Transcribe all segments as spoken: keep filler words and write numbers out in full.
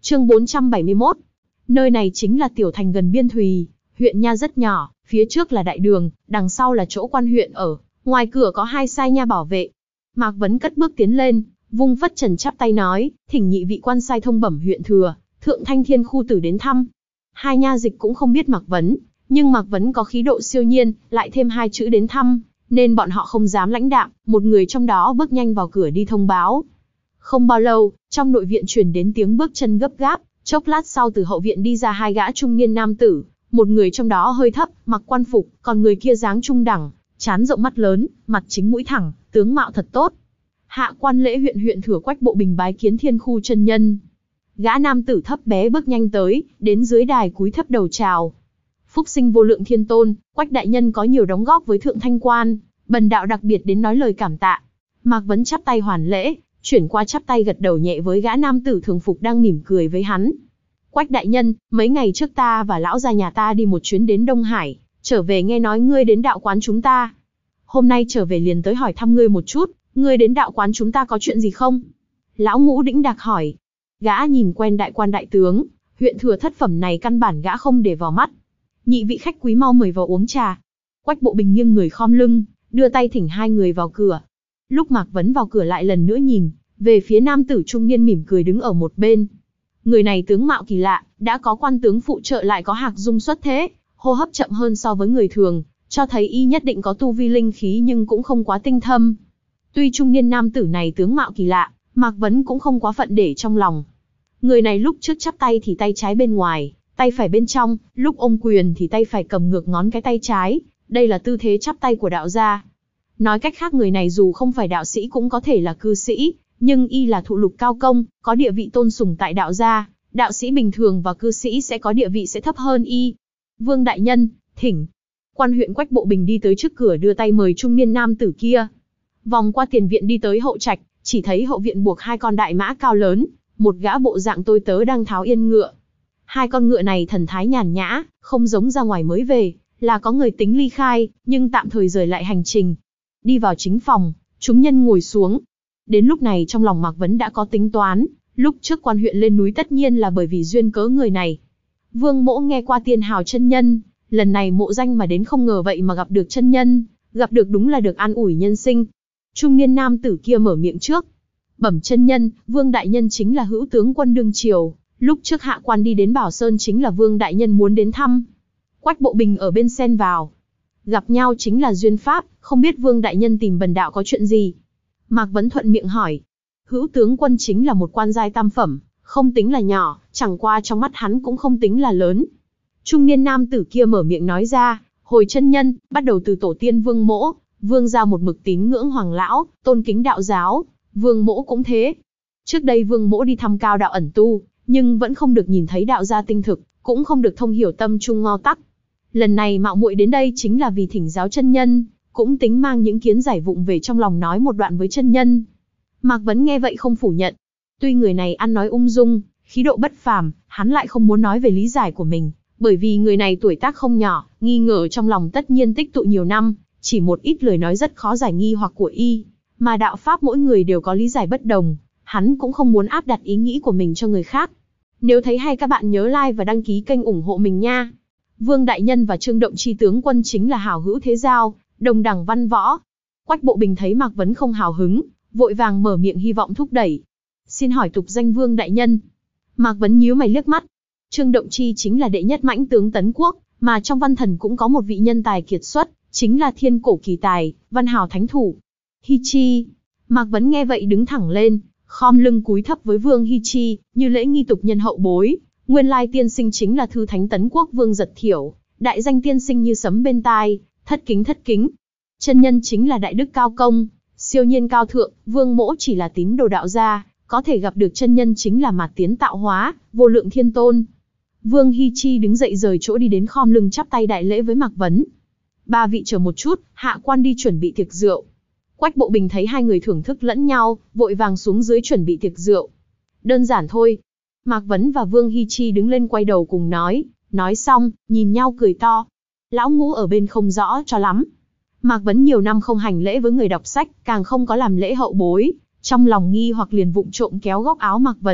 Chương bốn trăm bảy mươi mốt. Nơi này chính là tiểu thành gần Biên Thùy, huyện nha rất nhỏ, phía trước là đại đường, đằng sau là chỗ quan huyện ở, ngoài cửa có hai sai nha bảo vệ. Mạc Vấn cất bước tiến lên, vung phất trần chắp tay nói, thỉnh nhị vị quan sai thông bẩm huyện thừa, thượng Thanh Thiên khu tử đến thăm. Hai nha dịch cũng không biết Mạc Vấn, nhưng Mạc Vấn có khí độ siêu nhiên, lại thêm hai chữ đến thăm, nên bọn họ không dám lãnh đạm, một người trong đó bước nhanh vào cửa đi thông báo. Không bao lâu, trong nội viện truyền đến tiếng bước chân gấp gáp, chốc lát sau từ hậu viện đi ra hai gã trung niên nam tử, một người trong đó hơi thấp, mặc quan phục, còn người kia dáng trung đẳng, trán rộng mắt lớn, mặt chính mũi thẳng, tướng mạo thật tốt. Hạ quan lễ huyện huyện thừa Quách Bộ Bình bái kiến Thiên khu chân nhân. Gã nam tử thấp bé bước nhanh tới, đến dưới đài cúi thấp đầu chào. Phúc sinh vô lượng thiên tôn, Quách đại nhân có nhiều đóng góp với thượng thanh quan, bần đạo đặc biệt đến nói lời cảm tạ. Mạc Vấn chắp tay hoàn lễ, chuyển qua chắp tay gật đầu nhẹ với gã nam tử thường phục đang mỉm cười với hắn. Quách đại nhân, mấy ngày trước ta và lão gia nhà ta đi một chuyến đến Đông Hải, trở về nghe nói ngươi đến đạo quán chúng ta. Hôm nay trở về liền tới hỏi thăm ngươi một chút, ngươi đến đạo quán chúng ta có chuyện gì không? Lão Ngũ đĩnh đạc hỏi. Gã nhìn quen đại quan đại tướng, huyện thừa thất phẩm này căn bản gã không để vào mắt. Nhị vị khách quý mau mời vào uống trà. Quách Bộ Bình nghiêng người khom lưng, đưa tay thỉnh hai người vào cửa. Lúc Mạc Vấn vào cửa lại lần nữa nhìn về phía nam tử trung niên mỉm cười đứng ở một bên. Người này tướng mạo kỳ lạ, đã có quan tướng phụ trợ lại có hạc dung xuất thế, hô hấp chậm hơn so với người thường, cho thấy y nhất định có tu vi linh khí nhưng cũng không quá tinh thâm. Tuy trung niên nam tử này tướng mạo kỳ lạ, Mạc Vấn cũng không quá phận để trong lòng. Người này lúc trước chắp tay thì tay trái bên ngoài, tay phải bên trong, lúc ôm quyền thì tay phải cầm ngược ngón cái tay trái, đây là tư thế chắp tay của đạo gia. Nói cách khác người này dù không phải đạo sĩ cũng có thể là cư sĩ, nhưng y là thụ lục cao công, có địa vị tôn sùng tại đạo gia, đạo sĩ bình thường và cư sĩ sẽ có địa vị sẽ thấp hơn y. Vương đại nhân, thỉnh. Quan huyện Quách Bộ Bình đi tới trước cửa đưa tay mời trung niên nam tử kia. Vòng qua tiền viện đi tới hậu trạch, chỉ thấy hậu viện buộc hai con đại mã cao lớn, một gã bộ dạng tôi tớ đang tháo yên ngựa. Hai con ngựa này thần thái nhàn nhã, không giống ra ngoài mới về, là có người tính ly khai, nhưng tạm thời rời lại hành trình. Đi vào chính phòng, chúng nhân ngồi xuống. Đến lúc này trong lòng Mạc Vấn đã có tính toán, lúc trước quan huyện lên núi tất nhiên là bởi vì duyên cớ người này. Vương Mỗ nghe qua Tiên Hào chân nhân, lần này mộ danh mà đến không ngờ vậy mà gặp được chân nhân, gặp được đúng là được an ủi nhân sinh. Trung niên nam tử kia mở miệng trước. Bẩm chân nhân, Vương đại nhân chính là hữu tướng quân đương triều, lúc trước hạ quan đi đến Bảo Sơn chính là Vương đại nhân muốn đến thăm. Quách Bộ Bình ở bên xen vào. Gặp nhau chính là duyên pháp, không biết Vương đại nhân tìm bần đạo có chuyện gì? Mạc Vấn thuận miệng hỏi. Hữu tướng quân chính là một quan giai tam phẩm, không tính là nhỏ, chẳng qua trong mắt hắn cũng không tính là lớn. Trung niên nam tử kia mở miệng nói ra, hồi chân nhân, bắt đầu từ tổ tiên Vương Mỗ, Vương gia một mực tín ngưỡng hoàng lão, tôn kính đạo giáo, Vương Mỗ cũng thế. Trước đây Vương Mỗ đi thăm cao đạo ẩn tu, nhưng vẫn không được nhìn thấy đạo gia tinh thực, cũng không được thông hiểu tâm trung ngao tắc. Lần này mạo muội đến đây chính là vì thỉnh giáo chân nhân, cũng tính mang những kiến giải vụng về trong lòng nói một đoạn với chân nhân. Mạc Vấn nghe vậy không phủ nhận. Tuy người này ăn nói ung dung, khí độ bất phàm, hắn lại không muốn nói về lý giải của mình, bởi vì người này tuổi tác không nhỏ, nghi ngờ trong lòng tất nhiên tích tụ nhiều năm, chỉ một ít lời nói rất khó giải nghi hoặc của y, mà đạo pháp mỗi người đều có lý giải bất đồng, hắn cũng không muốn áp đặt ý nghĩ của mình cho người khác. Nếu thấy hay các bạn nhớ like và đăng ký kênh ủng hộ mình nha. Vương đại nhân và Trương Động Chi tướng quân chính là hảo hữu thế giao, đồng đẳng văn võ. Quách Bộ Bình thấy Mạc Vấn không hào hứng, vội vàng mở miệng hy vọng thúc đẩy. Xin hỏi tục danh Vương đại nhân. Mạc Vấn nhíu mày liếc mắt. Trương Động Chi chính là đệ nhất mãnh tướng Tấn Quốc, mà trong văn thần cũng có một vị nhân tài kiệt xuất, chính là thiên cổ kỳ tài, văn hào thánh thủ. Hi Chi. Mạc Vấn nghe vậy đứng thẳng lên, khom lưng cúi thấp với Vương Hi Chi, như lễ nghi tục nhân hậu bối. Nguyên lai tiên sinh chính là thư thánh Tấn Quốc Vương Giật Thiểu, đại danh tiên sinh như sấm bên tai, thất kính thất kính. Chân nhân chính là đại đức cao công, siêu nhiên cao thượng, Vương Mỗ chỉ là tín đồ đạo gia, có thể gặp được chân nhân chính là mạt tiến tạo hóa, vô lượng thiên tôn. Vương Hi Chi đứng dậy rời chỗ đi đến khom lưng chắp tay đại lễ với Mạc Vấn. Ba vị chờ một chút, hạ quan đi chuẩn bị tiệc rượu. Quách Bộ Bình thấy hai người thưởng thức lẫn nhau, vội vàng xuống dưới chuẩn bị tiệc rượu. Đơn giản thôi. Mạc Vấn và Vương Hi Chi đứng lên quay đầu cùng nói, nói xong, nhìn nhau cười to. Lão Ngũ ở bên không rõ cho lắm. Mạc Vấn nhiều năm không hành lễ với người đọc sách, càng không có làm lễ hậu bối, trong lòng nghi hoặc liền vụng trộm kéo góc áo Mạc Vấn,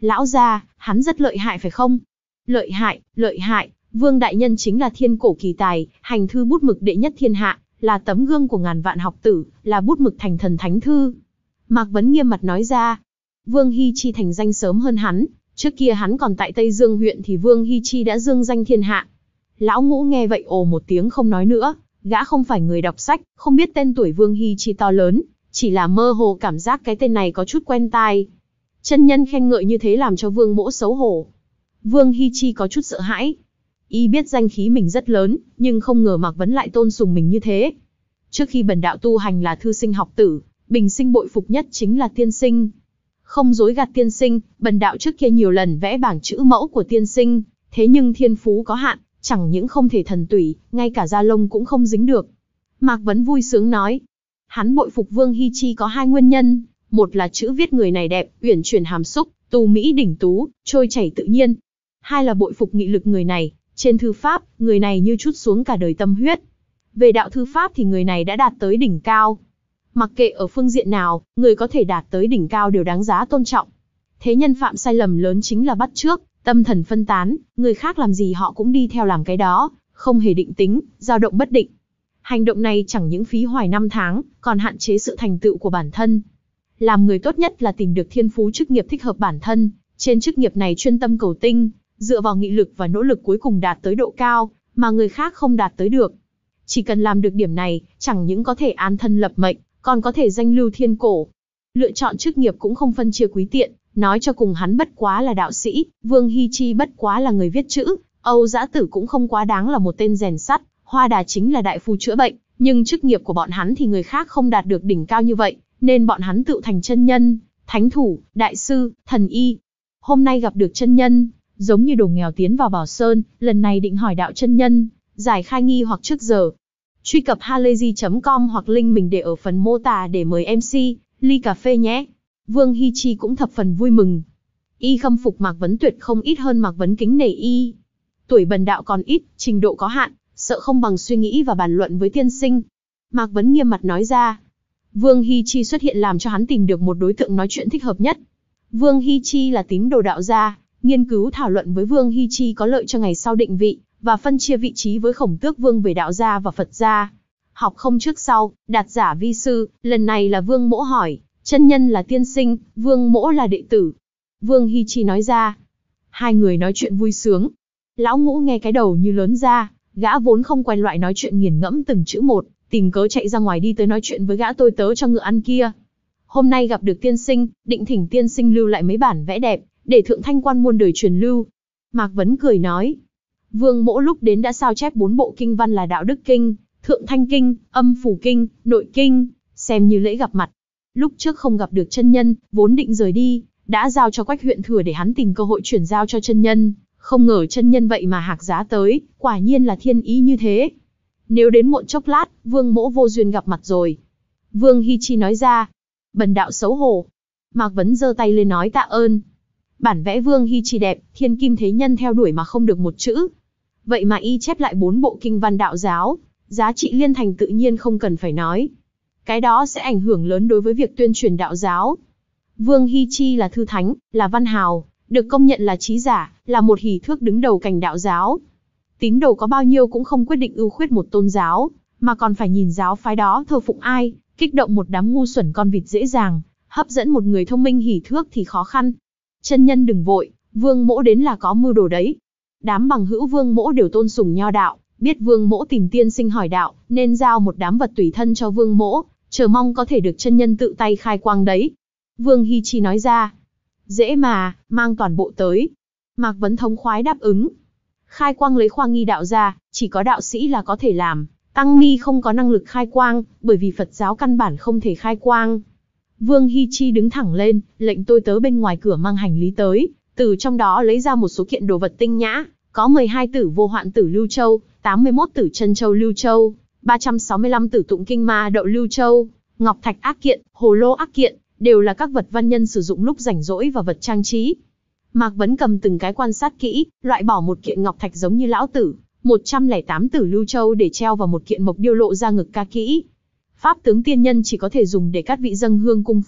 Lão gia, hắn rất lợi hại phải không? Lợi hại, lợi hại, Vương đại nhân chính là thiên cổ kỳ tài, hành thư bút mực đệ nhất thiên hạ, là tấm gương của ngàn vạn học tử, là bút mực thành thần thánh thư. Mạc Vấn nghiêm mặt nói ra. Vương Hi Chi thành danh sớm hơn hắn, trước kia hắn còn tại Tây Dương huyện thì Vương Hi Chi đã dương danh thiên hạ. Lão Ngũ nghe vậy ồ một tiếng không nói nữa, gã không phải người đọc sách, không biết tên tuổi Vương Hi Chi to lớn, chỉ là mơ hồ cảm giác cái tên này có chút quen tai. Chân nhân khen ngợi như thế làm cho Vương Mỗ xấu hổ. Vương Hi Chi có chút sợ hãi. Y biết danh khí mình rất lớn, nhưng không ngờ Mạc Vấn lại tôn sùng mình như thế. Trước khi bần đạo tu hành là thư sinh học tử, bình sinh bội phục nhất chính là tiên sinh. Không dối gạt tiên sinh, bần đạo trước kia nhiều lần vẽ bảng chữ mẫu của tiên sinh, thế nhưng thiên phú có hạn, chẳng những không thể thần tủy, ngay cả da lông cũng không dính được. Mạc Vấn vui sướng nói. Hắn bội phục Vương Hi Chi có hai nguyên nhân, một là chữ viết người này đẹp, uyển chuyển hàm xúc, tu mỹ đỉnh tú, trôi chảy tự nhiên. Hai là bội phục nghị lực người này, trên thư pháp, người này như trút xuống cả đời tâm huyết. Về đạo thư pháp thì người này đã đạt tới đỉnh cao. Mặc kệ ở phương diện nào, người có thể đạt tới đỉnh cao đều đáng giá tôn trọng. Thế nhân phạm sai lầm lớn chính là bắt chước, tâm thần phân tán, người khác làm gì họ cũng đi theo làm cái đó, không hề định tính, dao động bất định. Hành động này chẳng những phí hoài năm tháng, còn hạn chế sự thành tựu của bản thân. Làm người tốt nhất là tìm được thiên phú chức nghiệp thích hợp bản thân, trên chức nghiệp này chuyên tâm cầu tinh, dựa vào nghị lực và nỗ lực cuối cùng đạt tới độ cao, mà người khác không đạt tới được. Chỉ cần làm được điểm này, chẳng những có thể an thân lập mệnh, còn có thể danh lưu thiên cổ. Lựa chọn chức nghiệp cũng không phân chia quý tiện, nói cho cùng hắn bất quá là đạo sĩ, Vương Hi Chi bất quá là người viết chữ, Âu Dã Tử cũng không quá đáng là một tên rèn sắt, Hoa Đà chính là đại phu chữa bệnh, nhưng chức nghiệp của bọn hắn thì người khác không đạt được đỉnh cao như vậy, nên bọn hắn tự thành chân nhân, thánh thủ, đại sư, thần y. Hôm nay gặp được chân nhân, giống như đồ nghèo tiến vào Bảo Sơn, lần này định hỏi đạo chân nhân, giải khai nghi hoặc trước giờ. Truy cập halayzi chấm com hoặc link mình để ở phần mô tả để mời em xê, ly cà phê nhé. Vương Hi Chi cũng thập phần vui mừng. Y khâm phục Mạc Vấn tuyệt không ít hơn Mạc Vấn kính nể y. Tuổi bần đạo còn ít, trình độ có hạn, sợ không bằng suy nghĩ và bàn luận với tiên sinh. Mạc Vấn nghiêm mặt nói ra. Vương Hi Chi xuất hiện làm cho hắn tìm được một đối tượng nói chuyện thích hợp nhất. Vương Hi Chi là tín đồ đạo gia, nghiên cứu thảo luận với Vương Hi Chi có lợi cho ngày sau định vị, và phân chia vị trí với Khổng Tước Vương về đạo gia và Phật gia. Học không trước sau, đạt giả vi sư, lần này là Vương Mỗ hỏi, chân nhân là tiên sinh, Vương Mỗ là đệ tử. Vương Hi Chi nói ra. Hai người nói chuyện vui sướng. Lão Ngũ nghe cái đầu như lớn ra, gã vốn không quen loại nói chuyện nghiền ngẫm từng chữ một, tìm cớ chạy ra ngoài đi tới nói chuyện với gã tôi tớ cho ngựa ăn kia. Hôm nay gặp được tiên sinh, định thỉnh tiên sinh lưu lại mấy bản vẽ đẹp, để thượng thanh quan muôn đời truyền lưu. Mạc Vấn cười nói. Vương Mỗ lúc đến đã sao chép bốn bộ kinh văn là Đạo Đức Kinh, Thượng Thanh Kinh, Âm Phủ Kinh, Nội Kinh, xem như lễ gặp mặt. Lúc trước không gặp được chân nhân, vốn định rời đi, đã giao cho Quách huyện thừa để hắn tìm cơ hội chuyển giao cho chân nhân, không ngờ chân nhân vậy mà hạc giá tới, quả nhiên là thiên ý như thế. Nếu đến muộn chốc lát, Vương Mỗ vô duyên gặp mặt rồi. Vương Hi Chi nói ra. Bần đạo xấu hổ. Mạc Vấn giơ tay lên nói tạ ơn. Bản vẽ Vương Hi Chi đẹp, thiên kim thế nhân theo đuổi mà không được một chữ. Vậy mà y chép lại bốn bộ kinh văn đạo giáo, giá trị liên thành tự nhiên không cần phải nói. Cái đó sẽ ảnh hưởng lớn đối với việc tuyên truyền đạo giáo. Vương Hi Chi là thư thánh, là văn hào, được công nhận là trí giả, là một hỷ thước đứng đầu cành đạo giáo. Tín đồ có bao nhiêu cũng không quyết định ưu khuyết một tôn giáo, mà còn phải nhìn giáo phái đó thờ phụng ai, kích động một đám ngu xuẩn con vịt dễ dàng, hấp dẫn một người thông minh hỷ thước thì khó khăn. Chân nhân đừng vội, Vương Mỗ đến là có mưu đồ đấy. Đám bằng hữu Vương Mỗ đều tôn sùng nho đạo, biết Vương Mỗ tìm tiên sinh hỏi đạo, nên giao một đám vật tùy thân cho Vương Mỗ, chờ mong có thể được chân nhân tự tay khai quang đấy. Vương Hi Chi nói ra. Dễ mà, mang toàn bộ tới. Mạc Vấn thống khoái đáp ứng. Khai quang lấy khoa nghi đạo ra, chỉ có đạo sĩ là có thể làm, tăng ni không có năng lực khai quang, bởi vì Phật giáo căn bản không thể khai quang. Vương Hi Chi đứng thẳng lên, lệnh tôi tớ bên ngoài cửa mang hành lý tới, từ trong đó lấy ra một số kiện đồ vật tinh nhã, có mười hai tử vô hoạn tử Lưu Châu, tám mươi mốt tử chân châu Lưu Châu, ba trăm sáu mươi lăm tử tụng kinh ma đậu Lưu Châu, ngọc thạch ác kiện, hồ lô ác kiện, đều là các vật văn nhân sử dụng lúc rảnh rỗi và vật trang trí. Mạc Vấn cầm từng cái quan sát kỹ, loại bỏ một kiện ngọc thạch giống như lão tử, một trăm lẻ tám tử Lưu Châu để treo vào một kiện mộc điêu lộ ra ngực ca kỹ. Pháp tướng tiên nhân chỉ có thể dùng để các vị dâng hương cung phụng,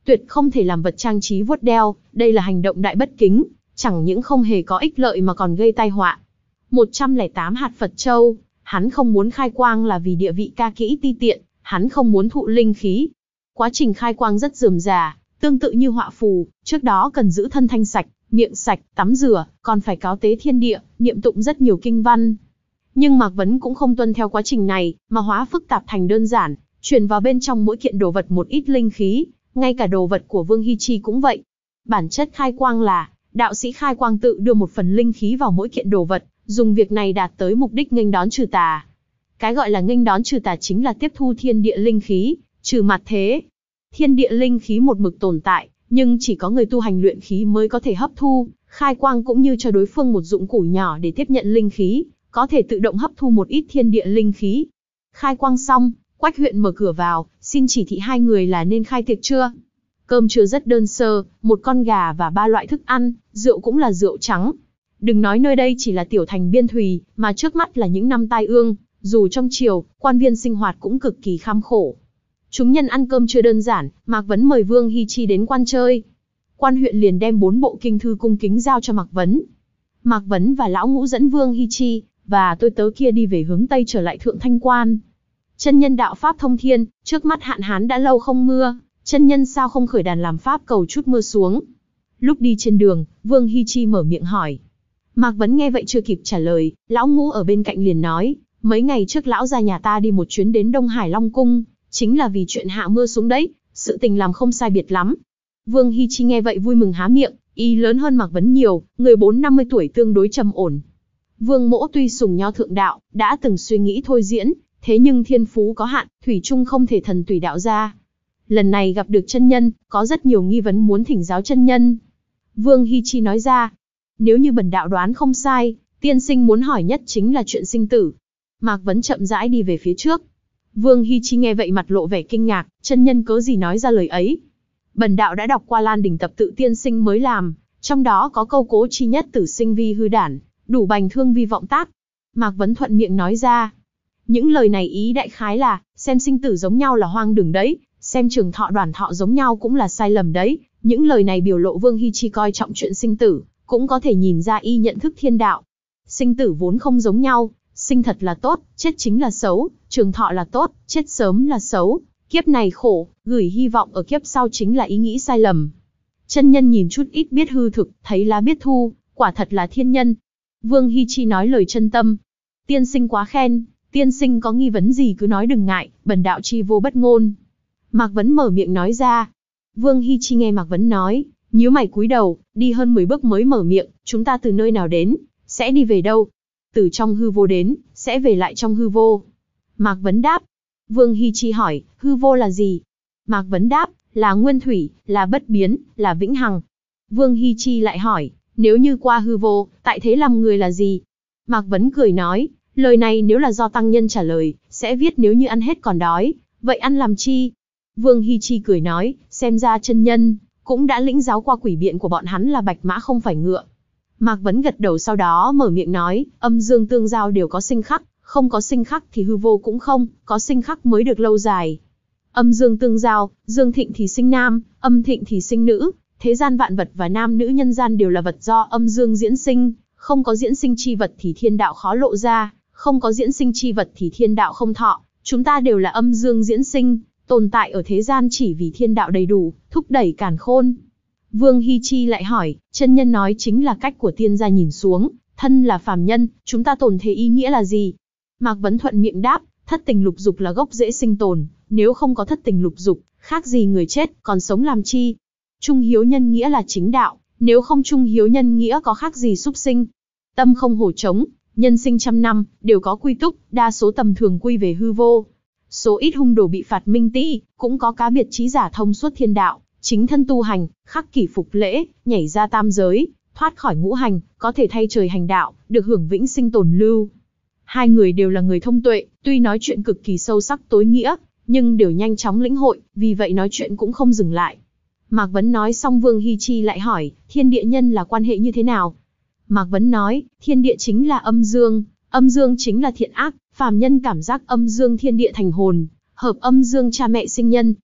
tuyệt không thể làm vật trang trí vuốt đeo, đây là hành động đại bất kính, chẳng những không hề có ích lợi mà còn gây tai họa. một trăm lẻ tám hạt Phật châu, hắn không muốn khai quang là vì địa vị ca kỹ ti tiện, hắn không muốn thụ linh khí. Quá trình khai quang rất rườm rà, tương tự như họa phù, trước đó cần giữ thân thanh sạch, miệng sạch, tắm rửa, còn phải cáo tế thiên địa, niệm tụng rất nhiều kinh văn. Nhưng Mạc Vấn cũng không tuân theo quá trình này, mà hóa phức tạp thành đơn giản, chuyển vào bên trong mỗi kiện đồ vật một ít linh khí, ngay cả đồ vật của Vương Hi Chi cũng vậy. Bản chất khai quang là, đạo sĩ khai quang tự đưa một phần linh khí vào mỗi kiện đồ vật, dùng việc này đạt tới mục đích nghênh đón trừ tà. Cái gọi là nghênh đón trừ tà chính là tiếp thu thiên địa linh khí, trừ mặt thế. Thiên địa linh khí một mực tồn tại, nhưng chỉ có người tu hành luyện khí mới có thể hấp thu, khai quang cũng như cho đối phương một dụng cụ nhỏ để tiếp nhận linh khí, có thể tự động hấp thu một ít thiên địa linh khí. Khai quang xong, Quách huyện mở cửa vào, xin chỉ thị hai người là nên khai tiệc chưa. Cơm trưa rất đơn sơ, một con gà và ba loại thức ăn, rượu cũng là rượu trắng. Đừng nói nơi đây chỉ là tiểu thành Biên Thùy, mà trước mắt là những năm tai ương, dù trong triều, quan viên sinh hoạt cũng cực kỳ kham khổ. Chúng nhân ăn cơm chưa đơn giản, Mạc Vấn mời Vương Hi Chi đến quan chơi. Quan huyện liền đem bốn bộ kinh thư cung kính giao cho Mạc Vấn. Mạc Vấn và lão ngũ dẫn Vương Hi Chi và tôi tớ kia đi về hướng tây trở lại Thượng Thanh Quan. Chân nhân đạo pháp thông thiên, trước mắt hạn hán đã lâu không mưa, chân nhân sao không khởi đàn làm pháp cầu chút mưa xuống. Lúc đi trên đường, Vương Hi Chi mở miệng hỏi. Mạc Vấn nghe vậy chưa kịp trả lời, lão ngũ ở bên cạnh liền nói, mấy ngày trước lão gia nhà ta đi một chuyến đến Đông Hải Long Cung, chính là vì chuyện hạ mưa xuống đấy, sự tình làm không sai biệt lắm. Vương Hi Chi nghe vậy vui mừng há miệng, y lớn hơn Mạc Vấn nhiều, người bốn năm mươi tuổi tương đối trầm ổn. Vương Mỗ tuy sùng nho thượng đạo, đã từng suy nghĩ thôi diễn, thế nhưng thiên phú có hạn, thủy chung không thể thần tùy đạo ra. Lần này gặp được chân nhân, có rất nhiều nghi vấn muốn thỉnh giáo chân nhân. Vương Hi Chi nói ra, nếu như bần đạo đoán không sai, tiên sinh muốn hỏi nhất chính là chuyện sinh tử. Mạc Vấn chậm rãi đi về phía trước. Vương Hi Chi nghe vậy mặt lộ vẻ kinh ngạc, chân nhân cớ gì nói ra lời ấy. Bần đạo đã đọc qua Lan Đình tập tự tiên sinh mới làm, trong đó có câu cố chi nhất tử sinh vi hư đản, đủ bành thương vi vọng tác. Mạc Vấn thuận miệng nói ra. Những lời này ý đại khái là, xem sinh tử giống nhau là hoang đường đấy, xem trường thọ đoản thọ giống nhau cũng là sai lầm đấy. Những lời này biểu lộ Vương Hi Chi coi trọng chuyện sinh tử, cũng có thể nhìn ra y nhận thức thiên đạo. Sinh tử vốn không giống nhau, sinh thật là tốt, chết chính là xấu, trường thọ là tốt, chết sớm là xấu, kiếp này khổ, gửi hy vọng ở kiếp sau chính là ý nghĩ sai lầm. Chân nhân nhìn chút ít biết hư thực, thấy lá biết thu, quả thật là thiên nhân. Vương Hi Chi nói lời chân tâm. Tiên sinh quá khen, tiên sinh có nghi vấn gì cứ nói đừng ngại, bần đạo chi vô bất ngôn. Mạc Vấn mở miệng nói ra. Vương Hi Chi nghe Mạc Vấn nói, nhíu mày cúi đầu, đi hơn mười bước mới mở miệng, chúng ta từ nơi nào đến, sẽ đi về đâu? Từ trong hư vô đến, sẽ về lại trong hư vô. Mạc Vấn đáp. Vương Hi Chi hỏi, hư vô là gì? Mạc Vấn đáp, là nguyên thủy, là bất biến, là vĩnh hằng. Vương Hi Chi lại hỏi, nếu như qua hư vô, tại thế làm người là gì? Mạc Vấn cười nói, lời này nếu là do tăng nhân trả lời, sẽ viết nếu như ăn hết còn đói, vậy ăn làm chi? Vương Hi Chi cười nói, xem ra chân nhân cũng đã lĩnh giáo qua quỷ biện của bọn hắn là bạch mã không phải ngựa. Mạc Vấn gật đầu sau đó mở miệng nói, âm dương tương giao đều có sinh khắc, không có sinh khắc thì hư vô cũng không, có sinh khắc mới được lâu dài. Âm dương tương giao, dương thịnh thì sinh nam, âm thịnh thì sinh nữ, thế gian vạn vật và nam nữ nhân gian đều là vật do âm dương diễn sinh, không có diễn sinh chi vật thì thiên đạo khó lộ ra, không có diễn sinh chi vật thì thiên đạo không thọ, chúng ta đều là âm dương diễn sinh, tồn tại ở thế gian chỉ vì thiên đạo đầy đủ, thúc đẩy càn khôn. Vương Hi Chi lại hỏi, chân nhân nói chính là cách của tiên gia nhìn xuống, thân là phàm nhân, chúng ta tồn thế ý nghĩa là gì? Mạc Vấn thuận miệng đáp, thất tình lục dục là gốc rễ sinh tồn, nếu không có thất tình lục dục, khác gì người chết, còn sống làm chi? Trung hiếu nhân nghĩa là chính đạo, nếu không trung hiếu nhân nghĩa có khác gì súc sinh? Tâm không hổ trống, nhân sinh trăm năm, đều có quy túc, đa số tầm thường quy về hư vô. Số ít hung đồ bị phạt minh tĩ, cũng có cá biệt trí giả thông suốt thiên đạo, chính thân tu hành, khắc kỷ phục lễ, nhảy ra tam giới, thoát khỏi ngũ hành, có thể thay trời hành đạo, được hưởng vĩnh sinh tồn lưu. Hai người đều là người thông tuệ, tuy nói chuyện cực kỳ sâu sắc tối nghĩa, nhưng đều nhanh chóng lĩnh hội, vì vậy nói chuyện cũng không dừng lại. Mạc Vấn nói xong Vương Hi Chi lại hỏi, thiên địa nhân là quan hệ như thế nào? Mạc Vấn nói, thiên địa chính là âm dương, âm dương chính là thiện ác, phàm nhân cảm giác âm dương thiên địa thành hồn, hợp âm dương cha mẹ sinh nhân.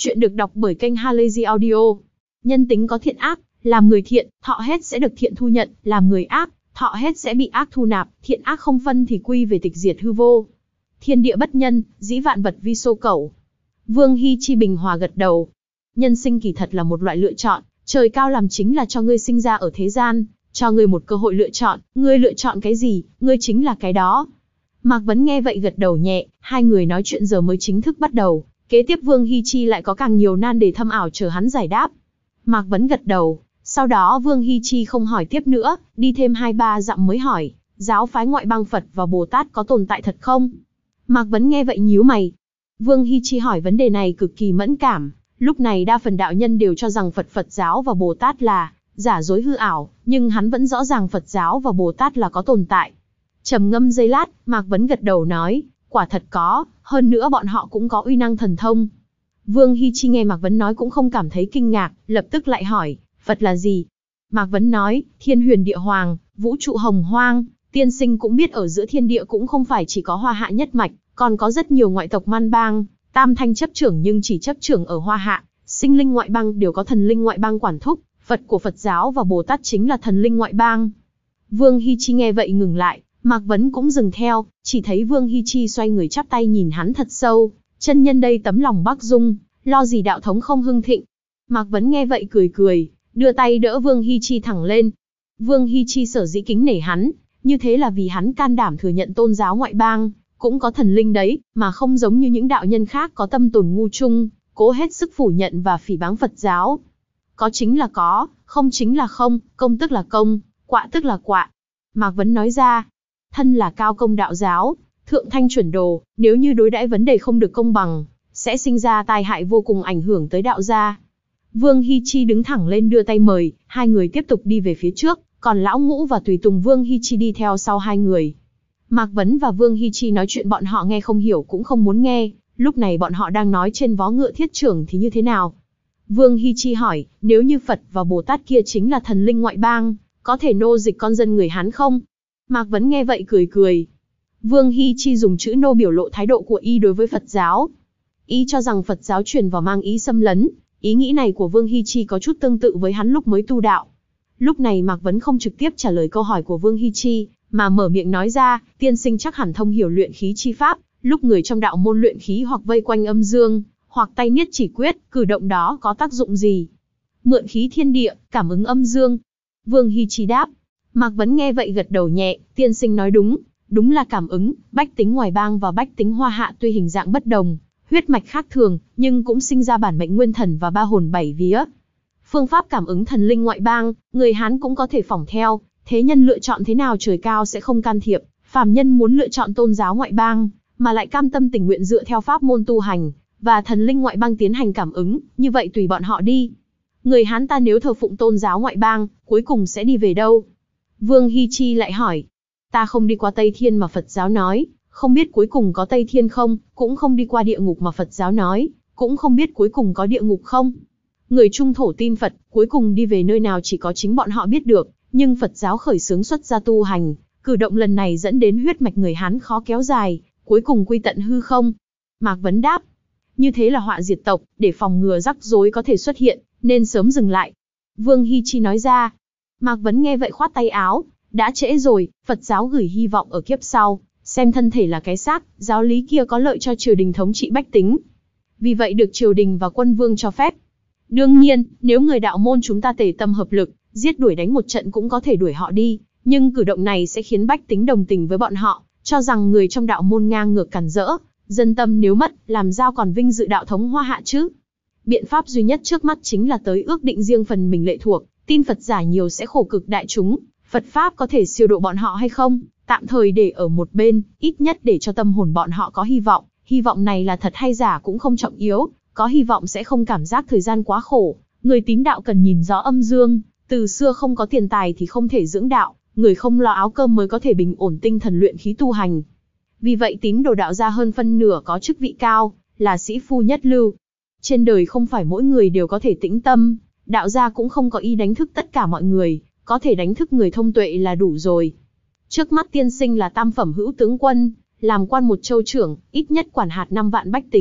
Chuyện được đọc bởi kênh Halazy Audio. Nhân tính có thiện ác, làm người thiện, thọ hết sẽ được thiện thu nhận, làm người ác, thọ hết sẽ bị ác thu nạp, thiện ác không phân thì quy về tịch diệt hư vô. Thiên địa bất nhân, dĩ vạn vật vi xô cẩu. Vương Hi Chi bình hòa gật đầu. Nhân sinh kỳ thật là một loại lựa chọn, trời cao làm chính là cho ngươi sinh ra ở thế gian, cho ngươi một cơ hội lựa chọn, ngươi lựa chọn cái gì, ngươi chính là cái đó. Mạc Vấn nghe vậy gật đầu nhẹ, hai người nói chuyện giờ mới chính thức bắt đầu, kế tiếp Vương Hi Chi lại có càng nhiều nan đề thâm ảo chờ hắn giải đáp. Mạc Vấn gật đầu, sau đó Vương Hi Chi không hỏi tiếp nữa, đi thêm hai ba dặm mới hỏi, giáo phái ngoại bang Phật và Bồ Tát có tồn tại thật không? Mạc Vấn nghe vậy nhíu mày. Vương Hi Chi hỏi vấn đề này cực kỳ mẫn cảm, lúc này đa phần đạo nhân đều cho rằng Phật Phật giáo và Bồ Tát là giả dối hư ảo, nhưng hắn vẫn rõ ràng Phật giáo và Bồ Tát là có tồn tại. Trầm ngâm giây lát, Mạc Vấn gật đầu nói, quả thật có, hơn nữa bọn họ cũng có uy năng thần thông. Vương Hi Chi nghe Mạc Vấn nói cũng không cảm thấy kinh ngạc, lập tức lại hỏi, Phật là gì? Mạc Vấn nói, thiên huyền địa hoàng, vũ trụ hồng hoang, tiên sinh cũng biết ở giữa thiên địa cũng không phải chỉ có Hoa Hạ nhất mạch, còn có rất nhiều ngoại tộc man bang, tam thanh chấp trưởng nhưng chỉ chấp trưởng ở Hoa Hạ, sinh linh ngoại bang đều có thần linh ngoại bang quản thúc, Phật của Phật giáo và Bồ Tát chính là thần linh ngoại bang. Vương Hi Chi nghe vậy ngừng lại, Mạc Vấn cũng dừng theo, chỉ thấy Vương Hi Chi xoay người chắp tay nhìn hắn thật sâu, chân nhân đây tấm lòng Bắc Dung, lo gì đạo thống không hưng thịnh. Mạc Vấn nghe vậy cười cười, đưa tay đỡ Vương Hi Chi thẳng lên. Vương Hi Chi sở dĩ kính nể hắn, như thế là vì hắn can đảm thừa nhận tôn giáo ngoại bang, cũng có thần linh đấy, mà không giống như những đạo nhân khác có tâm tồn ngu chung, cố hết sức phủ nhận và phỉ báng Phật giáo. Có chính là có, không chính là không, công tức là công, quạ tức là quạ. Mạc Vấn nói ra, thân là cao công đạo giáo, thượng thanh chuẩn đồ, nếu như đối đãi vấn đề không được công bằng, sẽ sinh ra tai hại vô cùng ảnh hưởng tới đạo gia. Vương Hi Chi đứng thẳng lên đưa tay mời, hai người tiếp tục đi về phía trước, còn Lão Ngũ và tùy tùng Vương Hi Chi đi theo sau hai người. Mạc Vấn và Vương Hi Chi nói chuyện bọn họ nghe không hiểu cũng không muốn nghe, lúc này bọn họ đang nói trên vó ngựa thiết trưởng thì như thế nào? Vương Hi Chi hỏi, nếu như Phật và Bồ Tát kia chính là thần linh ngoại bang, có thể nô dịch con dân người Hán không? Mạc Vấn nghe vậy cười cười. Vương Hi Chi dùng chữ nô biểu lộ thái độ của y đối với Phật giáo. Y cho rằng Phật giáo truyền vào mang ý xâm lấn, ý nghĩ này của Vương Hi Chi có chút tương tự với hắn lúc mới tu đạo. Lúc này Mạc Vấn không trực tiếp trả lời câu hỏi của Vương Hi Chi, mà mở miệng nói ra, tiên sinh chắc hẳn thông hiểu luyện khí chi pháp, lúc người trong đạo môn luyện khí hoặc vây quanh âm dương, hoặc tay niết chỉ quyết, cử động đó có tác dụng gì? Mượn khí thiên địa, cảm ứng âm dương. Vương Hi Chi đáp. Mạc Vấn nghe vậy gật đầu nhẹ, tiên sinh nói đúng, đúng là cảm ứng, bách tính ngoài bang và bách tính Hoa Hạ tuy hình dạng bất đồng, huyết mạch khác thường, nhưng cũng sinh ra bản mệnh nguyên thần và ba hồn bảy vía. Phương pháp cảm ứng thần linh ngoại bang, người Hán cũng có thể phỏng theo, thế nhân lựa chọn thế nào trời cao sẽ không can thiệp, phàm nhân muốn lựa chọn tôn giáo ngoại bang, mà lại cam tâm tình nguyện dựa theo pháp môn tu hành, và thần linh ngoại bang tiến hành cảm ứng, như vậy tùy bọn họ đi. Người Hán ta nếu thờ phụng tôn giáo ngoại bang, cuối cùng sẽ đi về đâu? Vương Hi Chi lại hỏi, ta không đi qua Tây Thiên mà Phật giáo nói, không biết cuối cùng có Tây Thiên không, cũng không đi qua địa ngục mà Phật giáo nói, cũng không biết cuối cùng có địa ngục không. Người Trung Thổ tin Phật, cuối cùng đi về nơi nào chỉ có chính bọn họ biết được, nhưng Phật giáo khởi xướng xuất gia tu hành, cử động lần này dẫn đến huyết mạch người Hán khó kéo dài, cuối cùng quy tận hư không. Mạc Vấn đáp, như thế là họa diệt tộc, để phòng ngừa rắc rối có thể xuất hiện, nên sớm dừng lại. Vương Hi Chi nói ra. Mạc Vấn nghe vậy khoát tay áo, đã trễ rồi, Phật giáo gửi hy vọng ở kiếp sau, xem thân thể là cái xác, giáo lý kia có lợi cho triều đình thống trị bách tính. Vì vậy được triều đình và quân vương cho phép. Đương nhiên, nếu người đạo môn chúng ta tề tâm hợp lực, giết đuổi đánh một trận cũng có thể đuổi họ đi, nhưng cử động này sẽ khiến bách tính đồng tình với bọn họ, cho rằng người trong đạo môn ngang ngược cản rỡ, dân tâm nếu mất, làm sao còn vinh dự đạo thống Hoa Hạ chứ? Biện pháp duy nhất trước mắt chính là tới ước định riêng phần mình lệ thuộc, tin Phật giả nhiều sẽ khổ cực đại chúng, Phật Pháp có thể siêu độ bọn họ hay không, tạm thời để ở một bên, ít nhất để cho tâm hồn bọn họ có hy vọng, hy vọng này là thật hay giả cũng không trọng yếu, có hy vọng sẽ không cảm giác thời gian quá khổ, người tín đạo cần nhìn rõ âm dương, từ xưa không có tiền tài thì không thể dưỡng đạo, người không lo áo cơm mới có thể bình ổn tinh thần luyện khí tu hành. Vì vậy tín đồ đạo gia hơn phân nửa có chức vị cao, là sĩ phu nhất lưu. Trên đời không phải mỗi người đều có thể tĩnh tâm, đạo gia cũng không có ý đánh thức tất cả mọi người, có thể đánh thức người thông tuệ là đủ rồi. Trước mắt tiên sinh là tam phẩm hữu tướng quân, làm quan một châu trưởng, ít nhất quản hạt năm vạn bách tính,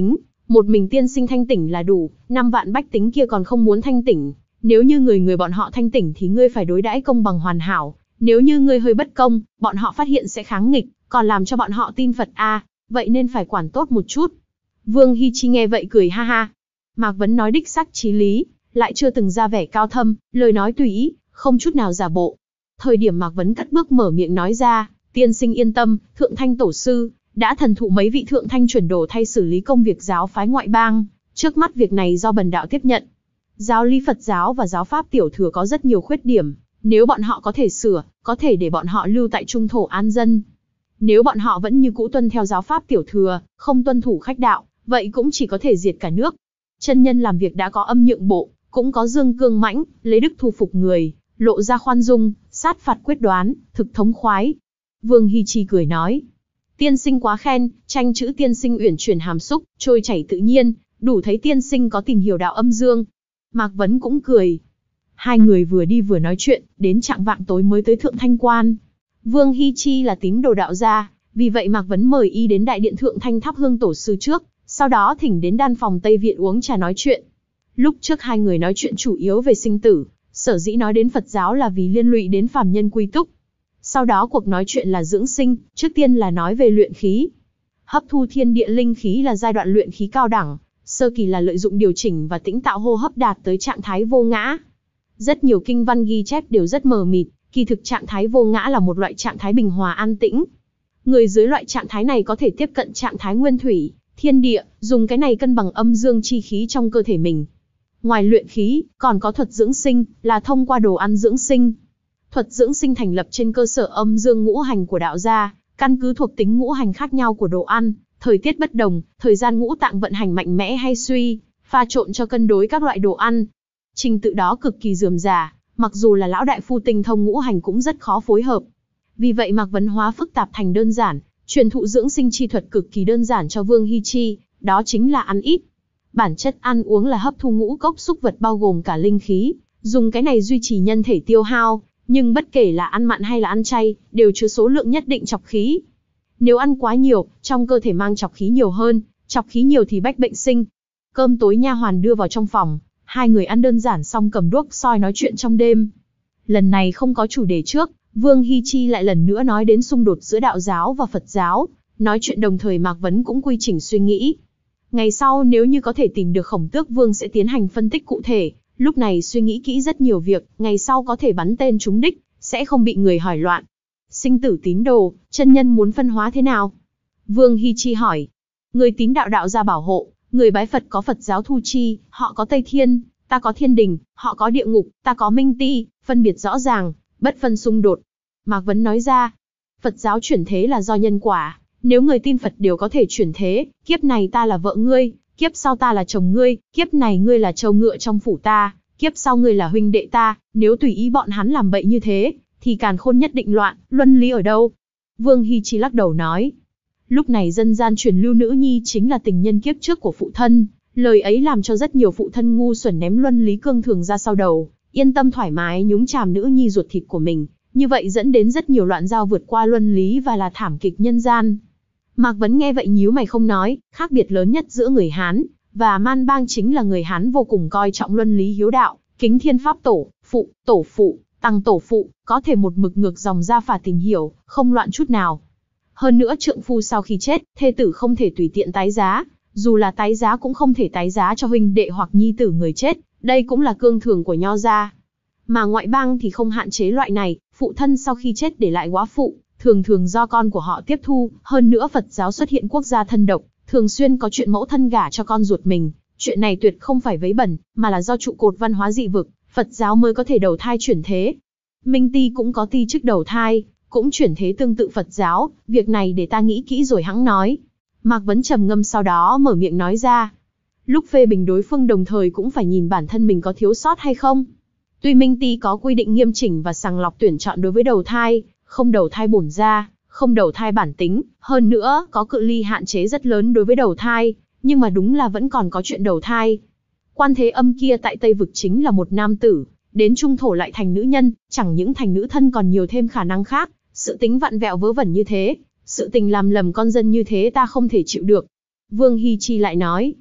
Một mình tiên sinh thanh tỉnh là đủ, năm vạn bách tính kia còn không muốn thanh tỉnh. Nếu như người người bọn họ thanh tỉnh thì ngươi phải đối đãi công bằng hoàn hảo. Nếu như ngươi hơi bất công, bọn họ phát hiện sẽ kháng nghịch, còn làm cho bọn họ tin Phật a, à, vậy nên phải quản tốt một chút. Vương Hi Chi nghe vậy cười ha ha. Mạc Vấn nói đích xác chí lý, lại chưa từng ra vẻ cao thâm, lời nói tùy ý, không chút nào giả bộ. Thời điểm Mạc Vấn cất bước mở miệng nói ra, tiên sinh yên tâm, Thượng Thanh Tổ Sư đã thần thụ mấy vị Thượng Thanh chuẩn đồ thay xử lý công việc giáo phái ngoại bang, trước mắt việc này do bần đạo tiếp nhận. Giáo lý Phật giáo và giáo pháp tiểu thừa có rất nhiều khuyết điểm, nếu bọn họ có thể sửa, có thể để bọn họ lưu tại trung thổ an dân. Nếu bọn họ vẫn như cũ tuân theo giáo pháp tiểu thừa, không tuân thủ khách đạo, vậy cũng chỉ có thể diệt cả nước. Chân nhân làm việc đã có âm nhượng bộ, cũng có dương cương mãnh, lấy đức thu phục người, lộ ra khoan dung, sát phạt quyết đoán, thực thống khoái. Vương Hi Chi cười nói, tiên sinh quá khen, tranh chữ tiên sinh uyển chuyển hàm xúc, trôi chảy tự nhiên, đủ thấy tiên sinh có tìm hiểu đạo âm dương. Mạc Vấn cũng cười. Hai người vừa đi vừa nói chuyện, đến chạng vạng tối mới tới Thượng Thanh Quan. Vương Hi Chi là tín đồ đạo gia, vì vậy Mạc Vấn mời y đến đại điện Thượng Thanh thắp hương tổ sư trước, sau đó thỉnh đến đan phòng Tây Viện uống trà nói chuyện. Lúc trước hai người nói chuyện chủ yếu về sinh tử, sở dĩ nói đến Phật giáo là vì liên lụy đến phàm nhân quy túc. Sau đó cuộc nói chuyện là dưỡng sinh, trước tiên là nói về luyện khí. Hấp thu thiên địa linh khí là giai đoạn luyện khí cao đẳng, sơ kỳ là lợi dụng điều chỉnh và tĩnh tạo hô hấp đạt tới trạng thái vô ngã. Rất nhiều kinh văn ghi chép đều rất mờ mịt, kỳ thực trạng thái vô ngã là một loại trạng thái bình hòa an tĩnh. Người dưới loại trạng thái này có thể tiếp cận trạng thái nguyên thủy, thiên địa, dùng cái này cân bằng âm dương chi khí trong cơ thể mình. Ngoài luyện khí, còn có thuật dưỡng sinh, là thông qua đồ ăn dưỡng sinh. Thuật dưỡng sinh thành lập trên cơ sở âm dương ngũ hành của đạo gia, căn cứ thuộc tính ngũ hành khác nhau của đồ ăn, thời tiết bất đồng, thời gian ngũ tạng vận hành mạnh mẽ hay suy, pha trộn cho cân đối các loại đồ ăn. Trình tự đó cực kỳ rườm rà, mặc dù là lão đại phu tinh thông ngũ hành cũng rất khó phối hợp. Vì vậy Mạc Vấn hóa phức tạp thành đơn giản, truyền thụ dưỡng sinh chi thuật cực kỳ đơn giản cho Vương Hi Chi, đó chính là ăn ít. Bản chất ăn uống là hấp thu ngũ cốc xúc vật bao gồm cả linh khí, dùng cái này duy trì nhân thể tiêu hao, nhưng bất kể là ăn mặn hay là ăn chay, đều chứa số lượng nhất định trọc khí. Nếu ăn quá nhiều, trong cơ thể mang trọc khí nhiều hơn, trọc khí nhiều thì bách bệnh sinh. Cơm tối nha hoàn đưa vào trong phòng, hai người ăn đơn giản xong cầm đuốc soi nói chuyện trong đêm. Lần này không có chủ đề trước, Vương Hi Chi lại lần nữa nói đến xung đột giữa đạo giáo và Phật giáo, nói chuyện đồng thời Mạc Vấn cũng quy chỉnh suy nghĩ. Ngày sau nếu như có thể tìm được Khổng Tước Vương sẽ tiến hành phân tích cụ thể, lúc này suy nghĩ kỹ rất nhiều việc, ngày sau có thể bắn tên trúng đích, sẽ không bị người hỏi loạn. Sinh tử tín đồ, chân nhân muốn phân hóa thế nào? Vương Hi Chi hỏi. Người tín đạo đạo gia bảo hộ, người bái Phật có Phật giáo thu chi, họ có Tây Thiên, ta có Thiên Đình, họ có địa ngục, ta có Minh Ti, phân biệt rõ ràng, bất phân xung đột. Mạc Vấn nói ra, Phật giáo chuyển thế là do nhân quả, nếu người tin Phật đều có thể chuyển thế, kiếp này ta là vợ ngươi, kiếp sau ta là chồng ngươi, kiếp này ngươi là trâu ngựa trong phủ ta, kiếp sau ngươi là huynh đệ ta, nếu tùy ý bọn hắn làm bậy như thế, thì càn khôn nhất định loạn, luân lý ở đâu? Vương Hi Chi lắc đầu nói. Lúc này dân gian truyền lưu nữ nhi chính là tình nhân kiếp trước của phụ thân, lời ấy làm cho rất nhiều phụ thân ngu xuẩn ném luân lý cương thường ra sau đầu, yên tâm thoải mái nhúng chàm nữ nhi ruột thịt của mình, như vậy dẫn đến rất nhiều loạn giao vượt qua luân lý và là thảm kịch nhân gian. Mạc Vấn nghe vậy nhíu mày không nói, khác biệt lớn nhất giữa người Hán và Man Bang chính là người Hán vô cùng coi trọng luân lý hiếu đạo, kính thiên pháp tổ, phụ, tổ phụ, tăng tổ phụ, có thể một mực ngược dòng gia phả tìm hiểu, không loạn chút nào. Hơn nữa trượng phu sau khi chết, thê tử không thể tùy tiện tái giá, dù là tái giá cũng không thể tái giá cho huynh đệ hoặc nhi tử người chết, đây cũng là cương thường của nho gia. Mà ngoại bang thì không hạn chế loại này, phụ thân sau khi chết để lại góa phụ, thường thường do con của họ tiếp thu, hơn nữa Phật giáo xuất hiện quốc gia thân độc, thường xuyên có chuyện mẫu thân gả cho con ruột mình, chuyện này tuyệt không phải vấy bẩn, mà là do trụ cột văn hóa dị vực, Phật giáo mới có thể đầu thai chuyển thế. Minh Ti cũng có ti chức đầu thai, cũng chuyển thế tương tự Phật giáo, việc này để ta nghĩ kỹ rồi hẵng nói. Mạc Vấn trầm ngâm sau đó mở miệng nói ra. Lúc phê bình đối phương đồng thời cũng phải nhìn bản thân mình có thiếu sót hay không. Tuy Minh Ti có quy định nghiêm chỉnh và sàng lọc tuyển chọn đối với đầu thai, không đầu thai bổn gia, không đầu thai bản tính, hơn nữa có cự ly hạn chế rất lớn đối với đầu thai, nhưng mà đúng là vẫn còn có chuyện đầu thai. Quan Thế Âm kia tại Tây Vực chính là một nam tử, đến Trung Thổ lại thành nữ nhân, chẳng những thành nữ thân còn nhiều thêm khả năng khác, sự tính vặn vẹo vớ vẩn như thế, sự tình làm lầm con dân như thế ta không thể chịu được. Vương Hi Chi lại nói,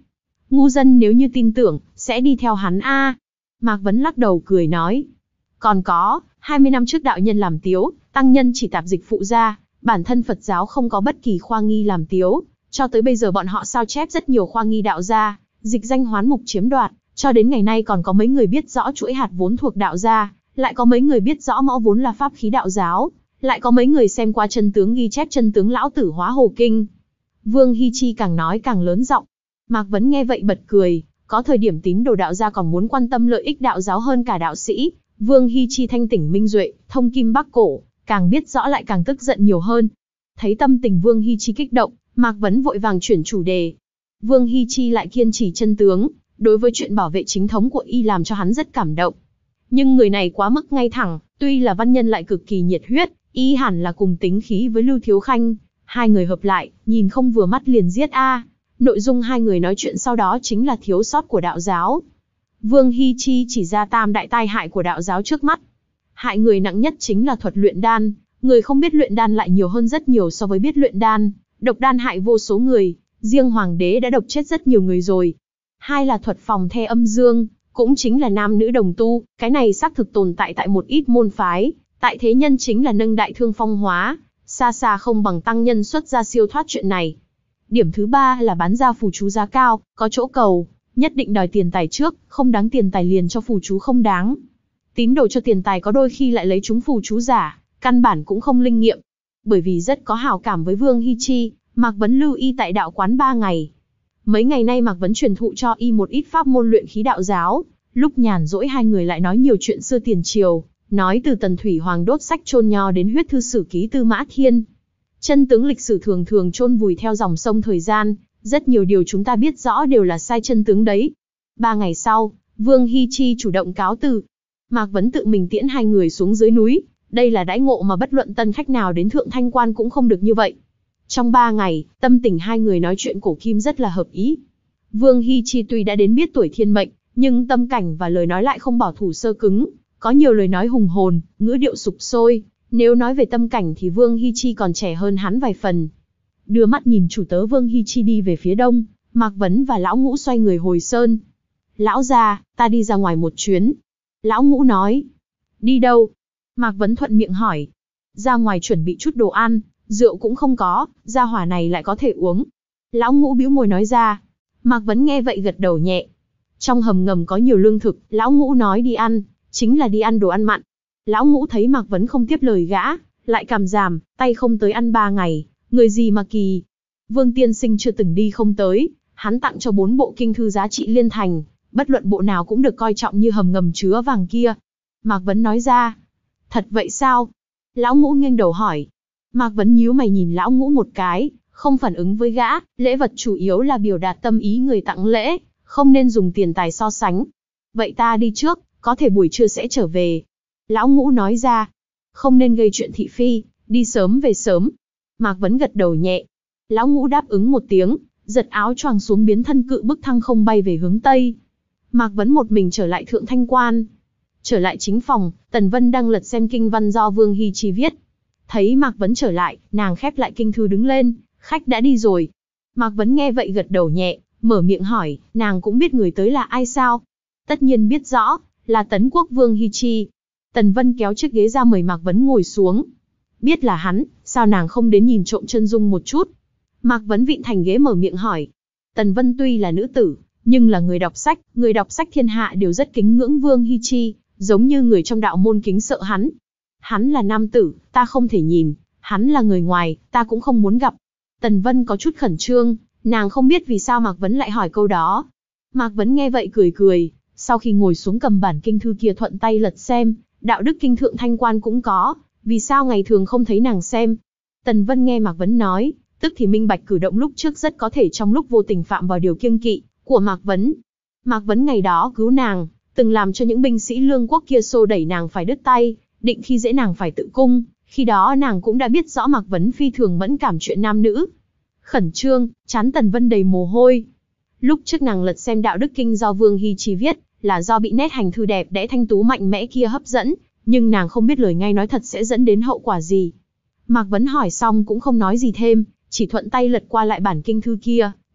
Ngu dân nếu như tin tưởng, sẽ đi theo hắn a. Mạc Vấn lắc đầu cười nói. Còn có, hai mươi năm trước đạo nhân làm tiếu, tăng nhân chỉ tạp dịch phụ ra, bản thân Phật giáo không có bất kỳ khoa nghi làm tiếu, cho tới bây giờ bọn họ sao chép rất nhiều khoa nghi đạo gia, dịch danh hoán mục chiếm đoạt, cho đến ngày nay còn có mấy người biết rõ chuỗi hạt vốn thuộc đạo gia, lại có mấy người biết rõ mõ vốn là pháp khí đạo giáo, lại có mấy người xem qua chân tướng ghi chép chân tướng lão tử hóa hồ kinh. Vương Hi Chi càng nói càng lớn giọng. Mạc Vấn nghe vậy bật cười, có thời điểm tín đồ đạo gia còn muốn quan tâm lợi ích đạo giáo hơn cả đạo sĩ. Vương Hi Chi thanh tỉnh minh duệ, thông kim bắc cổ, càng biết rõ lại càng tức giận nhiều hơn. Thấy tâm tình Vương Hi Chi kích động, Mạc Vấn vội vàng chuyển chủ đề. Vương Hi Chi lại kiên trì chân tướng, đối với chuyện bảo vệ chính thống của y làm cho hắn rất cảm động. Nhưng người này quá mức ngay thẳng, tuy là văn nhân lại cực kỳ nhiệt huyết, y hẳn là cùng tính khí với Lưu Thiếu Khanh. Hai người hợp lại, nhìn không vừa mắt liền giết a. Nội dung hai người nói chuyện sau đó chính là thiếu sót của đạo giáo. Vương Hi Chi chỉ ra tam đại tai hại của đạo giáo trước mắt. Hại người nặng nhất chính là thuật luyện đan, người không biết luyện đan lại nhiều hơn rất nhiều so với biết luyện đan. Độc đan hại vô số người, riêng hoàng đế đã độc chết rất nhiều người rồi. Hai là thuật phòng the âm dương, cũng chính là nam nữ đồng tu, cái này xác thực tồn tại tại một ít môn phái, tại thế nhân chính là nâng đại thương phong hóa, xa xa không bằng tăng nhân xuất ra siêu thoát chuyện này. Điểm thứ ba là bán ra phù chú giá cao, có chỗ cầu, nhất định đòi tiền tài trước, không đáng tiền tài liền cho phù chú không đáng. Tín đồ cho tiền tài có đôi khi lại lấy chúng phù chú giả, căn bản cũng không linh nghiệm. Bởi vì rất có hảo cảm với Vương Hi Chi, Mạc Vấn lưu y tại đạo quán ba ngày. Mấy ngày nay Mạc Vấn truyền thụ cho y một ít pháp môn luyện khí đạo giáo, lúc nhàn rỗi hai người lại nói nhiều chuyện xưa tiền triều, nói từ Tần Thủy Hoàng đốt sách chôn nho đến huyết thư sử ký Tư Mã Thiên. Chân tướng lịch sử thường thường chôn vùi theo dòng sông thời gian, rất nhiều điều chúng ta biết rõ đều là sai chân tướng đấy. Ba ngày sau, Vương Hi Chi chủ động cáo từ. Mạc Vấn tự mình tiễn hai người xuống dưới núi, đây là đãi ngộ mà bất luận tân khách nào đến Thượng Thanh Quan cũng không được như vậy. Trong ba ngày, tâm tình hai người nói chuyện cổ kim rất là hợp ý. Vương Hi Chi tuy đã đến biết tuổi thiên mệnh, nhưng tâm cảnh và lời nói lại không bảo thủ sơ cứng, có nhiều lời nói hùng hồn, ngữ điệu sục sôi. Nếu nói về tâm cảnh thì Vương Hi Chi còn trẻ hơn hắn vài phần. Đưa mắt nhìn chủ tớ Vương Hi Chi đi về phía đông, Mạc Vấn và Lão Ngũ xoay người hồi sơn. Lão gia, ta đi ra ngoài một chuyến. Lão Ngũ nói. Đi đâu? Mạc Vấn thuận miệng hỏi. Ra ngoài chuẩn bị chút đồ ăn, rượu cũng không có, gia hỏa này lại có thể uống. Lão Ngũ bĩu môi nói ra. Mạc Vấn nghe vậy gật đầu nhẹ. Trong hầm ngầm có nhiều lương thực, Lão Ngũ nói đi ăn, chính là đi ăn đồ ăn mặn. Lão Ngũ thấy Mạc Vấn không tiếp lời gã, lại cảm giảm, tay không tới ăn ba ngày, người gì mà kỳ. Vương tiên sinh chưa từng đi không tới, hắn tặng cho bốn bộ kinh thư giá trị liên thành, bất luận bộ nào cũng được coi trọng như hầm ngầm chứa vàng kia. Mạc Vấn nói ra. Thật vậy sao? Lão Ngũ nghiêng đầu hỏi. Mạc Vấn nhíu mày nhìn Lão Ngũ một cái, không phản ứng với gã, lễ vật chủ yếu là biểu đạt tâm ý người tặng lễ, không nên dùng tiền tài so sánh. Vậy ta đi trước, có thể buổi trưa sẽ trở về. Lão Ngũ nói ra. Không nên gây chuyện thị phi, đi sớm về sớm. Mạc Vấn gật đầu nhẹ. Lão Ngũ đáp ứng một tiếng, giật áo choàng xuống biến thân cự bức thăng không bay về hướng Tây. Mạc Vấn một mình trở lại Thượng Thanh Quan. Trở lại chính phòng, Tần Vân đang lật xem kinh văn do Vương Hi Chi viết. Thấy Mạc Vấn trở lại, nàng khép lại kinh thư đứng lên, khách đã đi rồi. Mạc Vấn nghe vậy gật đầu nhẹ, mở miệng hỏi, nàng cũng biết người tới là ai sao? Tất nhiên biết rõ, là Tấn Quốc Vương Hi Chi. Tần Vân kéo chiếc ghế ra mời Mạc Vấn ngồi xuống. Biết là hắn, sao nàng không đến nhìn trộm chân dung một chút? Mạc Vấn vịn thành ghế mở miệng hỏi. Tần Vân tuy là nữ tử, nhưng là người đọc sách, người đọc sách thiên hạ đều rất kính ngưỡng Vương Hi Chi, giống như người trong đạo môn kính sợ hắn. Hắn là nam tử, ta không thể nhìn, hắn là người ngoài, ta cũng không muốn gặp. Tần Vân có chút khẩn trương, nàng không biết vì sao Mạc Vấn lại hỏi câu đó. Mạc Vấn nghe vậy cười cười, sau khi ngồi xuống cầm bản kinh thư kia thuận tay lật xem, đạo đức kinh Thượng Thanh Quan cũng có, vì sao ngày thường không thấy nàng xem. Tần Vân nghe Mạc Vấn nói, tức thì minh bạch cử động lúc trước rất có thể trong lúc vô tình phạm vào điều kiêng kỵ của Mạc Vấn. Mạc Vấn ngày đó cứu nàng, từng làm cho những binh sĩ lương quốc kia xô đẩy nàng phải đứt tay, định khi dễ nàng phải tự cung, khi đó nàng cũng đã biết rõ Mạc Vấn phi thường mẫn cảm chuyện nam nữ. Khẩn trương, trán Tần Vân đầy mồ hôi. Lúc trước nàng lật xem đạo đức kinh do Vương Hi Chi viết, là do bị nét hành thư đẹp đẽ thanh tú mạnh mẽ kia hấp dẫn, nhưng nàng không biết lời ngay nói thật sẽ dẫn đến hậu quả gì. Mạc Vấn hỏi xong cũng không nói gì thêm, chỉ thuận tay lật qua lại bản kinh thư kia,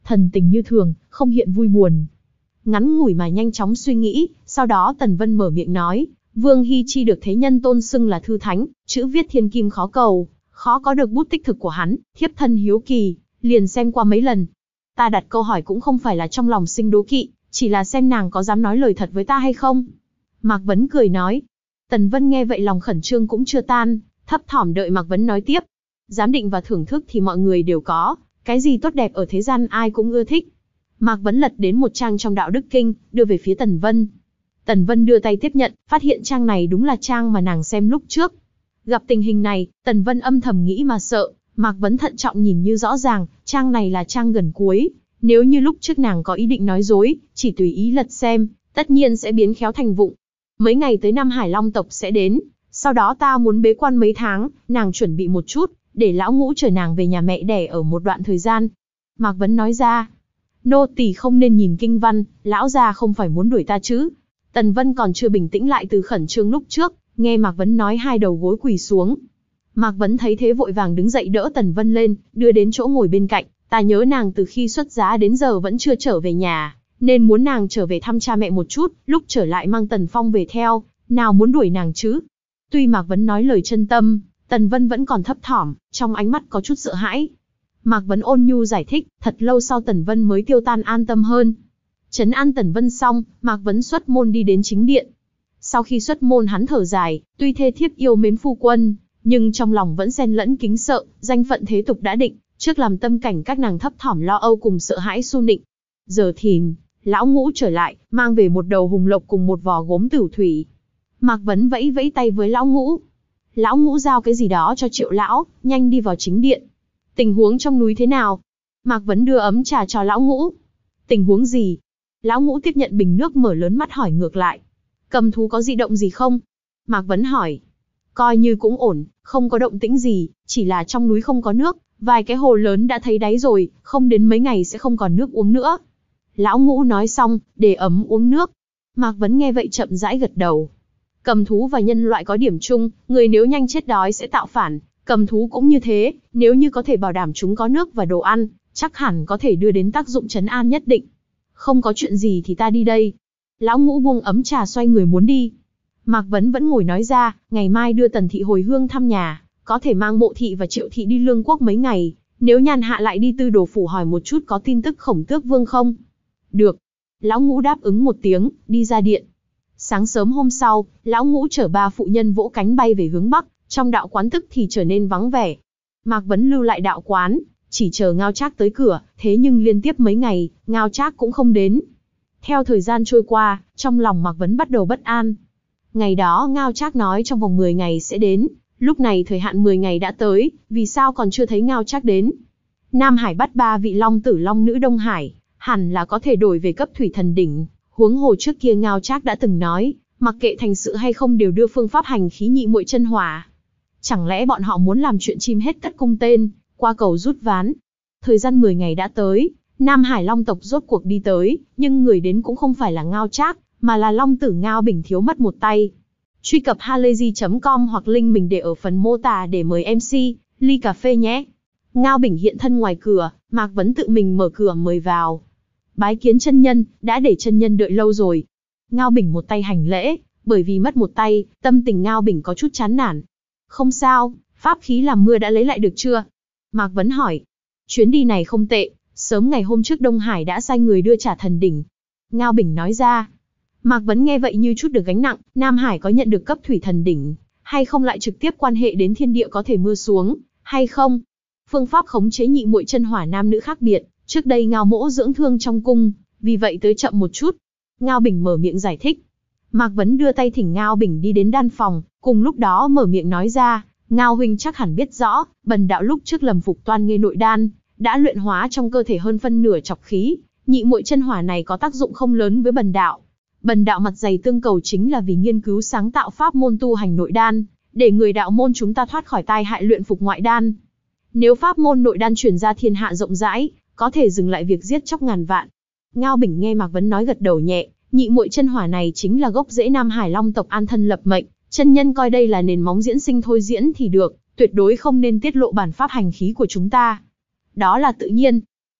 thần tình như thường, không hiện vui buồn. Ngắn ngủi mà nhanh chóng suy nghĩ, sau đó Tần Vân mở miệng nói, Vương Hy Chi được thế nhân tôn xưng là thư thánh, chữ viết thiên kim khó cầu, khó có được bút tích thực của hắn, thiếp thân hiếu kỳ, liền xem qua mấy lần. Ta đặt câu hỏi cũng không phải là trong lòng sinh đố kỵ, chỉ là xem nàng có dám nói lời thật với ta hay không. Mạc Vấn cười nói. Tần Vân nghe vậy lòng khẩn trương cũng chưa tan, thấp thỏm đợi Mạc Vấn nói tiếp. Giám định và thưởng thức thì mọi người đều có, cái gì tốt đẹp ở thế gian ai cũng ưa thích. Mạc Vấn lật đến một trang trong Đạo Đức Kinh, đưa về phía Tần Vân. Tần Vân đưa tay tiếp nhận, phát hiện trang này đúng là trang mà nàng xem lúc trước. Gặp tình hình này, Tần Vân âm thầm nghĩ mà sợ, Mạc Vấn thận trọng nhìn như rõ ràng, trang này là trang gần cuối. Nếu như lúc trước nàng có ý định nói dối, chỉ tùy ý lật xem, tất nhiên sẽ biến khéo thành vụng. Mấy ngày tới Nam Hải Long tộc sẽ đến, sau đó ta muốn bế quan mấy tháng, nàng chuẩn bị một chút, để lão ngũ chở nàng về nhà mẹ đẻ ở một đoạn thời gian. Mạc Vấn nói ra, nô tỳ không nên nhìn kinh văn, lão gia không phải muốn đuổi ta chứ. Tần Vân còn chưa bình tĩnh lại từ khẩn trương lúc trước, nghe Mạc Vấn nói hai đầu gối quỳ xuống. Mạc Vấn thấy thế vội vàng đứng dậy đỡ Tần Vân lên, đưa đến chỗ ngồi bên cạnh. Ta nhớ nàng từ khi xuất giá đến giờ vẫn chưa trở về nhà, nên muốn nàng trở về thăm cha mẹ một chút, lúc trở lại mang Tần Phong về theo, nào muốn đuổi nàng chứ. Tuy Mạc Vấn nói lời chân tâm, Tần Vân vẫn còn thấp thỏm, trong ánh mắt có chút sợ hãi. Mạc Vấn ôn nhu giải thích, thật lâu sau Tần Vân mới tiêu tan an tâm hơn. Trấn an Tần Vân xong, Mạc Vấn xuất môn đi đến chính điện. Sau khi xuất môn hắn thở dài, tuy thê thiếp yêu mến phu quân, nhưng trong lòng vẫn xen lẫn kính sợ, danh phận thế tục đã định, trước làm tâm cảnh các nàng thấp thỏm lo âu cùng sợ hãi su nịnh. Giờ thìn, lão ngũ trở lại, mang về một đầu hùng lộc cùng một vò gốm tửu thủy. Mạc Vấn vẫy vẫy tay với lão ngũ. Lão ngũ giao cái gì đó cho Triệu lão, nhanh đi vào chính điện. Tình huống trong núi thế nào? Mạc Vấn đưa ấm trà cho lão ngũ. Tình huống gì? Lão ngũ tiếp nhận bình nước mở lớn mắt hỏi ngược lại. Cầm thú có dị động gì không? Mạc Vấn hỏi. Coi như cũng ổn, không có động tĩnh gì, chỉ là trong núi không có nước, vài cái hồ lớn đã thấy đáy rồi, không đến mấy ngày sẽ không còn nước uống nữa. Lão ngũ nói xong, để ấm uống nước. Mạc Vấn nghe vậy chậm rãi gật đầu. Cầm thú và nhân loại có điểm chung, người nếu nhanh chết đói sẽ tạo phản, cầm thú cũng như thế, nếu như có thể bảo đảm chúng có nước và đồ ăn, chắc hẳn có thể đưa đến tác dụng trấn an nhất định. Không có chuyện gì thì ta đi đây. Lão ngũ buông ấm trà xoay người muốn đi. Mạc Vấn vẫn ngồi nói ra, ngày mai đưa Tần thị hồi hương thăm nhà, có thể mang Mộ thị và Triệu thị đi Lương quốc mấy ngày, nếu nhàn hạ lại đi Tư Đồ phủ hỏi một chút có tin tức Khổng Tước Vương không. Được. Lão ngũ đáp ứng một tiếng, đi ra điện. Sáng sớm hôm sau, lão ngũ chở ba phụ nhân vỗ cánh bay về hướng bắc, trong đạo quán tức thì trở nên vắng vẻ. Mạc Vấn lưu lại đạo quán, chỉ chờ Ngao Trác tới cửa, thế nhưng liên tiếp mấy ngày, Ngao Trác cũng không đến. Theo thời gian trôi qua, trong lòng Mạc Vấn bắt đầu bất an. Ngày đó Ngao Trác nói trong vòng mười ngày sẽ đến, lúc này thời hạn mười ngày đã tới, vì sao còn chưa thấy Ngao Trác đến? Nam Hải bắt ba vị long tử long nữ Đông Hải, hẳn là có thể đổi về cấp thủy thần đỉnh. Huống hồ trước kia Ngao Trác đã từng nói, mặc kệ thành sự hay không đều đưa phương pháp hành khí nhị muội chân hỏa. Chẳng lẽ bọn họ muốn làm chuyện chim hết cất cung tên, qua cầu rút ván? Thời gian mười ngày đã tới, Nam Hải Long tộc rốt cuộc đi tới, nhưng người đến cũng không phải là Ngao Trác, mà là Long tử Ngao Bình thiếu mất một tay. Truy cập halayzi chấm com hoặc link mình để ở phần mô tả để mời em xê, ly cà phê nhé. Ngao Bình hiện thân ngoài cửa, Mạc Vấn tự mình mở cửa mời vào. Bái kiến chân nhân, đã để chân nhân đợi lâu rồi. Ngao Bình một tay hành lễ, bởi vì mất một tay, tâm tình Ngao Bình có chút chán nản. Không sao, pháp khí làm mưa đã lấy lại được chưa? Mạc Vấn hỏi. Chuyến đi này không tệ, sớm ngày hôm trước Đông Hải đã sai người đưa trả thần đỉnh. Ngao Bình nói ra. Mạc Vấn nghe vậy như chút được gánh nặng, Nam Hải có nhận được cấp thủy thần đỉnh, hay không lại trực tiếp quan hệ đến thiên địa có thể mưa xuống, hay không? Phương pháp khống chế nhị muội chân hỏa nam nữ khác biệt, trước đây Ngao mỗ dưỡng thương trong cung, vì vậy tới chậm một chút. Ngao Bình mở miệng giải thích. Mạc Vấn đưa tay thỉnh Ngao Bình đi đến đan phòng, cùng lúc đó mở miệng nói ra, Ngao huynh chắc hẳn biết rõ, bần đạo lúc trước lầm phục toan nghê nội đan, đã luyện hóa trong cơ thể hơn phân nửa trọc khí, nhị muội chân hỏa này có tác dụng không lớn với bần đạo. Bần đạo mặt dày tương cầu chính là vì nghiên cứu sáng tạo pháp môn tu hành nội đan, để người đạo môn chúng ta thoát khỏi tai hại luyện phục ngoại đan. Nếu pháp môn nội đan truyền ra thiên hạ rộng rãi, có thể dừng lại việc giết chóc ngàn vạn. Ngao Bình nghe Mạc Vấn nói gật đầu nhẹ, nhị muội chân hỏa này chính là gốc rễ Nam Hải Long tộc an thân lập mệnh, chân nhân coi đây là nền móng diễn sinh thôi diễn thì được, tuyệt đối không nên tiết lộ bản pháp hành khí của chúng ta. Đó là tự nhiên.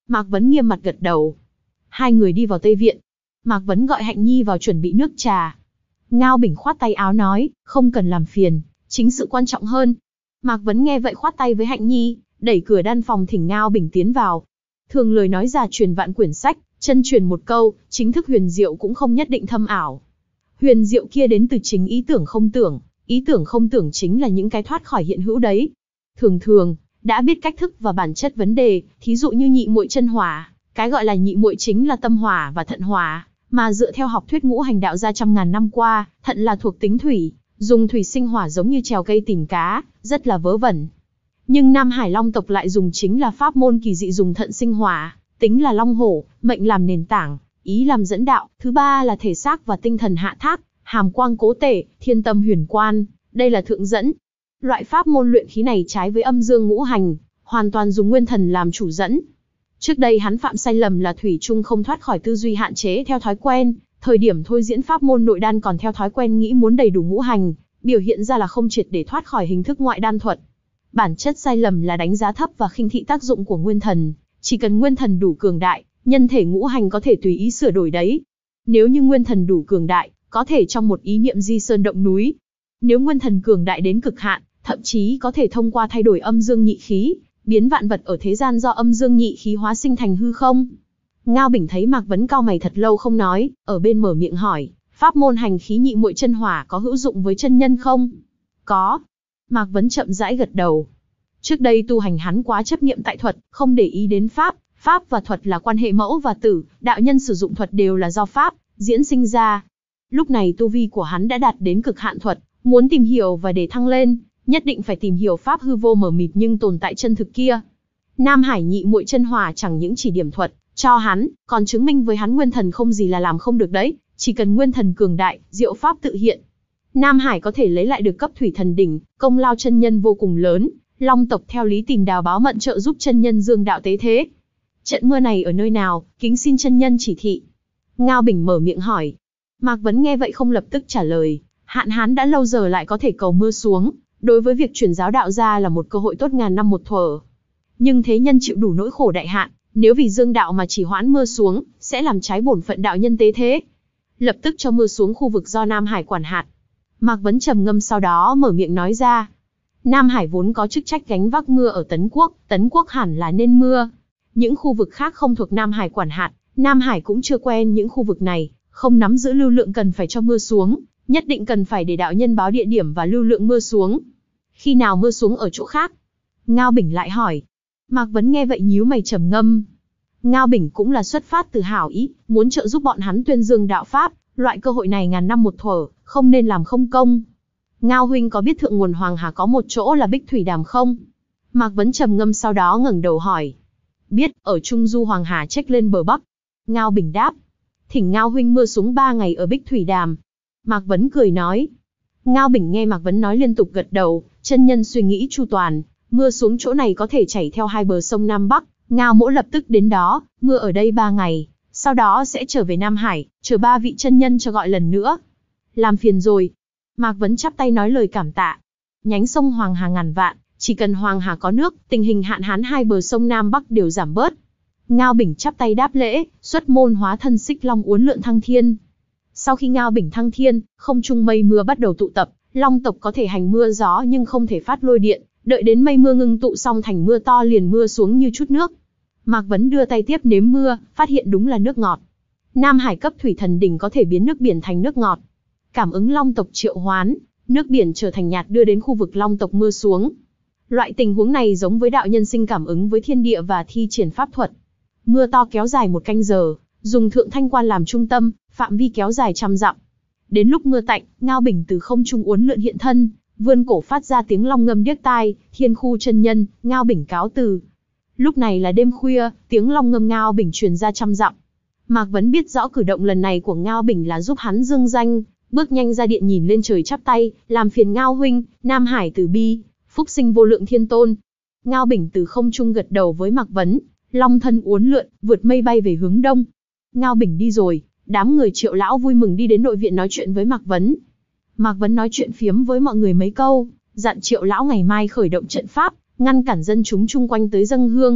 Mạc Vấn nghiêm mặt gật đầu. Hai người đi vào Tây Viện. Mạc Vấn gọi Hạnh Nhi vào chuẩn bị nước trà. Ngao Bình khoát tay áo nói, không cần làm phiền, chính sự quan trọng hơn. Mạc Vấn nghe vậy khoát tay với Hạnh Nhi, đẩy cửa đan phòng thỉnh Ngao Bình tiến vào. Thường lời nói già truyền vạn quyển sách, chân truyền một câu, chính thức huyền diệu cũng không nhất định thâm ảo. Huyền diệu kia đến từ chính ý tưởng không tưởng, ý tưởng không tưởng chính là những cái thoát khỏi hiện hữu đấy. Thường thường, đã biết cách thức và bản chất vấn đề, thí dụ như nhị muội chân hỏa, cái gọi là nhị muội chính là tâm hỏa và thận hỏa, mà dựa theo học thuyết ngũ hành đạo gia trăm ngàn năm qua, thận là thuộc tính thủy, dùng thủy sinh hỏa giống như trèo cây tìm cá, rất là vớ vẩn. Nhưng Nam Hải Long tộc lại dùng chính là pháp môn kỳ dị dùng thận sinh hỏa, tính là long hổ, mệnh làm nền tảng, ý làm dẫn đạo, thứ ba là thể xác và tinh thần hạ thác, hàm quang cố tể, thiên tâm huyền quan, đây là thượng dẫn. Loại pháp môn luyện khí này trái với âm dương ngũ hành, hoàn toàn dùng nguyên thần làm chủ dẫn. Trước đây hắn phạm sai lầm là thủy chung không thoát khỏi tư duy hạn chế theo thói quen, thời điểm thôi diễn pháp môn nội đan còn theo thói quen nghĩ muốn đầy đủ ngũ hành, biểu hiện ra là không triệt để thoát khỏi hình thức ngoại đan thuật. Bản chất sai lầm là đánh giá thấp và khinh thị tác dụng của nguyên thần, chỉ cần nguyên thần đủ cường đại, nhân thể ngũ hành có thể tùy ý sửa đổi đấy. Nếu như nguyên thần đủ cường đại, có thể trong một ý niệm di sơn động núi. Nếu nguyên thần cường đại đến cực hạn, thậm chí có thể thông qua thay đổi âm dương nhị khí, biến vạn vật ở thế gian do âm dương nhị khí hóa sinh thành hư không. Ngao Bình thấy Mạc Vấn cau mày thật lâu không nói, ở bên mở miệng hỏi, pháp môn hành khí nhị muội chân hỏa có hữu dụng với chân nhân không? Có. Mạc Vấn chậm rãi gật đầu. Trước đây tu hành hắn quá chấp niệm tại thuật, không để ý đến pháp, pháp và thuật là quan hệ mẫu và tử, đạo nhân sử dụng thuật đều là do pháp diễn sinh ra. Lúc này tu vi của hắn đã đạt đến cực hạn thuật, muốn tìm hiểu và để thăng lên, nhất định phải tìm hiểu pháp hư vô mờ mịt nhưng tồn tại chân thực kia. Nam Hải nhị muội chân hỏa chẳng những chỉ điểm thuật cho hắn, còn chứng minh với hắn nguyên thần không gì là làm không được đấy, chỉ cần nguyên thần cường đại, diệu pháp tự hiện. Nam Hải có thể lấy lại được cấp thủy thần đỉnh, công lao chân nhân vô cùng lớn, Long tộc theo lý tìm đào báo mận trợ giúp chân nhân dương đạo tế thế. Trận mưa này ở nơi nào, kính xin chân nhân chỉ thị. Ngao Bình mở miệng hỏi. Mạc Vấn nghe vậy không lập tức trả lời, hạn hán đã lâu giờ lại có thể cầu mưa xuống, đối với việc chuyển giáo đạo gia là một cơ hội tốt ngàn năm một thuở. Nhưng thế nhân chịu đủ nỗi khổ đại hạn, nếu vì dương đạo mà chỉ hoãn mưa xuống, sẽ làm trái bổn phận đạo nhân tế thế. Lập tức cho mưa xuống khu vực do Nam Hải quản hạt. Mạc Vấn trầm ngâm sau đó mở miệng nói ra. Nam Hải vốn có chức trách gánh vác mưa ở Tấn Quốc, Tấn Quốc hẳn là nên mưa. Những khu vực khác không thuộc Nam Hải quản hạt, Nam Hải cũng chưa quen những khu vực này, không nắm giữ lưu lượng cần phải cho mưa xuống, nhất định cần phải để đạo nhân báo địa điểm và lưu lượng mưa xuống. Khi nào mưa xuống ở chỗ khác? Ngao Bình lại hỏi. Mạc Vấn nghe vậy nhíu mày trầm ngâm. Ngao Bình cũng là xuất phát từ hảo ý, muốn trợ giúp bọn hắn tuyên dương đạo pháp, loại cơ hội này ngàn năm một thuở, không nên làm không công. Ngao huynh có biết thượng nguồn Hoàng Hà có một chỗ là Bích Thủy Đàm không? Mạc Vấn trầm ngâm sau đó ngẩng đầu hỏi. Biết, ở Trung Du Hoàng Hà chếch lên bờ Bắc. Ngao Bình đáp. Thỉnh Ngao huynh mưa xuống ba ngày ở Bích Thủy Đàm. Mạc Vấn cười nói. Ngao Bình nghe Mạc Vấn nói liên tục gật đầu, chân nhân suy nghĩ chu toàn, mưa xuống chỗ này có thể chảy theo hai bờ sông Nam Bắc, Ngao mỗ lập tức đến đó, mưa ở đây ba ngày, sau đó sẽ trở về Nam Hải, chờ ba vị chân nhân cho gọi lần nữa. Làm phiền rồi. Mạc Vấn chắp tay nói lời cảm tạ. Nhánh sông Hoàng Hà ngàn vạn, chỉ cần Hoàng Hà có nước, tình hình hạn hán hai bờ sông Nam Bắc đều giảm bớt. Ngao Bình chắp tay đáp lễ, xuất môn hóa thân xích long uốn lượn thăng thiên. Sau khi Ngao Bình thăng thiên, không trung mây mưa bắt đầu tụ tập, Long tộc có thể hành mưa gió nhưng không thể phát lôi điện, đợi đến mây mưa ngưng tụ xong thành mưa to liền mưa xuống như chút nước. Mạc Vấn đưa tay tiếp nếm mưa, phát hiện đúng là nước ngọt. Nam Hải cấp thủy thần đỉnh có thể biến nước biển thành nước ngọt. Cảm ứng Long tộc triệu hoán, nước biển trở thành nhạt đưa đến khu vực Long tộc mưa xuống. Loại tình huống này giống với đạo nhân sinh cảm ứng với thiên địa và thi triển pháp thuật. Mưa to kéo dài một canh giờ, dùng Thượng Thanh Quan làm trung tâm, phạm vi kéo dài trăm dặm. Đến lúc mưa tạnh, Ngao Bình từ không trung uốn lượn hiện thân, vươn cổ phát ra tiếng long ngâm điếc tai, Thiên Khu chân nhân, Ngao Bình cáo từ. Lúc này là đêm khuya, tiếng long ngâm Ngao Bình truyền ra trăm dặm. Mạc Vấn biết rõ cử động lần này của Ngao Bình là giúp hắn dương danh, bước nhanh ra điện nhìn lên trời chắp tay, làm phiền Ngao huynh, Nam Hải từ bi, phúc sinh vô lượng thiên tôn. Ngao Bình từ không trung gật đầu với Mạc Vấn, long thân uốn lượn, vượt mây bay về hướng đông. Ngao Bình đi rồi, đám người Triệu lão vui mừng đi đến nội viện nói chuyện với Mạc Vấn. Mạc Vấn nói chuyện phiếm với mọi người mấy câu, dặn Triệu lão ngày mai khởi động trận pháp, ngăn cản dân chúng chung quanh tới dâng hương.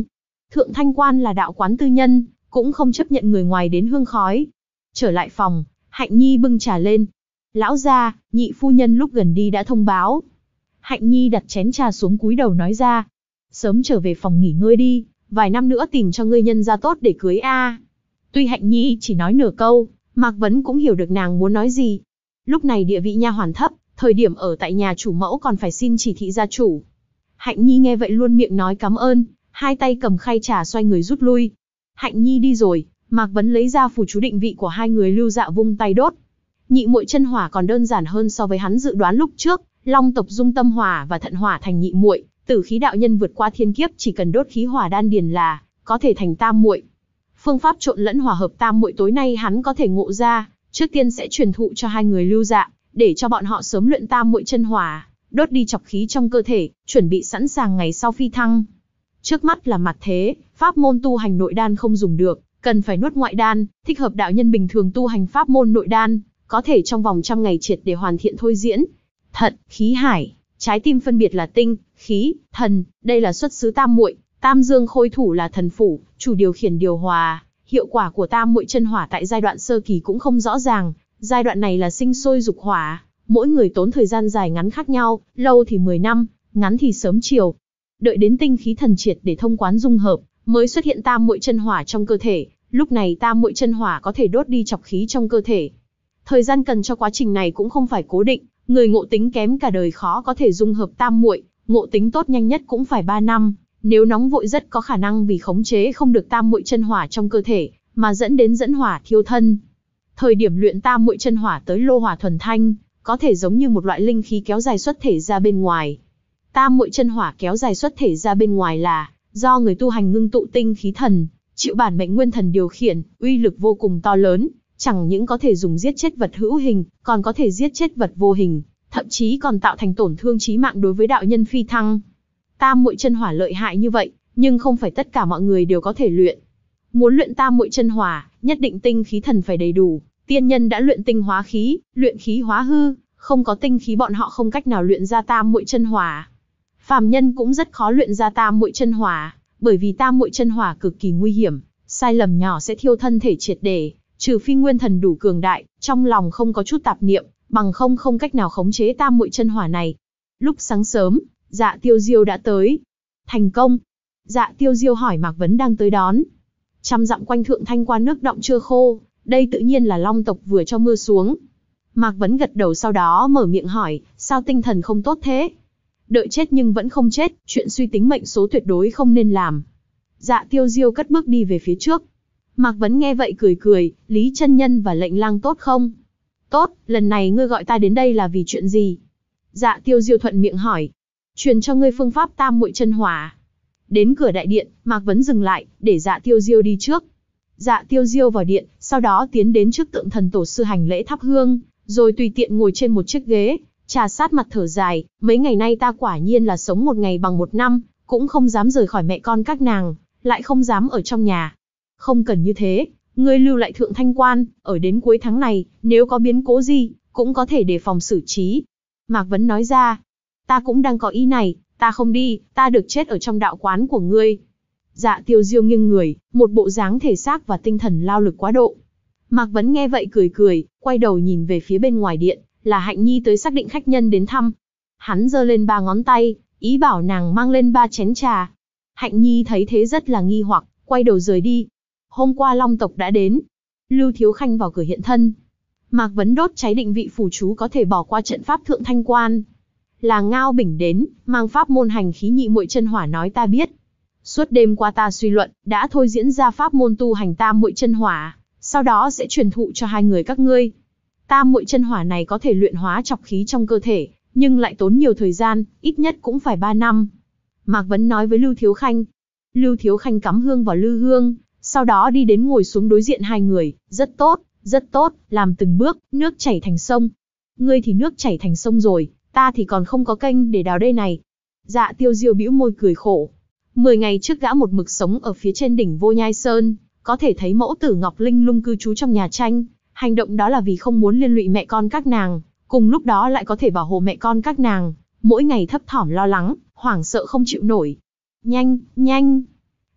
Thượng Thanh Quan là đạo quán tư nhân, cũng không chấp nhận người ngoài đến hương khói. Trở lại phòng, Hạnh Nhi bưng trà lên. Lão gia, nhị phu nhân lúc gần đi đã thông báo. Hạnh Nhi đặt chén trà xuống cúi đầu nói ra. Sớm trở về phòng nghỉ ngơi đi, vài năm nữa tìm cho ngươi nhân gia tốt để cưới a. Tuy Hạnh Nhi chỉ nói nửa câu, Mạc Vấn cũng hiểu được nàng muốn nói gì. Lúc này địa vị nha hoàn thấp, thời điểm ở tại nhà chủ mẫu còn phải xin chỉ thị gia chủ. Hạnh Nhi nghe vậy luôn miệng nói cảm ơn, hai tay cầm khay trà xoay người rút lui. Hạnh Nhi đi rồi, Mạc Vấn lấy ra phù chú định vị của hai người Lưu Dạ vung tay đốt. Nhị muội chân hỏa còn đơn giản hơn so với hắn dự đoán lúc trước, Long tộc dung tâm hỏa và thận hỏa thành nhị muội, tử khí đạo nhân vượt qua thiên kiếp chỉ cần đốt khí hỏa đan điền là có thể thành tam muội. Phương pháp trộn lẫn hòa hợp tam muội tối nay hắn có thể ngộ ra, trước tiên sẽ truyền thụ cho hai người Lưu Dạ, để cho bọn họ sớm luyện tam muội chân hỏa, đốt đi chọc khí trong cơ thể, chuẩn bị sẵn sàng ngày sau phi thăng. Trước mắt là mặt thế, pháp môn tu hành nội đan không dùng được, cần phải nuốt ngoại đan, thích hợp đạo nhân bình thường tu hành pháp môn nội đan, có thể trong vòng trăm ngày triệt để hoàn thiện thôi diễn. Thận, khí hải, trái tim phân biệt là tinh, khí, thần, đây là xuất xứ tam muội, tam dương khôi thủ là thần phủ, chủ điều khiển điều hòa. Hiệu quả của tam muội chân hỏa tại giai đoạn sơ kỳ cũng không rõ ràng, giai đoạn này là sinh sôi dục hỏa, mỗi người tốn thời gian dài ngắn khác nhau, lâu thì mười năm, ngắn thì sớm chiều. Đợi đến tinh khí thần triệt để thông quán dung hợp, mới xuất hiện tam muội chân hỏa trong cơ thể, lúc này tam muội chân hỏa có thể đốt đi chọc khí trong cơ thể. Thời gian cần cho quá trình này cũng không phải cố định, người ngộ tính kém cả đời khó có thể dung hợp tam muội, ngộ tính tốt nhanh nhất cũng phải ba năm, nếu nóng vội rất có khả năng vì khống chế không được tam muội chân hỏa trong cơ thể, mà dẫn đến dẫn hỏa thiêu thân. Thời điểm luyện tam muội chân hỏa tới lô hỏa thuần thanh, có thể giống như một loại linh khí kéo dài xuất thể ra bên ngoài. Tam muội chân hỏa kéo dài xuất thể ra bên ngoài là do người tu hành ngưng tụ tinh khí thần, chịu bản mệnh nguyên thần điều khiển, uy lực vô cùng to lớn, chẳng những có thể dùng giết chết vật hữu hình, còn có thể giết chết vật vô hình, thậm chí còn tạo thành tổn thương chí mạng đối với đạo nhân phi thăng. Tam muội chân hỏa lợi hại như vậy, nhưng không phải tất cả mọi người đều có thể luyện. Muốn luyện tam muội chân hỏa, nhất định tinh khí thần phải đầy đủ. Tiên nhân đã luyện tinh hóa khí, luyện khí hóa hư, không có tinh khí bọn họ không cách nào luyện ra tam muội chân hỏa. Phàm nhân cũng rất khó luyện ra tam muội chân hỏa, bởi vì tam muội chân hỏa cực kỳ nguy hiểm, sai lầm nhỏ sẽ thiêu thân thể triệt để, trừ phi nguyên thần đủ cường đại, trong lòng không có chút tạp niệm, bằng không không cách nào khống chế tam muội chân hỏa này. Lúc sáng sớm, Dạ Tiêu Diêu đã tới. Thành công. Dạ Tiêu Diêu hỏi Mạc Vấn đang tới đón. Trăm dặm quanh Thượng Thanh Quan nước đọng chưa khô, đây tự nhiên là Long tộc vừa cho mưa xuống. Mạc Vấn gật đầu sau đó mở miệng hỏi, sao tinh thần không tốt thế? Đợi chết nhưng vẫn không chết, chuyện suy tính mệnh số tuyệt đối không nên làm. Dạ Tiêu Diêu cất bước đi về phía trước. Mạc Vấn nghe vậy cười cười, Lý chân nhân và lệnh lang tốt không? Tốt, lần này ngươi gọi ta đến đây là vì chuyện gì? Dạ Tiêu Diêu thuận miệng hỏi. Truyền cho ngươi phương pháp tam muội chân hỏa. Đến cửa đại điện, Mạc Vấn dừng lại, để Dạ Tiêu Diêu đi trước. Dạ Tiêu Diêu vào điện, sau đó tiến đến trước tượng thần tổ sư hành lễ thắp hương, rồi tùy tiện ngồi trên một chiếc ghế, trà sát mặt thở dài, mấy ngày nay ta quả nhiên là sống một ngày bằng một năm, cũng không dám rời khỏi mẹ con các nàng, lại không dám ở trong nhà. Không cần như thế, ngươi lưu lại Thượng Thanh Quan, ở đến cuối tháng này, nếu có biến cố gì, cũng có thể đề phòng xử trí. Mạc Vấn nói ra, ta cũng đang có ý này, ta không đi, ta được chết ở trong đạo quán của ngươi. Dạ Tiêu Diêu nghiêng người, một bộ dáng thể xác và tinh thần lao lực quá độ. Mạc Vấn nghe vậy cười cười, quay đầu nhìn về phía bên ngoài điện, là Hạnh Nhi tới xác định khách nhân đến thăm. Hắn giơ lên ba ngón tay, ý bảo nàng mang lên ba chén trà. Hạnh Nhi thấy thế rất là nghi hoặc, quay đầu rời đi. Hôm qua Long tộc đã đến. Lưu Thiếu Khanh vào cửa hiện thân. Mạc Vấn đốt cháy định vị phù chú có thể bỏ qua trận pháp Thượng Thanh Quan. Là Ngao Bình đến, mang pháp môn hành khí nhị muội chân hỏa nói ta biết. Suốt đêm qua ta suy luận, đã thôi diễn ra pháp môn tu hành tam muội chân hỏa, sau đó sẽ truyền thụ cho hai người các ngươi. Tam muội chân hỏa này có thể luyện hóa chọc khí trong cơ thể, nhưng lại tốn nhiều thời gian, ít nhất cũng phải ba năm. Mạc Vấn nói với Lưu Thiếu Khanh. Lưu Thiếu Khanh cắm hương vào lư hương, sau đó đi đến ngồi xuống đối diện hai người, rất tốt, rất tốt, làm từng bước, nước chảy thành sông. Ngươi thì nước chảy thành sông rồi, ta thì còn không có kênh để đào đây này. Dạ Tiêu Diêu bĩu môi cười khổ. Mười ngày trước gã một mực sống ở phía trên đỉnh Vô Nhai Sơn, có thể thấy mẫu tử Ngọc Linh Lung cư trú trong nhà tranh, hành động đó là vì không muốn liên lụy mẹ con các nàng, cùng lúc đó lại có thể bảo hộ mẹ con các nàng, mỗi ngày thấp thỏm lo lắng, hoảng sợ không chịu nổi. Nhanh, nhanh!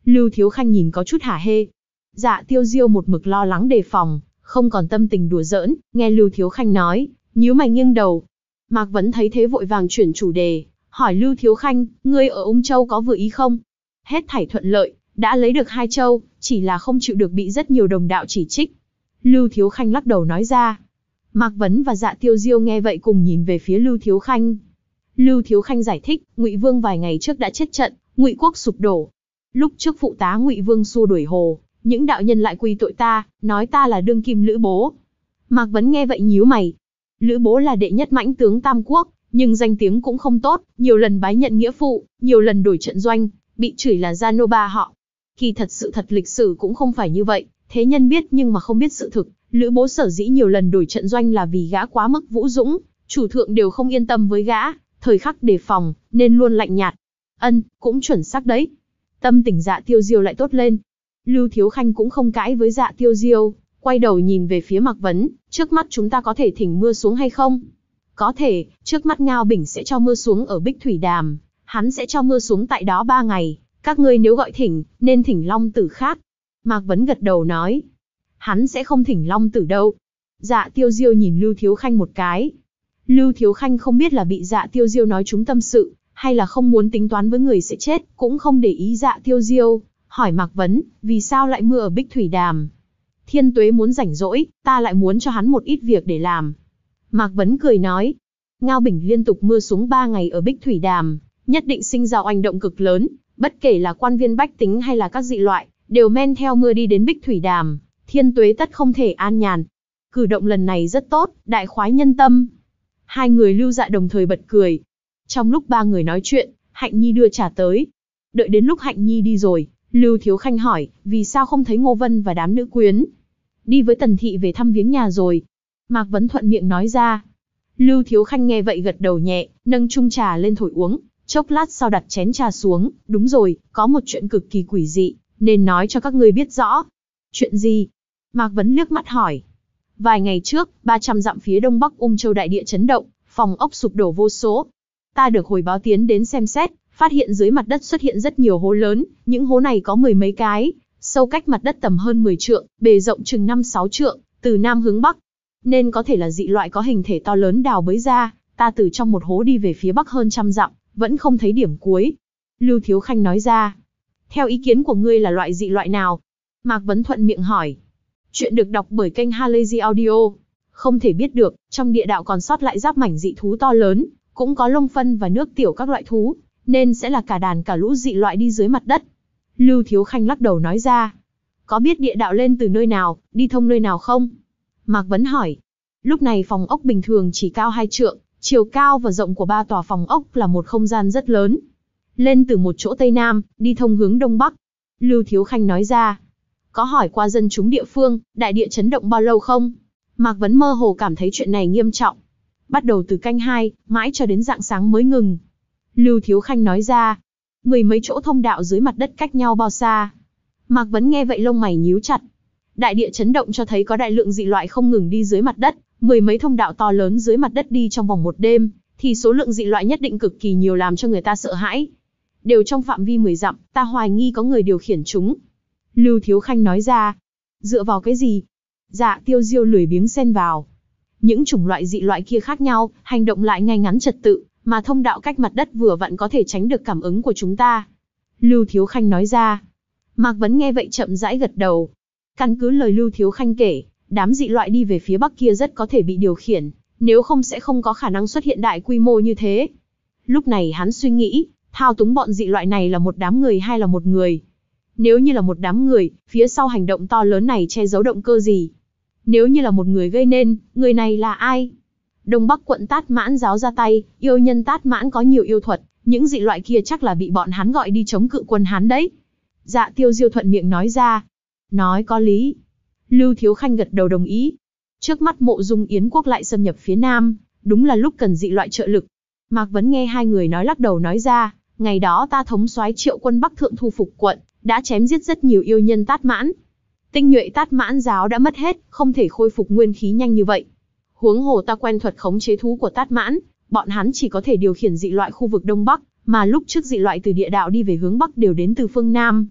Lưu Thiếu Khanh nhìn có chút hả hê. Dạ Tiêu Diêu một mực lo lắng đề phòng, không còn tâm tình đùa giỡn, nghe Lưu Thiếu Khanh nói, nhíu mày nghiêng đầu. Mạc Vấn thấy thế vội vàng chuyển chủ đề, hỏi Lưu Thiếu Khanh, ngươi ở Ung Châu có vừa ý không? Hết thảy thuận lợi, đã lấy được hai châu, chỉ là không chịu được bị rất nhiều đồng đạo chỉ trích. Lưu Thiếu Khanh lắc đầu nói ra. Mạc Vấn và Dạ Tiêu Diêu nghe vậy cùng nhìn về phía Lưu Thiếu Khanh. Lưu Thiếu Khanh giải thích, Ngụy Vương vài ngày trước đã chết trận, Ngụy quốc sụp đổ. Lúc trước phụ tá Ngụy Vương xua đuổi hồ, những đạo nhân lại quy tội ta, nói ta là đương kim Lữ Bố. Mạc Vấn nghe vậy nhíu mày. Lữ Bố là đệ nhất mãnh tướng Tam Quốc, nhưng danh tiếng cũng không tốt, nhiều lần bái nhận nghĩa phụ, nhiều lần đổi trận doanh, bị chửi là gia nô ba họ. Kỳ thật sự thật lịch sử cũng không phải như vậy, thế nhân biết nhưng mà không biết sự thực. Lữ Bố sở dĩ nhiều lần đổi trận doanh là vì gã quá mức vũ dũng, chủ thượng đều không yên tâm với gã, thời khắc đề phòng, nên luôn lạnh nhạt. Ân, cũng chuẩn xác đấy. Tâm tình Dạ Tiêu Diêu lại tốt lên. Lưu Thiếu Khanh cũng không cãi với Dạ Tiêu Diêu, quay đầu nhìn về phía Mạc Vấn, trước mắt chúng ta có thể thỉnh mưa xuống hay không? Có thể, trước mắt Ngao Bỉnh sẽ cho mưa xuống ở Bích Thủy Đàm, hắn sẽ cho mưa xuống tại đó ba ngày, các ngươi nếu gọi thỉnh, nên thỉnh Long Tử khác. Mạc Vấn gật đầu nói, hắn sẽ không thỉnh Long Tử đâu. Dạ Tiêu Diêu nhìn Lưu Thiếu Khanh một cái. Lưu Thiếu Khanh không biết là bị Dạ Tiêu Diêu nói trúng tâm sự, hay là không muốn tính toán với người sẽ chết, cũng không để ý Dạ Tiêu Diêu, hỏi Mạc Vấn, vì sao lại mưa ở Bích Thủy Đàm? Thiên Tuế muốn rảnh rỗi, ta lại muốn cho hắn một ít việc để làm. Mạc Vấn cười nói, Ngao Bỉnh liên tục mưa xuống ba ngày ở Bích Thủy Đàm, nhất định sinh ra oanh động cực lớn, bất kể là quan viên bách tính hay là các dị loại, đều men theo mưa đi đến Bích Thủy Đàm, Thiên Tuế tất không thể an nhàn. Cử động lần này rất tốt, đại khoái nhân tâm. Hai người Lưu Dạ đồng thời bật cười. Trong lúc ba người nói chuyện, Hạnh Nhi đưa trà tới. Đợi đến lúc Hạnh Nhi đi rồi, Lưu Thiếu Khanh hỏi, vì sao không thấy Ngô Vân và đám nữ quyến? Đi với Tần Thị về thăm viếng nhà rồi. Mạc Vấn thuận miệng nói ra. Lưu Thiếu Khanh nghe vậy gật đầu nhẹ, nâng chung trà lên thổi uống, chốc lát sau đặt chén trà xuống, đúng rồi, có một chuyện cực kỳ quỷ dị, nên nói cho các ngươi biết rõ. Chuyện gì? Mạc Vấn liếc mắt hỏi. Vài ngày trước, ba trăm dặm phía đông bắc Ung Châu đại địa chấn động, phòng ốc sụp đổ vô số. Ta được hồi báo tiến đến xem xét, phát hiện dưới mặt đất xuất hiện rất nhiều hố lớn, những hố này có mười mấy cái, sâu cách mặt đất tầm hơn mười trượng, bề rộng chừng năm sáu trượng, từ nam hướng bắc. Nên có thể là dị loại có hình thể to lớn đào bới ra, ta từ trong một hố đi về phía bắc hơn trăm dặm, vẫn không thấy điểm cuối. Lưu Thiếu Khanh nói ra. Theo ý kiến của ngươi là loại dị loại nào? Mạc Vấn thuận miệng hỏi. Chuyện được đọc bởi kênh Halazy Audio. Không thể biết được, trong địa đạo còn sót lại giáp mảnh dị thú to lớn, cũng có lông phân và nước tiểu các loại thú, nên sẽ là cả đàn cả lũ dị loại đi dưới mặt đất. Lưu Thiếu Khanh lắc đầu nói ra. Có biết địa đạo lên từ nơi nào, đi thông nơi nào không? Mạc Vấn hỏi. Lúc này phòng ốc bình thường chỉ cao hai trượng, chiều cao và rộng của ba tòa phòng ốc là một không gian rất lớn. Lên từ một chỗ tây nam, đi thông hướng đông bắc. Lưu Thiếu Khanh nói ra. Có hỏi qua dân chúng địa phương, đại địa chấn động bao lâu không? Mạc Vấn mơ hồ cảm thấy chuyện này nghiêm trọng. Bắt đầu từ canh hai, mãi cho đến rạng sáng mới ngừng. Lưu Thiếu Khanh nói ra. Mười mấy chỗ thông đạo dưới mặt đất cách nhau bao xa? Mạc Vấn nghe vậy lông mày nhíu chặt. Đại địa chấn động cho thấy có đại lượng dị loại không ngừng đi dưới mặt đất, mười mấy thông đạo to lớn dưới mặt đất đi trong vòng một đêm, thì số lượng dị loại nhất định cực kỳ nhiều làm cho người ta sợ hãi. Đều trong phạm vi mười dặm, ta hoài nghi có người điều khiển chúng. Lưu Thiếu Khanh nói ra. Dựa vào cái gì? Dạ Tiêu Diêu lười biếng xen vào. Những chủng loại dị loại kia khác nhau, hành động lại ngay ngắn trật tự, mà thông đạo cách mặt đất vừa vặn có thể tránh được cảm ứng của chúng ta. Lưu Thiếu Khanh nói ra. Mạc Vấn nghe vậy chậm rãi gật đầu. Căn cứ lời Lưu Thiếu Khanh kể, đám dị loại đi về phía bắc kia rất có thể bị điều khiển, nếu không sẽ không có khả năng xuất hiện đại quy mô như thế. Lúc này hắn suy nghĩ, thao túng bọn dị loại này là một đám người hay là một người? Nếu như là một đám người, phía sau hành động to lớn này che giấu động cơ gì? Nếu như là một người gây nên, người này là ai? Đông Bắc quận Tát Mãn giáo ra tay, yêu nhân Tát Mãn có nhiều yêu thuật, những dị loại kia chắc là bị bọn hắn gọi đi chống cự quân hắn đấy. Dạ Tiêu Diêu thuận miệng nói ra. Nói có lý. Lưu Thiếu Khanh gật đầu đồng ý. Trước mắt Mộ Dung Yến quốc lại xâm nhập phía nam, đúng là lúc cần dị loại trợ lực. Mạc Vấn nghe hai người nói lắc đầu nói ra, ngày đó ta thống soái triệu quân Bắc thượng thu phục quận, đã chém giết rất nhiều yêu nhân Tát Mãn. Tinh nhuệ Tát Mãn giáo đã mất hết, không thể khôi phục nguyên khí nhanh như vậy. Huống hồ ta quen thuật khống chế thú của Tát Mãn, bọn hắn chỉ có thể điều khiển dị loại khu vực Đông Bắc, mà lúc trước dị loại từ địa đạo đi về hướng Bắc đều đến từ phương Nam.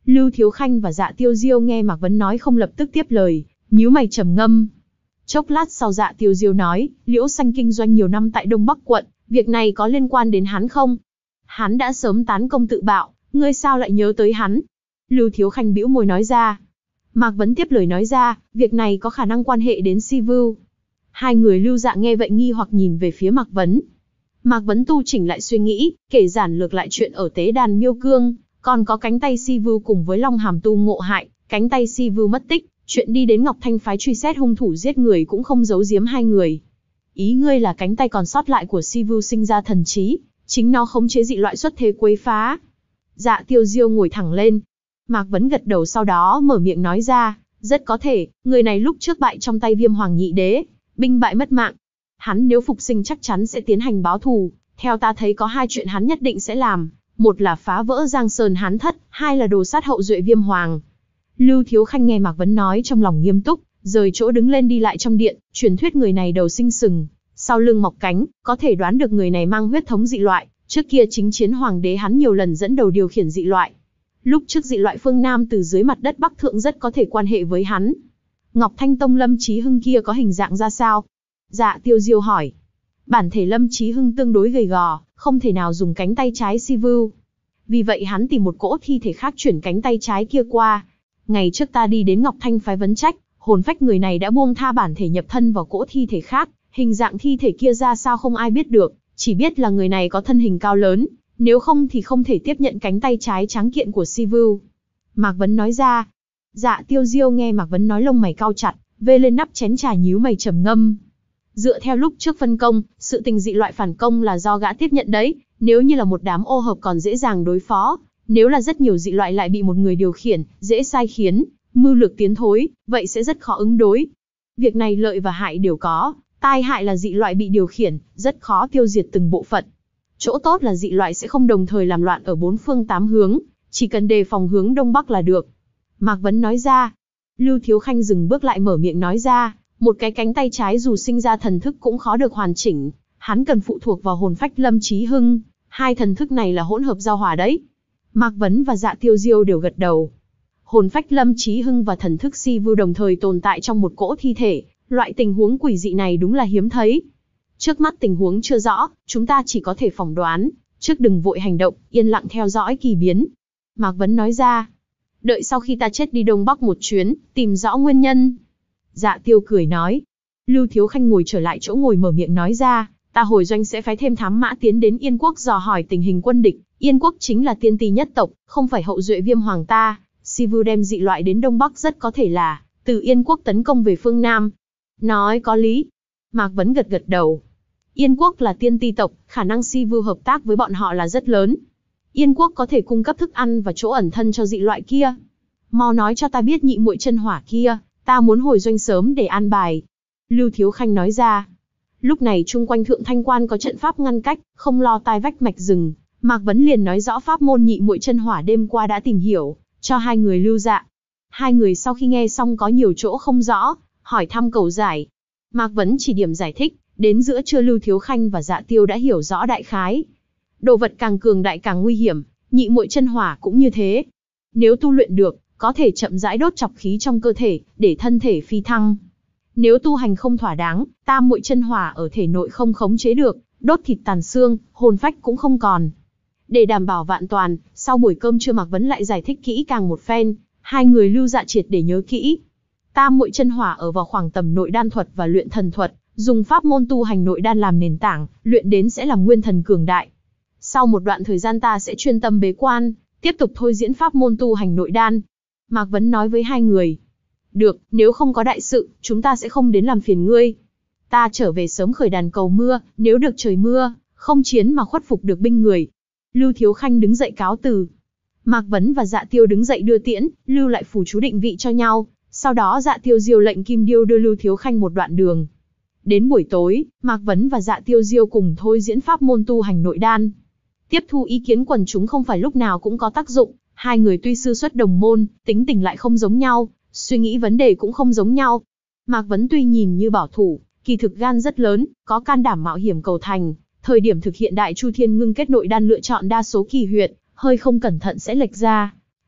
Lưu Thiếu Khanh và Dạ Tiêu Diêu nghe Mạc Vấn nói không lập tức tiếp lời, nhíu mày trầm ngâm. Chốc lát sau Dạ Tiêu Diêu nói, Liễu Xanh kinh doanh nhiều năm tại Đông Bắc quận, việc này có liên quan đến hắn không? Hắn đã sớm tán công tự bạo, ngươi sao lại nhớ tới hắn? Lưu Thiếu Khanh bĩu môi nói ra. Mạc Vấn tiếp lời nói ra, việc này có khả năng quan hệ đến Si Vưu. Hai người Lưu Dạ nghe vậy nghi hoặc nhìn về phía Mạc Vấn. Mạc Vấn tu chỉnh lại suy nghĩ, kể giản lược lại chuyện ở tế đàn Miêu Cương, còn có cánh tay Si Vưu cùng với Long Hàm tu ngộ hại, cánh tay Si Vưu mất tích, chuyện đi đến Ngọc Thanh phái truy xét hung thủ giết người cũng không giấu giếm hai người. Ý ngươi là cánh tay còn sót lại của Si Vưu sinh ra thần trí, chính nó khống chế dị loại xuất thế quấy phá. Dạ Tiêu Diêu ngồi thẳng lên. Mạc Vấn gật đầu sau đó mở miệng nói ra, rất có thể, người này lúc trước bại trong tay Viêm Hoàng Nhị Đế, binh bại mất mạng. Hắn nếu phục sinh chắc chắn sẽ tiến hành báo thù, theo ta thấy có hai chuyện hắn nhất định sẽ làm, một là phá vỡ Giang Sơn Hán thất, hai là đồ sát hậu duệ Viêm Hoàng. Lưu Thiếu Khanh nghe Mạc Vấn nói trong lòng nghiêm túc, rời chỗ đứng lên đi lại trong điện, truyền thuyết người này đầu sinh sừng, sau lưng mọc cánh, có thể đoán được người này mang huyết thống dị loại, trước kia chính chiến hoàng đế hắn nhiều lần dẫn đầu điều khiển dị loại. Lúc trước dị loại phương Nam từ dưới mặt đất Bắc Thượng rất có thể quan hệ với hắn. Ngọc Thanh Tông Lâm Chí Hưng kia có hình dạng ra sao? Dạ Tiêu Diêu hỏi. Bản thể Lâm Chí Hưng tương đối gầy gò, không thể nào dùng cánh tay trái Si Vưu. Vì vậy hắn tìm một cỗ thi thể khác chuyển cánh tay trái kia qua. Ngày trước ta đi đến Ngọc Thanh phái vấn trách, hồn phách người này đã buông tha bản thể nhập thân vào cỗ thi thể khác, hình dạng thi thể kia ra sao không ai biết được, chỉ biết là người này có thân hình cao lớn, nếu không thì không thể tiếp nhận cánh tay trái tráng kiện của Si Vưu. Mạc Vấn nói ra. Dạ Tiêu Diêu nghe Mạc Vấn nói lông mày cau chặt, vê lên nắp chén trà nhíu mày trầm ngâm. Dựa theo lúc trước phân công, sự tình dị loại phản công là do gã tiếp nhận đấy, nếu như là một đám ô hợp còn dễ dàng đối phó, nếu là rất nhiều dị loại lại bị một người điều khiển, dễ sai khiến, mưu lược tiến thối, vậy sẽ rất khó ứng đối. Việc này lợi và hại đều có, tai hại là dị loại bị điều khiển, rất khó tiêu diệt từng bộ phận. Chỗ tốt là dị loại sẽ không đồng thời làm loạn ở bốn phương tám hướng, chỉ cần đề phòng hướng Đông Bắc là được. Mạc Vấn nói ra. Lưu Thiếu Khanh dừng bước lại mở miệng nói ra, một cái cánh tay trái dù sinh ra thần thức cũng khó được hoàn chỉnh, hắn cần phụ thuộc vào hồn phách Lâm Chí Hưng, hai thần thức này là hỗn hợp giao hòa đấy. Mạc Vấn và Dạ Tiêu Diêu đều gật đầu. Hồn phách Lâm Chí Hưng và thần thức Si Vưu đồng thời tồn tại trong một cỗ thi thể, loại tình huống quỷ dị này đúng là hiếm thấy. Trước mắt tình huống chưa rõ, chúng ta chỉ có thể phỏng đoán, trước đừng vội hành động, yên lặng theo dõi kỳ biến. Mạc Vấn nói ra, đợi sau khi ta chết đi Đông Bắc một chuyến, tìm rõ nguyên nhân. Dạ Tiêu cười nói. Lưu Thiếu Khanh ngồi trở lại chỗ ngồi mở miệng nói ra, ta hồi doanh sẽ phái thêm thám mã tiến đến Yên Quốc dò hỏi tình hình quân địch. Yên Quốc chính là tiên ti nhất tộc, không phải hậu duệ Viêm Hoàng ta. Si Vưu đem dị loại đến Đông Bắc rất có thể là từ Yên Quốc tấn công về phương Nam. Nói có lý. Mạc Vấn gật gật đầu. Yên Quốc là tiên ti tộc, khả năng Si Vưu hợp tác với bọn họ là rất lớn. Yên Quốc có thể cung cấp thức ăn và chỗ ẩn thân cho dị loại kia. Mau nói cho ta biết nhị muội chân hỏa kia, ta muốn hồi doanh sớm để an bài. Lưu Thiếu Khanh nói ra. Lúc này chung quanh Thượng Thanh Quan có trận pháp ngăn cách, không lo tai vách mạch rừng. Mạc Vấn liền nói rõ pháp môn nhị muội chân hỏa đêm qua đã tìm hiểu, cho hai người Lưu Dạ. Hai người sau khi nghe xong có nhiều chỗ không rõ, hỏi thăm cầu giải. Mạc Vấn chỉ điểm giải thích, đến giữa trưa Lưu Thiếu Khanh và Dạ Tiêu đã hiểu rõ đại khái. Đồ vật càng cường đại càng nguy hiểm, nhị muội chân hỏa cũng như thế. Nếu tu luyện được, có thể chậm rãi đốt chọc khí trong cơ thể, để thân thể phi thăng. Nếu tu hành không thỏa đáng, tam muội chân hỏa ở thể nội không khống chế được, đốt thịt tàn xương, hồn phách cũng không còn. Để đảm bảo vạn toàn, sau buổi cơm trưa Mạc Vấn lại giải thích kỹ càng một phen, hai người Lưu Dạ triệt để nhớ kỹ. Tam muội chân hỏa ở vào khoảng tầm nội đan thuật và luyện thần thuật, dùng pháp môn tu hành nội đan làm nền tảng, luyện đến sẽ làm nguyên thần cường đại. Sau một đoạn thời gian ta sẽ chuyên tâm bế quan, tiếp tục thôi diễn pháp môn tu hành nội đan. Mạc Vấn nói với hai người. Được, nếu không có đại sự, chúng ta sẽ không đến làm phiền ngươi. Ta trở về sớm khởi đàn cầu mưa, nếu được trời mưa, không chiến mà khuất phục được binh người. Lưu Thiếu Khanh đứng dậy cáo từ. Mạc Vấn và Dạ Tiêu đứng dậy đưa tiễn, lưu lại phù chú định vị cho nhau. Sau đó Dạ Tiêu diêu lệnh Kim Điêu đưa Lưu Thiếu Khanh một đoạn đường. Đến buổi tối, Mạc Vấn và Dạ Tiêu diêu cùng thôi diễn pháp môn tu hành nội đan. Tiếp thu ý kiến quần chúng không phải lúc nào cũng có tác dụng. Hai người tuy sư xuất đồng môn, tính tình lại không giống nhau, suy nghĩ vấn đề cũng không giống nhau. Mạc Vấn tuy nhìn như bảo thủ, kỳ thực gan rất lớn, có can đảm mạo hiểm cầu thành. Thời điểm thực hiện đại chu thiên ngưng kết nội đan lựa chọn đa số kỳ huyệt, hơi không cẩn thận sẽ lệch ra.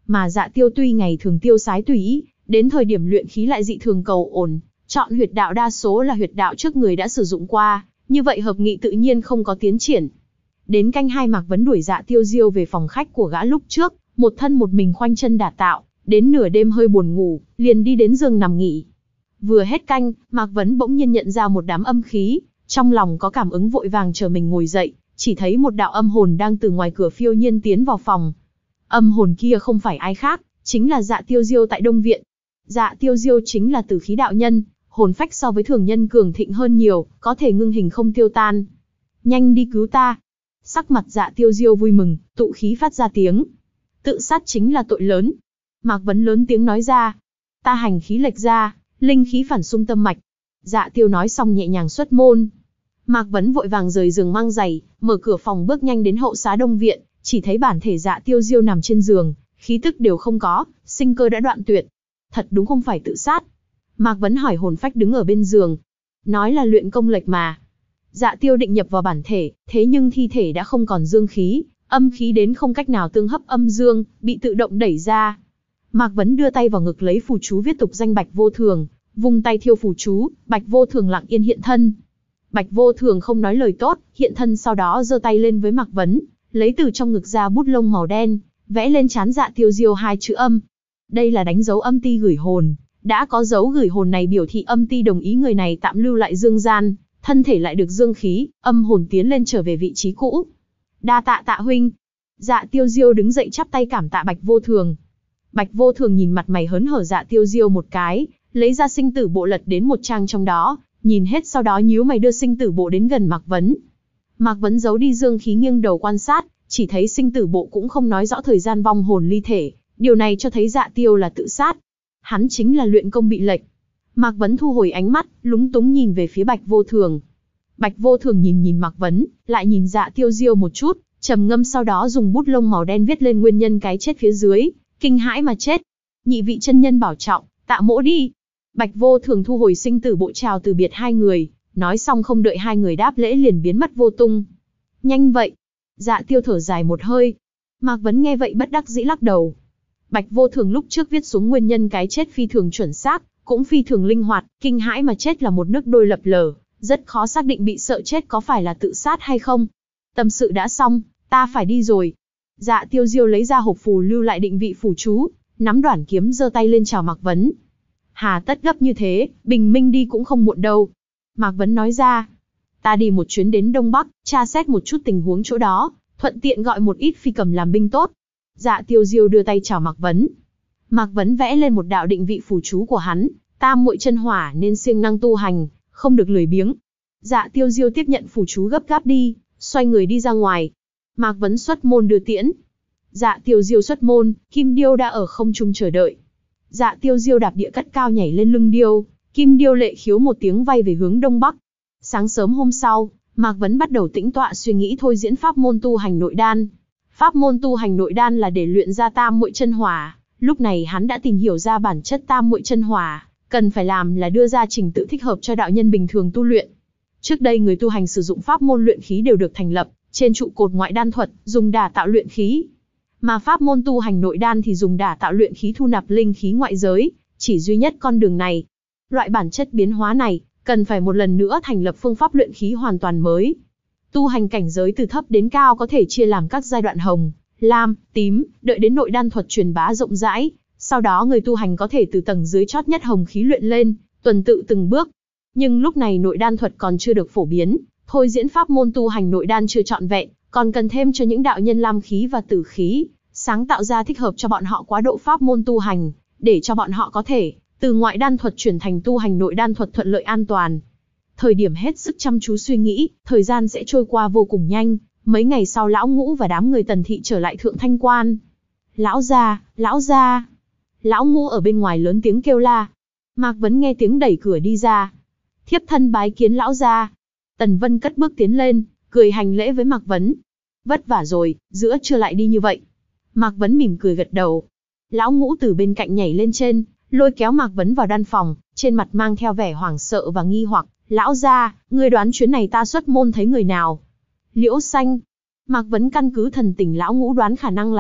Mà Dạ Tiêu tuy ngày thường tiêu sái tùy ý, đến thời điểm luyện khí lại dị thường cầu ổn, chọn huyệt đạo đa số là huyệt đạo trước người đã sử dụng qua, như vậy hợp nghị tự nhiên không có tiến triển. Đến canh hai Mạc Vấn đuổi Dạ Tiêu Diêu về phòng khách của gã lúc trước, một thân một mình khoanh chân đả tạo, đến nửa đêm hơi buồn ngủ, liền đi đến giường nằm nghỉ. Vừa hết canh, Mạc Vấn bỗng nhiên nhận ra một đám âm khí, trong lòng có cảm ứng vội vàng chờ mình ngồi dậy, chỉ thấy một đạo âm hồn đang từ ngoài cửa phiêu nhiên tiến vào phòng. Âm hồn kia không phải ai khác, chính là Dạ Tiêu Diêu tại Đông Viện. Dạ Tiêu Diêu chính là tử khí đạo nhân, hồn phách so với thường nhân cường thịnh hơn nhiều, có thể ngưng hình không tiêu tan. Nhanh đi cứu ta. Sắc mặt Dạ Tiêu Diêu vui mừng, tụ khí phát ra tiếng. Tự sát chính là tội lớn. Mạc Vấn lớn tiếng nói ra. Ta hành khí lệch ra, linh khí phản xung tâm mạch. Dạ Tiêu nói xong nhẹ nhàng xuất môn. Mạc Vấn vội vàng rời giường mang giày, mở cửa phòng bước nhanh đến hậu xá Đông Viện, chỉ thấy bản thể Dạ Tiêu Diêu nằm trên giường, khí tức đều không có, sinh cơ đã đoạn tuyệt. Thật đúng không phải tự sát. Mạc Vấn hỏi hồn phách đứng ở bên giường. Nói là luyện công lệch mà. Dạ Tiêu định nhập vào bản thể, thế nhưng thi thể đã không còn dương khí, âm khí đến không cách nào tương hấp âm dương, bị tự động đẩy ra. Mạc Vấn đưa tay vào ngực lấy phù chú viết tục danh Bạch Vô Thường, vung tay thiêu phù chú, Bạch Vô Thường lặng yên hiện thân. Bạch Vô Thường không nói lời tốt, hiện thân sau đó giơ tay lên với Mạc Vấn, lấy từ trong ngực ra bút lông màu đen, vẽ lên trán Dạ Tiêu Diêu hai chữ âm. Đây là đánh dấu âm ti gửi hồn, đã có dấu gửi hồn này biểu thị âm ti đồng ý người này tạm lưu lại dương gian, thân thể lại được dương khí, âm hồn tiến lên trở về vị trí cũ. Đa tạ Tạ huynh. Dạ Tiêu Diêu đứng dậy chắp tay cảm tạ Bạch Vô Thường. Bạch Vô Thường nhìn mặt mày hớn hở Dạ Tiêu Diêu một cái, lấy ra sinh tử bộ lật đến một trang trong đó, nhìn hết sau đó nhíu mày đưa sinh tử bộ đến gần Mạc Vấn. Mạc Vấn giấu đi dương khí nghiêng đầu quan sát, chỉ thấy sinh tử bộ cũng không nói rõ thời gian vong hồn ly thể, điều này cho thấy Dạ Tiêu là tự sát. Hắn chính là luyện công bị lệch. Mạc Vấn thu hồi ánh mắt, lúng túng nhìn về phía Bạch Vô Thường. Bạch Vô Thường nhìn nhìn Mạc Vấn, lại nhìn Dạ Tiêu Diêu một chút, trầm ngâm sau đó dùng bút lông màu đen viết lên nguyên nhân cái chết phía dưới, kinh hãi mà chết. Nhị vị chân nhân bảo trọng, Tạ mỗ đi. Bạch Vô Thường thu hồi sinh tử bộ chào từ biệt hai người, nói xong không đợi hai người đáp lễ liền biến mất vô tung. Nhanh vậy. Dạ Tiêu thở dài một hơi. Mạc Vấn nghe vậy bất đắc dĩ lắc đầu. Bạch Vô Thường lúc trước viết xuống nguyên nhân cái chết phi thường chuẩn xác, cũng phi thường linh hoạt, kinh hãi mà chết là một nước đôi lập lờ, rất khó xác định bị sợ chết có phải là tự sát hay không. Tâm sự đã xong, ta phải đi rồi. Dạ Tiêu Diêu lấy ra hộp phù lưu lại định vị phù chú, nắm đoản kiếm giơ tay lên chào Mạc Vấn. Hà tất gấp như thế, bình minh đi cũng không muộn đâu. Mạc Vấn nói ra, ta đi một chuyến đến Đông Bắc, tra xét một chút tình huống chỗ đó, thuận tiện gọi một ít phi cầm làm binh tốt. Dạ Tiêu Diêu đưa tay chào Mạc Vấn. Mạc Vấn vẽ lên một đạo định vị phù chú của hắn, tam muội chân hỏa nên siêng năng tu hành, không được lười biếng. Dạ Tiêu Diêu tiếp nhận phù chú gấp gáp đi, xoay người đi ra ngoài. Mạc Vấn xuất môn đưa tiễn. Dạ Tiêu Diêu xuất môn, Kim Điêu đã ở không trung chờ đợi. Dạ Tiêu Diêu đạp địa cất cao nhảy lên lưng điêu, Kim Điêu lệ khiếu một tiếng vay về hướng Đông Bắc. Sáng sớm hôm sau, Mạc Vấn bắt đầu tĩnh tọa suy nghĩ thôi diễn pháp môn tu hành nội đan. Pháp môn tu hành nội đan là để luyện ra tam muội chân hỏa. Lúc này hắn đã tìm hiểu ra bản chất tam muội chân hỏa, cần phải làm là đưa ra trình tự thích hợp cho đạo nhân bình thường tu luyện. Trước đây người tu hành sử dụng pháp môn luyện khí đều được thành lập trên trụ cột ngoại đan thuật, dùng đả tạo luyện khí. Mà pháp môn tu hành nội đan thì dùng đả tạo luyện khí thu nạp linh khí ngoại giới, chỉ duy nhất con đường này. Loại bản chất biến hóa này, cần phải một lần nữa thành lập phương pháp luyện khí hoàn toàn mới. Tu hành cảnh giới từ thấp đến cao có thể chia làm các giai đoạn hồng, lam, tím, đợi đến nội đan thuật truyền bá rộng rãi, sau đó người tu hành có thể từ tầng dưới chót nhất hồng khí luyện lên, tuần tự từng bước. Nhưng lúc này nội đan thuật còn chưa được phổ biến, thôi diễn pháp môn tu hành nội đan chưa trọn vẹn, còn cần thêm cho những đạo nhân lam khí và tử khí, sáng tạo ra thích hợp cho bọn họ quá độ pháp môn tu hành, để cho bọn họ có thể từ ngoại đan thuật chuyển thành tu hành nội đan thuật thuận lợi an toàn. Thời điểm hết sức chăm chú suy nghĩ, thời gian sẽ trôi qua vô cùng nhanh. Mấy ngày sau lão Ngũ và đám người Tần thị trở lại Thượng Thanh Quan. Lão gia, lão gia. Lão Ngũ ở bên ngoài lớn tiếng kêu la. Mạc Vấn nghe tiếng đẩy cửa đi ra. Thiếp thân bái kiến lão gia. Tần Vân cất bước tiến lên, cười hành lễ với Mạc Vấn. Vất vả rồi, giữa trưa lại đi như vậy. Mạc Vấn mỉm cười gật đầu. Lão Ngũ từ bên cạnh nhảy lên trên, lôi kéo Mạc Vấn vào đan phòng, trên mặt mang theo vẻ hoảng sợ và nghi hoặc. Lão gia, ngươi đoán chuyến này ta xuất môn thấy người nào? Liễu Xanh. Mạc Vấn căn cứ thần tình lão Ngũ đoán khả năng là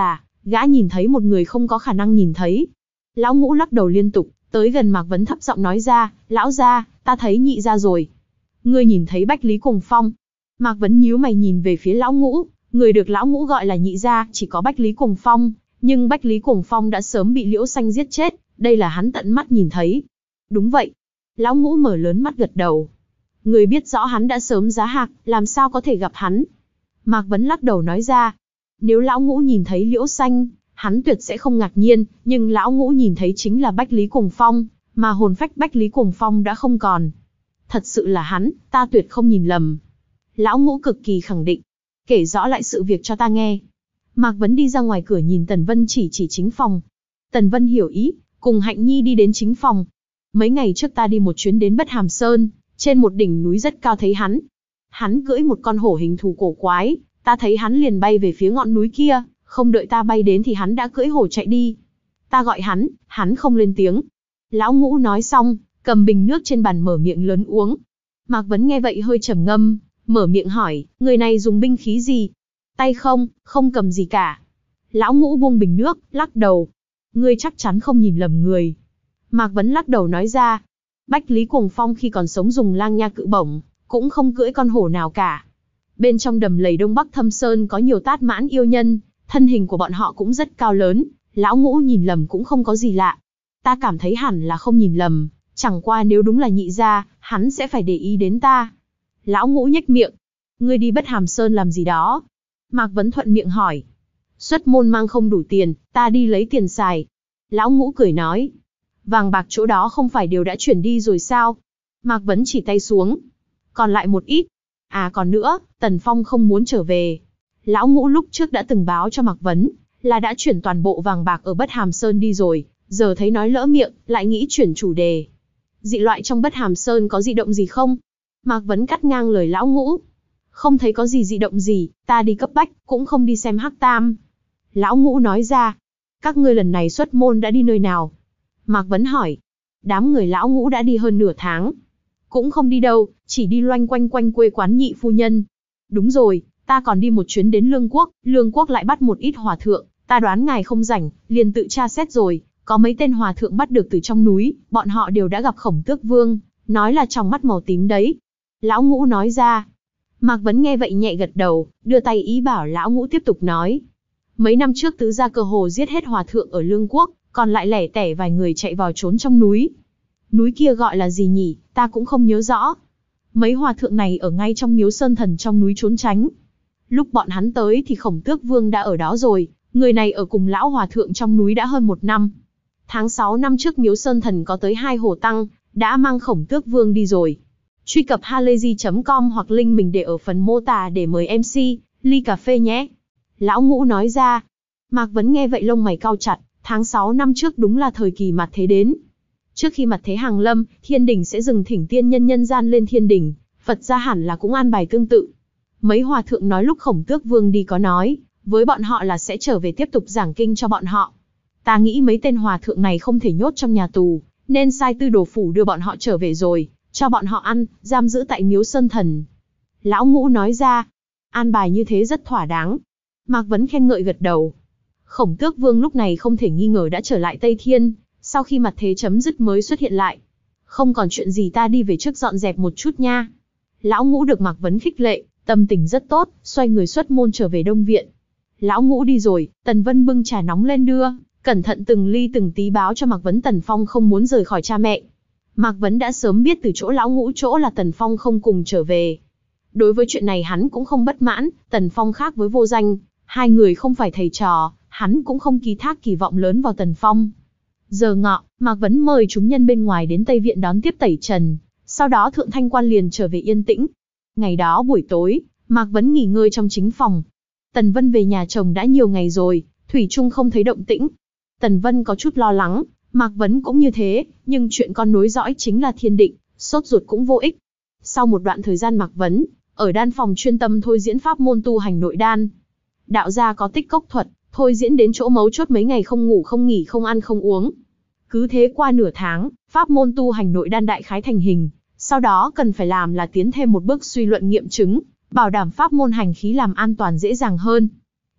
Gã nhìn thấy một người không có khả năng nhìn thấy. Lão Ngũ lắc đầu liên tục, tới gần Mạc Vấn thấp giọng nói ra, lão gia, ta thấy nhị gia rồi. Ngươi nhìn thấy Bách Lý Cuồng Phong. Mạc Vấn nhíu mày nhìn về phía lão Ngũ, người được lão Ngũ gọi là nhị gia chỉ có Bách Lý Cuồng Phong, nhưng Bách Lý Cuồng Phong đã sớm bị Liễu Xanh giết chết, đây là hắn tận mắt nhìn thấy. Đúng vậy. Lão Ngũ mở lớn mắt gật đầu. Người biết rõ hắn đã sớm giá hạc, làm sao có thể gặp hắn? Mạc Vấn lắc đầu nói ra. Nếu lão Ngũ nhìn thấy Liễu Xanh, hắn tuyệt sẽ không ngạc nhiên, nhưng lão Ngũ nhìn thấy chính là Bách Lý Cuồng Phong, mà hồn phách Bách Lý Cuồng Phong đã không còn. Thật sự là hắn, ta tuyệt không nhìn lầm. Lão Ngũ cực kỳ khẳng định. Kể rõ lại sự việc cho ta nghe. Mạc Vấn đi ra ngoài cửa nhìn Tần Vân chỉ chỉ chính phòng. Tần Vân hiểu ý, cùng Hạnh Nhi đi đến chính phòng. Mấy ngày trước ta đi một chuyến đến Bất Hàm Sơn, trên một đỉnh núi rất cao thấy hắn. Hắn cưỡi một con hổ hình thù cổ quái, ta thấy hắn liền bay về phía ngọn núi kia, không đợi ta bay đến thì hắn đã cưỡi hổ chạy đi. Ta gọi hắn, hắn không lên tiếng. Lão Ngũ nói xong, cầm bình nước trên bàn mở miệng lớn uống. Mạc Vấn nghe vậy hơi trầm ngâm, mở miệng hỏi, người này dùng binh khí gì? Tay không, không cầm gì cả. Lão Ngũ buông bình nước, lắc đầu. Ngươi chắc chắn không nhìn lầm người. Mạc Vấn lắc đầu nói ra. Bách Lý Cuồng Phong khi còn sống dùng lang nha cự bổng, cũng không cưỡi con hổ nào cả. Bên trong đầm lầy Đông Bắc Thâm Sơn có nhiều tát mãn yêu nhân, thân hình của bọn họ cũng rất cao lớn, lão Ngũ nhìn lầm cũng không có gì lạ. Ta cảm thấy hẳn là không nhìn lầm, chẳng qua nếu đúng là nhị gia, hắn sẽ phải để ý đến ta. Lão Ngũ nhếch miệng. Ngươi đi Bất Hàm Sơn làm gì đó? Mạc Vấn thuận miệng hỏi. Xuất môn mang không đủ tiền, ta đi lấy tiền xài. Lão Ngũ cười nói. Vàng bạc chỗ đó không phải đều đã chuyển đi rồi sao? Mạc Vấn chỉ tay xuống. Còn lại một ít. À còn nữa, Tần Phong không muốn trở về. Lão Ngũ lúc trước đã từng báo cho Mạc Vấn, là đã chuyển toàn bộ vàng bạc ở Bất Hàm Sơn đi rồi, giờ thấy nói lỡ miệng, lại nghĩ chuyển chủ đề. Dị loại trong Bất Hàm Sơn có dị động gì không? Mạc Vấn cắt ngang lời Lão Ngũ. Không thấy có gì dị động gì, ta đi cấp bách, cũng không đi xem Hắc Tam. Lão Ngũ nói ra. Các ngươi lần này xuất môn đã đi nơi nào? Mạc Vấn hỏi. Đám người Lão Ngũ đã đi hơn nửa tháng. Cũng không đi đâu, chỉ đi loanh quanh quanh quê quán nhị phu nhân. Đúng rồi, ta còn đi một chuyến đến Lương Quốc, Lương Quốc lại bắt một ít hòa thượng, ta đoán ngài không rảnh, liền tự tra xét rồi, có mấy tên hòa thượng bắt được từ trong núi, bọn họ đều đã gặp Khổng Tước Vương, nói là trong mắt màu tím đấy. Lão Ngũ nói ra. Mạc Vấn nghe vậy nhẹ gật đầu, đưa tay ý bảo Lão Ngũ tiếp tục nói. Mấy năm trước tứ gia cơ hồ giết hết hòa thượng ở Lương Quốc, còn lại lẻ tẻ vài người chạy vào trốn trong núi. Núi kia gọi là gì nhỉ, ta cũng không nhớ rõ. Mấy hòa thượng này ở ngay trong miếu sơn thần trong núi trốn tránh. Lúc bọn hắn tới thì Khổng Tước Vương đã ở đó rồi, người này ở cùng lão hòa thượng trong núi đã hơn một năm. Tháng sáu năm trước miếu sơn thần có tới hai hổ tăng, đã mang Khổng Tước Vương đi rồi. Truy cập halayzi chấm com hoặc link mình để ở phần mô tả để mời em xê, ly cà phê nhé. Lão Ngũ nói ra. Mạc Vấn nghe vậy lông mày cau chặt, tháng sáu năm trước đúng là thời kỳ mặt thế đến. Trước khi mặt thế hàng lâm, thiên đình sẽ dừng thỉnh tiên nhân nhân gian lên thiên đình, Phật gia hẳn là cũng an bài tương tự. Mấy hòa thượng nói lúc Khổng Tước Vương đi có nói, với bọn họ là sẽ trở về tiếp tục giảng kinh cho bọn họ. Ta nghĩ mấy tên hòa thượng này không thể nhốt trong nhà tù, nên sai tư đồ phủ đưa bọn họ trở về rồi, cho bọn họ ăn, giam giữ tại miếu sơn thần. Lão Ngũ nói ra, an bài như thế rất thỏa đáng. Mạc Vấn khen ngợi gật đầu. Khổng Tước Vương lúc này không thể nghi ngờ đã trở lại Tây Thiên, sau khi mặt thế chấm dứt mới xuất hiện lại. Không còn chuyện gì ta đi về trước dọn dẹp một chút nha. Lão Ngũ được Mạc Vấn khích lệ, tâm tình rất tốt, xoay người xuất môn trở về Đông Viện. Lão Ngũ đi rồi, Tần Vân bưng trà nóng lên đưa, cẩn thận từng ly từng tí báo cho Mạc Vấn Tần Phong không muốn rời khỏi cha mẹ. Mạc Vấn đã sớm biết từ chỗ Lão Ngũ chỗ là Tần Phong không cùng trở về. Đối với chuyện này hắn cũng không bất mãn, Tần Phong khác với Vô Danh, hai người không phải thầy trò, hắn cũng không ký thác kỳ vọng lớn vào Tần Phong. Giờ ngọ, Mạc Vấn mời chúng nhân bên ngoài đến Tây Viện đón tiếp tẩy trần, sau đó Thượng Thanh Quan liền trở về yên tĩnh. Ngày đó buổi tối, Mạc Vấn nghỉ ngơi trong chính phòng. Tần Vân về nhà chồng đã nhiều ngày rồi, thủy chung không thấy động tĩnh. Tần Vân có chút lo lắng, Mạc Vấn cũng như thế, nhưng chuyện con nối dõi chính là thiên định, sốt ruột cũng vô ích. Sau một đoạn thời gian Mạc Vấn, ở đan phòng chuyên tâm thôi diễn pháp môn tu hành nội đan. Đạo gia có tích cốc thuật, thôi diễn đến chỗ mấu chốt mấy ngày không ngủ không nghỉ không ăn không uống. Cứ thế qua nửa tháng, pháp môn tu hành nội đan đại khái thành hình, sau đó cần phải làm là tiến thêm một bước suy luận nghiệm chứng, bảo đảm pháp môn hành khí làm an toàn dễ dàng hơn.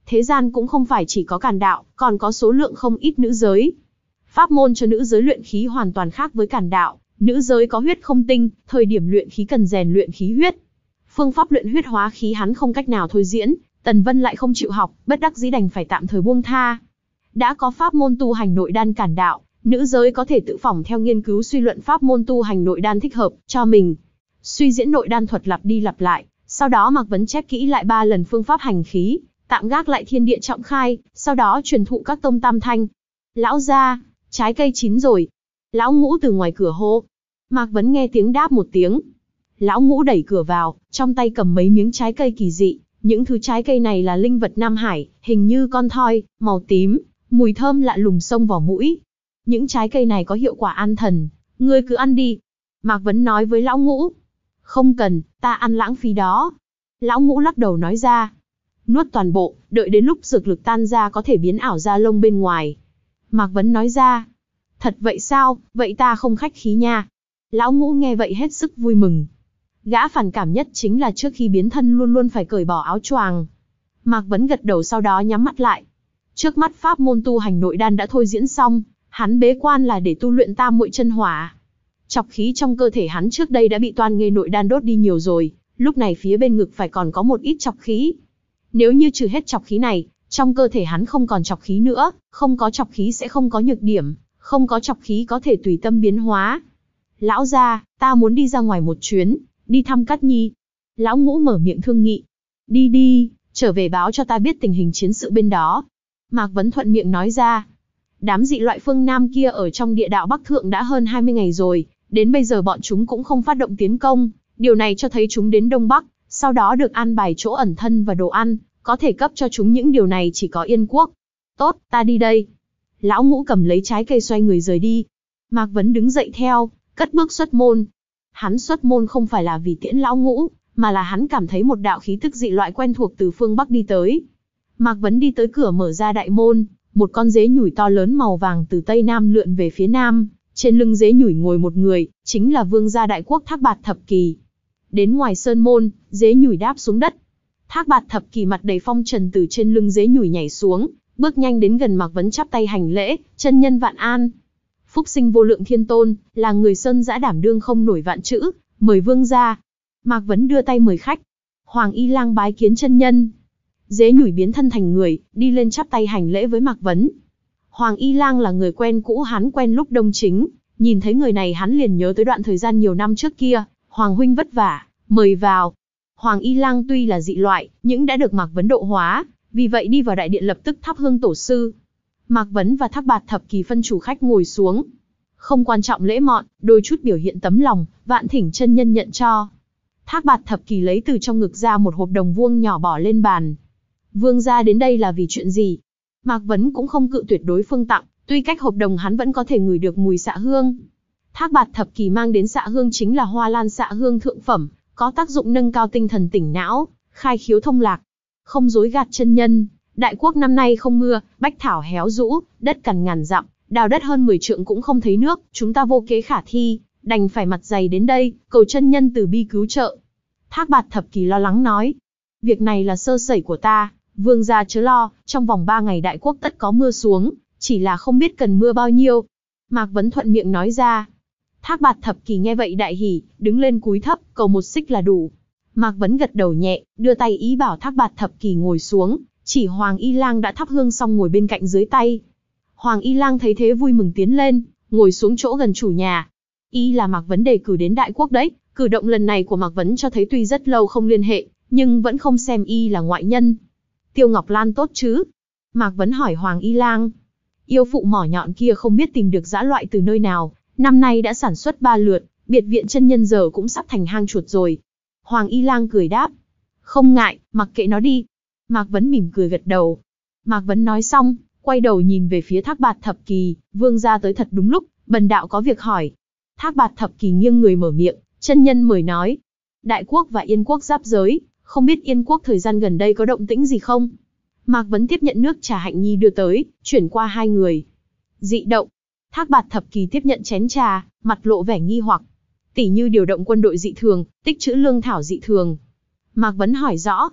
thế gian cũng không phải chỉ có Càn đạo, còn có số lượng không ít nữ giới. Pháp môn cho nữ giới luyện khí hoàn toàn khác với Càn đạo, nữ giới có huyết không tinh, thời điểm luyện khí cần rèn luyện khí huyết. Phương pháp luyện huyết hóa khí hắn không cách nào thôi diễn, Tần Vân lại không chịu học, bất đắc dĩ đành phải tạm thời buông tha. Đã có pháp môn tu hành nội đan Càn đạo, nữ giới có thể tự phỏng theo nghiên cứu suy luận pháp môn tu hành nội đan thích hợp cho mình. Suy diễn nội đan thuật lặp đi lặp lại, sau đó Mạc Vấn chép kỹ lại ba lần phương pháp hành khí, tạm gác lại thiên địa trọng khai, sau đó truyền thụ các tông tam thanh. Lão gia, trái cây chín rồi. Lão Ngũ từ ngoài cửa hô. Mạc Vấn nghe tiếng đáp một tiếng. Lão Ngũ đẩy cửa vào, trong tay cầm mấy miếng trái cây kỳ dị. Những thứ trái cây này là linh vật Nam Hải, hình như con thoi, màu tím, mùi thơm lạ lùng xông vào mũi. Những trái cây này có hiệu quả an thần, ngươi cứ ăn đi. Mạc Vấn nói với Lão Ngũ. Không cần, ta ăn lãng phí đó. Lão Ngũ lắc đầu nói ra. Nuốt toàn bộ, đợi đến lúc dược lực tan ra có thể biến ảo ra lông bên ngoài. Mạc Vấn nói ra. Thật vậy sao, vậy ta không khách khí nha. Lão Ngũ nghe vậy hết sức vui mừng. Gã phản cảm nhất chính là trước khi biến thân luôn luôn phải cởi bỏ áo choàng. Mạc Vấn gật đầu sau đó nhắm mắt lại. Trước mắt pháp môn tu hành nội đan đã thôi diễn xong, hắn bế quan là để tu luyện tam muội chân hỏa. Chọc khí trong cơ thể hắn trước đây đã bị toan nghê nội đan đốt đi nhiều rồi, lúc này phía bên ngực phải còn có một ít chọc khí. Nếu như trừ hết chọc khí này, trong cơ thể hắn không còn chọc khí nữa, không có chọc khí sẽ không có nhược điểm, không có chọc khí có thể tùy tâm biến hóa. Lão gia, ta muốn đi ra ngoài một chuyến, đi thăm Cát Nhi. Lão Ngũ mở miệng thương nghị. Đi đi, trở về báo cho ta biết tình hình chiến sự bên đó. Mạc Vấn thuận miệng nói ra. Đám dị loại phương Nam kia ở trong địa đạo Bắc Thượng đã hơn hai mươi ngày rồi, đến bây giờ bọn chúng cũng không phát động tiến công, điều này cho thấy chúng đến Đông Bắc, sau đó được an bài chỗ ẩn thân và đồ ăn, có thể cấp cho chúng những điều này chỉ có Yên Quốc. Tốt, ta đi đây. Lão Ngũ cầm lấy trái cây xoay người rời đi. Mạc Vấn đứng dậy theo, cất bước xuất môn. Hắn xuất môn không phải là vì tiễn Lão Ngũ, mà là hắn cảm thấy một đạo khí tức dị loại quen thuộc từ phương Bắc đi tới. Mạc Vấn đi tới cửa mở ra đại môn, một con dế nhủi to lớn màu vàng từ Tây Nam lượn về phía Nam, trên lưng dế nhủi ngồi một người, chính là vương gia đại quốc Thác Bạt Thập Kỳ. Đến ngoài sơn môn, dế nhủi đáp xuống đất. Thác Bạt Thập Kỳ mặt đầy phong trần từ trên lưng dế nhủi nhảy xuống, bước nhanh đến gần Mạc Vấn chắp tay hành lễ, chân nhân vạn an. Phúc sinh vô lượng thiên tôn, là người sơn dã đảm đương không nổi vạn chữ, mời vương gia. Mạc Vấn đưa tay mời khách. Hoàng Y Lang bái kiến chân nhân. Dế nhủi biến thân thành người, đi lên chắp tay hành lễ với Mạc Vấn. Hoàng Y Lang là người quen cũ hắn quen lúc Đông Chính, nhìn thấy người này hắn liền nhớ tới đoạn thời gian nhiều năm trước kia, Hoàng huynh vất vả, mời vào. Hoàng Y Lang tuy là dị loại, nhưng đã được Mạc Vấn độ hóa, vì vậy đi vào đại điện lập tức thắp hương tổ sư. Mạc Vấn và Thác Bạt Thập Kỳ phân chủ khách ngồi xuống. Không quan trọng lễ mọn, đôi chút biểu hiện tấm lòng, vạn thỉnh chân nhân nhận cho. Thác Bạt Thập Kỳ lấy từ trong ngực ra một hộp đồng vuông nhỏ bỏ lên bàn. Vương gia đến đây là vì chuyện gì? Mạc Vấn cũng không cự tuyệt đối phương tặng, tuy cách hộp đồng hắn vẫn có thể ngửi được mùi xạ hương. Thác Bạt Thập Kỳ mang đến xạ hương chính là hoa lan xạ hương thượng phẩm, có tác dụng nâng cao tinh thần tỉnh não, khai khiếu thông lạc. Không dối gạt chân nhân, đại quốc năm nay không mưa, bách thảo héo rũ, đất cằn ngàn dặm, đào đất hơn mười trượng cũng không thấy nước, chúng ta vô kế khả thi, đành phải mặt dày đến đây, cầu chân nhân từ bi cứu trợ. Thác Bạt Thập Kỳ lo lắng nói, việc này là sơ sẩy của ta, vương gia chớ lo, trong vòng ba ngày đại quốc tất có mưa xuống, chỉ là không biết cần mưa bao nhiêu. Mạc Vấn thuận miệng nói ra. Thác Bạt Thập Kỳ nghe vậy đại hỉ, đứng lên cúi thấp, cầu một xích là đủ. Mạc Vấn gật đầu nhẹ, đưa tay ý bảo Thác Bạt Thập Kỳ ngồi xuống, chỉ Hoàng Y Lang đã thắp hương xong ngồi bên cạnh dưới tay. Hoàng Y Lang thấy thế vui mừng tiến lên, ngồi xuống chỗ gần chủ nhà. Y là Mạc Vấn đề cử đến đại quốc đấy, cử động lần này của Mạc Vấn cho thấy tuy rất lâu không liên hệ, nhưng vẫn không xem Y là ngoại nhân. Tiêu Ngọc Lan tốt chứ? Mạc Vấn hỏi Hoàng Y Lang. Yêu phụ mỏ nhọn kia không biết tìm được dã loại từ nơi nào, năm nay đã sản xuất ba lượt, biệt viện chân nhân giờ cũng sắp thành hang chuột rồi. Hoàng Y Lang cười đáp. Không ngại, mặc kệ nó đi. Mạc Vấn mỉm cười gật đầu. Mạc Vấn nói xong, quay đầu nhìn về phía Thác Bạt Thập Kỳ, vương gia tới thật đúng lúc, bần đạo có việc hỏi. Thác Bạt Thập Kỳ nghiêng người mở miệng, chân nhân mời nói. Đại quốc và Yên quốc giáp giới, không biết Yên quốc thời gian gần đây có động tĩnh gì không? Mạc Vấn tiếp nhận nước trà Hạnh Nhi đưa tới, chuyển qua hai người. Dị động. Thác Bạt Thập Kỳ tiếp nhận chén trà, mặt lộ vẻ nghi hoặc. Tỉ như điều động quân đội dị thường, tích trữ lương thảo dị thường. Mạc Vấn hỏi rõ.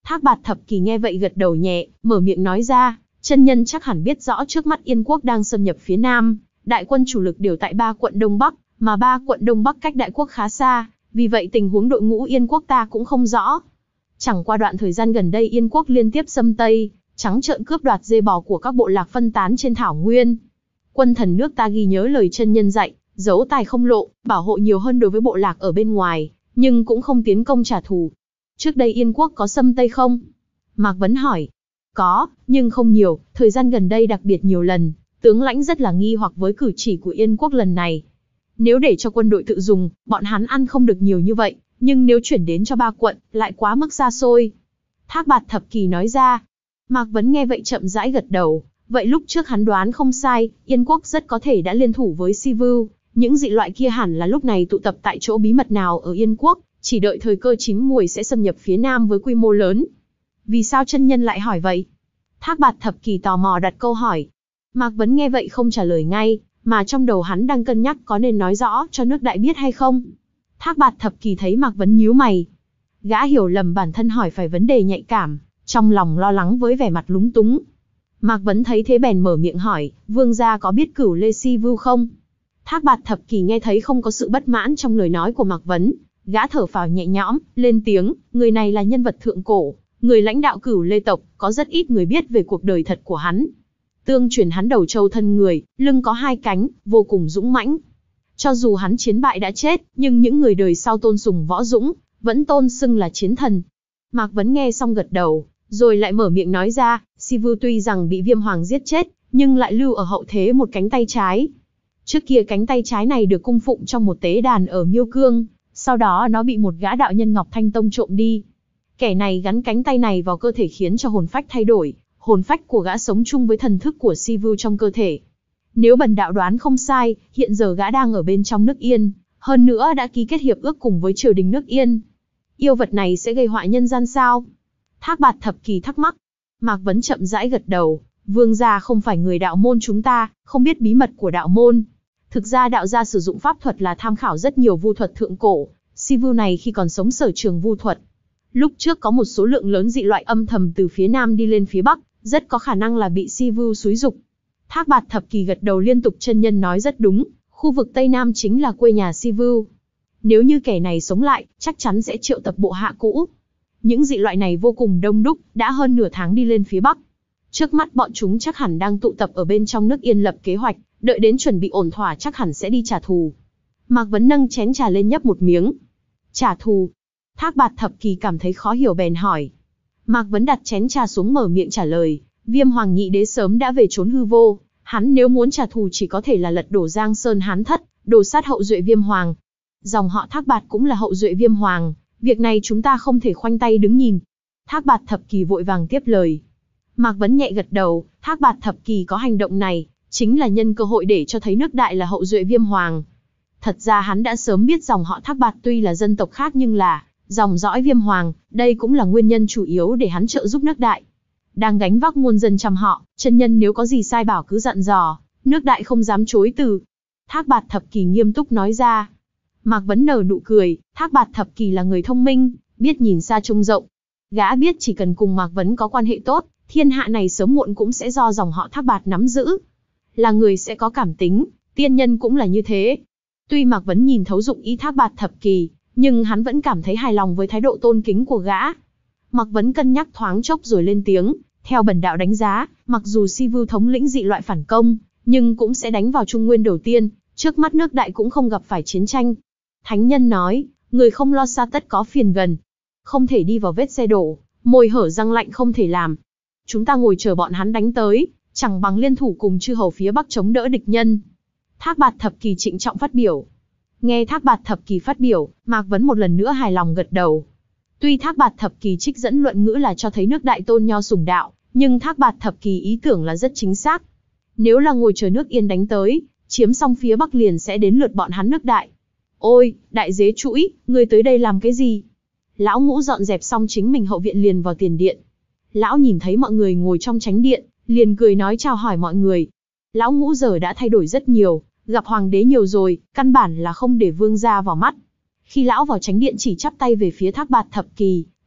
Thác Bạt Thập Kỳ nghe vậy gật đầu nhẹ, mở miệng nói ra, chân nhân chắc hẳn biết rõ trước mắt Yên quốc đang xâm nhập phía Nam, đại quân chủ lực đều tại ba quận Đông Bắc, mà ba quận Đông Bắc cách đại quốc khá xa, vì vậy tình huống đội ngũ Yên quốc ta cũng không rõ. Chẳng qua đoạn thời gian gần đây Yên quốc liên tiếp xâm Tây, trắng trợn cướp đoạt dê bò của các bộ lạc phân tán trên thảo nguyên. Quân thần nước ta ghi nhớ lời chân nhân dạy, giấu tài không lộ, bảo hộ nhiều hơn đối với bộ lạc ở bên ngoài, nhưng cũng không tiến công trả thù. Trước đây Yên quốc có xâm Tây không? Mạc Vấn hỏi. Có, nhưng không nhiều, thời gian gần đây đặc biệt nhiều lần, tướng lãnh rất là nghi hoặc với cử chỉ của Yên quốc lần này. Nếu để cho quân đội tự dùng, bọn hắn ăn không được nhiều như vậy, nhưng nếu chuyển đến cho ba quận, lại quá mức xa xôi. Thác Bạt Thập Kỳ nói ra. Mạc Vấn nghe vậy chậm rãi gật đầu, vậy lúc trước hắn đoán không sai, Yên quốc rất có thể đã liên thủ với Sivu, những dị loại kia hẳn là lúc này tụ tập tại chỗ bí mật nào ở Yên quốc, chỉ đợi thời cơ chín muồi sẽ xâm nhập phía Nam với quy mô lớn. Vì sao chân nhân lại hỏi vậy? Thác Bạt Thập Kỳ tò mò đặt câu hỏi. Mạc Vấn nghe vậy không trả lời ngay, mà trong đầu hắn đang cân nhắc có nên nói rõ cho nước đại biết hay không. Thác Bạt Thập Kỳ thấy Mạc Vấn nhíu mày. Gã hiểu lầm bản thân hỏi phải vấn đề nhạy cảm, trong lòng lo lắng với vẻ mặt lúng túng. Mạc Vấn thấy thế bèn mở miệng hỏi, vương gia có biết Cửu Lê Si Vu không? Thác Bạt Thập Kỳ nghe thấy không có sự bất mãn trong lời nói của Mạc Vấn, gã thở phào nhẹ nhõm, lên tiếng, người này là nhân vật thượng cổ, người lãnh đạo Cửu Lê tộc, có rất ít người biết về cuộc đời thật của hắn. Tương truyền hắn đầu trâu thân người, lưng có hai cánh, vô cùng dũng mãnh. Cho dù hắn chiến bại đã chết, nhưng những người đời sau tôn sùng võ dũng, vẫn tôn xưng là chiến thần. Mạc Vấn nghe xong gật đầu, rồi lại mở miệng nói ra, Sivu tuy rằng bị Viêm Hoàng giết chết, nhưng lại lưu ở hậu thế một cánh tay trái. Trước kia cánh tay trái này được cung phụng trong một tế đàn ở Miêu Cương, sau đó nó bị một gã đạo nhân Ngọc Thanh Tông trộm đi. Kẻ này gắn cánh tay này vào cơ thể khiến cho hồn phách thay đổi, hồn phách của gã sống chung với thần thức của Sivu trong cơ thể. Nếu bần đạo đoán không sai, hiện giờ gã đang ở bên trong nước Yên, hơn nữa đã ký kết hiệp ước cùng với triều đình nước Yên. Yêu vật này sẽ gây họa nhân gian sao? Thác Bạt Thập Kỳ thắc mắc. Mạc Vấn chậm rãi gật đầu, vương gia không phải người đạo môn chúng ta, không biết bí mật của đạo môn. Thực ra đạo gia sử dụng pháp thuật là tham khảo rất nhiều vu thuật thượng cổ, Sivu này khi còn sống sở trường vu thuật. Lúc trước có một số lượng lớn dị loại âm thầm từ phía Nam đi lên phía Bắc, rất có khả năng là bị Sivu xúi dục. Thác Bạt Thập Kỳ gật đầu liên tục, chân nhân nói rất đúng, khu vực Tây Nam chính là quê nhà Sivu. Nếu như kẻ này sống lại, chắc chắn sẽ triệu tập bộ hạ cũ. Những dị loại này vô cùng đông đúc, đã hơn nửa tháng đi lên phía Bắc. Trước mắt bọn chúng chắc hẳn đang tụ tập ở bên trong nước Yên lập kế hoạch, đợi đến chuẩn bị ổn thỏa chắc hẳn sẽ đi trả thù. Mạc Vấn nâng chén trà lên nhấp một miếng. Trả thù? Thác Bạt Thập Kỳ cảm thấy khó hiểu bèn hỏi. Mạc Vấn đặt chén trà xuống mở miệng trả lời, Viêm Hoàng nhị đế sớm đã về trốn hư vô, hắn nếu muốn trả thù chỉ có thể là lật đổ Giang Sơn Hán Thất, đồ sát hậu duệ Viêm Hoàng. Dòng họ Thác Bạt cũng là hậu duệ Viêm Hoàng, việc này chúng ta không thể khoanh tay đứng nhìn. Thác Bạt Thập Kỳ vội vàng tiếp lời. Mạc Vấn nhẹ gật đầu, Thác Bạt Thập Kỳ có hành động này, chính là nhân cơ hội để cho thấy nước đại là hậu duệ Viêm Hoàng. Thật ra hắn đã sớm biết dòng họ Thác Bạt tuy là dân tộc khác nhưng là dòng dõi Viêm Hoàng, đây cũng là nguyên nhân chủ yếu để hắn trợ giúp nước đại. Đang gánh vác muôn dân trăm họ, chân nhân nếu có gì sai bảo cứ dặn dò, nước đại không dám chối từ. Thác Bạt Thập Kỳ nghiêm túc nói ra. Mạc Vấn nở nụ cười, Thác Bạt Thập Kỳ là người thông minh, biết nhìn xa trông rộng. Gã biết chỉ cần cùng Mạc Vấn có quan hệ tốt, thiên hạ này sớm muộn cũng sẽ do dòng họ Thác Bạt nắm giữ. Là người sẽ có cảm tính, tiên nhân cũng là như thế. Tuy Mạc Vấn nhìn thấu dụng ý Thác Bạt Thập Kỳ, nhưng hắn vẫn cảm thấy hài lòng với thái độ tôn kính của gã. Mạc Vấn cân nhắc thoáng chốc rồi lên tiếng, theo bần đạo đánh giá, mặc dù Sivu thống lĩnh dị loại phản công, nhưng cũng sẽ đánh vào Trung Nguyên đầu tiên, trước mắt nước đại cũng không gặp phải chiến tranh. Thánh nhân nói, người không lo xa tất có phiền gần. Không thể đi vào vết xe đổ, môi hở răng lạnh không thể làm. Chúng ta ngồi chờ bọn hắn đánh tới, chẳng bằng liên thủ cùng chư hầu phía Bắc chống đỡ địch nhân. Thác Bạt Thập Kỳ trịnh trọng phát biểu. Nghe Thác Bạt Thập Kỳ phát biểu, Mạc Vấn một lần nữa hài lòng gật đầu. Tuy Thác Bạt Thập Kỳ trích dẫn luận ngữ là cho thấy nước đại tôn nho sùng đạo, nhưng Thác Bạt Thập Kỳ ý tưởng là rất chính xác. Nếu là ngồi chờ nước Yên đánh tới, chiếm xong phía Bắc liền sẽ đến lượt bọn hắn nước đại. Ôi, đại dế Chuỗi, ngươi tới đây làm cái gì? Lão Ngũ dọn dẹp xong chính mình hậu viện liền vào tiền điện. Lão nhìn thấy mọi người ngồi trong chánh điện, liền cười nói chào hỏi mọi người. Lão Ngũ giờ đã thay đổi rất nhiều, gặp hoàng đế nhiều rồi, căn bản là không để vương gia vào mắt. Khi lão vào chánh điện chỉ chắp tay về phía Thác Bạt Thập Kỳ,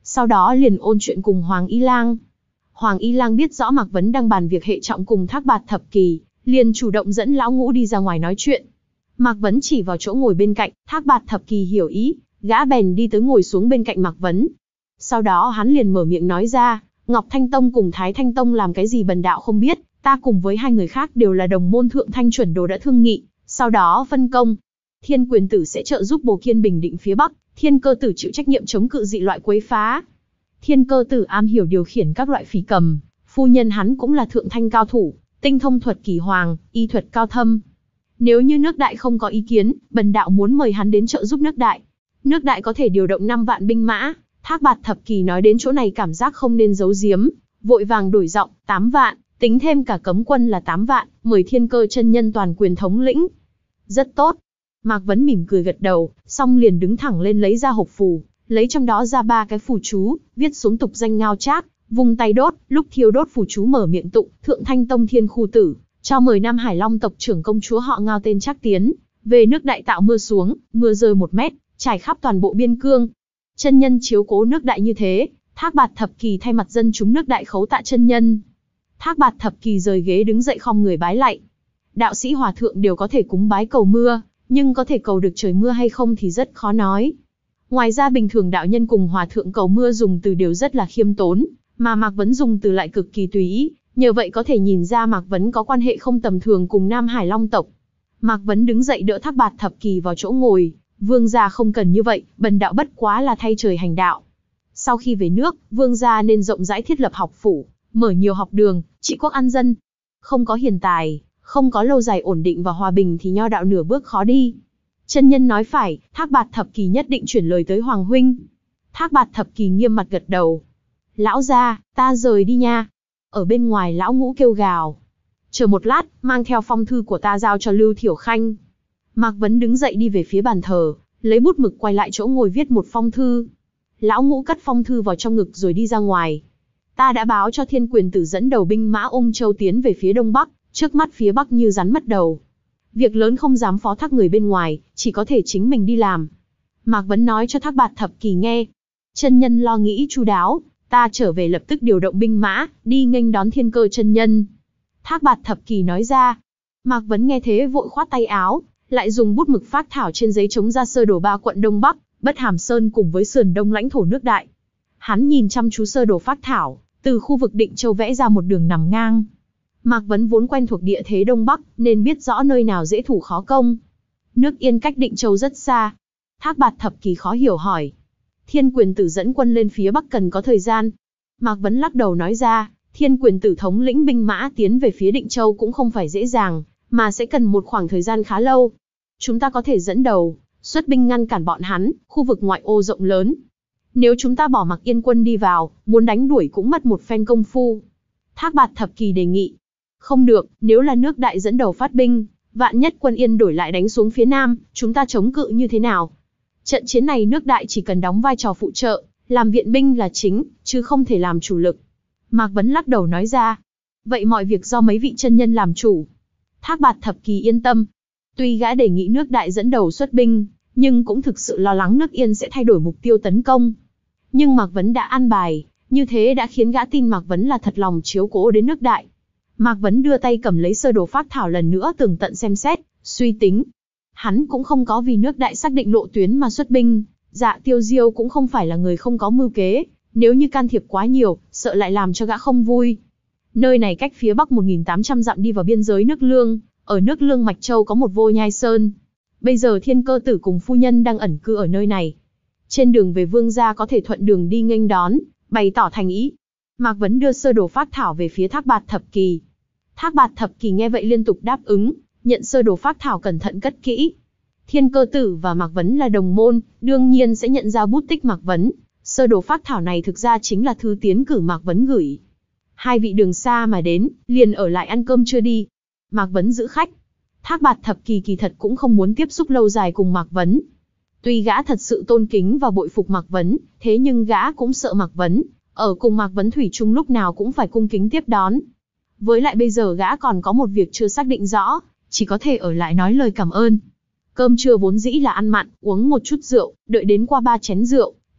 sau đó liền ôn chuyện cùng Hoàng Y Lang. Hoàng Y Lang biết rõ Mạc Vấn đang bàn việc hệ trọng cùng Thác Bạt Thập Kỳ, liền chủ động dẫn lão ngũ đi ra ngoài nói chuyện. Mạc Vấn chỉ vào chỗ ngồi bên cạnh, Thác Bạt Thập Kỳ hiểu ý, gã bèn đi tới ngồi xuống bên cạnh Mạc Vấn. Sau đó hắn liền mở miệng nói ra, Ngọc Thanh Tông cùng Thái Thanh Tông làm cái gì bần đạo không biết, ta cùng với hai người khác đều là đồng môn thượng thanh chuẩn đồ đã thương nghị, sau đó phân công. Thiên Quyền Tử sẽ trợ giúp Bồ Kiên bình định phía Bắc, Thiên Cơ Tử chịu trách nhiệm chống cự dị loại quấy phá. Thiên Cơ Tử am hiểu điều khiển các loại phỉ cầm, phu nhân hắn cũng là thượng thanh cao thủ, tinh thông thuật kỳ hoàng, y thuật cao thâm. Nếu như nước Đại không có ý kiến, bần đạo muốn mời hắn đến trợ giúp nước Đại. Nước Đại có thể điều động năm vạn binh mã. Thác Bạt Thập Kỳ nói đến chỗ này cảm giác không nên giấu giếm, vội vàng đổi giọng, tám vạn, tính thêm cả cấm quân là tám vạn, mời Thiên Cơ chân nhân toàn quyền thống lĩnh. Rất tốt. Mạc Vấn mỉm cười gật đầu, xong liền đứng thẳng lên lấy ra hộp phù, lấy trong đó ra ba cái phù chú, viết xuống tục danh Ngao Trác, vung tay đốt, lúc thiêu đốt phù chú mở miệng tụng, Thượng Thanh Tông Thiên Khu Tử, cho mời Nam Hải Long tộc trưởng công chúa họ Ngao tên Trác tiến, về nước Đại tạo mưa xuống, mưa rơi một mét, trải khắp toàn bộ biên cương. Chân nhân chiếu cố nước Đại như thế, Thác Bạt Thập Kỳ thay mặt dân chúng nước Đại khấu tạ chân nhân. Thác Bạt Thập Kỳ rời ghế đứng dậy khom người bái lạy. Đạo sĩ hòa thượng đều có thể cúng bái cầu mưa, nhưng có thể cầu được trời mưa hay không thì rất khó nói. Ngoài ra bình thường đạo nhân cùng hòa thượng cầu mưa dùng từ đều rất là khiêm tốn, mà Mạc Vấn dùng từ lại cực kỳ tùy ý, nhờ vậy có thể nhìn ra Mạc Vấn có quan hệ không tầm thường cùng Nam Hải Long tộc. Mạc Vấn đứng dậy đỡ Thác Bạt Thập Kỳ vào chỗ ngồi, vương gia không cần như vậy, bần đạo bất quá là thay trời hành đạo. Sau khi về nước, vương gia nên rộng rãi thiết lập học phủ, mở nhiều học đường, trị quốc an dân. Không có hiền tài, không có lâu dài ổn định và hòa bình thì nho đạo nửa bước khó đi. Chân nhân nói phải, Thác Bạt Thập Kỳ nhất định chuyển lời tới Hoàng huynh. Thác Bạt Thập Kỳ nghiêm mặt gật đầu. Lão gia, ta rời đi nha. Ở bên ngoài lão ngũ kêu gào. Chờ một lát, mang theo phong thư của ta giao cho Lưu Thiểu Khanh. Mạc Vấn đứng dậy đi về phía bàn thờ, lấy bút mực quay lại chỗ ngồi viết một phong thư. Lão ngũ cất phong thư vào trong ngực rồi đi ra ngoài. Ta đã báo cho Thiên Quyền Tử dẫn đầu binh mã Ung Châu tiến về phía đông bắc, trước mắt phía bắc như rắn mất đầu. Việc lớn không dám phó thác người bên ngoài, chỉ có thể chính mình đi làm. Mạc Vấn nói cho Thác Bạt Thập Kỳ nghe. Chân nhân lo nghĩ chu đáo, ta trở về lập tức điều động binh mã, đi nghênh đón Thiên Cơ chân nhân. Thác Bạt Thập Kỳ nói ra. Mạc Vấn nghe thế vội khoát tay áo, lại dùng bút mực phác thảo trên giấy chống ra sơ đồ ba quận Đông Bắc, Bất Hàm Sơn cùng với sườn đông lãnh thổ nước Đại. Hắn nhìn chăm chú sơ đồ phác thảo, từ khu vực Định Châu vẽ ra một đường nằm ngang. Mạc Vấn vốn quen thuộc địa thế Đông Bắc, nên biết rõ nơi nào dễ thủ khó công. Nước Yên cách Định Châu rất xa. Thác Bạt Thập Kỳ khó hiểu hỏi. Thiên Quyền Tử dẫn quân lên phía Bắc cần có thời gian. Mạc Vấn lắc đầu nói ra, Thiên Quyền Tử thống lĩnh binh mã tiến về phía Định Châu cũng không phải dễ dàng, mà sẽ cần một khoảng thời gian khá lâu. Chúng ta có thể dẫn đầu, xuất binh ngăn cản bọn hắn, khu vực ngoại ô rộng lớn. Nếu chúng ta bỏ mặc Yên quân đi vào, muốn đánh đuổi cũng mất một phen công phu. Thác Bạt Thập Kỳ đề nghị. Không được, nếu là nước Đại dẫn đầu phát binh, vạn nhất quân Yên đổi lại đánh xuống phía Nam, chúng ta chống cự như thế nào? Trận chiến này nước Đại chỉ cần đóng vai trò phụ trợ, làm viện binh là chính, chứ không thể làm chủ lực. Mạc Vấn lắc đầu nói ra. Vậy mọi việc do mấy vị chân nhân làm chủ. Thác Bạt Thập Kỳ yên tâm. Tuy gã đề nghị nước Đại dẫn đầu xuất binh, nhưng cũng thực sự lo lắng nước Yên sẽ thay đổi mục tiêu tấn công. Nhưng Mạc Vấn đã an bài, như thế đã khiến gã tin Mạc Vấn là thật lòng chiếu cố đến nước Đại. Mạc Vấn đưa tay cầm lấy sơ đồ phác thảo lần nữa tường tận xem xét, suy tính. Hắn cũng không có vì nước Đại xác định lộ tuyến mà xuất binh, Dạ Tiêu Diêu cũng không phải là người không có mưu kế, nếu như can thiệp quá nhiều, sợ lại làm cho gã không vui. Nơi này cách phía Bắc một nghìn tám trăm dặm đi vào biên giới nước Lương, ở nước Lương Mạch Châu có một Vô Nhai Sơn. Bây giờ Thiên Cơ Tử cùng phu nhân đang ẩn cư ở nơi này. Trên đường về vương gia có thể thuận đường đi nghênh đón, bày tỏ thành ý. Mạc Vấn đưa sơ đồ phác thảo về phía Thác Bạt Thập Kỳ. Thác Bạt Thập Kỳ nghe vậy liên tục đáp ứng, nhận sơ đồ phác thảo cẩn thận cất kỹ. Thiên Cơ Tử và Mạc Vấn là đồng môn, đương nhiên sẽ nhận ra bút tích Mạc Vấn. Sơ đồ phác thảo này thực ra chính là thư tiến cử Mạc Vấn gửi. Hai vị đường xa mà đến, liền ở lại ăn cơm trưa đi. Mạc Vấn giữ khách. Thác Bạt Thập Kỳ kỳ thật cũng không muốn tiếp xúc lâu dài cùng Mạc Vấn. Tuy gã thật sự tôn kính và bội phục Mạc Vấn, thế nhưng gã cũng sợ Mạc Vấn. Ở cùng Mạc Vấn thủy chung lúc nào cũng phải cung kính tiếp đón. Với lại bây giờ gã còn có một việc chưa xác định rõ, chỉ có thể ở lại nói lời cảm ơn. Cơm trưa vốn dĩ là ăn mặn, uống một chút rượu, đợi đến qua ba chén rượu,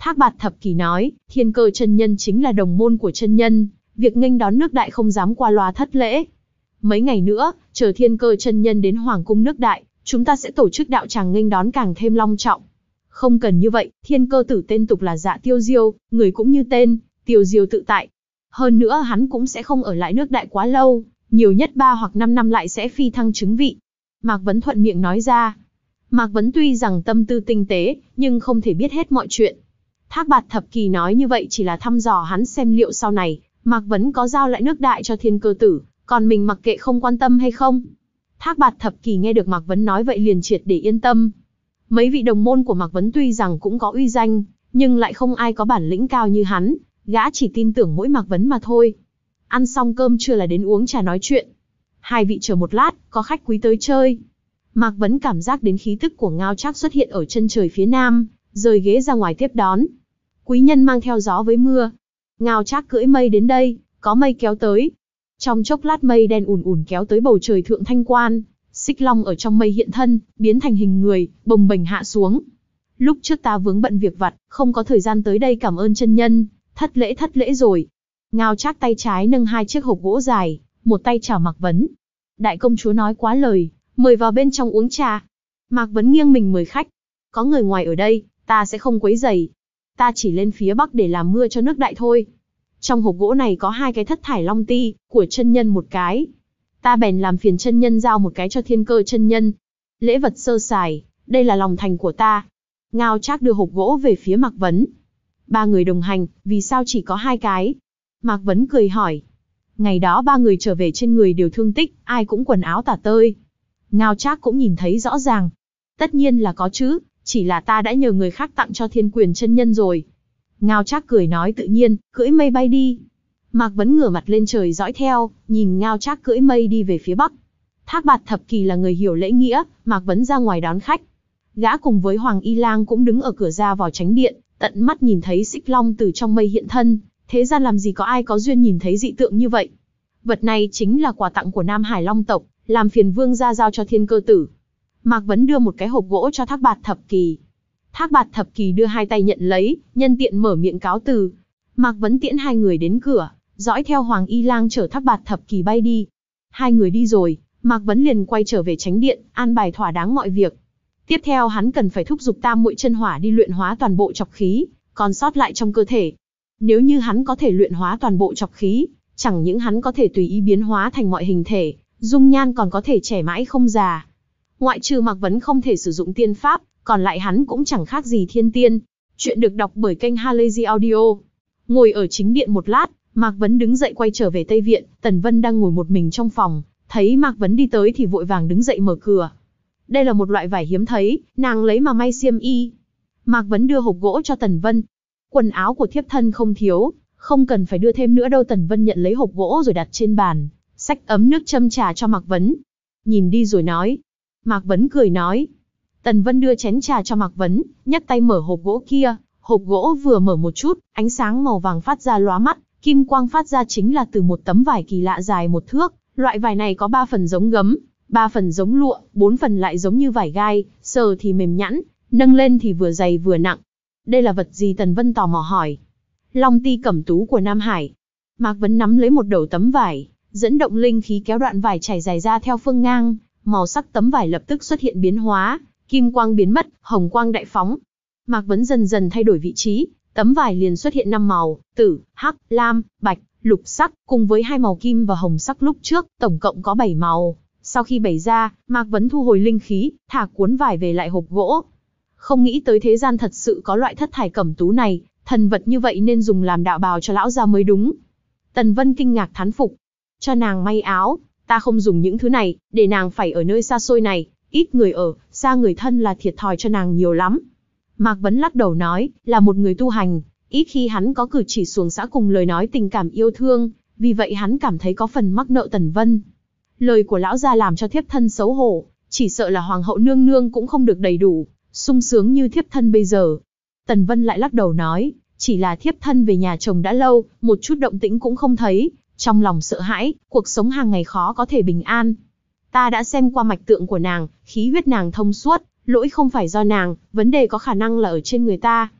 Thác Bạt Thập Kỳ nói, Thiên Cơ chân nhân chính là đồng môn của chân nhân, việc nghênh đón nước đại không dám qua loa thất lễ. Mấy ngày nữa, chờ Thiên Cơ chân nhân đến Hoàng cung nước đại, chúng ta sẽ tổ chức đạo tràng nghênh đón càng thêm long trọng. Không cần như vậy, Thiên Cơ tử tên tục là Dạ Tiêu Diêu, người cũng như tên, tiêu diêu tự tại. Hơn nữa hắn cũng sẽ không ở lại nước đại quá lâu, nhiều nhất ba hoặc năm năm lại sẽ phi thăng chứng vị. Mạc Vấn thuận miệng nói ra. Mạc Vấn tuy rằng tâm tư tinh tế, nhưng không thể biết hết mọi chuyện. Thác Bạt Thập Kỳ nói như vậy chỉ là thăm dò hắn xem liệu sau này, Mạc Vấn có giao lại nước đại cho Thiên Cơ tử, còn mình mặc kệ không quan tâm hay không. Thác Bạt Thập Kỳ nghe được Mạc Vấn nói vậy liền triệt để yên tâm. Mấy vị đồng môn của Mạc Vấn tuy rằng cũng có uy danh, nhưng lại không ai có bản lĩnh cao như hắn, gã chỉ tin tưởng mỗi Mạc Vấn mà thôi. Ăn xong cơm trưa là đến uống trà nói chuyện. Hai vị chờ một lát, có khách quý tới chơi. Mạc Vấn cảm giác đến khí tức của Ngao Trác xuất hiện ở chân trời phía nam, rời ghế ra ngoài tiếp đón. Quý nhân mang theo gió với mưa. Ngao Trác cưỡi mây đến đây, có mây kéo tới. Trong chốc lát mây đen ùn ùn kéo tới bầu trời thượng thanh quan, Xích Long ở trong mây hiện thân, biến thành hình người, bồng bềnh hạ xuống. Lúc trước ta vướng bận việc vặt, không có thời gian tới đây cảm ơn chân nhân, thất lễ thất lễ rồi. Ngao Trác tay trái nâng hai chiếc hộp gỗ dài, một tay chào Mạc Vấn. Đại công chúa nói quá lời, mời vào bên trong uống trà. Mạc Vấn nghiêng mình mời khách. Có người ngoài ở đây, ta sẽ không quấy rầy. Ta chỉ lên phía bắc để làm mưa cho nước đại thôi. Trong hộp gỗ này có hai cái thất thải long ti, của chân nhân một cái. Ta bèn làm phiền chân nhân giao một cái cho Thiên Cơ chân nhân. Lễ vật sơ sài, đây là lòng thành của ta. Ngao Trác đưa hộp gỗ về phía Mạc Vấn. Ba người đồng hành, vì sao chỉ có hai cái? Mạc Vấn cười hỏi. Ngày đó ba người trở về trên người đều thương tích, ai cũng quần áo tả tơi. Ngao Trác cũng nhìn thấy rõ ràng. Tất nhiên là có chứ, chỉ là ta đã nhờ người khác tặng cho Thiên Quyền chân nhân rồi. Ngao Trác cười nói tự nhiên, cưỡi mây bay đi. Mạc Vấn ngửa mặt lên trời dõi theo, nhìn Ngao Trác cưỡi mây đi về phía bắc. Thác Bạt Thập Kỳ là người hiểu lễ nghĩa, Mạc Vấn ra ngoài đón khách. Gã cùng với Hoàng Y Lang cũng đứng ở cửa ra vào tránh điện, tận mắt nhìn thấy Xích Long từ trong mây hiện thân. Thế gian làm gì có ai có duyên nhìn thấy dị tượng như vậy. Vật này chính là quà tặng của Nam Hải Long tộc, làm phiền vương gia giao cho Thiên Cơ tử. Mạc Vấn đưa một cái hộp gỗ cho Thác Bạt Thập Kỳ. Thác Bạt Thập Kỳ đưa hai tay nhận lấy, nhân tiện mở miệng cáo từ. Mạc Vấn tiễn hai người đến cửa, dõi theo Hoàng Y Lang chở Thác Bạt Thập Kỳ bay đi. Hai người đi rồi, Mạc Vấn liền quay trở về tránh điện, an bài thỏa đáng mọi việc. Tiếp theo hắn cần phải thúc giục Tam Muội Chân Hỏa đi luyện hóa toàn bộ trọc khí, còn sót lại trong cơ thể. Nếu như hắn có thể luyện hóa toàn bộ trọc khí, chẳng những hắn có thể tùy ý biến hóa thành mọi hình thể, dung nhan còn có thể trẻ mãi không già. Ngoại trừ Mạc Vấn không thể sử dụng tiên pháp, còn lại hắn cũng chẳng khác gì thiên tiên. Chuyện được đọc bởi kênh Halazy Audio. Ngồi ở chính điện một lát, Mạc Vấn đứng dậy quay trở về Tây Viện. Tần Vân đang ngồi một mình trong phòng, thấy Mạc Vấn đi tới thì vội vàng đứng dậy mở cửa. Đây là một loại vải hiếm thấy, nàng lấy mà may xiêm y. Mạc Vấn đưa hộp gỗ cho Tần Vân. Quần áo của thiếp thân không thiếu, không cần phải đưa thêm nữa đâu. Tần Vân nhận lấy hộp gỗ rồi đặt trên bàn, xách ấm nước châm trà cho Mạc Vấn. Nhìn đi rồi nói. Mạc Vấn cười nói. Tần Vân đưa chén trà cho Mạc Vấn, nhấc tay mở hộp gỗ kia. Hộp gỗ vừa mở một chút, ánh sáng màu vàng phát ra lóa mắt, kim quang phát ra chính là từ một tấm vải kỳ lạ dài một thước. Loại vải này có ba phần giống gấm, ba phần giống lụa, bốn phần lại giống như vải gai, sờ thì mềm nhẵn, nâng lên thì vừa dày vừa nặng. Đây là vật gì? Tần Vân tò mò hỏi. Long ti cẩm tú của Nam Hải. Mạc Vấn nắm lấy một đầu tấm vải, dẫn động linh khí kéo đoạn vải trải dài ra theo phương ngang, màu sắc tấm vải lập tức xuất hiện biến hóa, kim quang biến mất, hồng quang đại phóng. Mạc Vấn dần dần thay đổi vị trí, tấm vải liền xuất hiện năm màu, tử, hắc, lam, bạch, lục sắc, cùng với hai màu kim và hồng sắc lúc trước, tổng cộng có bảy màu. Sau khi bày ra, Mạc Vấn thu hồi linh khí, thả cuốn vải về lại hộp gỗ. Không nghĩ tới thế gian thật sự có loại thất thải cẩm tú này, thần vật như vậy nên dùng làm đạo bào cho lão gia mới đúng. Tần Vân kinh ngạc thán phục. Cho nàng may áo, ta không dùng những thứ này, để nàng phải ở nơi xa xôi này, ít người ở, xa người thân là thiệt thòi cho nàng nhiều lắm. Mạc Vấn lắc đầu nói, là một người tu hành, ít khi hắn có cử chỉ xuồng xã cùng lời nói tình cảm yêu thương, vì vậy hắn cảm thấy có phần mắc nợ Tần Vân. Lời của lão gia làm cho thiếp thân xấu hổ, chỉ sợ là hoàng hậu nương nương cũng không được đầy đủ, sung sướng như thiếp thân bây giờ. Tần Vân lại lắc đầu nói, chỉ là thiếp thân về nhà chồng đã lâu, một chút động tĩnh cũng không thấy, trong lòng sợ hãi, cuộc sống hàng ngày khó có thể bình an. Ta đã xem qua mạch tượng của nàng, khí huyết nàng thông suốt, lỗi không phải do nàng, vấn đề có khả năng là ở trên người ta.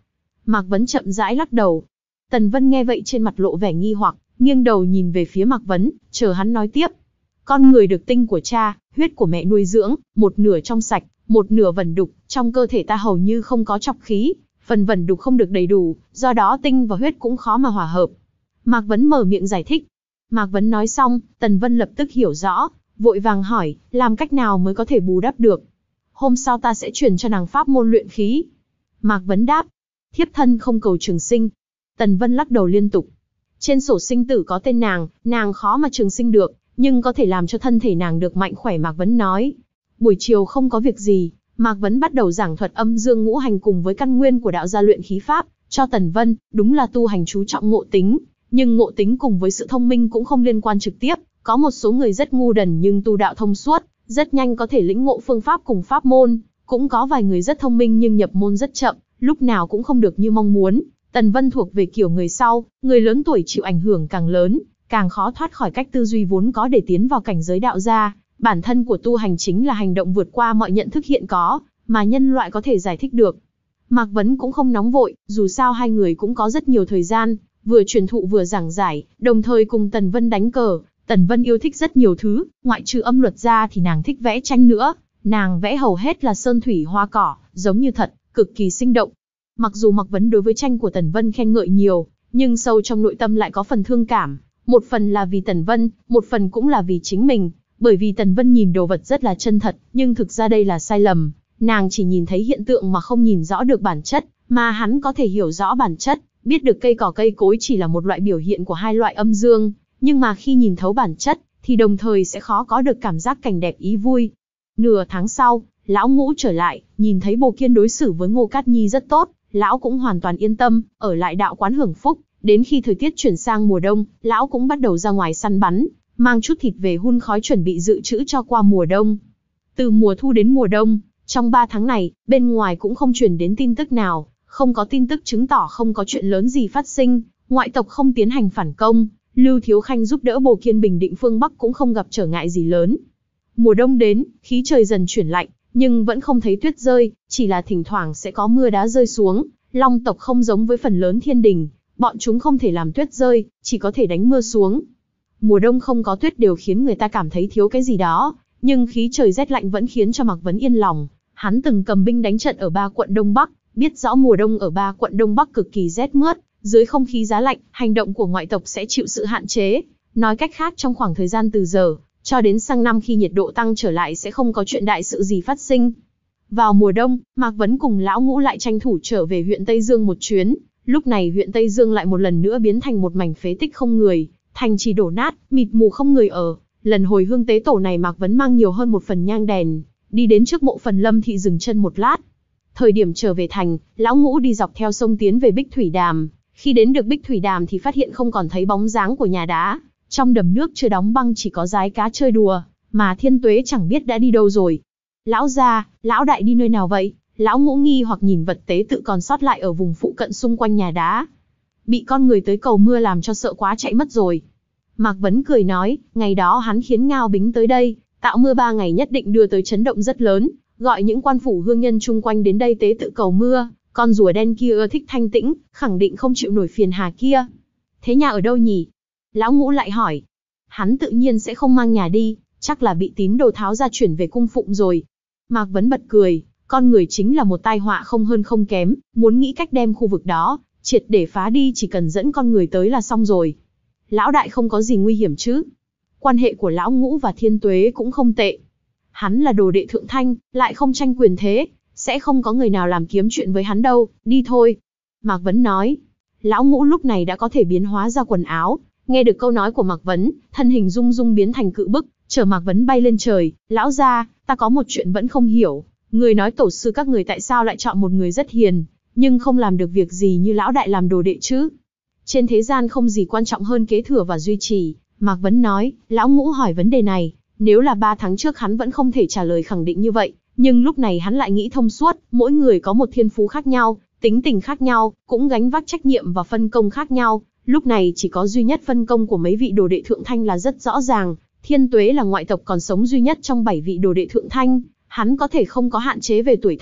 Mạc Vấn chậm rãi lắc đầu. Tần Vân nghe vậy trên mặt lộ vẻ nghi hoặc, nghiêng đầu nhìn về phía Mạc Vấn, chờ hắn nói tiếp. Con người được tinh của cha, huyết của mẹ nuôi dưỡng, một nửa trong sạch, một nửa vẩn đục, trong cơ thể ta hầu như không có trọc khí, phần vẩn đục không được đầy đủ, do đó tinh và huyết cũng khó mà hòa hợp. Mạc Vấn mở miệng giải thích. Mạc Vấn nói xong, Tần Vân lập tức hiểu rõ, vội vàng hỏi, làm cách nào mới có thể bù đắp được? Hôm sau ta sẽ truyền cho nàng pháp môn luyện khí. Mạc Vấn đáp, thiếp thân không cầu trường sinh. Tần Vân lắc đầu liên tục. Trên sổ sinh tử có tên nàng, nàng khó mà trường sinh được, nhưng có thể làm cho thân thể nàng được mạnh khỏe. Mạc Vấn nói. Buổi chiều không có việc gì, Mạc Vấn bắt đầu giảng thuật âm dương ngũ hành cùng với căn nguyên của đạo gia luyện khí pháp, cho Tần Vân. Đúng là tu hành chú trọng ngộ tính, nhưng ngộ tính cùng với sự thông minh cũng không liên quan trực tiếp. Có một số người rất ngu đần nhưng tu đạo thông suốt, rất nhanh có thể lĩnh ngộ phương pháp cùng pháp môn. Cũng có vài người rất thông minh nhưng nhập môn rất chậm, lúc nào cũng không được như mong muốn. Tần Vân thuộc về kiểu người sau, người lớn tuổi chịu ảnh hưởng càng lớn, càng khó thoát khỏi cách tư duy vốn có để tiến vào cảnh giới đạo gia. Bản thân của tu hành chính là hành động vượt qua mọi nhận thức hiện có, mà nhân loại có thể giải thích được. Mạc Vấn cũng không nóng vội, dù sao hai người cũng có rất nhiều thời gian, vừa truyền thụ vừa giảng giải, đồng thời cùng Tần Vân đánh cờ. Tần Vân yêu thích rất nhiều thứ, ngoại trừ âm luật ra thì nàng thích vẽ tranh nữa. Nàng vẽ hầu hết là sơn thủy hoa cỏ, giống như thật, cực kỳ sinh động. Mặc dù Mạc Vấn đối với tranh của Tần Vân khen ngợi nhiều, nhưng sâu trong nội tâm lại có phần thương cảm. Một phần là vì Tần Vân, một phần cũng là vì chính mình. Bởi vì Tần Vân nhìn đồ vật rất là chân thật, nhưng thực ra đây là sai lầm. Nàng chỉ nhìn thấy hiện tượng mà không nhìn rõ được bản chất, mà hắn có thể hiểu rõ bản chất, biết được cây cỏ cây cối chỉ là một loại biểu hiện của hai loại âm dương. Nhưng mà khi nhìn thấu bản chất, thì đồng thời sẽ khó có được cảm giác cảnh đẹp ý vui. Nửa tháng sau, Lão Ngũ trở lại, nhìn thấy Bồ Kiên đối xử với Ngô Cát Nhi rất tốt, Lão cũng hoàn toàn yên tâm, ở lại đạo quán hưởng phúc. Đến khi thời tiết chuyển sang mùa đông, Lão cũng bắt đầu ra ngoài săn bắn, mang chút thịt về hun khói chuẩn bị dự trữ cho qua mùa đông. Từ mùa thu đến mùa đông, trong ba tháng này, bên ngoài cũng không truyền đến tin tức nào, không có tin tức chứng tỏ không có chuyện lớn gì phát sinh, ngoại tộc không tiến hành phản công. Lưu Thiếu Khanh giúp đỡ Bồ Kiên bình định phương Bắc cũng không gặp trở ngại gì lớn. Mùa đông đến, khí trời dần chuyển lạnh, nhưng vẫn không thấy tuyết rơi, chỉ là thỉnh thoảng sẽ có mưa đá rơi xuống. Long tộc không giống với phần lớn thiên đình, bọn chúng không thể làm tuyết rơi, chỉ có thể đánh mưa xuống. Mùa đông không có tuyết đều khiến người ta cảm thấy thiếu cái gì đó, nhưng khí trời rét lạnh vẫn khiến cho Mạc Vấn yên lòng. Hắn từng cầm binh đánh trận ở ba quận Đông Bắc, biết rõ mùa đông ở ba quận Đông Bắc cực kỳ rét mướt. Dưới không khí giá lạnh, hành động của ngoại tộc sẽ chịu sự hạn chế. Nói cách khác trong khoảng thời gian từ giờ, cho đến sang năm khi nhiệt độ tăng trở lại sẽ không có chuyện đại sự gì phát sinh. Vào mùa đông, Mạc Vấn cùng Lão Ngũ lại tranh thủ trở về huyện Tây Dương một chuyến. Lúc này huyện Tây Dương lại một lần nữa biến thành một mảnh phế tích không người, thành trì đổ nát, mịt mù không người ở. Lần hồi hương tế tổ này Mạc Vấn mang nhiều hơn một phần nhang đèn, đi đến trước mộ phần Lâm Thị dừng chân một lát. Thời điểm trở về thành, Lão Ngũ đi dọc theo sông tiến về Bích Thủy Đàm. Khi đến được Bích Thủy Đàm thì phát hiện không còn thấy bóng dáng của nhà đá. Trong đầm nước chưa đóng băng chỉ có rái cá chơi đùa, mà Thiên Tuế chẳng biết đã đi đâu rồi. Lão gia, Lão đại đi nơi nào vậy? Lão Ngũ nghi hoặc nhìn vật tế tự còn sót lại ở vùng phụ cận xung quanh nhà đá. Bị con người tới cầu mưa làm cho sợ quá chạy mất rồi. Mạc Vấn cười nói, ngày đó hắn khiến Ngao Bính tới đây, tạo mưa ba ngày nhất định đưa tới chấn động rất lớn, gọi những quan phủ hương nhân chung quanh đến đây tế tự cầu mưa. Con rùa đen kia ưa thích thanh tĩnh, khẳng định không chịu nổi phiền hà kia. Thế nhà ở đâu nhỉ? Lão Ngũ lại hỏi. Hắn tự nhiên sẽ không mang nhà đi, chắc là bị tín đồ tháo ra chuyển về cung phụng rồi. Mạc Vấn bật cười, con người chính là một tai họa không hơn không kém, muốn nghĩ cách đem khu vực đó triệt để phá đi chỉ cần dẫn con người tới là xong rồi. Lão đại không có gì nguy hiểm chứ? Quan hệ của Lão Ngũ và Thiên Tuế cũng không tệ. Hắn là đồ đệ thượng thanh, lại không tranh quyền thế, sẽ không có người nào làm kiếm chuyện với hắn đâu, đi thôi. Mạc Vấn nói. Lão Ngũ lúc này đã có thể biến hóa ra quần áo, nghe được câu nói của Mạc Vấn, thân hình rung rung biến thành cự bức, chở Mạc Vấn bay lên trời. Lão gia, ta có một chuyện vẫn không hiểu, người nói tổ sư các người tại sao lại chọn một người rất hiền, nhưng không làm được việc gì như lão đại làm đồ đệ chứ? Trên thế gian không gì quan trọng hơn kế thừa và duy trì. Mạc Vấn nói. Lão Ngũ hỏi vấn đề này, nếu là ba tháng trước hắn vẫn không thể trả lời khẳng định như vậy. Nhưng lúc này hắn lại nghĩ thông suốt, mỗi người có một thiên phú khác nhau, tính tình khác nhau, cũng gánh vác trách nhiệm và phân công khác nhau. Lúc này chỉ có duy nhất phân công của mấy vị đồ đệ thượng thanh là rất rõ ràng. Thiên Tuế là ngoại tộc còn sống duy nhất trong bảy vị đồ đệ thượng thanh, hắn có thể không có hạn chế về tuổi thọ,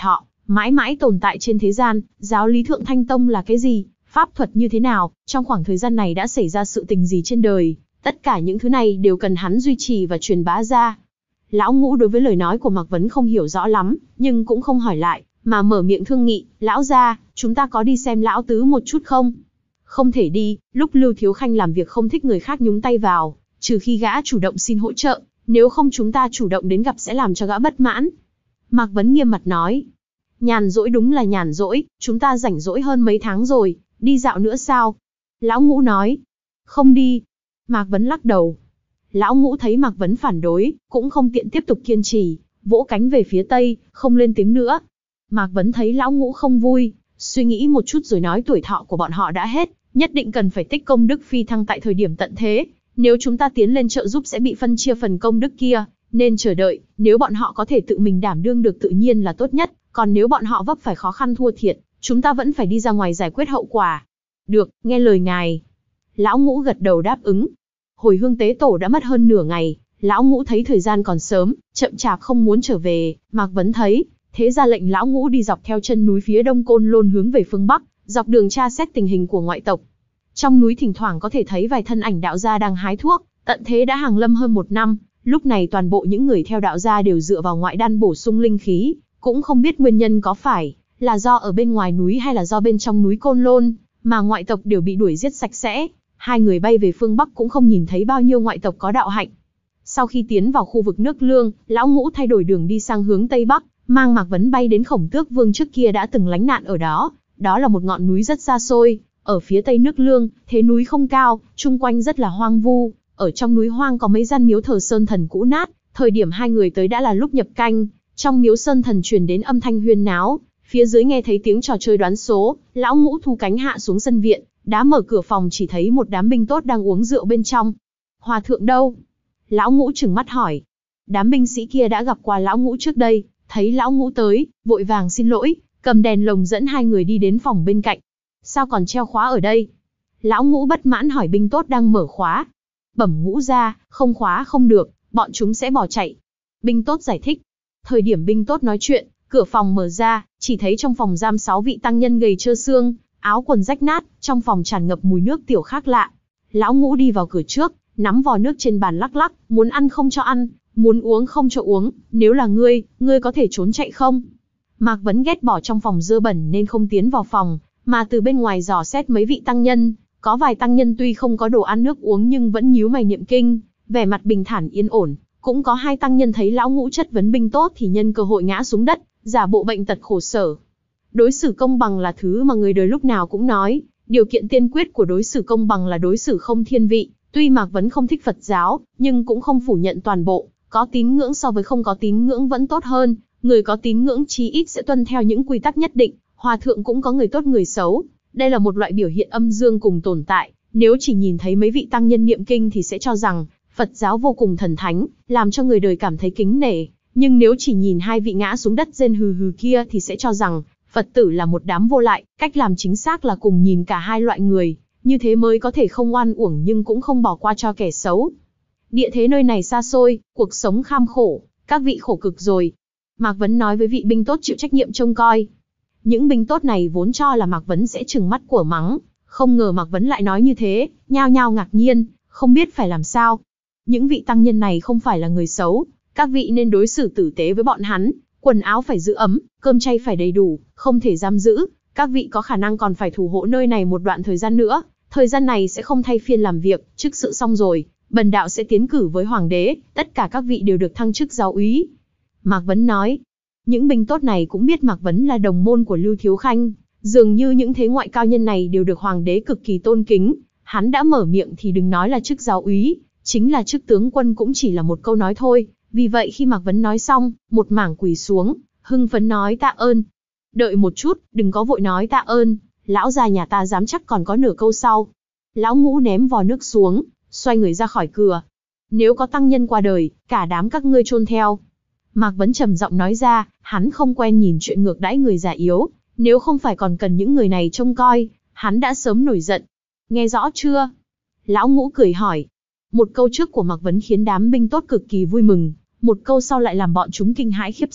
mãi mãi tồn tại trên thế gian, giáo lý Thượng Thanh Tông là cái gì, pháp thuật như thế nào, trong khoảng thời gian này đã xảy ra sự tình gì trên đời, tất cả những thứ này đều cần hắn duy trì và truyền bá ra. Lão Ngũ đối với lời nói của Mạc Vấn không hiểu rõ lắm, nhưng cũng không hỏi lại, mà mở miệng thương nghị, lão gia, chúng ta có đi xem lão tứ một chút không? Không thể đi, lúc Lưu Thiếu Khanh làm việc không thích người khác nhúng tay vào, trừ khi gã chủ động xin hỗ trợ, nếu không chúng ta chủ động đến gặp sẽ làm cho gã bất mãn. Mạc Vấn nghiêm mặt nói, nhàn rỗi đúng là nhàn rỗi, chúng ta rảnh rỗi hơn mấy tháng rồi, đi dạo nữa sao? Lão Ngũ nói, không đi. Mạc Vấn lắc đầu. Lão Ngũ thấy Mạc Vấn phản đối, cũng không tiện tiếp tục kiên trì, vỗ cánh về phía tây, không lên tiếng nữa. Mạc Vấn thấy Lão Ngũ không vui, suy nghĩ một chút rồi nói tuổi thọ của bọn họ đã hết, nhất định cần phải tích công đức phi thăng tại thời điểm tận thế. Nếu chúng ta tiến lên trợ giúp sẽ bị phân chia phần công đức kia, nên chờ đợi, nếu bọn họ có thể tự mình đảm đương được tự nhiên là tốt nhất, còn nếu bọn họ vấp phải khó khăn thua thiệt, chúng ta vẫn phải đi ra ngoài giải quyết hậu quả. Được, nghe lời ngài. Lão Ngũ gật đầu đáp ứng. Hồi hương tế tổ đã mất hơn nửa ngày, Lão Ngũ thấy thời gian còn sớm, chậm chạp không muốn trở về, Mạc Vấn thấy, thế ra lệnh Lão Ngũ đi dọc theo chân núi phía đông Côn Lôn hướng về phương Bắc, dọc đường tra xét tình hình của ngoại tộc. Trong núi thỉnh thoảng có thể thấy vài thân ảnh đạo gia đang hái thuốc, tận thế đã hàng lâm hơn một năm, lúc này toàn bộ những người theo đạo gia đều dựa vào ngoại đan bổ sung linh khí, cũng không biết nguyên nhân có phải là do ở bên ngoài núi hay là do bên trong núi Côn Lôn, mà ngoại tộc đều bị đuổi giết sạch sẽ. Hai người bay về phương Bắc cũng không nhìn thấy bao nhiêu ngoại tộc có đạo hạnh. Sau khi tiến vào khu vực nước Lương, Lão Ngũ thay đổi đường đi sang hướng Tây Bắc, mang Mạc Vấn bay đến Khổng Tước Vương trước kia đã từng lánh nạn ở đó. Đó là một ngọn núi rất xa xôi, ở phía tây nước Lương, thế núi không cao, chung quanh rất là hoang vu. Ở trong núi hoang có mấy gian miếu thờ sơn thần cũ nát, thời điểm hai người tới đã là lúc nhập canh. Trong miếu sơn thần truyền đến âm thanh huyên náo, phía dưới nghe thấy tiếng trò chơi đoán số. Lão Ngũ thu cánh hạ xuống sân viện, đã mở cửa phòng chỉ thấy một đám binh tốt đang uống rượu bên trong. Hòa thượng đâu? Lão Ngũ trừng mắt hỏi. Đám binh sĩ kia đã gặp qua Lão Ngũ trước đây, thấy Lão Ngũ tới, vội vàng xin lỗi, cầm đèn lồng dẫn hai người đi đến phòng bên cạnh. Sao còn treo khóa ở đây? Lão Ngũ bất mãn hỏi binh tốt đang mở khóa. Bẩm Ngũ gia, không khóa không được, bọn chúng sẽ bỏ chạy. Binh tốt giải thích. Thời điểm binh tốt nói chuyện, cửa phòng mở ra, chỉ thấy trong phòng giam sáu vị tăng nhân gầy trơ xương, áo quần rách nát, trong phòng tràn ngập mùi nước tiểu khác lạ. Lão Ngũ đi vào cửa trước, nắm vò nước trên bàn lắc lắc, muốn ăn không cho ăn, muốn uống không cho uống, nếu là ngươi, ngươi có thể trốn chạy không? Mạc Vấn ghét bỏ trong phòng dơ bẩn nên không tiến vào phòng, mà từ bên ngoài dò xét mấy vị tăng nhân. Có vài tăng nhân tuy không có đồ ăn nước uống nhưng vẫn nhíu mày niệm kinh, vẻ mặt bình thản yên ổn. Cũng có hai tăng nhân thấy Lão Ngũ chất vấn binh tốt thì nhân cơ hội ngã xuống đất, giả bộ bệnh tật khổ sở. Đối xử công bằng là thứ mà người đời lúc nào cũng nói, điều kiện tiên quyết của đối xử công bằng là đối xử không thiên vị. Tuy Mạc Vấn không thích Phật giáo, nhưng cũng không phủ nhận toàn bộ, có tín ngưỡng so với không có tín ngưỡng vẫn tốt hơn, người có tín ngưỡng chí ít sẽ tuân theo những quy tắc nhất định, hòa thượng cũng có người tốt người xấu. Đây là một loại biểu hiện âm dương cùng tồn tại, nếu chỉ nhìn thấy mấy vị tăng nhân niệm kinh thì sẽ cho rằng Phật giáo vô cùng thần thánh, làm cho người đời cảm thấy kính nể, nhưng nếu chỉ nhìn hai vị ngã xuống đất rên hừ hừ kia thì sẽ cho rằng Phật tử là một đám vô lại. Cách làm chính xác là cùng nhìn cả hai loại người, như thế mới có thể không oan uổng nhưng cũng không bỏ qua cho kẻ xấu. Địa thế nơi này xa xôi, cuộc sống kham khổ, các vị khổ cực rồi. Mạc Vấn nói với vị binh tốt chịu trách nhiệm trông coi. Những binh tốt này vốn cho là Mạc Vấn sẽ trừng mắt của mắng, không ngờ Mạc Vấn lại nói như thế, nhao nhao ngạc nhiên, không biết phải làm sao. Những vị tăng nhân này không phải là người xấu, các vị nên đối xử tử tế với bọn hắn, quần áo phải giữ ấm, cơm chay phải đầy đủ, không thể giam giữ. Các vị có khả năng còn phải thủ hộ nơi này một đoạn thời gian nữa, thời gian này sẽ không thay phiên làm việc, chức sự xong rồi, bần đạo sẽ tiến cử với hoàng đế, tất cả các vị đều được thăng chức giáo úy. Mạc Vấn nói. Những binh tốt này cũng biết Mạc Vấn là đồng môn của Lưu Thiếu Khanh, dường như những thế ngoại cao nhân này đều được hoàng đế cực kỳ tôn kính. Hắn đã mở miệng thì đừng nói là chức giáo úy, chính là chức tướng quân cũng chỉ là một câu nói thôi. Vì vậy khi Mạc Vấn nói xong, một mảng quỳ xuống, hưng phấn nói tạ ơn. Đợi một chút, đừng có vội nói tạ ơn, lão già nhà ta dám chắc còn có nửa câu sau. Lão Ngũ ném vò nước xuống, xoay người ra khỏi cửa. Nếu có tăng nhân qua đời, cả đám các ngươi chôn theo. Mạc Vấn trầm giọng nói ra, hắn không quen nhìn chuyện ngược đãi người già yếu, nếu không phải còn cần những người này trông coi, hắn đã sớm nổi giận. Nghe rõ chưa? Lão Ngũ cười hỏi. Một câu trước của Mạc Vấn khiến đám binh tốt cực kỳ vui mừng, một câu sau lại làm bọn chúng kinh hãi khiếp sợ,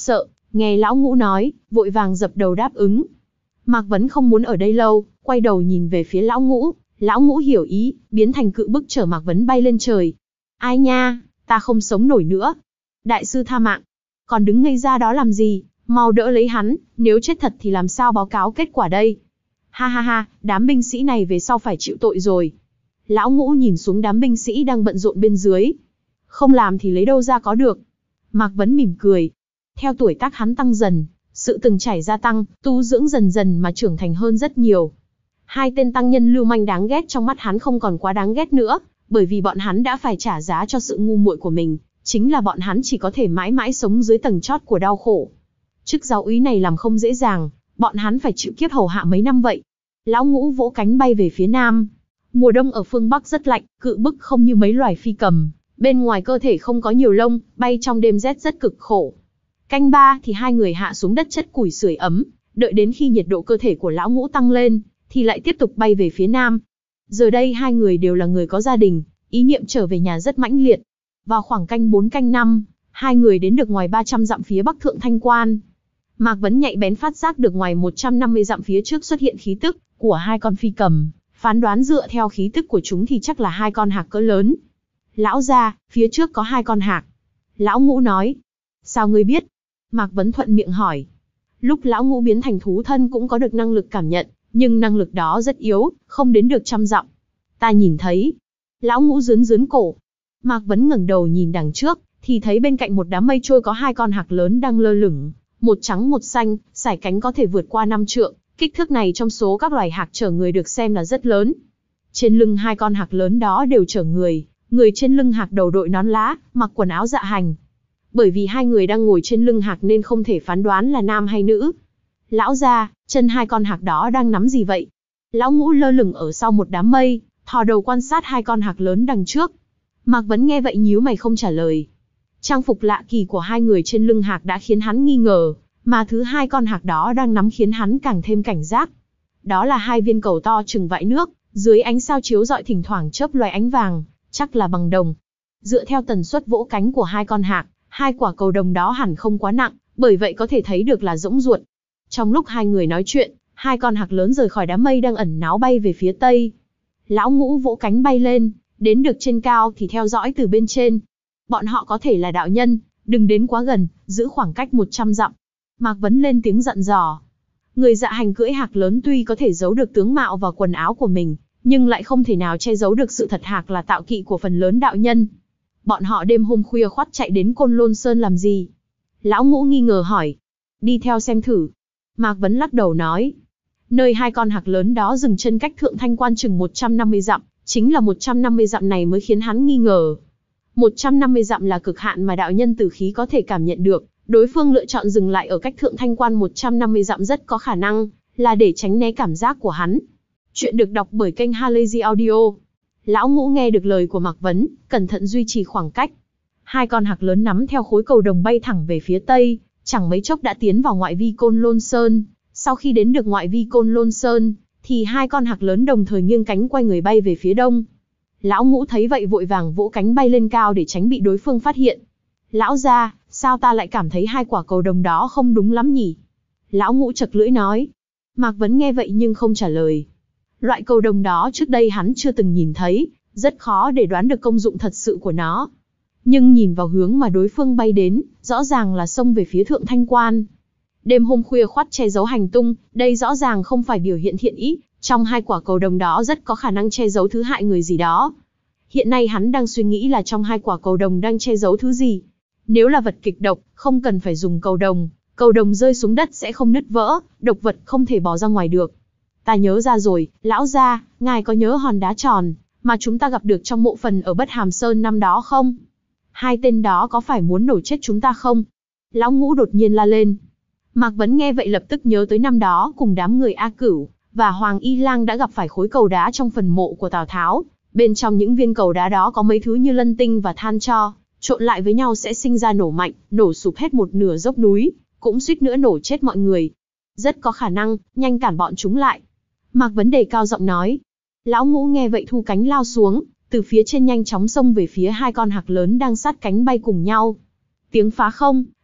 Nghe lão ngũ nói, vội vàng dập đầu đáp ứng. Mạc Vấn không muốn ở đây lâu, quay đầu nhìn về phía lão ngũ. Lão ngũ hiểu ý, biến thành cự bức chở Mạc Vấn bay lên trời. Ai nha, ta không sống nổi nữa. Đại sư tha mạng. Còn đứng ngây ra đó làm gì, mau đỡ lấy hắn, nếu chết thật thì làm sao báo cáo kết quả đây. Ha ha ha, đám binh sĩ này về sau phải chịu tội rồi. Lão ngũ nhìn xuống đám binh sĩ đang bận rộn bên dưới. Không làm thì lấy đâu ra có được. Mạc Vấn mỉm cười. Theo tuổi tác hắn tăng dần, sự từng trải gia tăng, tu dưỡng dần dần mà trưởng thành hơn rất nhiều. Hai tên tăng nhân lưu manh đáng ghét trong mắt hắn không còn quá đáng ghét nữa, bởi vì bọn hắn đã phải trả giá cho sự ngu muội của mình, chính là bọn hắn chỉ có thể mãi mãi sống dưới tầng chót của đau khổ. Chức giáo úy này làm không dễ dàng, bọn hắn phải chịu kiếp hầu hạ mấy năm vậy. Lão ngũ vỗ cánh bay về phía nam. Mùa đông ở phương Bắc rất lạnh, cự bức không như mấy loài phi cầm, bên ngoài cơ thể không có nhiều lông, bay trong đêm rét rất cực khổ. Canh ba thì hai người hạ xuống đất chất củi sưởi ấm, đợi đến khi nhiệt độ cơ thể của lão ngũ tăng lên, thì lại tiếp tục bay về phía nam. Giờ đây hai người đều là người có gia đình, ý niệm trở về nhà rất mãnh liệt. Vào khoảng canh bốn canh năm, hai người đến được ngoài ba trăm dặm phía bắc Thượng Thanh Quan. Mạc Vấn nhạy bén phát giác được ngoài một trăm năm mươi dặm phía trước xuất hiện khí tức của hai con phi cầm, phán đoán dựa theo khí tức của chúng thì chắc là hai con hạc cỡ lớn. Lão gia, phía trước có hai con hạc. Lão ngũ nói. Sao ngươi biết? Mạc Vấn thuận miệng hỏi. Lúc lão ngũ biến thành thú thân cũng có được năng lực cảm nhận, nhưng năng lực đó rất yếu, không đến được trăm dặm. Ta nhìn thấy. Lão ngũ rướn rướn cổ. Mạc Vấn ngẩng đầu nhìn đằng trước, thì thấy bên cạnh một đám mây trôi có hai con hạc lớn đang lơ lửng, một trắng một xanh, sải cánh có thể vượt qua năm trượng, kích thước này trong số các loài hạc chở người được xem là rất lớn. Trên lưng hai con hạc lớn đó đều chở người, người trên lưng hạc đầu đội nón lá, mặc quần áo dạ hành. Bởi vì hai người đang ngồi trên lưng hạc nên không thể phán đoán là nam hay nữ. Lão gia, chân hai con hạc đó đang nắm gì vậy? Lão ngũ lơ lửng ở sau một đám mây, thò đầu quan sát hai con hạc lớn đằng trước. Mạc Vấn nghe vậy nhíu mày không trả lời. Trang phục lạ kỳ của hai người trên lưng hạc đã khiến hắn nghi ngờ, mà thứ hai con hạc đó đang nắm khiến hắn càng thêm cảnh giác. Đó là hai viên cầu to chừng vại nước, dưới ánh sao chiếu rọi thỉnh thoảng chớp loài ánh vàng, chắc là bằng đồng. Dựa theo tần suất vỗ cánh của hai con hạc, hai quả cầu đồng đó hẳn không quá nặng, bởi vậy có thể thấy được là rỗng ruột. Trong lúc hai người nói chuyện, hai con hạc lớn rời khỏi đám mây đang ẩn náu bay về phía tây. Lão ngũ vỗ cánh bay lên, đến được trên cao thì theo dõi từ bên trên. Bọn họ có thể là đạo nhân, đừng đến quá gần, giữ khoảng cách một trăm dặm. Mạc Vấn lên tiếng dặn dò. Người dạ hành cưỡi hạc lớn tuy có thể giấu được tướng mạo và quần áo của mình, nhưng lại không thể nào che giấu được sự thật hạc là tạo kỵ của phần lớn đạo nhân. Bọn họ đêm hôm khuya khoắt chạy đến Côn Lôn Sơn làm gì? Lão ngũ nghi ngờ hỏi. Đi theo xem thử. Mạc Vấn lắc đầu nói. Nơi hai con hạc lớn đó dừng chân cách Thượng Thanh Quan chừng một trăm năm mươi dặm, chính là một trăm năm mươi dặm này mới khiến hắn nghi ngờ. một trăm năm mươi dặm là cực hạn mà đạo nhân tử khí có thể cảm nhận được, đối phương lựa chọn dừng lại ở cách Thượng Thanh Quan một trăm năm mươi dặm rất có khả năng là để tránh né cảm giác của hắn. Chuyện được đọc bởi kênh Halazy Audio. Lão ngũ nghe được lời của Mạc Vấn, cẩn thận duy trì khoảng cách. Hai con hạc lớn nắm theo khối cầu đồng bay thẳng về phía tây, chẳng mấy chốc đã tiến vào ngoại vi Côn Lôn Sơn. Sau khi đến được ngoại vi Côn Lôn Sơn, thì hai con hạc lớn đồng thời nghiêng cánh quay người bay về phía đông. Lão ngũ thấy vậy vội vàng vỗ cánh bay lên cao để tránh bị đối phương phát hiện. Lão gia, sao ta lại cảm thấy hai quả cầu đồng đó không đúng lắm nhỉ? Lão ngũ chật lưỡi nói. Mạc Vấn nghe vậy nhưng không trả lời. Loại cầu đồng đó trước đây hắn chưa từng nhìn thấy, rất khó để đoán được công dụng thật sự của nó. Nhưng nhìn vào hướng mà đối phương bay đến, rõ ràng là xông về phía Thượng Thanh Quan. Đêm hôm khuya khoắt che giấu hành tung, đây rõ ràng không phải biểu hiện thiện ý, trong hai quả cầu đồng đó rất có khả năng che giấu thứ hại người gì đó. Hiện nay hắn đang suy nghĩ là trong hai quả cầu đồng đang che giấu thứ gì. Nếu là vật kịch độc, không cần phải dùng cầu đồng, cầu đồng rơi xuống đất sẽ không nứt vỡ, độc vật không thể bỏ ra ngoài được. Ta nhớ ra rồi, lão gia, ngài có nhớ hòn đá tròn mà chúng ta gặp được trong mộ phần ở Bất Hàm Sơn năm đó không? Hai tên đó có phải muốn nổ chết chúng ta không? Lão ngũ đột nhiên la lên. Mạc Vấn nghe vậy lập tức nhớ tới năm đó cùng đám người A Cửu và Hoàng Y Lang đã gặp phải khối cầu đá trong phần mộ của Tào Tháo. Bên trong những viên cầu đá đó có mấy thứ như lân tinh và than tro, trộn lại với nhau sẽ sinh ra nổ mạnh, nổ sụp hết một nửa dốc núi, cũng suýt nữa nổ chết mọi người. Rất có khả năng, nhanh cản bọn chúng lại. Mạc Vấn đề cao giọng nói. Lão ngũ nghe vậy thu cánh lao xuống, từ phía trên nhanh chóng xông về phía hai con hạc lớn đang sát cánh bay cùng nhau. Tiếng phá không,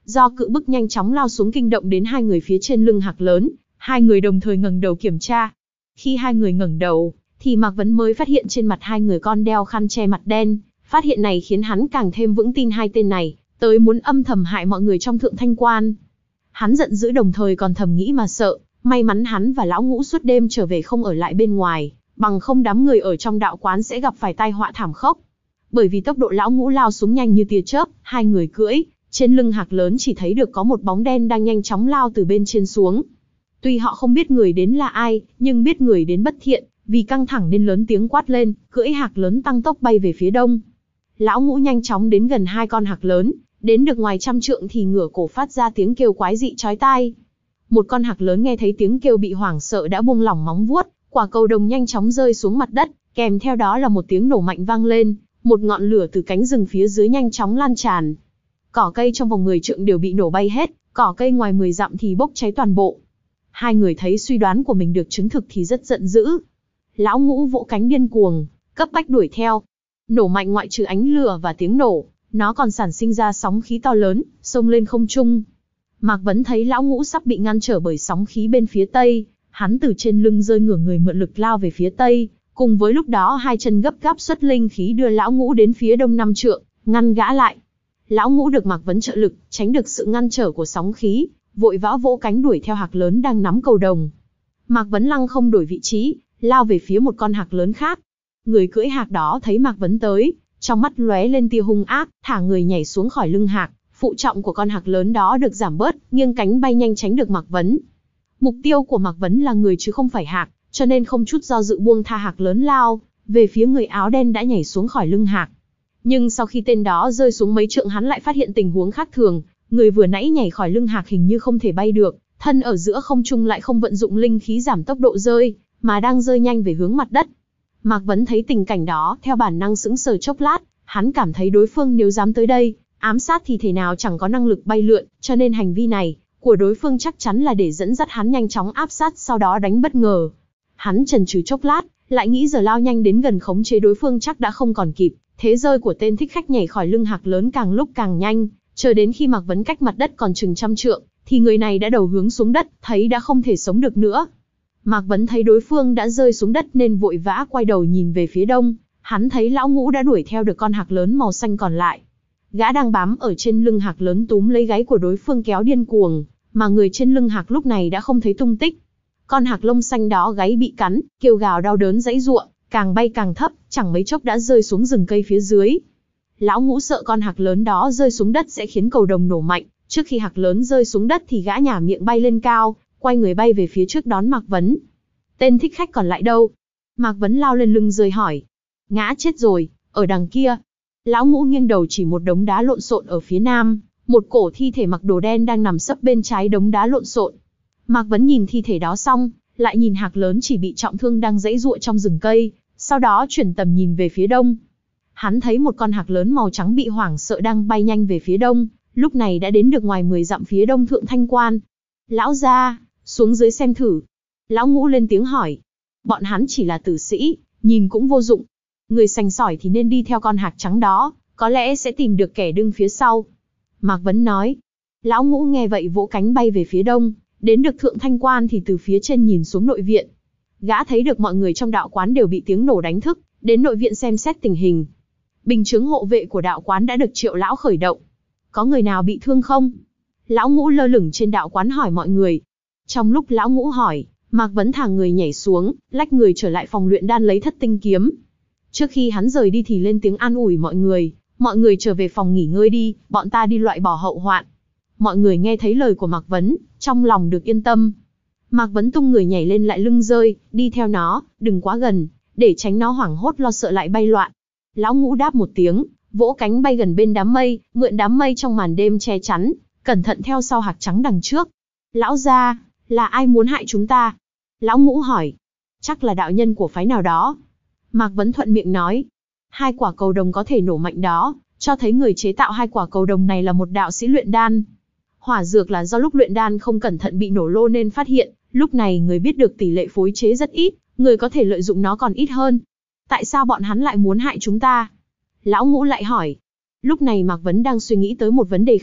do cự bức nhanh chóng lao xuống kinh động đến hai người phía trên lưng hạc lớn, hai người đồng thời ngẩng đầu kiểm tra. Khi hai người ngẩng đầu, thì Mạc Vấn mới phát hiện trên mặt hai người con đeo khăn che mặt đen, phát hiện này khiến hắn càng thêm vững tin hai tên này tới muốn âm thầm hại mọi người trong Thượng Thanh Quan. Hắn giận dữ đồng thời còn thầm nghĩ mà sợ, may mắn hắn và lão Ngũ suốt đêm trở về không ở lại bên ngoài, bằng không đám người ở trong đạo quán sẽ gặp phải tai họa thảm khốc. Bởi vì tốc độ lão Ngũ lao xuống nhanh như tia chớp, hai người cưỡi trên lưng hạc lớn chỉ thấy được có một bóng đen đang nhanh chóng lao từ bên trên xuống. Tuy họ không biết người đến là ai, nhưng biết người đến bất thiện, vì căng thẳng nên lớn tiếng quát lên, cưỡi hạc lớn tăng tốc bay về phía đông. Lão Ngũ nhanh chóng đến gần hai con hạc lớn, đến được ngoài trăm trượng thì ngửa cổ phát ra tiếng kêu quái dị chói tai. Một con hạc lớn nghe thấy tiếng kêu bị hoảng sợ đã buông lỏng móng vuốt, quả cầu đồng nhanh chóng rơi xuống mặt đất, kèm theo đó là một tiếng nổ mạnh vang lên, một ngọn lửa từ cánh rừng phía dưới nhanh chóng lan tràn. Cỏ cây trong vòng mười trượng đều bị nổ bay hết, cỏ cây ngoài mười dặm thì bốc cháy toàn bộ. Hai người thấy suy đoán của mình được chứng thực thì rất giận dữ. Lão Ngũ vỗ cánh điên cuồng, cấp bách đuổi theo. Nổ mạnh ngoại trừ ánh lửa và tiếng nổ, nó còn sản sinh ra sóng khí to lớn, xông lên không trung. Mạc Vấn thấy lão Ngũ sắp bị ngăn trở bởi sóng khí bên phía tây, hắn từ trên lưng rơi ngửa người mượn lực lao về phía tây, cùng với lúc đó hai chân gấp gáp xuất linh khí đưa lão Ngũ đến phía đông năm trượng, ngăn gã lại. Lão Ngũ được Mạc Vấn trợ lực, tránh được sự ngăn trở của sóng khí, vội vã vỗ cánh đuổi theo hạc lớn đang nắm cầu đồng. Mạc Vấn lăng không đổi vị trí, lao về phía một con hạc lớn khác. Người cưỡi hạc đó thấy Mạc Vấn tới, trong mắt lóe lên tia hung ác, thả người nhảy xuống khỏi lưng hạc, phụ trọng của con hạc lớn đó được giảm bớt, nghiêng cánh bay nhanh tránh được Mạc Vấn. Mục tiêu của Mạc Vấn là người chứ không phải hạc, cho nên không chút do dự buông tha hạc lớn lao về phía người áo đen đã nhảy xuống khỏi lưng hạc. Nhưng sau khi tên đó rơi xuống mấy trượng hắn lại phát hiện tình huống khác thường, người vừa nãy nhảy khỏi lưng hạc hình như không thể bay được, thân ở giữa không trung lại không vận dụng linh khí giảm tốc độ rơi, mà đang rơi nhanh về hướng mặt đất. Mạc Vấn thấy tình cảnh đó, theo bản năng sững sờ chốc lát, hắn cảm thấy đối phương nếu dám tới đây, ám sát thì thể nào chẳng có năng lực bay lượn, cho nên hành vi này của đối phương chắc chắn là để dẫn dắt hắn nhanh chóng áp sát sau đó đánh bất ngờ. Hắn chần chừ chốc lát, lại nghĩ giờ lao nhanh đến gần khống chế đối phương chắc đã không còn kịp, thế rơi của tên thích khách nhảy khỏi lưng hạc lớn càng lúc càng nhanh, chờ đến khi Mạc Vấn cách mặt đất còn chừng trăm trượng, thì người này đã đầu hướng xuống đất, thấy đã không thể sống được nữa. Mạc Vấn thấy đối phương đã rơi xuống đất nên vội vã quay đầu nhìn về phía đông, hắn thấy lão Ngũ đã đuổi theo được con hạc lớn màu xanh còn lại. Gã đang bám ở trên lưng hạc lớn túm lấy gáy của đối phương kéo điên cuồng, mà người trên lưng hạc lúc này đã không thấy tung tích. Con hạc lông xanh đó gáy bị cắn, kêu gào đau đớn giãy giụa, càng bay càng thấp, chẳng mấy chốc đã rơi xuống rừng cây phía dưới. Lão Ngũ sợ con hạc lớn đó rơi xuống đất sẽ khiến cầu đồng nổ mạnh, trước khi hạc lớn rơi xuống đất thì gã nhả miệng bay lên cao, quay người bay về phía trước đón Mạc Vấn. Tên thích khách còn lại đâu? Mạc Vấn lao lên lưng rơi hỏi. Ngã chết rồi, ở đằng kia. Lão Ngũ nghiêng đầu chỉ một đống đá lộn xộn ở phía nam, một cổ thi thể mặc đồ đen đang nằm sấp bên trái đống đá lộn xộn. Mạc Vấn nhìn thi thể đó xong, lại nhìn hạc lớn chỉ bị trọng thương đang giãy giụa trong rừng cây, sau đó chuyển tầm nhìn về phía đông. Hắn thấy một con hạc lớn màu trắng bị hoảng sợ đang bay nhanh về phía đông, lúc này đã đến được ngoài mười dặm phía đông Thượng Thanh Quan. Lão gia, xuống dưới xem thử. Lão Ngũ lên tiếng hỏi. Bọn hắn chỉ là tử sĩ, nhìn cũng vô dụng. Người sành sỏi thì nên đi theo con hạc trắng đó, có lẽ sẽ tìm được kẻ đứng phía sau. Mạc Vấn nói. Lão Ngũ nghe vậy vỗ cánh bay về phía đông, đến được Thượng Thanh Quan thì từ phía trên nhìn xuống nội viện. Gã thấy được mọi người trong đạo quán đều bị tiếng nổ đánh thức, đến nội viện xem xét tình hình. Bình chướng hộ vệ của đạo quán đã được Triệu lão khởi động. Có người nào bị thương không? Lão Ngũ lơ lửng trên đạo quán hỏi mọi người. Trong lúc Lão Ngũ hỏi, Mạc Vấn thả người nhảy xuống, lách người trở lại phòng luyện đan lấy thất tinh kiếm. Trước khi hắn rời đi thì lên tiếng an ủi mọi người. Mọi người trở về phòng nghỉ ngơi đi, bọn ta đi loại bỏ hậu hoạn. Mọi người nghe thấy lời của Mạc Vấn, trong lòng được yên tâm. Mạc Vấn tung người nhảy lên lại lưng rơi, đi theo nó, đừng quá gần, để tránh nó hoảng hốt lo sợ lại bay loạn. Lão Ngũ đáp một tiếng, vỗ cánh bay gần bên đám mây, mượn đám mây trong màn đêm che chắn, cẩn thận theo sau hạc trắng đằng trước. Lão gia, là ai muốn hại chúng ta? Lão Ngũ hỏi. Chắc là đạo nhân của phái nào đó. Mạc Vấn thuận miệng nói. Hai quả cầu đồng có thể nổ mạnh đó, cho thấy người chế tạo hai quả cầu đồng này là một đạo sĩ luyện đan. Hỏa dược là do lúc luyện đan không cẩn thận bị nổ lô nên phát hiện, lúc này người biết được tỷ lệ phối chế rất ít, người có thể lợi dụng nó còn ít hơn. Tại sao bọn hắn lại muốn hại chúng ta? Lão Ngũ lại hỏi. Lúc này Mạc Vấn đang suy nghĩ tới một vấn đề khác,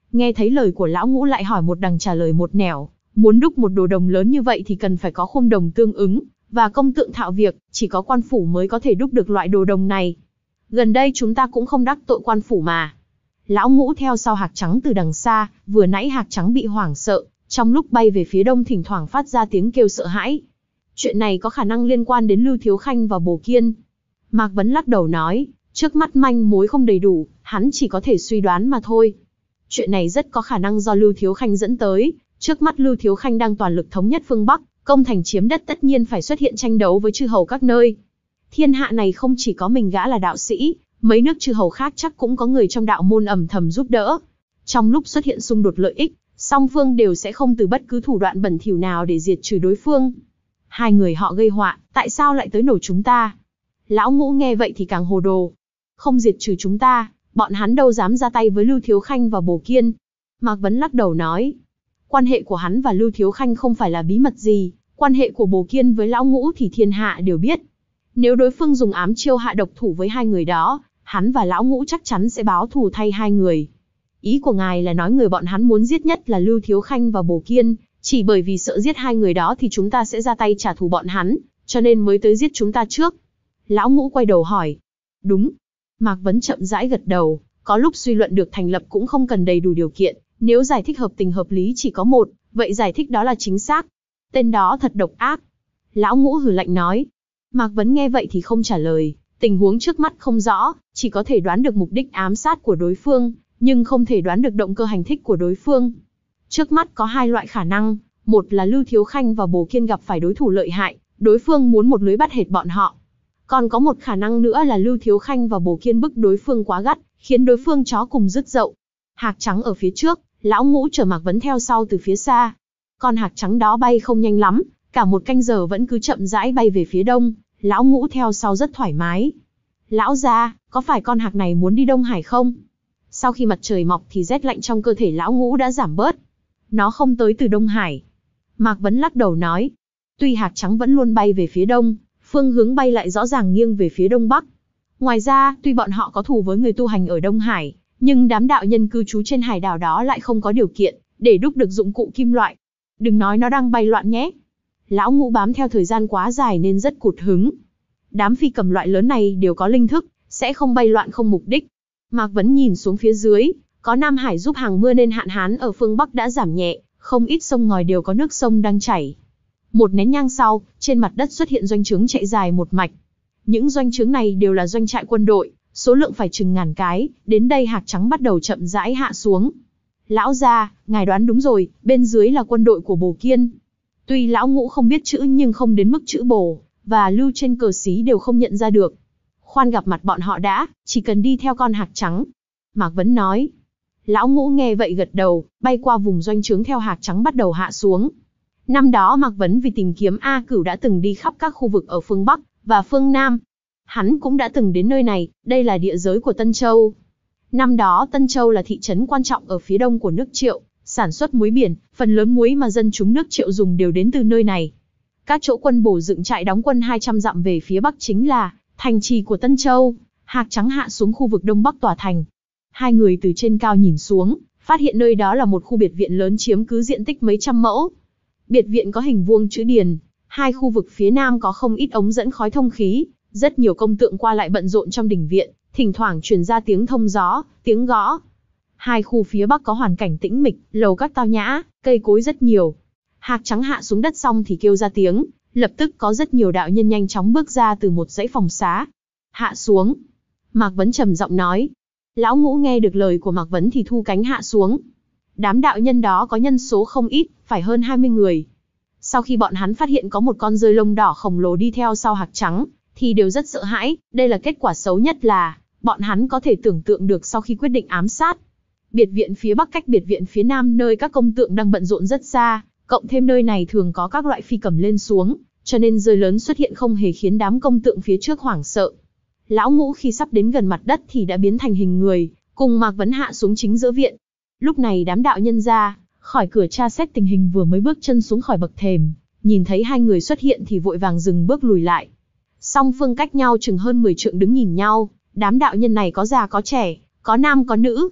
Nghe thấy lời của lão ngũ lại hỏi một đằng trả lời một nẻo, muốn đúc một đồ đồng lớn như vậy thì cần phải có khung đồng tương ứng, và công tượng thạo việc, chỉ có quan phủ mới có thể đúc được loại đồ đồng này. Gần đây chúng ta cũng không đắc tội quan phủ mà. Lão ngũ theo sau Hạc Trắng từ đằng xa, vừa nãy Hạc Trắng bị hoảng sợ, trong lúc bay về phía đông thỉnh thoảng phát ra tiếng kêu sợ hãi. Chuyện này có khả năng liên quan đến Lưu Thiếu Khanh và Bồ Kiên. Mạc Vấn lắc đầu nói, trước mắt manh mối không đầy đủ, hắn chỉ có thể suy đoán mà thôi. Chuyện này rất có khả năng do Lưu Thiếu Khanh dẫn tới, trước mắt Lưu Thiếu Khanh đang toàn lực thống nhất phương Bắc, công thành chiếm đất tất nhiên phải xuất hiện tranh đấu với chư hầu các nơi. Thiên hạ này không chỉ có mình gã là đạo sĩ, mấy nước chư hầu khác chắc cũng có người trong đạo môn ẩm thầm giúp đỡ. Trong lúc xuất hiện xung đột lợi ích, song phương đều sẽ không từ bất cứ thủ đoạn bẩn thỉu nào để diệt trừ đối phương. Hai người họ gây họa, tại sao lại tới nổ chúng ta? Lão ngũ nghe vậy thì càng hồ đồ. Không diệt trừ chúng ta, bọn hắn đâu dám ra tay với Lưu Thiếu Khanh và Bồ Kiên. Mạc Vấn lắc đầu nói, quan hệ của hắn và Lưu Thiếu Khanh không phải là bí mật gì, quan hệ của Bồ Kiên với lão ngũ thì thiên hạ đều biết. Nếu đối phương dùng ám chiêu hạ độc thủ với hai người đó, hắn và lão ngũ chắc chắn sẽ báo thù thay hai người. Ý của ngài là nói người bọn hắn muốn giết nhất là Lưu Thiếu Khanh và Bồ Kiên, chỉ bởi vì sợ giết hai người đó thì chúng ta sẽ ra tay trả thù bọn hắn, cho nên mới tới giết chúng ta trước. Lão ngũ quay đầu hỏi. Đúng. Mạc Vấn chậm rãi gật đầu, có lúc suy luận được thành lập cũng không cần đầy đủ điều kiện, nếu giải thích hợp tình hợp lý chỉ có một, vậy giải thích đó là chính xác. Tên đó thật độc ác. Lão ngũ hừ lạnh nói. Mạc Vấn nghe vậy thì không trả lời, tình huống trước mắt không rõ, chỉ có thể đoán được mục đích ám sát của đối phương, nhưng không thể đoán được động cơ hành thích của đối phương. Trước mắt có hai loại khả năng, một là Lưu Thiếu Khanh và Bồ Kiên gặp phải đối thủ lợi hại, đối phương muốn một lưới bắt hết bọn họ. Còn có một khả năng nữa là Lưu Thiếu Khanh và Bồ Kiên bức đối phương quá gắt, khiến đối phương chó cùng rứt dậu. Hạc Trắng ở phía trước, lão ngũ chở Mạc Vấn theo sau từ phía xa. Con hạc trắng đó bay không nhanh lắm, cả một canh giờ vẫn cứ chậm rãi bay về phía đông, lão ngũ theo sau rất thoải mái. Lão gia, có phải con hạc này muốn đi Đông Hải không? Sau khi mặt trời mọc thì rét lạnh trong cơ thể lão ngũ đã giảm bớt. Nó không tới từ Đông Hải. Mạc Vấn lắc đầu nói. Tuy hạc trắng vẫn luôn bay về phía đông, phương hướng bay lại rõ ràng nghiêng về phía đông bắc. Ngoài ra, tuy bọn họ có thù với người tu hành ở Đông Hải, nhưng đám đạo nhân cư trú trên hải đảo đó lại không có điều kiện để đúc được dụng cụ kim loại. Đừng nói nó đang bay loạn nhé. Lão ngũ bám theo thời gian quá dài nên rất cụt hứng. Đám phi cầm loại lớn này đều có linh thức, sẽ không bay loạn không mục đích. Mạc Vấn nhìn xuống phía dưới, có Nam Hải giúp hàng mưa nên hạn hán ở phương Bắc đã giảm nhẹ, không ít sông ngòi đều có nước sông đang chảy. Một nén nhang sau, trên mặt đất xuất hiện doanh trướng chạy dài một mạch. Những doanh trướng này đều là doanh trại quân đội, số lượng phải chừng ngàn cái, đến đây hạc trắng bắt đầu chậm rãi hạ xuống. Lão gia, ngài đoán đúng rồi, bên dưới là quân đội của Bồ Kiên. Tuy lão ngũ không biết chữ nhưng không đến mức chữ Bồ, và lưu trên cờ xí đều không nhận ra được. Khoan gặp mặt bọn họ đã, chỉ cần đi theo con hạc trắng. Mạc Vấn nói. Lão ngũ nghe vậy gật đầu, bay qua vùng doanh trướng theo hạc trắng bắt đầu hạ xuống. Năm đó Mạc Vấn vì tìm kiếm A Cửu đã từng đi khắp các khu vực ở phương Bắc và phương Nam. Hắn cũng đã từng đến nơi này, đây là địa giới của Tân Châu. Năm đó Tân Châu là thị trấn quan trọng ở phía đông của nước Triệu, sản xuất muối biển, phần lớn muối mà dân chúng nước Triệu dùng đều đến từ nơi này. Các chỗ quân Bổ dựng trại đóng quân hai trăm dặm về phía bắc chính là thành trì của Tân Châu. Hạc trắng hạ xuống khu vực đông bắc tòa thành. Hai người từ trên cao nhìn xuống, phát hiện nơi đó là một khu biệt viện lớn chiếm cứ diện tích mấy trăm mẫu. Biệt viện có hình vuông chữ điền, hai khu vực phía nam có không ít ống dẫn khói thông khí, rất nhiều công tượng qua lại bận rộn trong đình viện, thỉnh thoảng truyền ra tiếng thông gió, tiếng gõ. Hai khu phía bắc có hoàn cảnh tĩnh mịch, lầu các tao nhã, cây cối rất nhiều. Hạc trắng hạ xuống đất xong thì kêu ra tiếng, lập tức có rất nhiều đạo nhân nhanh chóng bước ra từ một dãy phòng xá. Hạ xuống. Mạc Vấn trầm giọng nói. Lão ngũ nghe được lời của Mạc Vấn thì thu cánh hạ xuống. Đám đạo nhân đó có nhân số không ít, phải hơn hai mươi người. Sau khi bọn hắn phát hiện có một con rơi lông đỏ khổng lồ đi theo sau hạc trắng, thì đều rất sợ hãi. Đây là kết quả xấu nhất là, bọn hắn có thể tưởng tượng được sau khi quyết định ám sát. Biệt viện phía bắc cách biệt viện phía nam nơi các công tượng đang bận rộn rất xa, cộng thêm nơi này thường có các loại phi cầm lên xuống, cho nên rơi lớn xuất hiện không hề khiến đám công tượng phía trước hoảng sợ. Lão ngũ khi sắp đến gần mặt đất thì đã biến thành hình người, cùng Mạc Vấn hạ xuống chính giữa viện. Lúc này đám đạo nhân ra khỏi cửa tra xét tình hình, vừa mới bước chân xuống khỏi bậc thềm, nhìn thấy hai người xuất hiện thì vội vàng dừng bước lùi lại. Song phương cách nhau chừng hơn mười trượng đứng nhìn nhau, đám đạo nhân này có già có trẻ, có nam có nữ.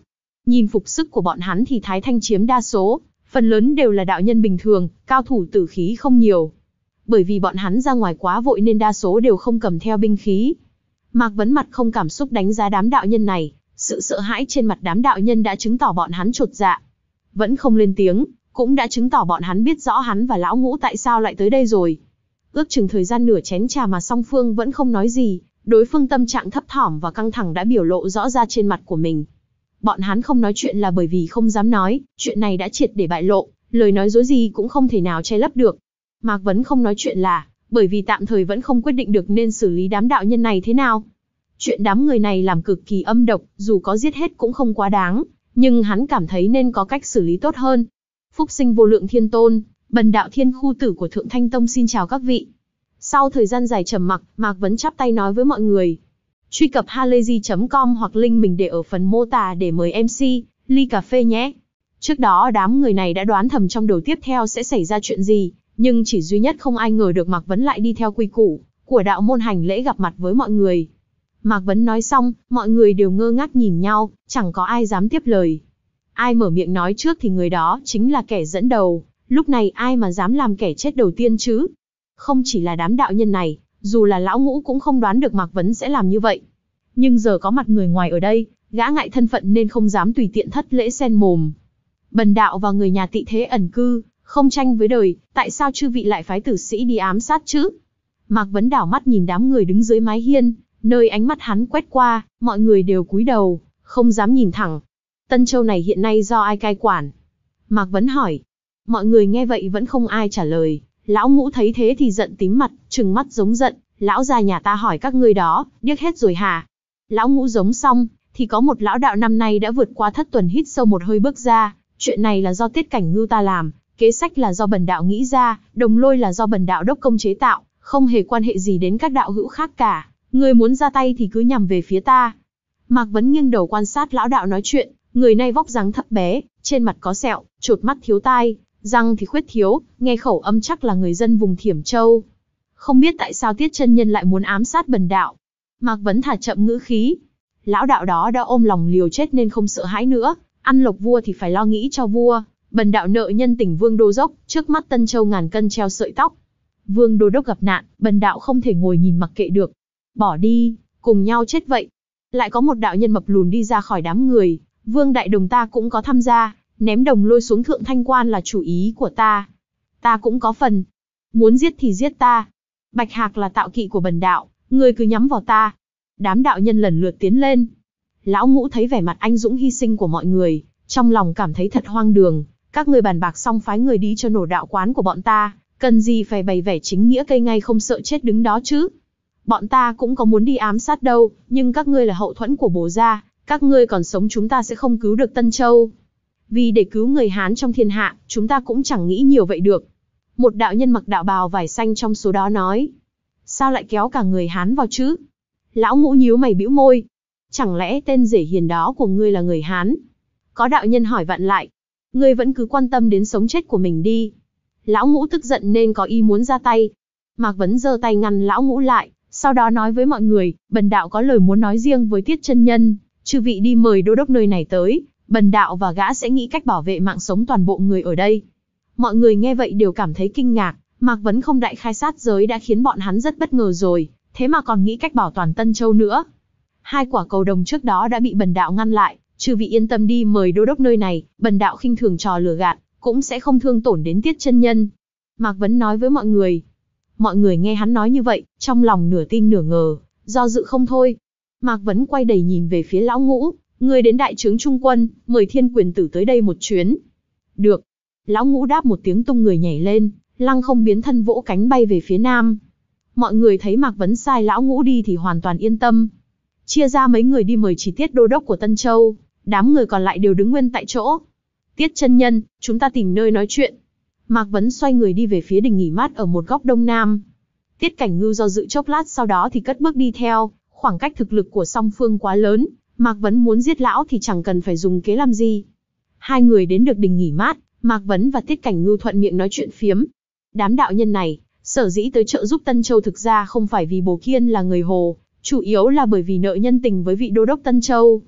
Nhìn phục sức của bọn hắn thì Thái Thanh chiếm đa số, phần lớn đều là đạo nhân bình thường, cao thủ tử khí không nhiều. Bởi vì bọn hắn ra ngoài quá vội nên đa số đều không cầm theo binh khí. Mạc Vấn mặt không cảm xúc đánh giá đám đạo nhân này, sự sợ hãi trên mặt đám đạo nhân đã chứng tỏ bọn hắn chột dạ. Vẫn không lên tiếng, cũng đã chứng tỏ bọn hắn biết rõ hắn và lão ngũ tại sao lại tới đây rồi. Ước chừng thời gian nửa chén trà mà song phương vẫn không nói gì, đối phương tâm trạng thấp thỏm và căng thẳng đã biểu lộ rõ ra trên mặt của mình. Bọn hắn không nói chuyện là bởi vì không dám nói, chuyện này đã triệt để bại lộ, lời nói dối gì cũng không thể nào che lấp được. Mạc Vấn không nói chuyện là bởi vì tạm thời vẫn không quyết định được nên xử lý đám đạo nhân này thế nào. Chuyện đám người này làm cực kỳ âm độc, dù có giết hết cũng không quá đáng, nhưng hắn cảm thấy nên có cách xử lý tốt hơn. Phúc sinh vô lượng thiên tôn, Bần đạo Thiên Khu Tử của Thượng Thanh Tông xin chào các vị. Sau thời gian dài trầm mặc, Mạc Vấn chắp tay nói với mọi người. Truy cập halayzi chấm com hoặc link mình để ở phần mô tả để mời em xê, ly cà phê nhé. Trước đó đám người này đã đoán thầm trong đầu tiếp theo sẽ xảy ra chuyện gì, nhưng chỉ duy nhất không ai ngờ được Mạc Vấn lại đi theo quy củ của đạo môn hành lễ gặp mặt với mọi người. Mạc Vấn nói xong, mọi người đều ngơ ngác nhìn nhau, chẳng có ai dám tiếp lời. Ai mở miệng nói trước thì người đó chính là kẻ dẫn đầu, lúc này ai mà dám làm kẻ chết đầu tiên chứ? Không chỉ là đám đạo nhân này, dù là lão ngũ cũng không đoán được Mạc Vấn sẽ làm như vậy. Nhưng giờ có mặt người ngoài ở đây, gã ngại thân phận nên không dám tùy tiện thất lễ xen mồm. Bần đạo và người nhà tị thế ẩn cư, không tranh với đời, tại sao chư vị lại phái tử sĩ đi ám sát chứ? Mạc Vấn đảo mắt nhìn đám người đứng dưới mái hiên, nơi ánh mắt hắn quét qua, mọi người đều cúi đầu, không dám nhìn thẳng. Tân Châu này hiện nay do ai cai quản? Mạc Vấn hỏi. Mọi người nghe vậy vẫn không ai trả lời. Lão ngũ thấy thế thì giận tím mặt, trừng mắt giống giận. Lão già nhà ta hỏi các ngươi đó, điếc hết rồi hả? Lão ngũ giống xong, thì có một lão đạo năm nay đã vượt qua thất tuần hít sâu một hơi bước ra. Chuyện này là do Tiết Cảnh Ngưu ta làm, kế sách là do bần đạo nghĩ ra, đồng lôi là do bần đạo đốc công chế tạo, không hề quan hệ gì đến các đạo hữu khác cả. Người muốn ra tay thì cứ nhằm về phía ta. Mạc Vấn nghiêng đầu quan sát lão đạo nói chuyện, người này vóc dáng thấp bé, trên mặt có sẹo, chột mắt thiếu tai, răng thì khuyết thiếu, nghe khẩu âm chắc là người dân vùng Thiểm Châu. Không biết tại sao Tiết chân nhân lại muốn ám sát bần đạo. Mạc Vấn thả chậm ngữ khí. Lão đạo đó đã ôm lòng liều chết nên không sợ hãi nữa, ăn lộc vua thì phải lo nghĩ cho vua. Bần đạo nợ nhân tình Vương Đô Đốc, trước mắt Tân Châu ngàn cân treo sợi tóc. Vương Đô Đốc gặp nạn, bần đạo không thể ngồi nhìn mặc kệ được. Bỏ đi, cùng nhau chết vậy. Lại có một đạo nhân mập lùn đi ra khỏi đám người. Vương Đại Đồng ta cũng có tham gia, ném đồng lôi xuống Thượng Thanh Quan là chủ ý của ta. Ta cũng có phần. Muốn giết thì giết ta. Bạch Hạc là tạo kỵ của bần đạo, người cứ nhắm vào ta. Đám đạo nhân lần lượt tiến lên. Lão ngũ thấy vẻ mặt anh dũng hy sinh của mọi người, trong lòng cảm thấy thật hoang đường. Các người bàn bạc xong phái người đi cho nổ đạo quán của bọn ta, cần gì phải bày vẻ chính nghĩa cây ngay không sợ chết đứng đó chứ? Bọn ta cũng có muốn đi ám sát đâu, nhưng các ngươi là hậu thuẫn của Bồ gia, các ngươi còn sống chúng ta sẽ không cứu được Tân Châu. Vì để cứu người Hán trong thiên hạ, chúng ta cũng chẳng nghĩ nhiều vậy được. Một đạo nhân mặc đạo bào vải xanh trong số đó nói. Sao lại kéo cả người Hán vào chứ? Lão ngũ nhíu mày bĩu môi. Chẳng lẽ tên rể hiền đó của ngươi là người Hán? Có đạo nhân hỏi vặn lại. Ngươi vẫn cứ quan tâm đến sống chết của mình đi. Lão ngũ tức giận nên có ý muốn ra tay. Mạc Vấn giơ tay ngăn lão ngũ lại, sau đó nói với mọi người, bần đạo có lời muốn nói riêng với Tiết chân nhân, chư vị đi mời đô đốc nơi này tới, bần đạo và gã sẽ nghĩ cách bảo vệ mạng sống toàn bộ người ở đây. Mọi người nghe vậy đều cảm thấy kinh ngạc, Mạc Vấn không đại khai sát giới đã khiến bọn hắn rất bất ngờ rồi, thế mà còn nghĩ cách bảo toàn Tân Châu nữa. Hai quả cầu đồng trước đó đã bị bần đạo ngăn lại, chư vị yên tâm đi mời đô đốc nơi này, bần đạo khinh thường trò lừa gạt, cũng sẽ không thương tổn đến Tiết chân nhân. Mạc Vấn nói với mọi người. Mọi người nghe hắn nói như vậy, trong lòng nửa tin nửa ngờ, do dự không thôi. Mạc Vấn quay đầy nhìn về phía lão ngũ, người đến đại trướng trung quân, mời Thiên Quyền tử tới đây một chuyến. Được. Lão ngũ đáp một tiếng tung người nhảy lên, lăng không biến thân vỗ cánh bay về phía nam. Mọi người thấy Mạc Vấn sai lão ngũ đi thì hoàn toàn yên tâm. Chia ra mấy người đi mời chỉ Tiết đô đốc của Tân Châu, đám người còn lại đều đứng nguyên tại chỗ. Tiết chân nhân, chúng ta tìm nơi nói chuyện. Mạc Vấn xoay người đi về phía đình nghỉ mát ở một góc đông nam. Tiết Cảnh Ngưu do dự chốc lát sau đó thì cất bước đi theo, khoảng cách thực lực của song phương quá lớn, Mạc Vấn muốn giết lão thì chẳng cần phải dùng kế làm gì. Hai người đến được đình nghỉ mát, Mạc Vấn và Tiết Cảnh Ngưu thuận miệng nói chuyện phiếm. Đám đạo nhân này, sở dĩ tới trợ giúp Tân Châu thực ra không phải vì Bồ Kiên là người Hồ, chủ yếu là bởi vì nợ nhân tình với vị đô đốc Tân Châu.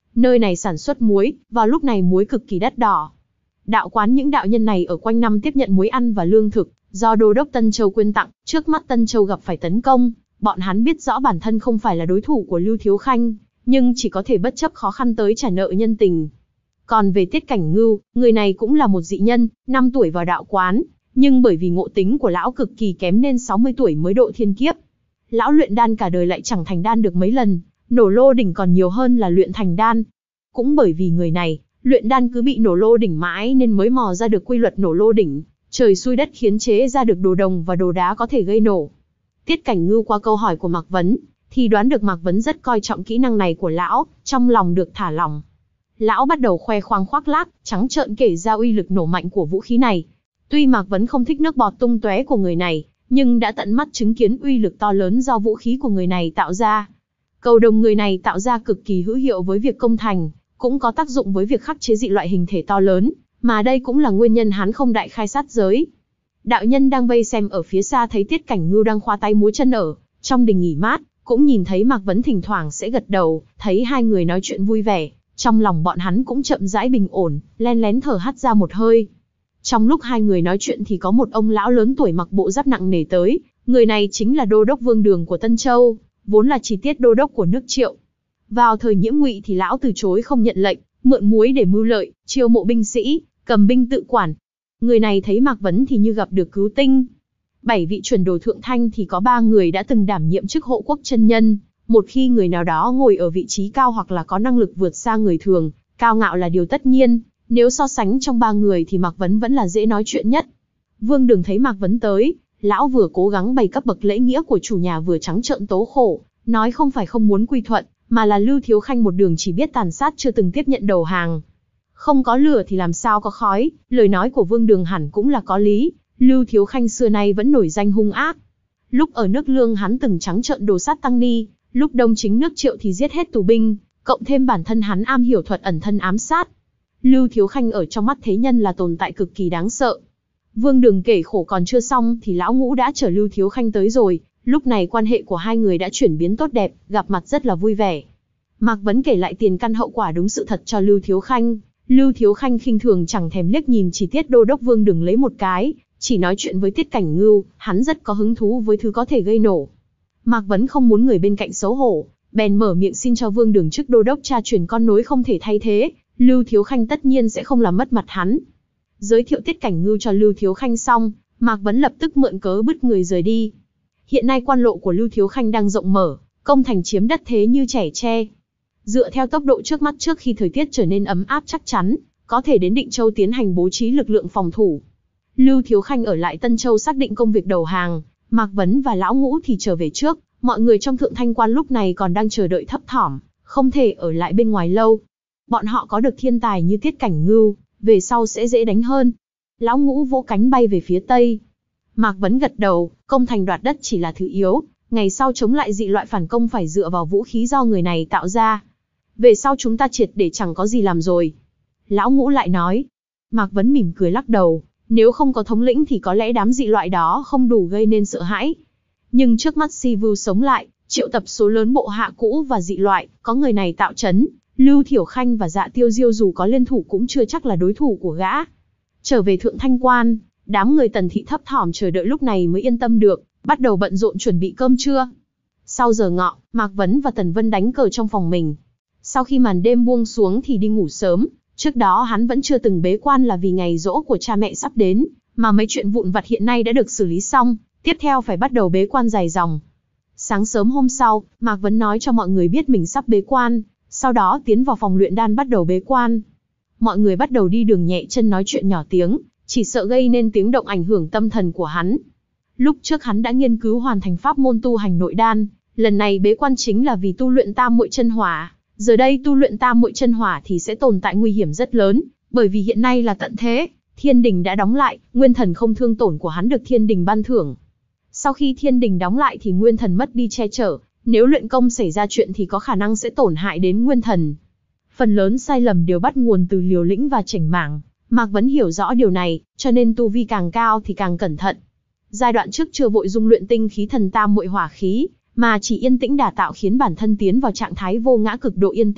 Nơi này sản xuất muối, vào lúc này muối cực kỳ đắt đỏ. Đạo quán những đạo nhân này ở quanh năm tiếp nhận muối ăn và lương thực, do Đô đốc Tân Châu quyên tặng, trước mắt Tân Châu gặp phải tấn công, bọn hắn biết rõ bản thân không phải là đối thủ của Lưu Thiếu Khanh, nhưng chỉ có thể bất chấp khó khăn tới trả nợ nhân tình. Còn về Tiết Cảnh Ngưu, người này cũng là một dị nhân, năm tuổi vào đạo quán, nhưng bởi vì ngộ tính của lão cực kỳ kém nên sáu mươi tuổi mới độ thiên kiếp. Lão luyện đan cả đời lại chẳng thành đan được mấy lần, nổ lô đỉnh còn nhiều hơn là luyện thành đan. Cũng bởi vì người này, luyện đan cứ bị nổ lô đỉnh mãi nên mới mò ra được quy luật nổ lô đỉnh, trời xui đất khiến chế ra được đồ đồng và đồ đá có thể gây nổ. Tiết Cảnh Ngưu qua câu hỏi của Mạc Vấn, thì đoán được Mạc Vấn rất coi trọng kỹ năng này của lão, trong lòng được thả lỏng. Lão bắt đầu khoe khoang khoác lác, trắng trợn kể ra uy lực nổ mạnh của vũ khí này. Tuy Mạc Vấn không thích nước bọt tung tóe của người này, nhưng đã tận mắt chứng kiến uy lực to lớn do vũ khí của người này tạo ra. Cầu đồng người này tạo ra cực kỳ hữu hiệu với việc công thành, cũng có tác dụng với việc khắc chế dị loại hình thể to lớn, mà đây cũng là nguyên nhân hắn không đại khai sát giới. Đạo nhân đang vây xem ở phía xa thấy Tiết Cảnh Ngưu đang khoa tay múa chân ở trong đình nghỉ mát, cũng nhìn thấy Mạc Vấn thỉnh thoảng sẽ gật đầu, thấy hai người nói chuyện vui vẻ, trong lòng bọn hắn cũng chậm rãi bình ổn, len lén thở hắt ra một hơi. Trong lúc hai người nói chuyện thì có một ông lão lớn tuổi mặc bộ giáp nặng nề tới, người này chính là Đô đốc Vương Đường của Tân Châu, vốn là chi tiết đô đốc của nước Triệu. Vào thời Nhiễm Ngụy thì lão từ chối không nhận lệnh, mượn muối để mưu lợi, chiêu mộ binh sĩ, cầm binh tự quản. Người này thấy Mạc Vấn thì như gặp được cứu tinh. Bảy vị chuẩn đồ thượng thanh thì có ba người đã từng đảm nhiệm chức hộ quốc chân nhân. Một khi người nào đó ngồi ở vị trí cao hoặc là có năng lực vượt xa người thường, cao ngạo là điều tất nhiên. Nếu so sánh trong ba người thì Mạc Vấn vẫn là dễ nói chuyện nhất. Vương Đường thấy Mạc Vấn tới, lão vừa cố gắng bày cấp bậc lễ nghĩa của chủ nhà vừa trắng trợn tố khổ, nói không phải không muốn quy thuận, mà là Lưu Thiếu Khanh một đường chỉ biết tàn sát chưa từng tiếp nhận đầu hàng. Không có lửa thì làm sao có khói, lời nói của Vương Đường hẳn cũng là có lý, Lưu Thiếu Khanh xưa nay vẫn nổi danh hung ác. Lúc ở nước Lương hắn từng trắng trợn đồ sát tăng ni, lúc Đông Chính nước Triệu thì giết hết tù binh, cộng thêm bản thân hắn am hiểu thuật ẩn thân ám sát. Lưu Thiếu Khanh ở trong mắt thế nhân là tồn tại cực kỳ đáng sợ. Vương Đường kể khổ còn chưa xong thì lão ngũ đã chở Lưu Thiếu Khanh tới rồi, lúc này quan hệ của hai người đã chuyển biến tốt đẹp, gặp mặt rất là vui vẻ. Mạc Vấn kể lại tiền căn hậu quả đúng sự thật cho Lưu Thiếu Khanh. Lưu Thiếu Khanh khinh thường chẳng thèm liếc nhìn chỉ Tiết Đô đốc Vương Đường lấy một cái, chỉ nói chuyện với Tiết Cảnh Ngưu, hắn rất có hứng thú với thứ có thể gây nổ. Mạc Vấn không muốn người bên cạnh xấu hổ, bèn mở miệng xin cho Vương Đường chức đô đốc cha truyền con nối không thể thay thế, Lưu Thiếu Khanh tất nhiên sẽ không làm mất mặt hắn. Giới thiệu Tiết Cảnh Ngưu cho Lưu Thiếu Khanh xong, Mạc Vấn lập tức mượn cớ bứt người rời đi. Hiện nay quan lộ của Lưu Thiếu Khanh đang rộng mở, công thành chiếm đất thế như trẻ tre. Dựa theo tốc độ trước mắt trước khi thời tiết trở nên ấm áp chắc chắn, có thể đến Định Châu tiến hành bố trí lực lượng phòng thủ. Lưu Thiếu Khanh ở lại Tân Châu xác định công việc đầu hàng, Mạc Vấn và Lão Ngũ thì trở về trước, mọi người trong Thượng Thanh Quan lúc này còn đang chờ đợi thấp thỏm, không thể ở lại bên ngoài lâu. Bọn họ có được thiên tài như Tiết Cảnh Ngưu, về sau sẽ dễ đánh hơn. Lão Ngũ vỗ cánh bay về phía tây. Mạc Vấn gật đầu, công thành đoạt đất chỉ là thứ yếu, ngày sau chống lại dị loại phản công phải dựa vào vũ khí do người này tạo ra. Về sau chúng ta triệt để chẳng có gì làm rồi. Lão Ngũ lại nói. Mạc Vấn mỉm cười lắc đầu, nếu không có thống lĩnh thì có lẽ đám dị loại đó không đủ gây nên sợ hãi. Nhưng trước mắt Si Vu sống lại, triệu tập số lớn bộ hạ cũ và dị loại, có người này tạo chấn, Lưu Thiểu Khanh và Dạ Tiêu Diêu dù có liên thủ cũng chưa chắc là đối thủ của gã. Trở về Thượng Thanh Quan, đám người Tần thị thấp thỏm chờ đợi lúc này mới yên tâm được, bắt đầu bận rộn chuẩn bị cơm trưa. Sau giờ ngọ, Mạc Vấn và Tần Vân đánh cờ trong phòng mình. Sau khi màn đêm buông xuống thì đi ngủ sớm, trước đó hắn vẫn chưa từng bế quan là vì ngày giỗ của cha mẹ sắp đến, mà mấy chuyện vụn vặt hiện nay đã được xử lý xong, tiếp theo phải bắt đầu bế quan dài dòng. Sáng sớm hôm sau, Mạc Vấn nói cho mọi người biết mình sắp bế quan, sau đó tiến vào phòng luyện đan bắt đầu bế quan. Mọi người bắt đầu đi đường nhẹ chân nói chuyện nhỏ tiếng, chỉ sợ gây nên tiếng động ảnh hưởng tâm thần của hắn. Lúc trước hắn đã nghiên cứu hoàn thành pháp môn tu hành nội đan, lần này bế quan chính là vì tu luyện tam muội chân hỏa. Giờ đây tu luyện tam muội chân hỏa thì sẽ tồn tại nguy hiểm rất lớn, bởi vì hiện nay là tận thế, thiên đình đã đóng lại, nguyên thần không thương tổn của hắn được thiên đình ban thưởng. Sau khi thiên đình đóng lại thì nguyên thần mất đi che chở, nếu luyện công xảy ra chuyện thì có khả năng sẽ tổn hại đến nguyên thần. Phần lớn sai lầm đều bắt nguồn từ liều lĩnh và chảnh mảng. Mạc Vấn hiểu rõ điều này, cho nên tu vi càng cao thì càng cẩn thận. Giai đoạn trước chưa vội dung luyện tinh khí thần tam muội hỏa khí, mà chỉ yên tĩnh đả tạo khiến bản thân tiến vào trạng thái vô ngã cực độ yên tĩnh,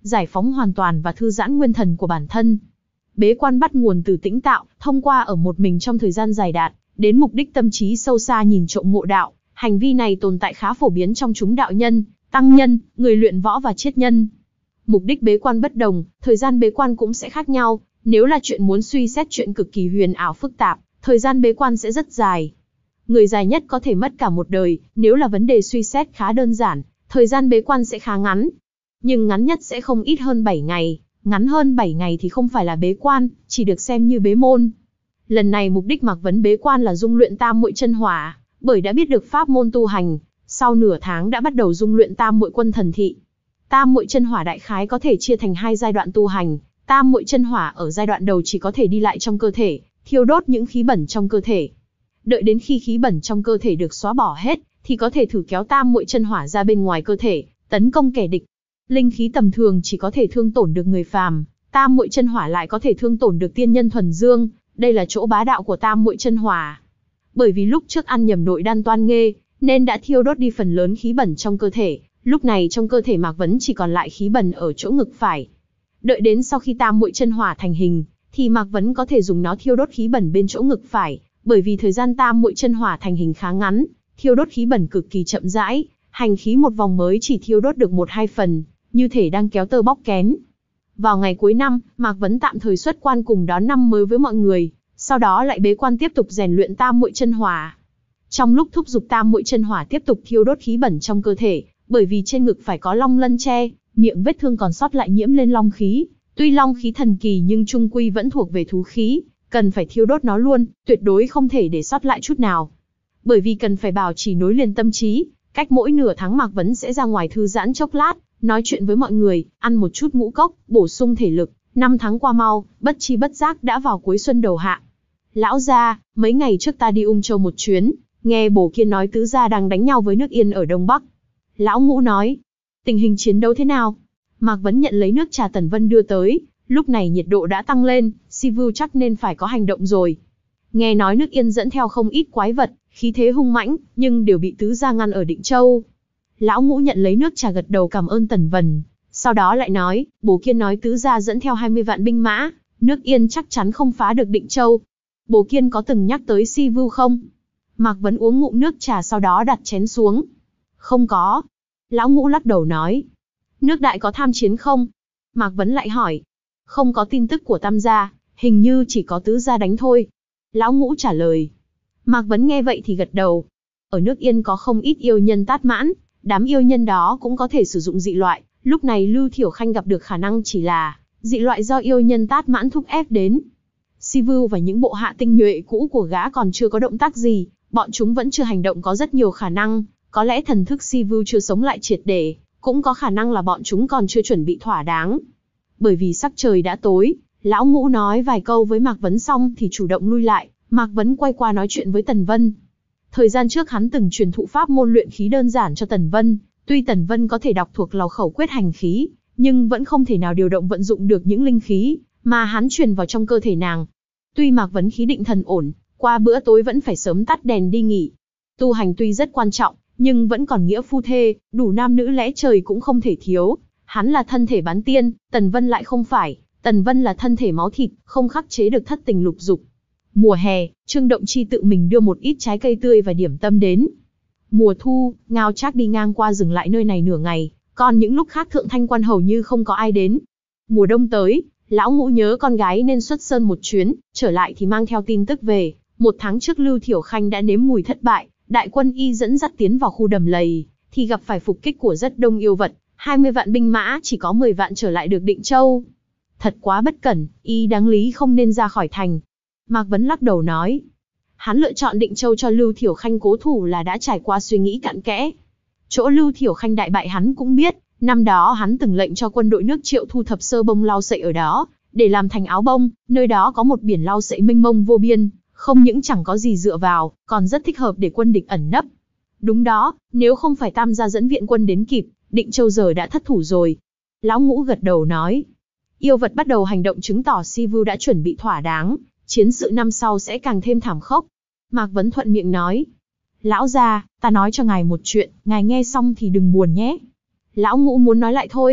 giải phóng hoàn toàn và thư giãn nguyên thần của bản thân. Bế quan bắt nguồn từ tĩnh tạo, thông qua ở một mình trong thời gian dài đạt, đến mục đích tâm trí sâu xa nhìn trộm ngộ đạo. Hành vi này tồn tại khá phổ biến trong chúng đạo nhân, tăng nhân, người luyện võ và triết nhân. Mục đích bế quan bất đồng, thời gian bế quan cũng sẽ khác nhau. Nếu là chuyện muốn suy xét chuyện cực kỳ huyền ảo phức tạp, thời gian bế quan sẽ rất dài. Người dài nhất có thể mất cả một đời, nếu là vấn đề suy xét khá đơn giản, thời gian bế quan sẽ khá ngắn. Nhưng ngắn nhất sẽ không ít hơn bảy ngày, ngắn hơn bảy ngày thì không phải là bế quan, chỉ được xem như bế môn. Lần này mục đích Mạc Vấn bế quan là dung luyện tam muội chân hỏa, bởi đã biết được pháp môn tu hành, sau nửa tháng đã bắt đầu dung luyện tam muội quân thần thị. Tam muội chân hỏa đại khái có thể chia thành hai giai đoạn tu hành. Tam muội chân hỏa ở giai đoạn đầu chỉ có thể đi lại trong cơ thể, thiêu đốt những khí bẩn trong cơ thể. Đợi đến khi khí bẩn trong cơ thể được xóa bỏ hết, thì có thể thử kéo tam muội chân hỏa ra bên ngoài cơ thể, tấn công kẻ địch. Linh khí tầm thường chỉ có thể thương tổn được người phàm, tam muội chân hỏa lại có thể thương tổn được tiên nhân thuần dương, đây là chỗ bá đạo của tam muội chân hỏa. Bởi vì lúc trước ăn nhầm nội đan toan nghê, nên đã thiêu đốt đi phần lớn khí bẩn trong cơ thể, lúc này trong cơ thể Mạc Vấn chỉ còn lại khí bẩn ở chỗ ngực phải. Đợi đến sau khi tam muội chân hỏa thành hình, thì Mạc Vấn có thể dùng nó thiêu đốt khí bẩn bên chỗ ngực phải, bởi vì thời gian tam muội chân hỏa thành hình khá ngắn, thiêu đốt khí bẩn cực kỳ chậm rãi, hành khí một vòng mới chỉ thiêu đốt được một hai phần, như thể đang kéo tơ bóc kén. Vào ngày cuối năm, Mạc Vấn tạm thời xuất quan cùng đón năm mới với mọi người, sau đó lại bế quan tiếp tục rèn luyện tam muội chân hỏa. Trong lúc thúc giục tam muội chân hỏa tiếp tục thiêu đốt khí bẩn trong cơ thể, bởi vì trên ngực phải có long lân che, miệng vết thương còn sót lại nhiễm lên long khí, tuy long khí thần kỳ nhưng trung quy vẫn thuộc về thú khí, cần phải thiêu đốt nó luôn, tuyệt đối không thể để sót lại chút nào. Bởi vì cần phải bảo trì nối liền tâm trí, cách mỗi nửa tháng Mạc Vấn sẽ ra ngoài thư giãn chốc lát, nói chuyện với mọi người, ăn một chút ngũ cốc, bổ sung thể lực. Năm tháng qua mau, bất chi bất giác đã vào cuối xuân đầu hạ. Lão gia, mấy ngày trước ta đi Ung Châu một chuyến, nghe bổ kia nói tứ gia đang đánh nhau với nước Yên ở Đông Bắc. Lão Ngũ nói, tình hình chiến đấu thế nào? Mạc Vấn nhận lấy nước trà Tần Vân đưa tới, lúc này nhiệt độ đã tăng lên, Si Vu chắc nên phải có hành động rồi. Nghe nói nước Yên dẫn theo không ít quái vật, khí thế hung mãnh, nhưng đều bị tứ gia ngăn ở Định Châu. Lão Ngũ nhận lấy nước trà gật đầu cảm ơn Tần Vân, sau đó lại nói, bố Kiên nói tứ gia dẫn theo hai mươi vạn binh mã, nước Yên chắc chắn không phá được Định Châu. Bố Kiên có từng nhắc tới Si Vu không? Mạc Vấn uống ngụm nước trà sau đó đặt chén xuống. Không có. Lão Ngũ lắc đầu nói. Nước Đại có tham chiến không? Mạc Vấn lại hỏi. Không có tin tức của Tam gia, hình như chỉ có tứ gia đánh thôi. Lão Ngũ trả lời. Mạc Vấn nghe vậy thì gật đầu. Ở nước Yên có không ít yêu nhân tát mãn, đám yêu nhân đó cũng có thể sử dụng dị loại. Lúc này Lưu Thiểu Khanh gặp được khả năng chỉ là dị loại do yêu nhân tát mãn thúc ép đến. Si Vu và những bộ hạ tinh nhuệ cũ của gã còn chưa có động tác gì, bọn chúng vẫn chưa hành động có rất nhiều khả năng, có lẽ thần thức Si Vu chưa sống lại triệt để, cũng có khả năng là bọn chúng còn chưa chuẩn bị thỏa đáng. Bởi vì sắc trời đã tối, Lão Ngũ nói vài câu với Mạc Vấn xong thì chủ động lui lại, Mạc Vấn quay qua nói chuyện với Tần Vân. Thời gian trước hắn từng truyền thụ pháp môn luyện khí đơn giản cho Tần Vân, tuy Tần Vân có thể đọc thuộc lầu khẩu quyết hành khí, nhưng vẫn không thể nào điều động vận dụng được những linh khí mà hắn truyền vào trong cơ thể nàng. Tuy Mạc Vấn khí định thần ổn, qua bữa tối vẫn phải sớm tắt đèn đi nghỉ. Tu hành tuy rất quan trọng, nhưng vẫn còn nghĩa phu thê, đủ nam nữ lẽ trời cũng không thể thiếu. Hắn là thân thể bán tiên, Tần Vân lại không phải, Tần Vân là thân thể máu thịt, không khắc chế được thất tình lục dục. Mùa hè, Trương Động Chi tự mình đưa một ít trái cây tươi và điểm tâm đến. Mùa thu, Ngao Trác đi ngang qua dừng lại nơi này nửa ngày, còn những lúc khác Thượng Thanh Quan hầu như không có ai đến. Mùa đông tới, Lão Ngũ nhớ con gái nên xuất sơn một chuyến, trở lại thì mang theo tin tức về. Một tháng trước Lưu Thiểu Khanh đã nếm mùi thất bại, đại quân y dẫn dắt tiến vào khu đầm lầy, thì gặp phải phục kích của rất đông yêu vật, hai mươi vạn binh mã chỉ có mười vạn trở lại được Định Châu. Thật quá bất cẩn, y đáng lý không nên ra khỏi thành. Mạc Vấn lắc đầu nói, hắn lựa chọn Định Châu cho Lưu Thiểu Khanh cố thủ là đã trải qua suy nghĩ cặn kẽ. Chỗ Lưu Thiểu Khanh đại bại hắn cũng biết, năm đó hắn từng lệnh cho quân đội nước Triệu thu thập sơ bông lau sậy ở đó, để làm thành áo bông, nơi đó có một biển lau sậy mênh mông vô biên, không những chẳng có gì dựa vào, còn rất thích hợp để quân địch ẩn nấp. Đúng đó, nếu không phải Tam gia dẫn viện quân đến kịp, Định Châu giờ đã thất thủ rồi. Lão Ngũ gật đầu nói, yêu vật bắt đầu hành động chứng tỏ Si Vu đã chuẩn bị thỏa đáng, chiến sự năm sau sẽ càng thêm thảm khốc. Mạc Vấn thuận miệng nói, lão gia, ta nói cho ngài một chuyện, ngài nghe xong thì đừng buồn nhé. Lão Ngũ muốn nói lại thôi.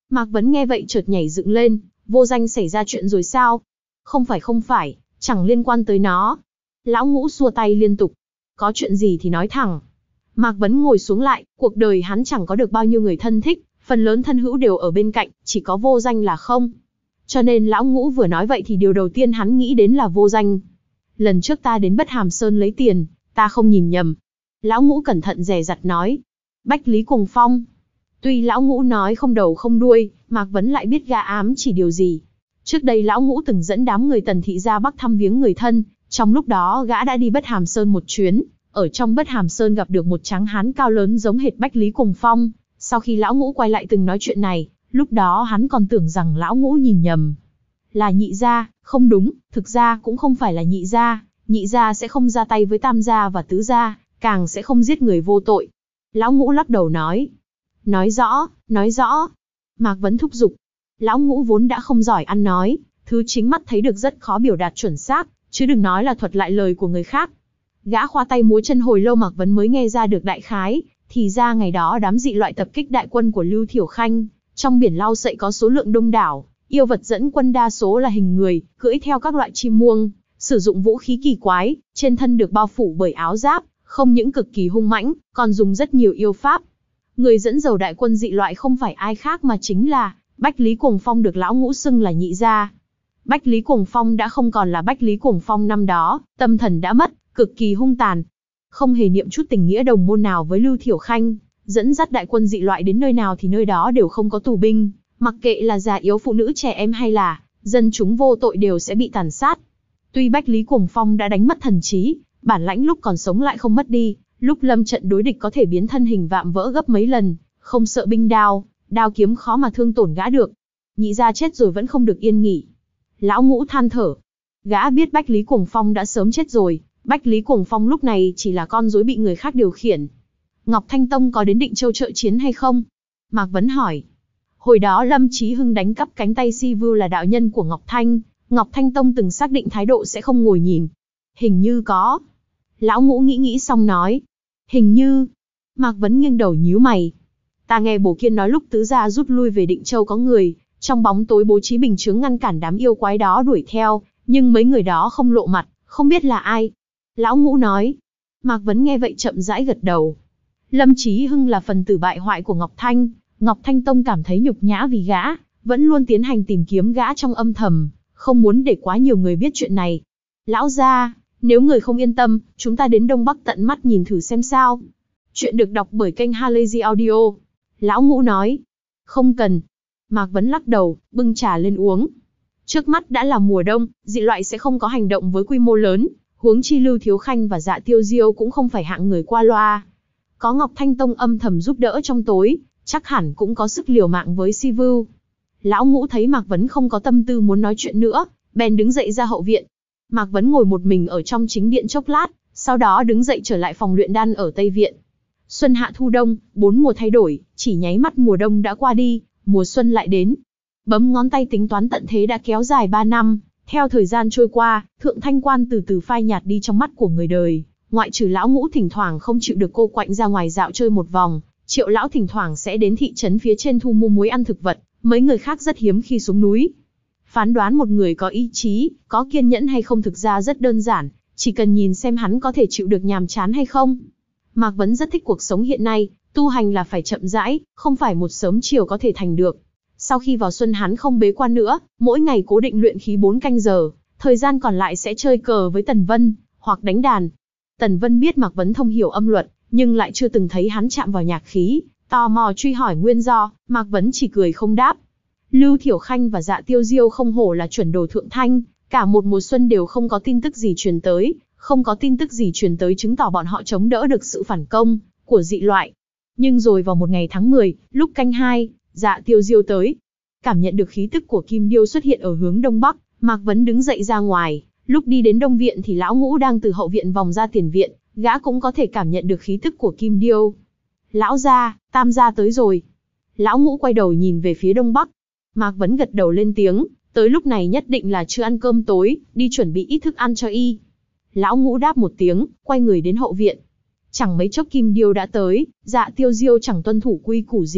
Mạc Vấn nghe vậy chợt nhảy dựng lên, Vô Danh xảy ra chuyện rồi sao? Không phải không phải, chẳng liên quan tới nó. Lão Ngũ xua tay liên tục. Có chuyện gì thì nói thẳng. Mạc Vấn ngồi xuống lại, cuộc đời hắn chẳng có được bao nhiêu người thân thích, phần lớn thân hữu đều ở bên cạnh, chỉ có Vô Danh là không. Cho nên Lão Ngũ vừa nói vậy thì điều đầu tiên hắn nghĩ đến là Vô Danh. Lần trước ta đến Bất Hàm Sơn lấy tiền, ta không nhìn nhầm. Lão Ngũ cẩn thận dè dặt nói. Bách Lý Cuồng Phong. Tuy Lão Ngũ nói không đầu không đuôi, Mạc Vấn lại biết gã ám chỉ điều gì. Trước đây Lão Ngũ từng dẫn đám người Tần thị ra Bắc thăm viếng người thân, trong lúc đó gã đã đi Bất Hàm Sơn một chuyến, ở trong Bất Hàm Sơn gặp được một tráng hán cao lớn giống hệt Bách Lý Cuồng Phong. Sau khi Lão Ngũ quay lại từng nói chuyện này, lúc đó hắn còn tưởng rằng Lão Ngũ nhìn nhầm. Là Nhị gia, không đúng, thực ra cũng không phải là Nhị gia, Nhị gia sẽ không ra tay với Tam gia và Tứ gia, càng sẽ không giết người vô tội. Lão Ngũ lắc đầu nói. Nói rõ, nói rõ. Mạc Vấn thúc giục. Lão Ngũ vốn đã không giỏi ăn nói, thứ chính mắt thấy được rất khó biểu đạt chuẩn xác, chứ đừng nói là thuật lại lời của người khác. Gã khoa tay múa chân hồi lâu Mạc Vấn mới nghe ra được đại khái, thì ra ngày đó đám dị loại tập kích đại quân của Lưu Thiểu Khanh, trong biển lau sậy có số lượng đông đảo, yêu vật dẫn quân đa số là hình người, cưỡi theo các loại chim muông, sử dụng vũ khí kỳ quái, trên thân được bao phủ bởi áo giáp, không những cực kỳ hung mãnh, còn dùng rất nhiều yêu pháp. Người dẫn đầu đại quân dị loại không phải ai khác mà chính là Bách Lý Cuồng Phong, được Lão Ngũ xưng là Nhị gia. Bách Lý Cuồng Phong đã không còn là Bách Lý Cuồng Phong năm đó, tâm thần đã mất, cực kỳ hung tàn. Không hề niệm chút tình nghĩa đồng môn nào với Lưu Thiểu Khanh, dẫn dắt đại quân dị loại đến nơi nào thì nơi đó đều không có tù binh, mặc kệ là già yếu phụ nữ trẻ em hay là dân chúng vô tội đều sẽ bị tàn sát. Tuy Bách Lý Cuồng Phong đã đánh mất thần trí, bản lãnh lúc còn sống lại không mất đi, lúc lâm trận đối địch có thể biến thân hình vạm vỡ gấp mấy lần, không sợ binh đao, đao kiếm khó mà thương tổn gã được. Nhị gia chết rồi vẫn không được yên nghỉ. Lão Ngũ than thở. Gã biết Bách Lý Cuồng Phong đã sớm chết rồi, Bách Lý Cuồng Phong lúc này chỉ là con rối bị người khác điều khiển. Ngọc Thanh Tông có đến Định Châu trợ chiến hay không? Mạc Vấn hỏi. Hồi đó Lâm Chí Hưng đánh cắp cánh tay Si Vưu là đạo nhân của Ngọc Thanh, Ngọc Thanh Tông từng xác định thái độ sẽ không ngồi nhìn. Hình như có. Lão Ngũ nghĩ nghĩ xong nói. Hình như. Mạc Vấn nghiêng đầu nhíu mày. Ta nghe Bồ Kiên nói lúc Tứ gia rút lui về Định Châu có người trong bóng tối bố trí bình chướng ngăn cản đám yêu quái đó đuổi theo, nhưng mấy người đó không lộ mặt, không biết là ai. Lão Ngũ nói. Mạc Vấn nghe vậy chậm rãi gật đầu. Lâm Chí Hưng là phần tử bại hoại của Ngọc Thanh, Ngọc Thanh Tông cảm thấy nhục nhã vì gã, vẫn luôn tiến hành tìm kiếm gã trong âm thầm, không muốn để quá nhiều người biết chuyện này. Lão gia, nếu người không yên tâm, chúng ta đến Đông Bắc tận mắt nhìn thử xem sao. Chuyện được đọc bởi kênh Halazy Audio. Lão Ngũ nói. Không cần. Mạc Vấn lắc đầu, bưng trà lên uống. Trước mắt đã là mùa đông, dị loại sẽ không có hành động với quy mô lớn, huống chi Lưu Thiếu Khanh và Dạ Tiêu Diêu cũng không phải hạng người qua loa. Có Ngọc Thanh Tông âm thầm giúp đỡ trong tối, chắc hẳn cũng có sức liều mạng với Si Vưu. Lão Ngũ thấy Mạc Vấn không có tâm tư muốn nói chuyện nữa, bèn đứng dậy ra hậu viện. Mạc Vấn ngồi một mình ở trong chính điện chốc lát, sau đó đứng dậy trở lại phòng luyện đan ở Tây Viện. Xuân hạ thu đông, bốn mùa thay đổi, chỉ nháy mắt mùa đông đã qua đi, mùa xuân lại đến. Bấm ngón tay tính toán tận thế đã kéo dài ba năm, theo thời gian trôi qua, Thượng Thanh Quan từ từ phai nhạt đi trong mắt của người đời, ngoại trừ Lão Ngũ thỉnh thoảng không chịu được cô quạnh ra ngoài dạo chơi một vòng, Triệu lão thỉnh thoảng sẽ đến thị trấn phía trên thu mua muối ăn thực vật, mấy người khác rất hiếm khi xuống núi. Phán đoán một người có ý chí, có kiên nhẫn hay không thực ra rất đơn giản, chỉ cần nhìn xem hắn có thể chịu được nhàm chán hay không. Mạc Vấn rất thích cuộc sống hiện nay, tu hành là phải chậm rãi, không phải một sớm chiều có thể thành được. Sau khi vào xuân hắn không bế quan nữa, mỗi ngày cố định luyện khí bốn canh giờ, thời gian còn lại sẽ chơi cờ với Tần Vân, hoặc đánh đàn. Tần Vân biết Mạc Vấn thông hiểu âm luật, nhưng lại chưa từng thấy hắn chạm vào nhạc khí, tò mò truy hỏi nguyên do, Mạc Vấn chỉ cười không đáp. Lưu Thiểu Khanh và Dạ Tiêu Diêu không hổ là chuẩn đồ thượng thanh, cả một mùa xuân đều không có tin tức gì truyền tới, không có tin tức gì truyền tới chứng tỏ bọn họ chống đỡ được sự phản công của dị loại. Nhưng rồi vào một ngày tháng mười, lúc canh hai, Dạ Tiêu Diêu tới. Cảm nhận được khí tức của Kim Điêu xuất hiện ở hướng đông bắc, Mạc Vấn đứng dậy ra ngoài, lúc đi đến Đông Viện thì Lão Ngũ đang từ hậu viện vòng ra tiền viện, gã cũng có thể cảm nhận được khí tức của Kim Điêu. Lão gia, Tam gia tới rồi. Lão Ngũ quay đầu nhìn về phía đông bắc. Mạc Vấn gật đầu lên tiếng, tới lúc này nhất định là chưa ăn cơm tối, đi chuẩn bị ít thức ăn cho y. Lão Ngũ đáp một tiếng, quay người đến hậu viện. Chẳng mấy chốc Kim Điêu đã tới, Dạ Tiêu Diêu chẳng tuân thủ quy củ gì,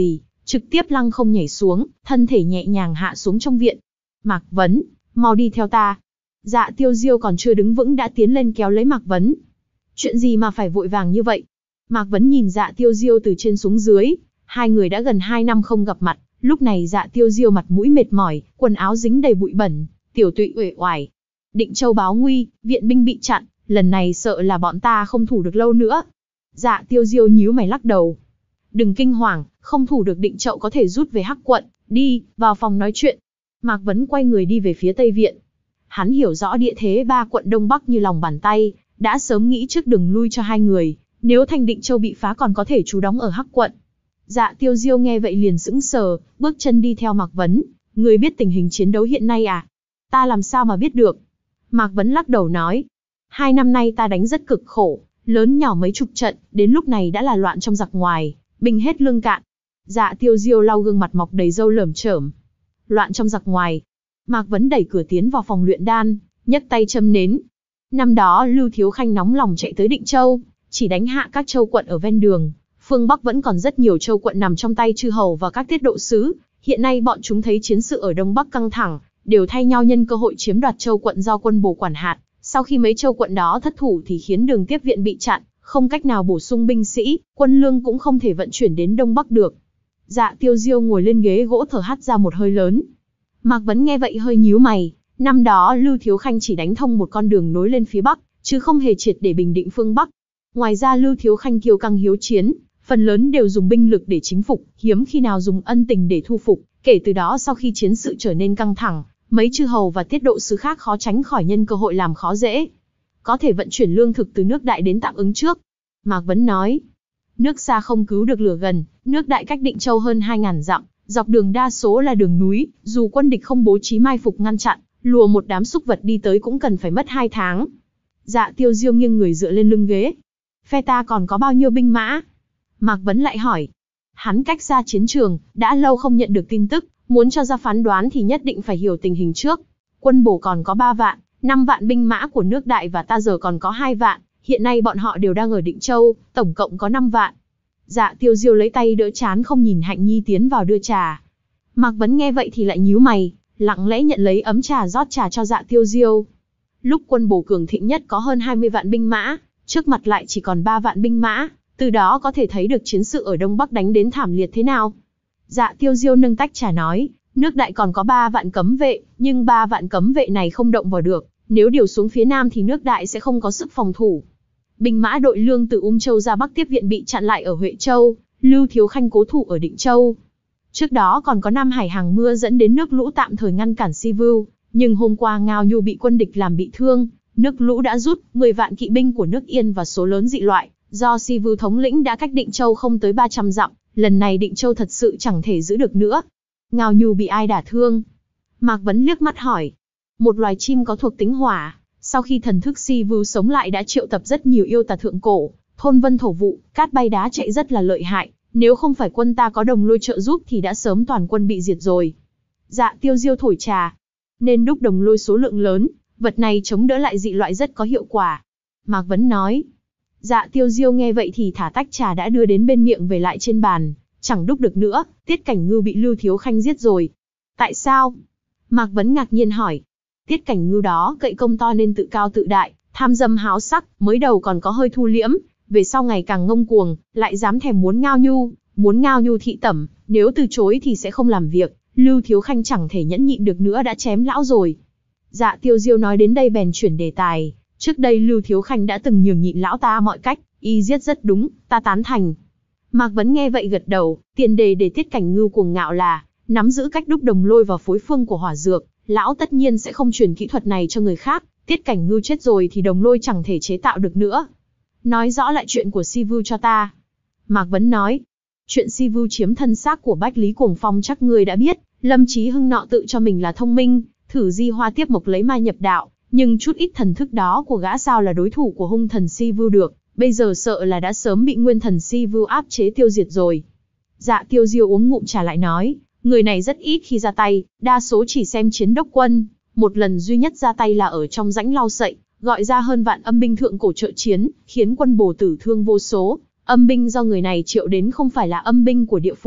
trực tiếp lăng không nhảy xuống, thân thể nhẹ nhàng hạ xuống trong viện. Mạc Vấn, mau đi theo ta. Dạ Tiêu Diêu còn chưa đứng vững đã tiến lên kéo lấy Mạc Vấn. Chuyện gì mà phải vội vàng như vậy? Mạc Vấn nhìn Dạ Tiêu Diêu từ trên xuống dưới, hai người đã gần hai năm không gặp mặt, lúc này Dạ Tiêu Diêu mặt mũi mệt mỏi, quần áo dính đầy bụi bẩn, tiểu tụy uể oải. Định Châu báo nguy, viện binh bị chặn, lần này sợ là bọn ta không thủ được lâu nữa. Dạ Tiêu Diêu nhíu mày lắc đầu. Đừng kinh hoàng, không thủ được Định Châu có thể rút về Hắc quận, đi, vào phòng nói chuyện. Mạc Vấn quay người đi về phía Tây Viện. Hắn hiểu rõ địa thế ba quận Đông Bắc như lòng bàn tay, đã sớm nghĩ trước đường lui cho hai người, nếu thành Định Châu bị phá còn có thể trú đóng ở Hắc quận. Dạ Tiêu Diêu nghe vậy liền sững sờ, bước chân đi theo Mạc Vấn. Người biết tình hình chiến đấu hiện nay à? Ta làm sao mà biết được? Mạc Vấn lắc đầu nói. Hai năm nay ta đánh rất cực khổ, lớn nhỏ mấy chục trận, đến lúc này đã là loạn trong giặc ngoài, binh hết lương cạn. Dạ Tiêu Diêu lau gương mặt mọc đầy râu lởm chởm. Loạn trong giặc ngoài. Mạc Vấn đẩy cửa tiến vào phòng luyện đan, nhấc tay châm nến. Năm đó Lưu Thiếu Khanh nóng lòng chạy tới Định Châu, chỉ đánh hạ các châu quận ở ven đường. Phương Bắc vẫn còn rất nhiều châu quận nằm trong tay chư hầu và các tiết độ sứ. Hiện nay bọn chúng thấy chiến sự ở Đông Bắc căng thẳng, đều thay nhau nhân cơ hội chiếm đoạt châu quận do quân Bồ quản hạt. Sau khi mấy châu quận đó thất thủ thì khiến đường tiếp viện bị chặn, không cách nào bổ sung binh sĩ, quân lương cũng không thể vận chuyển đến Đông Bắc được. Dạ Tiêu Diêu ngồi lên ghế gỗ thở hắt ra một hơi lớn. Mạc Vấn nghe vậy hơi nhíu mày, năm đó Lưu Thiếu Khanh chỉ đánh thông một con đường nối lên phía Bắc, chứ không hề triệt để bình định phương Bắc. Ngoài ra Lưu Thiếu Khanh kiêu căng hiếu chiến, phần lớn đều dùng binh lực để chính phục, hiếm khi nào dùng ân tình để thu phục. Kể từ đó sau khi chiến sự trở nên căng thẳng, mấy chư hầu và tiết độ sứ khác khó tránh khỏi nhân cơ hội làm khó dễ. Có thể vận chuyển lương thực từ nước Đại đến tạm ứng trước. Mạc Vấn nói, nước xa không cứu được lửa gần, nước Đại cách Định Châu hơn hai ngàn dặm, dọc đường đa số là đường núi, dù quân địch không bố trí mai phục ngăn chặn, lùa một đám súc vật đi tới cũng cần phải mất hai tháng. Dạ Tiêu Diêu nghiêng người dựa lên lưng ghế. Phe ta còn có bao nhiêu binh mã? Mạc Vấn lại hỏi. Hắn cách xa chiến trường, đã lâu không nhận được tin tức, muốn cho ra phán đoán thì nhất định phải hiểu tình hình trước. Quân Bổ còn có ba vạn, năm vạn binh mã của nước Đại và ta giờ còn có hai vạn, hiện nay bọn họ đều đang ở Định Châu, tổng cộng có năm vạn. Dạ Tiêu Diêu lấy tay đỡ chán không nhìn Hạnh Nhi tiến vào đưa trà. Mạc Vấn nghe vậy thì lại nhíu mày, lặng lẽ nhận lấy ấm trà rót trà cho Dạ Tiêu Diêu. Lúc quân Bổ cường thịnh nhất có hơn hai mươi vạn binh mã, trước mặt lại chỉ còn ba vạn binh mã, từ đó có thể thấy được chiến sự ở Đông Bắc đánh đến thảm liệt thế nào. Dạ Tiêu Diêu nâng tách trà nói, nước Đại còn có ba vạn cấm vệ, nhưng ba vạn cấm vệ này không động vào được, nếu điều xuống phía Nam thì nước Đại sẽ không có sức phòng thủ. Binh mã đội lương từ Ung Châu ra Bắc tiếp viện bị chặn lại ở Huệ Châu, Lưu Thiếu Khanh cố thủ ở Định Châu. Trước đó còn có Nam Hải hàng mưa dẫn đến nước lũ tạm thời ngăn cản Si Vưu, nhưng hôm qua Ngao Nhu bị quân địch làm bị thương, nước lũ đã rút, mười vạn kỵ binh của nước Yên và số lớn dị loại, do Si Vưu thống lĩnh đã cách Định Châu không tới ba trăm dặm, lần này Định Châu thật sự chẳng thể giữ được nữa. Ngao Nhu bị ai đả thương? Mạc Vấn liếc mắt hỏi. Một loài chim có thuộc tính hỏa, sau khi thần thức Si Vưu sống lại đã triệu tập rất nhiều yêu tà thượng cổ, thôn vân thổ vụ, cát bay đá chạy rất là lợi hại, nếu không phải quân ta có đồng lôi trợ giúp thì đã sớm toàn quân bị diệt rồi. Dạ Tiêu Diêu thổi trà. Nên đúc đồng lôi số lượng lớn, vật này chống đỡ lại dị loại rất có hiệu quả. Mạc Vấn nói. Dạ Tiêu Diêu nghe vậy thì thả tách trà đã đưa đến bên miệng về lại trên bàn, chẳng đúc được nữa, Tiết Cảnh Ngưu bị Lưu Thiếu Khanh giết rồi. Tại sao? Mạc Vấn ngạc nhiên hỏi. Tiết Cảnh Ngưu đó cậy công to nên tự cao tự đại, tham dâm háo sắc, mới đầu còn có hơi thu liễm, về sau ngày càng ngông cuồng, lại dám thèm muốn Ngao Nhu, muốn Ngao Nhu thị tẩm, nếu từ chối thì sẽ không làm việc, Lưu Thiếu Khanh chẳng thể nhẫn nhịn được nữa đã chém lão rồi. Dạ Tiêu Diêu nói đến đây bèn chuyển đề tài, trước đây Lưu Thiếu Khanh đã từng nhường nhịn lão ta mọi cách, y giết rất đúng, ta tán thành. Mạc Vấn nghe vậy gật đầu, tiền đề để Tiết Cảnh Ngưu cuồng ngạo là nắm giữ cách đúc đồng lôi vào phối phương của hỏa dược, lão tất nhiên sẽ không truyền kỹ thuật này cho người khác, Tiết Cảnh Ngưu chết rồi thì đồng lôi chẳng thể chế tạo được nữa. Nói rõ lại chuyện của Si Vưu cho ta. Mạc Vấn nói, chuyện Si Vưu chiếm thân xác của Bách Lý Cuồng Phong chắc ngươi đã biết, Lâm Chí Hưng nọ tự cho mình là thông minh, thử di hoa tiếp mộc lấy ma nhập đạo, nhưng chút ít thần thức đó của gã sao là đối thủ của hung thần Si Vưu được, bây giờ sợ là đã sớm bị nguyên thần Si Vưu áp chế tiêu diệt rồi. Dạ Tiêu Diêu uống ngụm trà lại nói, người này rất ít khi ra tay, đa số chỉ xem chiến đốc quân, một lần duy nhất ra tay là ở trong rãnh lau sậy, gọi ra hơn vạn âm binh thượng cổ trợ chiến, khiến quân Bồ tử thương vô số. Âm binh do người này triệu đến không phải là âm binh của địa phủ,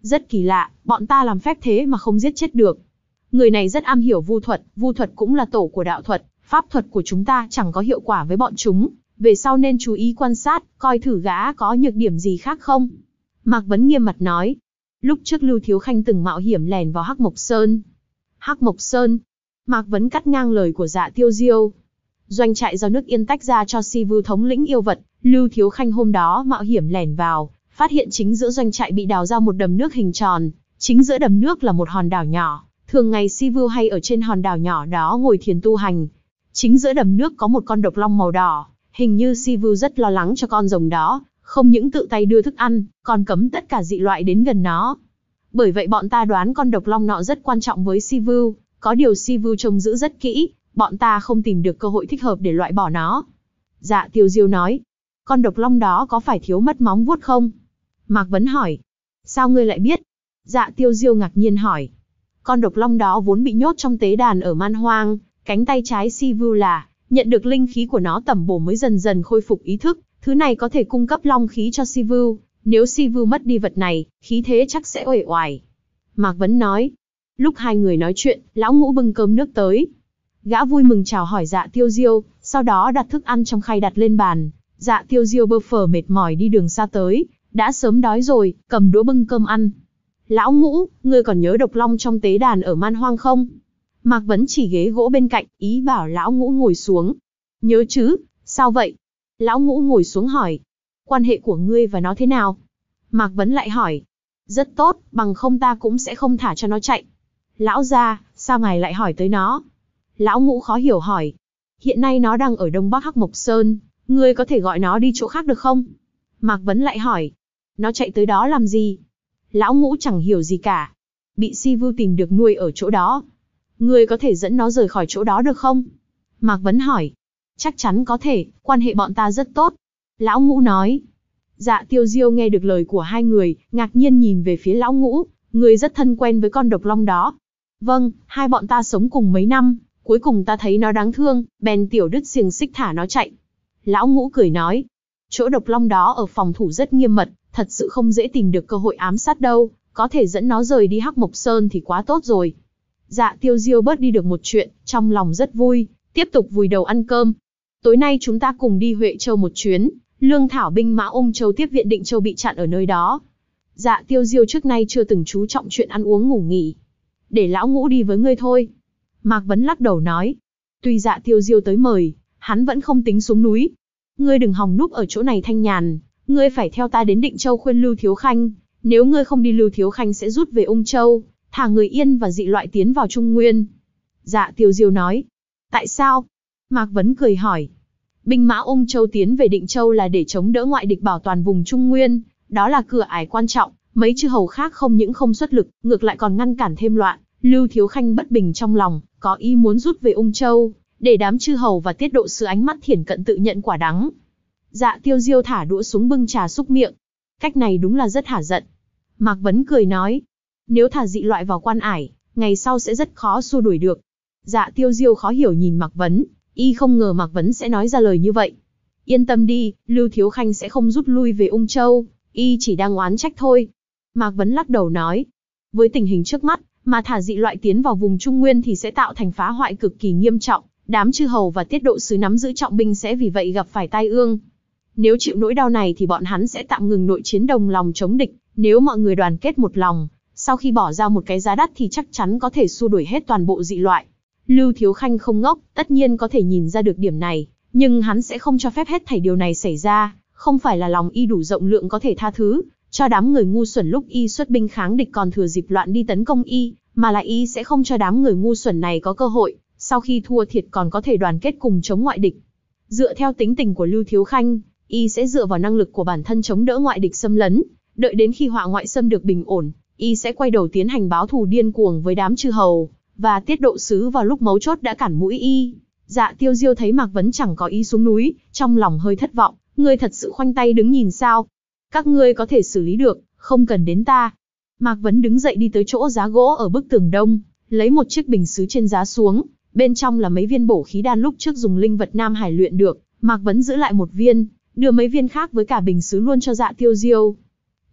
Rất kỳ lạ, bọn ta làm phép thế mà không giết chết được. Người này rất am hiểu vu thuật, vu thuật cũng là tổ của đạo thuật, pháp thuật của chúng ta chẳng có hiệu quả với bọn chúng. Về sau nên chú ý quan sát, coi thử gã có nhược điểm gì khác không. Mạc Vấn nghiêm mặt nói. Lúc trước Lưu Thiếu Khanh từng mạo hiểm lèn vào Hắc Mộc Sơn. Hắc Mộc Sơn? Mạc Vấn cắt ngang lời của Dạ Tiêu Diêu. Doanh trại do nước Yên tách ra cho Si Vưu thống lĩnh yêu vật, Lưu Thiếu Khanh hôm đó mạo hiểm lẻn vào, phát hiện chính giữa doanh trại bị đào ra một đầm nước hình tròn, chính giữa đầm nước là một hòn đảo nhỏ, thường ngày Si Vưu hay ở trên hòn đảo nhỏ đó ngồi thiền tu hành. Chính giữa đầm nước có một con độc long màu đỏ, hình như Si Vưu rất lo lắng cho con rồng đó, không những tự tay đưa thức ăn, còn cấm tất cả dị loại đến gần nó. Bởi vậy bọn ta đoán con độc long nọ rất quan trọng với Si Vưu, có điều Si Vưu trông giữ rất kỹ, bọn ta không tìm được cơ hội thích hợp để loại bỏ nó. Dạ Tiêu Diêu nói, con độc long đó có phải thiếu mất móng vuốt không? Mạc Vấn hỏi, sao ngươi lại biết? Dạ Tiêu Diêu ngạc nhiên hỏi, con độc long đó vốn bị nhốt trong tế đàn ở Man Hoang, cánh tay trái Si Vưu là, nhận được linh khí của nó tẩm bổ mới dần dần khôi phục ý thức, thứ này có thể cung cấp long khí cho Si Vưu, nếu Si Vưu mất đi vật này, khí thế chắc sẽ uể oải. Mạc Vấn nói, lúc hai người nói chuyện, lão ngũ bưng cơm nước tới. Gã vui mừng chào hỏi Dạ Tiêu Diêu, sau đó đặt thức ăn trong khay đặt lên bàn. Dạ Tiêu Diêu bơ phờ mệt mỏi đi đường xa tới, đã sớm đói rồi, cầm đũa bưng cơm ăn. Lão ngũ, ngươi còn nhớ độc long trong tế đàn ở Man Hoang không? Mạc Vấn chỉ ghế gỗ bên cạnh, ý bảo lão ngũ ngồi xuống. Nhớ chứ, sao vậy? Lão ngũ ngồi xuống hỏi. Quan hệ của ngươi và nó thế nào? Mạc Vấn lại hỏi. Rất tốt, bằng không ta cũng sẽ không thả cho nó chạy. Lão gia, sao ngài lại hỏi tới nó? Lão ngũ khó hiểu hỏi. Hiện nay nó đang ở Đông Bắc Hắc Mộc Sơn, ngươi có thể gọi nó đi chỗ khác được không? Mạc Vấn lại hỏi. Nó chạy tới đó làm gì? Lão ngũ chẳng hiểu gì cả. Bị Si Vưu tìm được nuôi ở chỗ đó. Ngươi có thể dẫn nó rời khỏi chỗ đó được không? Mạc Vấn hỏi. Chắc chắn có thể, quan hệ bọn ta rất tốt. Lão ngũ nói. Dạ Tiêu Diêu nghe được lời của hai người, ngạc nhiên nhìn về phía lão ngũ, người rất thân quen với con độc long đó. Vâng, hai bọn ta sống cùng mấy năm, cuối cùng ta thấy nó đáng thương, bèn tiểu đứt xiềng xích thả nó chạy. Lão ngũ cười nói. Chỗ độc long đó ở phòng thủ rất nghiêm mật, thật sự không dễ tìm được cơ hội ám sát đâu, có thể dẫn nó rời đi Hắc Mộc Sơn thì quá tốt rồi. Dạ Tiêu Diêu bớt đi được một chuyện, trong lòng rất vui, tiếp tục vùi đầu ăn cơm. Tối nay chúng ta cùng đi Huệ Châu một chuyến, lương thảo binh mã Ung Châu tiếp viện Định Châu bị chặn ở nơi đó. Dạ Tiêu Diêu trước nay chưa từng chú trọng chuyện ăn uống ngủ nghỉ. Để lão ngũ đi với ngươi thôi. Mạc Vấn lắc đầu nói. Tuy Dạ Tiêu Diêu tới mời, hắn vẫn không tính xuống núi. Ngươi đừng hòng núp ở chỗ này thanh nhàn, ngươi phải theo ta đến Định Châu khuyên Lưu Thiếu Khanh. Nếu ngươi không đi Lưu Thiếu Khanh sẽ rút về Ung Châu, thả người yên và dị loại tiến vào Trung Nguyên. Dạ Tiêu Diêu nói. Tại sao? Mạc Vấn cười hỏi. Binh mã Ung Châu tiến về Định Châu là để chống đỡ ngoại địch bảo toàn vùng Trung Nguyên, đó là cửa ải quan trọng, mấy chư hầu khác không những không xuất lực, ngược lại còn ngăn cản thêm loạn. Lưu Thiếu Khanh bất bình trong lòng, có ý muốn rút về Ung Châu, để đám chư hầu và tiết độ sứ ánh mắt thiển cận tự nhận quả đắng. Dạ Tiêu Diêu thả đũa xuống bưng trà xúc miệng. Cách này đúng là rất hả giận. Mạc Vấn cười nói. Nếu thả dị loại vào quan ải, ngày sau sẽ rất khó xua đuổi được. Dạ Tiêu Diêu khó hiểu nhìn Mạc Vấn, y không ngờ Mạc Vấn sẽ nói ra lời như vậy. Yên tâm đi, Lưu Thiếu Khanh sẽ không rút lui về Ung Châu, y chỉ đang oán trách thôi. Mạc Vấn lắc đầu nói. Với tình hình trước mắt, mà thả dị loại tiến vào vùng Trung Nguyên thì sẽ tạo thành phá hoại cực kỳ nghiêm trọng, đám chư hầu và tiết độ sứ nắm giữ trọng binh sẽ vì vậy gặp phải tai ương. Nếu chịu nỗi đau này thì bọn hắn sẽ tạm ngừng nội chiến đồng lòng chống địch, nếu mọi người đoàn kết một lòng, sau khi bỏ ra một cái giá đắt thì chắc chắn có thể xua đuổi hết toàn bộ dị loại. Lưu Thiếu Khanh không ngốc, tất nhiên có thể nhìn ra được điểm này, nhưng hắn sẽ không cho phép hết thảy điều này xảy ra, không phải là lòng y đủ rộng lượng có thể tha thứ, cho đám người ngu xuẩn lúc y xuất binh kháng địch còn thừa dịp loạn đi tấn công y, mà là y sẽ không cho đám người ngu xuẩn này có cơ hội, sau khi thua thiệt còn có thể đoàn kết cùng chống ngoại địch. Dựa theo tính tình của Lưu Thiếu Khanh, y sẽ dựa vào năng lực của bản thân chống đỡ ngoại địch xâm lấn, đợi đến khi họa ngoại xâm được bình ổn, y sẽ quay đầu tiến hành báo thù điên cuồng với đám chư hầu, và tiết độ sứ vào lúc mấu chốt đã cản mũi y. Dạ Tiêu Diêu thấy Mạc Vấn chẳng có ý xuống núi, trong lòng hơi thất vọng, ngươi thật sự khoanh tay đứng nhìn sao? Các ngươi có thể xử lý được, không cần đến ta. Mạc Vấn đứng dậy đi tới chỗ giá gỗ ở bức tường đông, lấy một chiếc bình sứ trên giá xuống, bên trong là mấy viên bổ khí đan lúc trước dùng linh vật Nam Hải luyện được, Mạc Vấn giữ lại một viên, đưa mấy viên khác với cả bình sứ luôn cho Dạ Tiêu Diêu.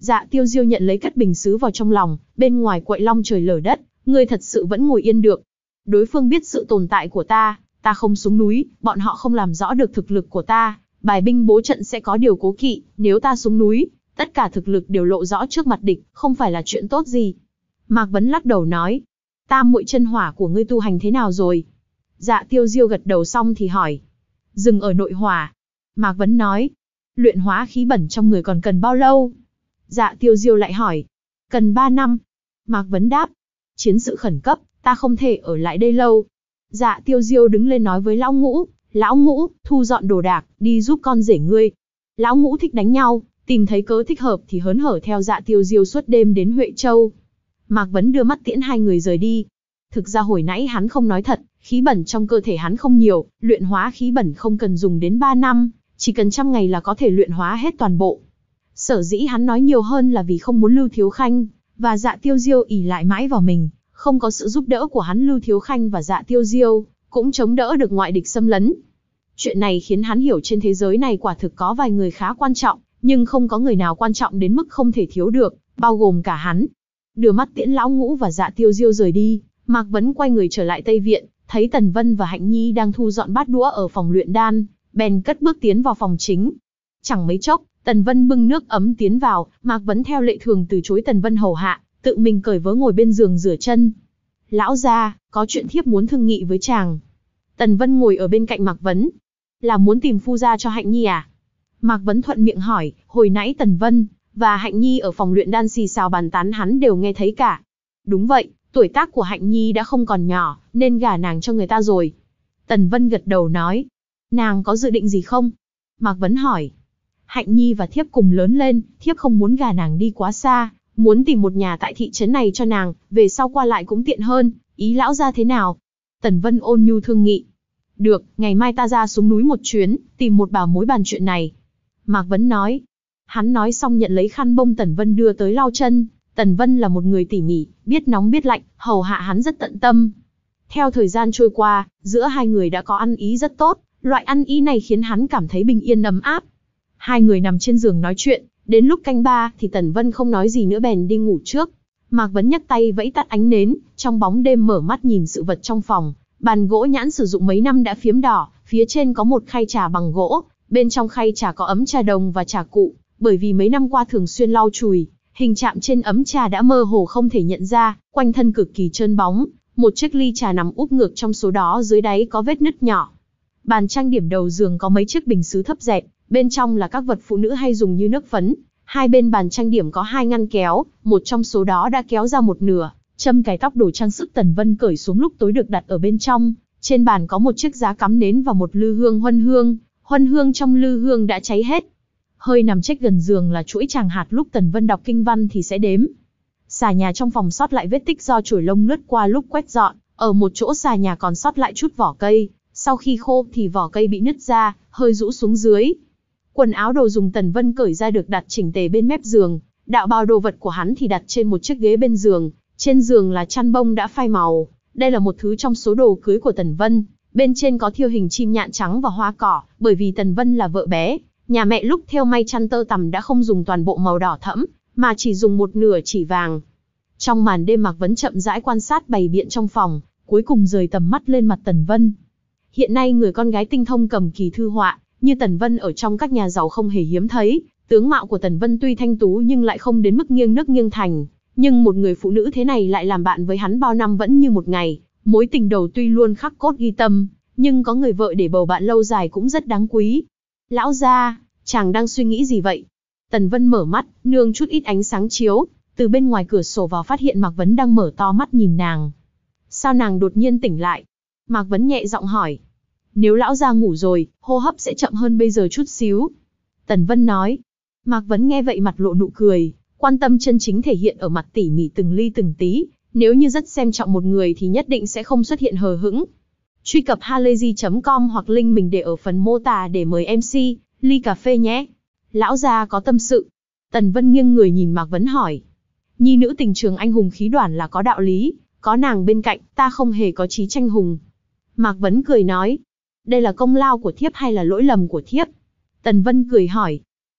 Dạ Tiêu Diêu nhận lấy cất bình sứ vào trong lòng, bên ngoài quậy long trời lở đất, ngươi thật sự vẫn ngồi yên được. Đối phương biết sự tồn tại của ta, ta không xuống núi, bọn họ không làm rõ được thực lực của ta, bài binh bố trận sẽ có điều cố kỵ, nếu ta xuống núi, tất cả thực lực đều lộ rõ trước mặt địch, không phải là chuyện tốt gì. Mạc Vấn lắc đầu nói, tam muội chân hỏa của ngươi tu hành thế nào rồi? Dạ Tiêu Diêu gật đầu xong thì hỏi, dừng ở nội hỏa. Mạc Vấn nói, luyện hóa khí bẩn trong người còn cần bao lâu? Dạ Tiêu Diêu lại hỏi, cần ba năm. Mạc Vấn đáp, chiến sự khẩn cấp, ta không thể ở lại đây lâu. Dạ Tiêu Diêu đứng lên nói với Lão Ngũ, Lão Ngũ, thu dọn đồ đạc, đi giúp con rể ngươi. Lão Ngũ thích đánh nhau, tìm thấy cớ thích hợp thì hớn hở theo Dạ Tiêu Diêu suốt đêm đến Huệ Châu. Mạc Vấn đưa mắt tiễn hai người rời đi. Thực ra hồi nãy hắn không nói thật, khí bẩn trong cơ thể hắn không nhiều, luyện hóa khí bẩn không cần dùng đến ba năm, chỉ cần trăm ngày là có thể luyện hóa hết toàn bộ. Sở dĩ hắn nói nhiều hơn là vì không muốn Lưu Thiếu Khanh và Dạ Tiêu Diêu ỷ lại mãi vào mình, không có sự giúp đỡ của hắn Lưu Thiếu Khanh và Dạ Tiêu Diêu cũng chống đỡ được ngoại địch xâm lấn. Chuyện này khiến hắn hiểu trên thế giới này quả thực có vài người khá quan trọng, nhưng không có người nào quan trọng đến mức không thể thiếu được, bao gồm cả hắn. Đưa mắt tiễn Lão Ngũ và Dạ Tiêu Diêu rời đi, Mạc Vấn quay người trở lại Tây Viện, thấy Tần Vân và Hạnh Nhi đang thu dọn bát đũa ở phòng luyện đan, bèn cất bước tiến vào phòng chính. Chẳng mấy chốc, Tần Vân bưng nước ấm tiến vào, Mạc Vấn theo lệ thường từ chối Tần Vân hầu hạ, tự mình cởi vớ ngồi bên giường rửa chân. Lão gia, có chuyện thiếp muốn thương nghị với chàng. Tần Vân ngồi ở bên cạnh Mạc Vấn. Là muốn tìm phu gia cho Hạnh Nhi à? Mạc Vấn thuận miệng hỏi, hồi nãy Tần Vân và Hạnh Nhi ở phòng luyện đan xì xào bàn tán hắn đều nghe thấy cả. Đúng vậy, tuổi tác của Hạnh Nhi đã không còn nhỏ, nên gả nàng cho người ta rồi. Tần Vân gật đầu nói, nàng có dự định gì không? Mạc Vấn hỏi, Hạnh Nhi và thiếp cùng lớn lên, thiếp không muốn gả nàng đi quá xa, muốn tìm một nhà tại thị trấn này cho nàng, về sau qua lại cũng tiện hơn, ý lão gia thế nào? Tần Vân ôn nhu thương nghị. Được, ngày mai ta ra xuống núi một chuyến, tìm một bảo mối bàn chuyện này. Mạc Vấn nói. Hắn nói xong nhận lấy khăn bông Tần Vân đưa tới lau chân. Tần Vân là một người tỉ mỉ, biết nóng biết lạnh, hầu hạ hắn rất tận tâm. Theo thời gian trôi qua, giữa hai người đã có ăn ý rất tốt, loại ăn ý này khiến hắn cảm thấy bình yên ấm áp. Hai người nằm trên giường nói chuyện, đến lúc canh ba thì Tần Vân không nói gì nữa bèn đi ngủ trước. Mạc Vấn nhấc tay vẫy tắt ánh nến, trong bóng đêm mở mắt nhìn sự vật trong phòng. Bàn gỗ nhãn sử dụng mấy năm đã phiếm đỏ, phía trên có một khay trà bằng gỗ, bên trong khay trà có ấm trà đồng và trà cụ, bởi vì mấy năm qua thường xuyên lau chùi, hình chạm trên ấm trà đã mơ hồ không thể nhận ra, quanh thân cực kỳ trơn bóng, một chiếc ly trà nằm úp ngược trong số đó dưới đáy có vết nứt nhỏ. Bàn trang điểm đầu giường có mấy chiếc bình sứ thấp dẹt, bên trong là các vật phụ nữ hay dùng như nước phấn. Hai bên bàn trang điểm có hai ngăn kéo, một trong số đó đã kéo ra một nửa. Châm cài tóc đồ trang sức Tần Vân cởi xuống lúc tối được đặt ở bên trong. Trên bàn có một chiếc giá cắm nến và một lư hương huân hương. Huân hương trong lư hương đã cháy hết. Hơi nằm chết gần giường là chuỗi tràng hạt lúc Tần Vân đọc kinh văn thì sẽ đếm. Xà nhà trong phòng sót lại vết tích do chổi lông lướt qua lúc quét dọn. Ở một chỗ xà nhà còn sót lại chút vỏ cây. Sau khi khô thì vỏ cây bị nứt ra, hơi rũ xuống dưới. Quần áo đồ dùng Tần Vân cởi ra được đặt chỉnh tề bên mép giường. Đạo bào đồ vật của hắn thì đặt trên một chiếc ghế bên giường. Trên giường là chăn bông đã phai màu. Đây là một thứ trong số đồ cưới của Tần Vân. Bên trên có thêu hình chim nhạn trắng và hoa cỏ, bởi vì Tần Vân là vợ bé. Nhà mẹ lúc thêu may chăn tơ tằm đã không dùng toàn bộ màu đỏ thẫm, mà chỉ dùng một nửa chỉ vàng. Trong màn đêm Mạc Vấn chậm rãi quan sát bày biện trong phòng, cuối cùng rời tầm mắt lên mặt Tần Vân. Hiện nay người con gái tinh thông cầm kỳ thư họa, như Tần Vân ở trong các nhà giàu không hề hiếm thấy. Tướng mạo của Tần Vân tuy thanh tú nhưng lại không đến mức nghiêng nước nghiêng thành. Nhưng một người phụ nữ thế này lại làm bạn với hắn bao năm vẫn như một ngày. Mối tình đầu tuy luôn khắc cốt ghi tâm, nhưng có người vợ để bầu bạn lâu dài cũng rất đáng quý. Lão gia, chàng đang suy nghĩ gì vậy? Tần Vân mở mắt, nương chút ít ánh sáng chiếu, từ bên ngoài cửa sổ vào phát hiện Mạc Vấn đang mở to mắt nhìn nàng. Sao nàng đột nhiên tỉnh lại? Mạc Vấn nhẹ giọng hỏi. Nếu lão gia ngủ rồi, hô hấp sẽ chậm hơn bây giờ chút xíu. Tần Vân nói. Mạc Vấn nghe vậy mặt lộ nụ cười, quan tâm chân chính thể hiện ở mặt tỉ mỉ từng ly từng tí. Nếu như rất xem trọng một người thì nhất định sẽ không xuất hiện hờ hững. Truy cập halayzi chấm com hoặc link mình để ở phần mô tả để mời em xê, ly cà phê nhé. Lão gia có tâm sự. Tần Vân nghiêng người nhìn Mạc Vấn hỏi. Nhi nữ tình trường anh hùng khí đoản là có đạo lý, có nàng bên cạnh, ta không hề có chí tranh hùng. Mạc Vấn cười nói. Đây là công lao của thiếp hay là lỗi lầm của thiếp? Tần Vân cười hỏi.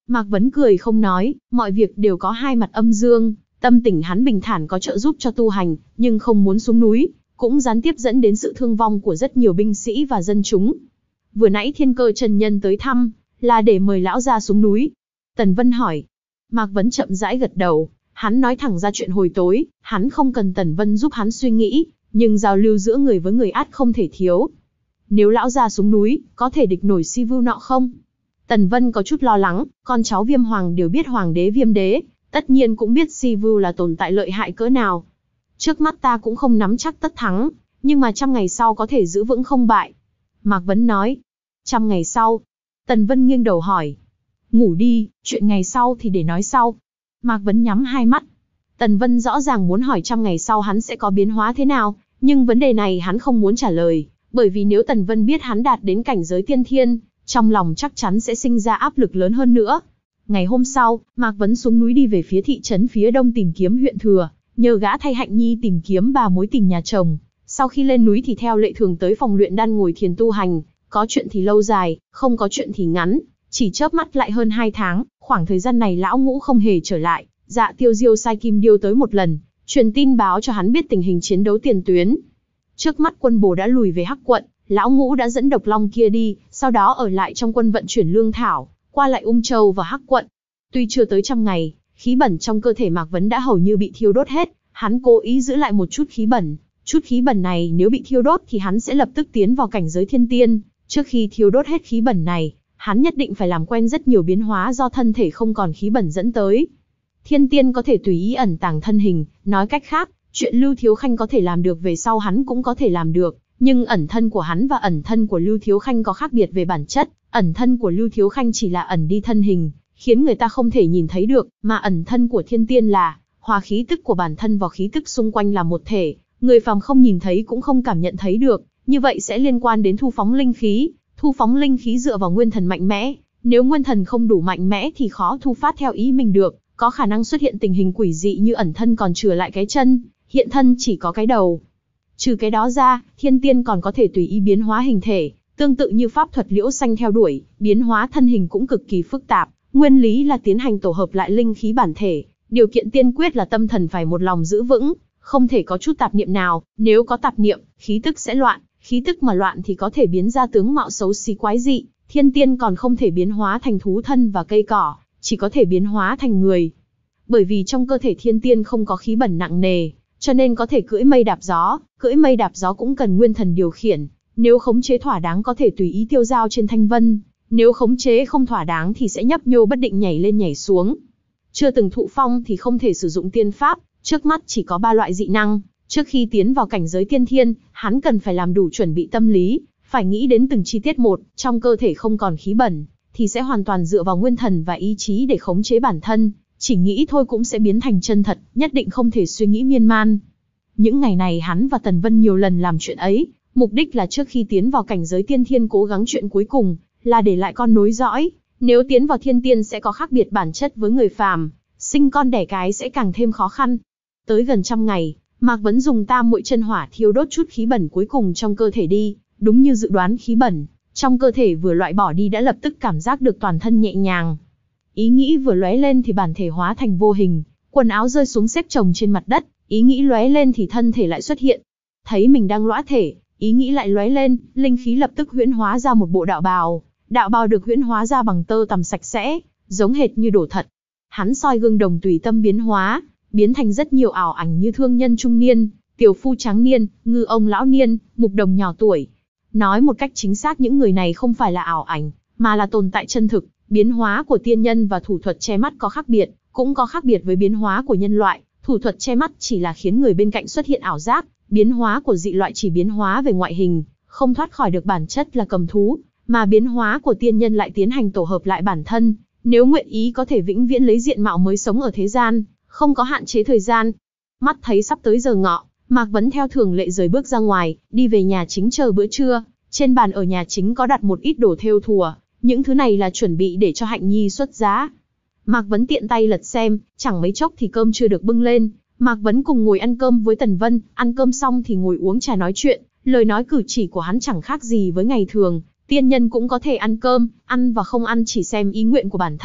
Mạc Vấn cười không nói, mọi việc đều có hai mặt âm dương, tâm tình hắn bình thản có trợ giúp cho tu hành, nhưng không muốn xuống núi, cũng gián tiếp dẫn đến sự thương vong của rất nhiều binh sĩ và dân chúng. Vừa nãy Thiên Cơ chân nhân tới thăm, là để mời lão gia xuống núi. Tần Vân hỏi. Mạc Vấn chậm rãi gật đầu, hắn nói thẳng ra chuyện hồi tối, hắn không cần Tần Vân giúp hắn suy nghĩ, nhưng giao lưu giữa người với người ắt không thể thiếu. Nếu lão gia xuống núi, có thể địch nổi Si Vưu nọ không? Tần Vân có chút lo lắng, con cháu Viêm Hoàng đều biết Hoàng đế Viêm đế, tất nhiên cũng biết Si Vưu là tồn tại lợi hại cỡ nào. Trước mắt ta cũng không nắm chắc tất thắng, nhưng mà trăm ngày sau có thể giữ vững không bại. Mạc Vấn nói. Trăm ngày sau? Tần Vân nghiêng đầu hỏi. Ngủ đi, chuyện ngày sau thì để nói sau. Mạc Vấn nhắm hai mắt. Tần Vân rõ ràng muốn hỏi trăm ngày sau hắn sẽ có biến hóa thế nào, nhưng vấn đề này hắn không muốn trả lời, bởi vì nếu Tần Vân biết hắn đạt đến cảnh giới tiên thiên, trong lòng chắc chắn sẽ sinh ra áp lực lớn hơn nữa. Ngày hôm sau, Mạc Vấn xuống núi đi về phía thị trấn phía đông tìm kiếm huyện thừa, nhờ gã thay Hạnh Nhi tìm kiếm bà mối tình nhà chồng. Sau khi lên núi thì theo lệ thường tới phòng luyện đan ngồi thiền tu hành, có chuyện thì lâu dài, không có chuyện thì ngắn, chỉ chớp mắt lại hơn hai tháng, khoảng thời gian này lão ngũ không hề trở lại. Dạ Tiêu Diêu sai Kim Điêu tới một lần, truyền tin báo cho hắn biết tình hình chiến đấu tiền tuyến. Trước mắt quân Bồ đã lùi về Hắc quận, lão ngũ đã dẫn độc long kia đi, sau đó ở lại trong quân vận chuyển lương thảo, qua lại Ung Châu và Hắc quận. Tuy chưa tới trăm ngày, khí bẩn trong cơ thể Mạc Vấn đã hầu như bị thiêu đốt hết, hắn cố ý giữ lại một chút khí bẩn. Chút khí bẩn này nếu bị thiêu đốt thì hắn sẽ lập tức tiến vào cảnh giới thiên tiên. Trước khi thiêu đốt hết khí bẩn này, hắn nhất định phải làm quen rất nhiều biến hóa do thân thể không còn khí bẩn dẫn tới. Thiên tiên có thể tùy ý ẩn tàng thân hình, nói cách khác, chuyện Lưu Thiếu Khanh có thể làm được về sau hắn cũng có thể làm được, nhưng ẩn thân của hắn và ẩn thân của Lưu Thiếu Khanh có khác biệt về bản chất. Ẩn thân của Lưu Thiếu Khanh chỉ là ẩn đi thân hình, khiến người ta không thể nhìn thấy được, mà ẩn thân của thiên tiên là hòa khí tức của bản thân vào khí tức xung quanh là một thể, người phàm không nhìn thấy cũng không cảm nhận thấy được, như vậy sẽ liên quan đến thu phóng linh khí. Thu phóng linh khí dựa vào nguyên thần mạnh mẽ, nếu nguyên thần không đủ mạnh mẽ thì khó thu phát theo ý mình được, có khả năng xuất hiện tình hình quỷ dị như ẩn thân còn chừa lại cái chân, hiện thân chỉ có cái đầu. Trừ cái đó ra, thiên tiên còn có thể tùy ý biến hóa hình thể, tương tự như pháp thuật liễu xanh theo đuổi, biến hóa thân hình cũng cực kỳ phức tạp, nguyên lý là tiến hành tổ hợp lại linh khí bản thể, điều kiện tiên quyết là tâm thần phải một lòng giữ vững, không thể có chút tạp niệm nào, nếu có tạp niệm, khí tức sẽ loạn. Khí tức mà loạn thì có thể biến ra tướng mạo xấu xí quái dị, thiên tiên còn không thể biến hóa thành thú thân và cây cỏ, chỉ có thể biến hóa thành người. Bởi vì trong cơ thể thiên tiên không có khí bẩn nặng nề, cho nên có thể cưỡi mây đạp gió, cưỡi mây đạp gió cũng cần nguyên thần điều khiển, nếu khống chế thỏa đáng có thể tùy ý tiêu dao trên thanh vân, nếu khống chế không thỏa đáng thì sẽ nhấp nhô bất định nhảy lên nhảy xuống. Chưa từng thụ phong thì không thể sử dụng tiên pháp, trước mắt chỉ có ba loại dị năng. Trước khi tiến vào cảnh giới tiên thiên, hắn cần phải làm đủ chuẩn bị tâm lý, phải nghĩ đến từng chi tiết một, trong cơ thể không còn khí bẩn, thì sẽ hoàn toàn dựa vào nguyên thần và ý chí để khống chế bản thân, chỉ nghĩ thôi cũng sẽ biến thành chân thật, nhất định không thể suy nghĩ miên man. Những ngày này hắn và Tần Vân nhiều lần làm chuyện ấy, mục đích là trước khi tiến vào cảnh giới tiên thiên cố gắng chuyện cuối cùng, là để lại con nối dõi, nếu tiến vào thiên tiên sẽ có khác biệt bản chất với người phàm, sinh con đẻ cái sẽ càng thêm khó khăn. Tới gần trăm ngày, Mạc Vấn dùng tam muội chân hỏa thiêu đốt chút khí bẩn cuối cùng trong cơ thể đi, đúng như dự đoán khí bẩn trong cơ thể vừa loại bỏ đi đã lập tức cảm giác được toàn thân nhẹ nhàng. Ý nghĩ vừa lóe lên thì bản thể hóa thành vô hình, quần áo rơi xuống xếp chồng trên mặt đất, ý nghĩ lóe lên thì thân thể lại xuất hiện. Thấy mình đang lõa thể, ý nghĩ lại lóe lên, linh khí lập tức huyễn hóa ra một bộ đạo bào, đạo bào được huyễn hóa ra bằng tơ tằm sạch sẽ, giống hệt như đồ thật. Hắn soi gương đồng tùy tâm biến hóa, biến thành rất nhiều ảo ảnh như thương nhân trung niên, tiểu phu tráng niên, ngư ông lão niên, mục đồng nhỏ tuổi. Nói một cách chính xác những người này không phải là ảo ảnh, mà là tồn tại chân thực. Biến hóa của tiên nhân và thủ thuật che mắt có khác biệt, cũng có khác biệt với biến hóa của nhân loại. Thủ thuật che mắt chỉ là khiến người bên cạnh xuất hiện ảo giác, biến hóa của dị loại chỉ biến hóa về ngoại hình, không thoát khỏi được bản chất là cầm thú, mà biến hóa của tiên nhân lại tiến hành tổ hợp lại bản thân. Nếu nguyện ý có thể vĩnh viễn lấy diện mạo mới sống ở thế gian, không có hạn chế thời gian. Mắt thấy sắp tới giờ ngọ, Mạc Vấn theo thường lệ rời bước ra ngoài, đi về nhà chính chờ bữa trưa. Trên bàn ở nhà chính có đặt một ít đồ thêu thùa, những thứ này là chuẩn bị để cho Hạnh Nhi xuất giá. Mạc Vấn tiện tay lật xem, chẳng mấy chốc thì cơm chưa được bưng lên. Mạc Vấn cùng ngồi ăn cơm với Tần Vân, ăn cơm xong thì ngồi uống trà nói chuyện, lời nói cử chỉ của hắn chẳng khác gì với ngày thường. Tiên nhân cũng có thể ăn cơm, ăn và không ăn chỉ xem ý nguyện của bản thân,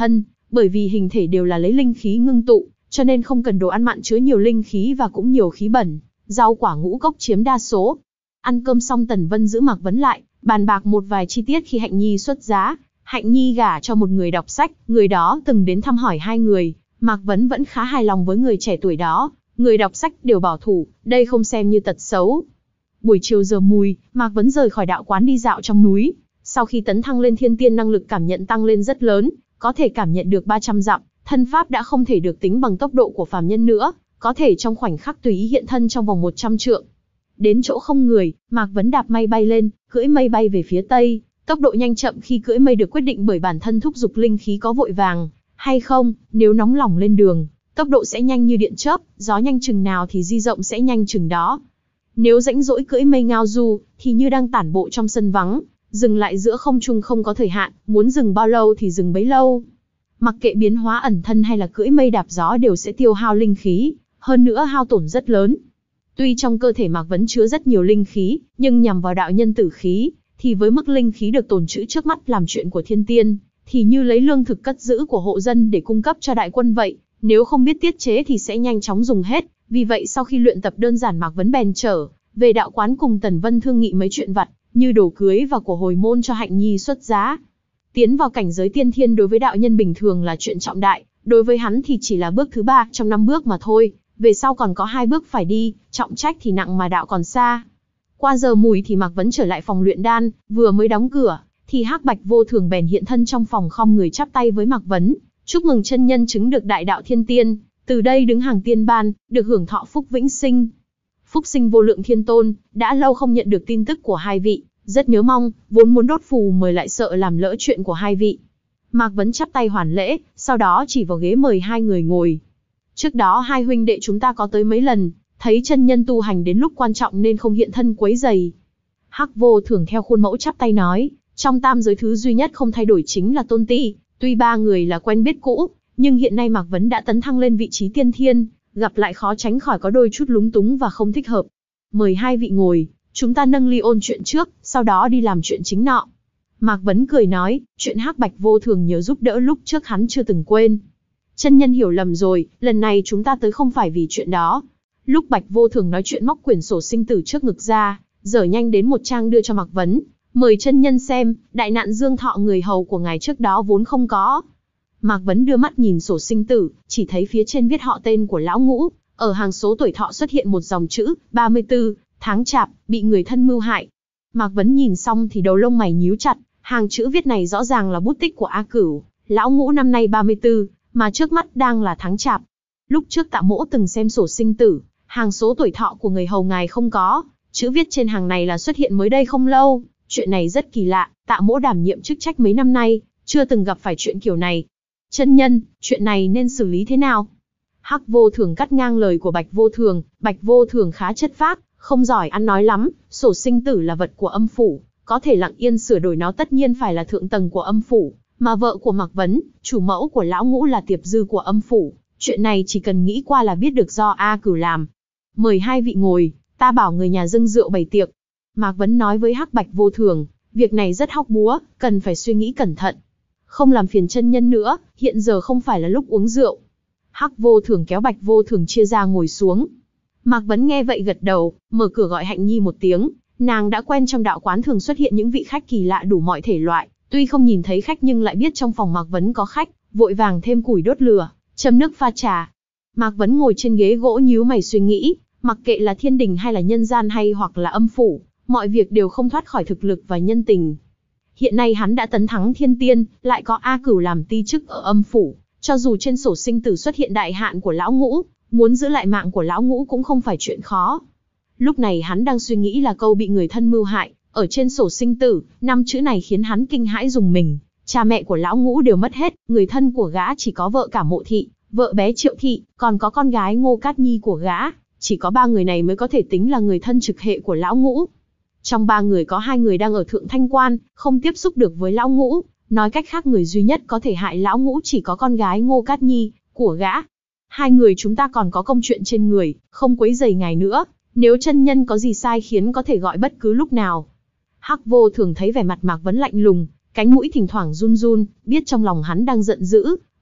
bởi vì hình thể đều là lấy linh khí ngưng tụ, cho nên không cần đồ ăn mặn chứa nhiều linh khí và cũng nhiều khí bẩn, rau quả ngũ cốc chiếm đa số. Ăn cơm xong Tần Vân giữ Mạc Vấn lại, bàn bạc một vài chi tiết khi Hạnh Nhi xuất giá. Hạnh Nhi gả cho một người đọc sách, người đó từng đến thăm hỏi hai người, Mạc Vấn vẫn khá hài lòng với người trẻ tuổi đó, người đọc sách đều bảo thủ, đây không xem như tật xấu. Buổi chiều giờ mùi, Mạc Vấn rời khỏi đạo quán đi dạo trong núi, sau khi tấn thăng lên thiên tiên năng lực cảm nhận tăng lên rất lớn, có thể cảm nhận được ba trăm dặm, thân pháp đã không thể được tính bằng tốc độ của phàm nhân nữa, có thể trong khoảnh khắc tùy ý hiện thân trong vòng một trăm trượng. Đến chỗ không người, Mạc Vấn đạp mây bay lên, cưỡi mây bay về phía tây. Tốc độ nhanh chậm khi cưỡi mây được quyết định bởi bản thân thúc dục linh khí có vội vàng hay không. Nếu nóng lòng lên đường, tốc độ sẽ nhanh như điện chớp, gió nhanh chừng nào thì di rộng sẽ nhanh chừng đó. Nếu rãnh rỗi cưỡi mây ngao du, thì như đang tản bộ trong sân vắng, dừng lại giữa không trung không có thời hạn, muốn dừng bao lâu thì dừng bấy lâu. Mặc kệ biến hóa ẩn thân hay là cưỡi mây đạp gió đều sẽ tiêu hao linh khí, hơn nữa hao tổn rất lớn. Tuy trong cơ thể Mạc Vấn chứa rất nhiều linh khí, nhưng nhằm vào đạo nhân tử khí, thì với mức linh khí được tồn trữ trước mắt làm chuyện của thiên tiên, thì như lấy lương thực cất giữ của hộ dân để cung cấp cho đại quân vậy, nếu không biết tiết chế thì sẽ nhanh chóng dùng hết. Vì vậy sau khi luyện tập đơn giản Mạc Vấn bèn trở về đạo quán cùng Tần Vân thương nghị mấy chuyện vặt, như đồ cưới và của hồi môn cho Hạnh Nhi xuất giá. Tiến vào cảnh giới tiên thiên đối với đạo nhân bình thường là chuyện trọng đại, đối với hắn thì chỉ là bước thứ ba trong năm bước mà thôi, về sau còn có hai bước phải đi, trọng trách thì nặng mà đạo còn xa. Qua giờ mùi thì Mạc Vấn trở lại phòng luyện đan, vừa mới đóng cửa, thì Hắc Bạch Vô Thường bèn hiện thân trong phòng khom người chắp tay với Mạc Vấn, chúc mừng chân nhân chứng được đại đạo thiên tiên, từ đây đứng hàng tiên ban, được hưởng thọ phúc vĩnh sinh. Phúc sinh vô lượng thiên tôn, đã lâu không nhận được tin tức của hai vị, rất nhớ mong, vốn muốn đốt phù mời lại sợ làm lỡ chuyện của hai vị. Mạc Vấn chắp tay hoàn lễ, sau đó chỉ vào ghế mời hai người ngồi. Trước đó hai huynh đệ chúng ta có tới mấy lần, thấy chân nhân tu hành đến lúc quan trọng nên không hiện thân quấy rầy. Hắc Vô Thường theo khuôn mẫu chắp tay nói, trong tam giới thứ duy nhất không thay đổi chính là tôn ti, tuy ba người là quen biết cũ, nhưng hiện nay Mạc Vấn đã tấn thăng lên vị trí tiên thiên, gặp lại khó tránh khỏi có đôi chút lúng túng và không thích hợp. Mời hai vị ngồi, chúng ta nâng ly ôn chuyện trước, sau đó đi làm chuyện chính nọ. Mạc Vấn cười nói, chuyện Hắc Bạch Vô Thường nhớ giúp đỡ lúc trước hắn chưa từng quên. Chân nhân hiểu lầm rồi, lần này chúng ta tới không phải vì chuyện đó. Lúc Bạch Vô Thường nói chuyện móc quyển sổ sinh tử trước ngực ra, dở nhanh đến một trang đưa cho Mạc Vấn. Mời chân nhân xem, đại nạn dương thọ người hầu của ngài trước đó vốn không có. Mạc Vấn đưa mắt nhìn sổ sinh tử, chỉ thấy phía trên viết họ tên của lão Ngũ, ở hàng số tuổi thọ xuất hiện một dòng chữ, ba mươi tư, tháng Chạp, bị người thân mưu hại. Mạc Vấn nhìn xong thì đầu lông mày nhíu chặt, hàng chữ viết này rõ ràng là bút tích của A Cửu, lão Ngũ năm nay ba mươi tư, mà trước mắt đang là tháng Chạp. Lúc trước Tạ Mỗ từng xem sổ sinh tử, hàng số tuổi thọ của người hầu ngài không có, chữ viết trên hàng này là xuất hiện mới đây không lâu, chuyện này rất kỳ lạ, Tạ Mỗ đảm nhiệm chức trách mấy năm nay, chưa từng gặp phải chuyện kiểu này. Chân nhân, chuyện này nên xử lý thế nào? Hắc Vô Thường cắt ngang lời của Bạch Vô Thường, Bạch Vô Thường khá chất phác, không giỏi ăn nói lắm, sổ sinh tử là vật của âm phủ, có thể lặng yên sửa đổi nó tất nhiên phải là thượng tầng của âm phủ, mà vợ của Mạc Vấn, chủ mẫu của lão Ngũ là tiệp dư của âm phủ, chuyện này chỉ cần nghĩ qua là biết được do A Cửu làm. Mời hai vị ngồi, ta bảo người nhà dâng rượu bày tiệc. Mạc Vấn nói với Hắc Bạch Vô Thường, việc này rất hóc búa, cần phải suy nghĩ cẩn thận. Không làm phiền chân nhân nữa, hiện giờ không phải là lúc uống rượu. Hắc Vô Thường kéo Bạch Vô Thường chia ra ngồi xuống. Mạc Vấn nghe vậy gật đầu, mở cửa gọi Hạnh Nhi một tiếng, nàng đã quen trong đạo quán thường xuất hiện những vị khách kỳ lạ đủ mọi thể loại, tuy không nhìn thấy khách nhưng lại biết trong phòng Mạc Vấn có khách, vội vàng thêm củi đốt lửa, châm nước pha trà. Mạc Vấn ngồi trên ghế gỗ nhíu mày suy nghĩ, mặc kệ là thiên đình hay là nhân gian hay hoặc là âm phủ, mọi việc đều không thoát khỏi thực lực và nhân tình. Hiện nay hắn đã tấn thắng thiên tiên, lại có A Cửu làm ti chức ở âm phủ, cho dù trên sổ sinh tử xuất hiện đại hạn của lão Ngũ, muốn giữ lại mạng của lão Ngũ cũng không phải chuyện khó. Lúc này hắn đang suy nghĩ là câu bị người thân mưu hại, ở trên sổ sinh tử, năm chữ này khiến hắn kinh hãi rùng mình. Cha mẹ của lão Ngũ đều mất hết, người thân của gã chỉ có vợ cả Mộ Thị, vợ bé Triệu Thị, còn có con gái Ngô Cát Nhi của gã, chỉ có ba người này mới có thể tính là người thân trực hệ của lão Ngũ. Trong ba người có hai người đang ở Thượng Thanh Quan, không tiếp xúc được với lão Ngũ, nói cách khác người duy nhất có thể hại lão Ngũ chỉ có con gái Ngô Cát Nhi của gã. Hai người chúng ta còn có công chuyện trên người, không quấy rầy ngài nữa, nếu chân nhân có gì sai khiến có thể gọi bất cứ lúc nào. Hắc Vô Thường thấy vẻ mặt Mạc Vấn lạnh lùng, cánh mũi thỉnh thoảng run run, biết trong lòng hắn đang giận dữ,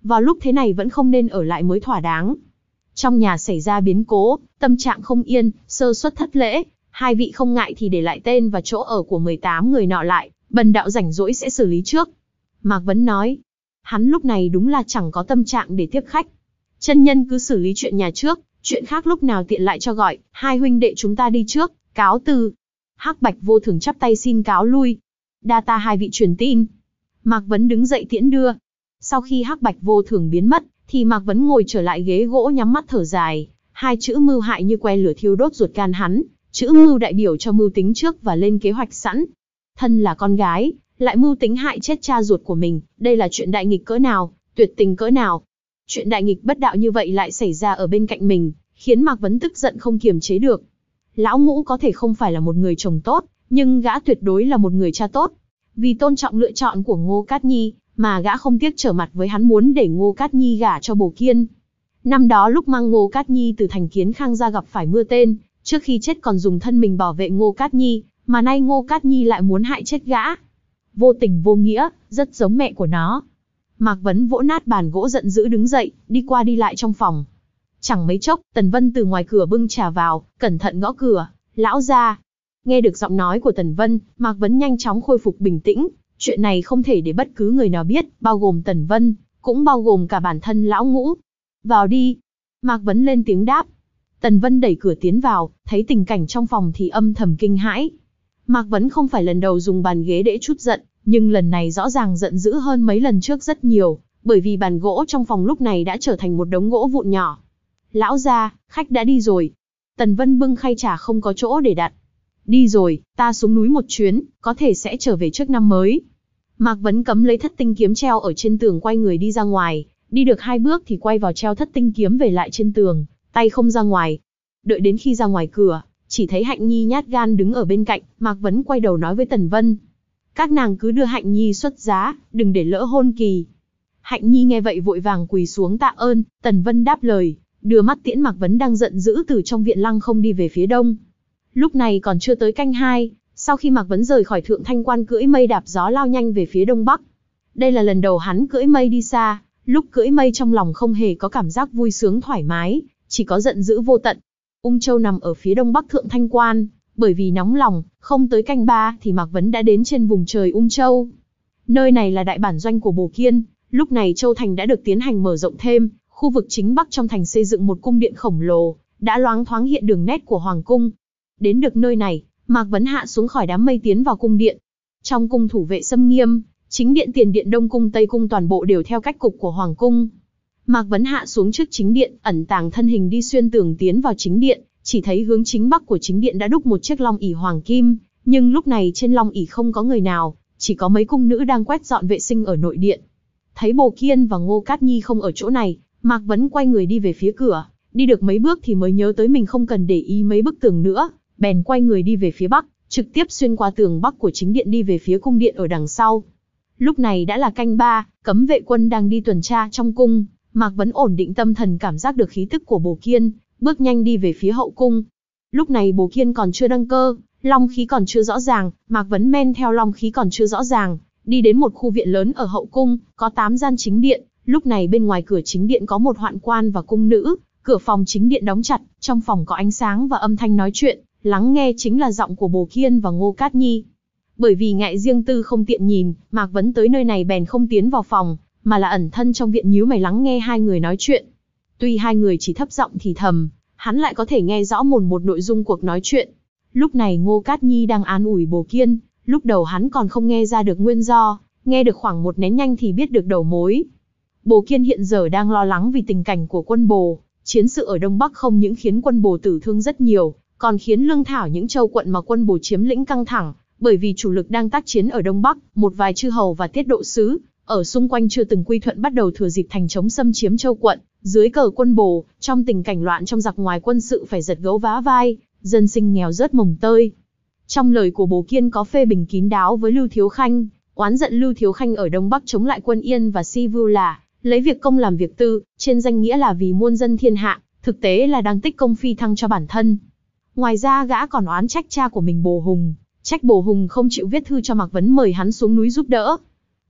vào lúc thế này vẫn không nên ở lại mới thỏa đáng. Trong nhà xảy ra biến cố, tâm trạng không yên, sơ suất thất lễ, hai vị không ngại thì để lại tên và chỗ ở của mười tám người nọ lại, bần đạo rảnh rỗi sẽ xử lý trước. Mạc Vấn nói. Hắn lúc này đúng là chẳng có tâm trạng để tiếp khách. Chân nhân cứ xử lý chuyện nhà trước, chuyện khác lúc nào tiện lại cho gọi, hai huynh đệ chúng ta đi trước, cáo từ. Hắc Bạch Vô Thường chắp tay xin cáo lui. Đa ta hai vị truyền tin. Mạc Vấn đứng dậy tiễn đưa. Sau khi Hắc Bạch Vô Thường biến mất, thì Mạc Vấn ngồi trở lại ghế gỗ nhắm mắt thở dài. Hai chữ mưu hại như que lửa thiêu đốt ruột gan hắn. Chữ mưu đại biểu cho mưu tính trước và lên kế hoạch sẵn. Thân là con gái, lại mưu tính hại chết cha ruột của mình, đây là chuyện đại nghịch cỡ nào, tuyệt tình cỡ nào. Chuyện đại nghịch bất đạo như vậy lại xảy ra ở bên cạnh mình, khiến Mạc Vấn tức giận không kiềm chế được. Lão Ngũ có thể không phải là một người chồng tốt, nhưng gã tuyệt đối là một người cha tốt. Vì tôn trọng lựa chọn của Ngô Cát Nhi, mà gã không tiếc trở mặt với hắn muốn để Ngô Cát Nhi gả cho Bồ Kiên. Năm đó lúc mang Ngô Cát Nhi từ thành Kiến Khang ra gặp phải mưa tên, trước khi chết còn dùng thân mình bảo vệ Ngô Cát Nhi, mà nay Ngô Cát Nhi lại muốn hại chết gã. Vô tình vô nghĩa, rất giống mẹ của nó. Mạc Vấn vỗ nát bàn gỗ giận dữ đứng dậy, đi qua đi lại trong phòng. Chẳng mấy chốc, Tần Vân từ ngoài cửa bưng trà vào, cẩn thận gõ cửa, lão gia. Nghe được giọng nói của Tần Vân, Mạc Vấn nhanh chóng khôi phục bình tĩnh. Chuyện này không thể để bất cứ người nào biết, bao gồm Tần Vân, cũng bao gồm cả bản thân Lão Ngũ. Vào đi. Mạc Vấn lên tiếng đáp. Tần Vân đẩy cửa tiến vào, thấy tình cảnh trong phòng thì âm thầm kinh hãi. Mạc Vấn không phải lần đầu dùng bàn ghế để trút giận, nhưng lần này rõ ràng giận dữ hơn mấy lần trước rất nhiều, bởi vì bàn gỗ trong phòng lúc này đã trở thành một đống gỗ vụn nhỏ. Lão gia, khách đã đi rồi. Tần Vân bưng khay trà không có chỗ để đặt. Đi rồi, ta xuống núi một chuyến, có thể sẽ trở về trước năm mới. Mạc Vấn cấm lấy thất tinh kiếm treo ở trên tường quay người đi ra ngoài, đi được hai bước thì quay vào treo thất tinh kiếm về lại trên tường, tay không ra ngoài. Đợi đến khi ra ngoài cửa, chỉ thấy Hạnh Nhi nhát gan đứng ở bên cạnh, Mạc Vấn quay đầu nói với Tần Vân. Các nàng cứ đưa Hạnh Nhi xuất giá, đừng để lỡ hôn kỳ. Hạnh Nhi nghe vậy vội vàng quỳ xuống tạ ơn, Tần Vân đáp lời, đưa mắt tiễn Mạc Vấn đang giận dữ từ trong viện lăng không đi về phía đông. Lúc này còn chưa tới canh hai, sau khi Mạc Vấn rời khỏi Thượng Thanh Quan cưỡi mây đạp gió lao nhanh về phía đông bắc. Đây là lần đầu hắn cưỡi mây đi xa, lúc cưỡi mây trong lòng không hề có cảm giác vui sướng thoải mái, chỉ có giận dữ vô tận. Ung Châu nằm ở phía đông bắc Thượng Thanh Quan, bởi vì nóng lòng, không tới canh ba thì Mạc Vấn đã đến trên vùng trời Ung Châu. Nơi này là đại bản doanh của Bồ Kiên, lúc này Châu Thành đã được tiến hành mở rộng thêm, khu vực chính bắc trong thành xây dựng một cung điện khổng lồ, đã loáng thoáng hiện đường nét của Hoàng Cung. Đến được nơi này, Mạc Vấn hạ xuống khỏi đám mây tiến vào cung điện. Trong cung thủ vệ xâm nghiêm, chính điện, tiền điện, đông cung, tây cung toàn bộ đều theo cách cục của Hoàng Cung. Mạc Vấn hạ xuống trước chính điện, ẩn tàng thân hình đi xuyên tường tiến vào chính điện, chỉ thấy hướng chính bắc của chính điện đã đúc một chiếc long ỷ hoàng kim, nhưng lúc này trên long ỷ không có người nào, chỉ có mấy cung nữ đang quét dọn vệ sinh ở nội điện. Thấy Bồ Kiên và Ngô Cát Nhi không ở chỗ này, Mạc Vấn quay người đi về phía cửa, đi được mấy bước thì mới nhớ tới mình không cần để ý mấy bức tường nữa, bèn quay người đi về phía bắc, trực tiếp xuyên qua tường bắc của chính điện đi về phía cung điện ở đằng sau. Lúc này đã là canh ba, cấm vệ quân đang đi tuần tra trong cung, Mạc Vấn ổn định tâm thần cảm giác được khí tức của Bồ Kiên, bước nhanh đi về phía hậu cung. Lúc này Bồ Kiên còn chưa đăng cơ, long khí còn chưa rõ ràng, Mạc Vấn men theo long khí còn chưa rõ ràng, đi đến một khu viện lớn ở hậu cung, có tám gian chính điện. Lúc này bên ngoài cửa chính điện có một hoạn quan và cung nữ, cửa phòng chính điện đóng chặt, trong phòng có ánh sáng và âm thanh nói chuyện, lắng nghe chính là giọng của Bồ Kiên và Ngô Cát Nhi. Bởi vì ngại riêng tư không tiện nhìn, Mạc Vấn tới nơi này bèn không tiến vào phòng, mà là ẩn thân trong viện nhíu mày lắng nghe hai người nói chuyện. Tuy hai người chỉ thấp giọng thì thầm, hắn lại có thể nghe rõ mồn một nội dung cuộc nói chuyện. Lúc này Ngô Cát Nhi đang an ủi Bồ Kiên, lúc đầu hắn còn không nghe ra được nguyên do, nghe được khoảng một nén nhang thì biết được đầu mối. Bồ Kiên hiện giờ đang lo lắng vì tình cảnh của quân Bồ, chiến sự ở Đông Bắc không những khiến quân Bồ tử thương rất nhiều, còn khiến lương thảo những châu quận mà quân Bồ chiếm lĩnh căng thẳng, bởi vì chủ lực đang tác chiến ở Đông Bắc, một vài chư hầu và tiết độ sứ ở xung quanh chưa từng quy thuận bắt đầu thừa dịp thành chống xâm chiếm châu quận, dưới cờ quân Bồ, trong tình cảnh loạn trong giặc ngoài quân sự phải giật gấu vá vai, dân sinh nghèo rớt mồng tơi. Trong lời của Bồ Kiên có phê bình kín đáo với Lưu Thiếu Khanh, oán giận Lưu Thiếu Khanh ở Đông Bắc chống lại quân Yên và Si Vưu là lấy việc công làm việc tư, trên danh nghĩa là vì muôn dân thiên hạ, thực tế là đang tích công phi thăng cho bản thân. Ngoài ra gã còn oán trách cha của mình Bồ Hùng, trách Bồ Hùng không chịu viết thư cho Mạc Vấn mời hắn xuống núi giúp đỡ.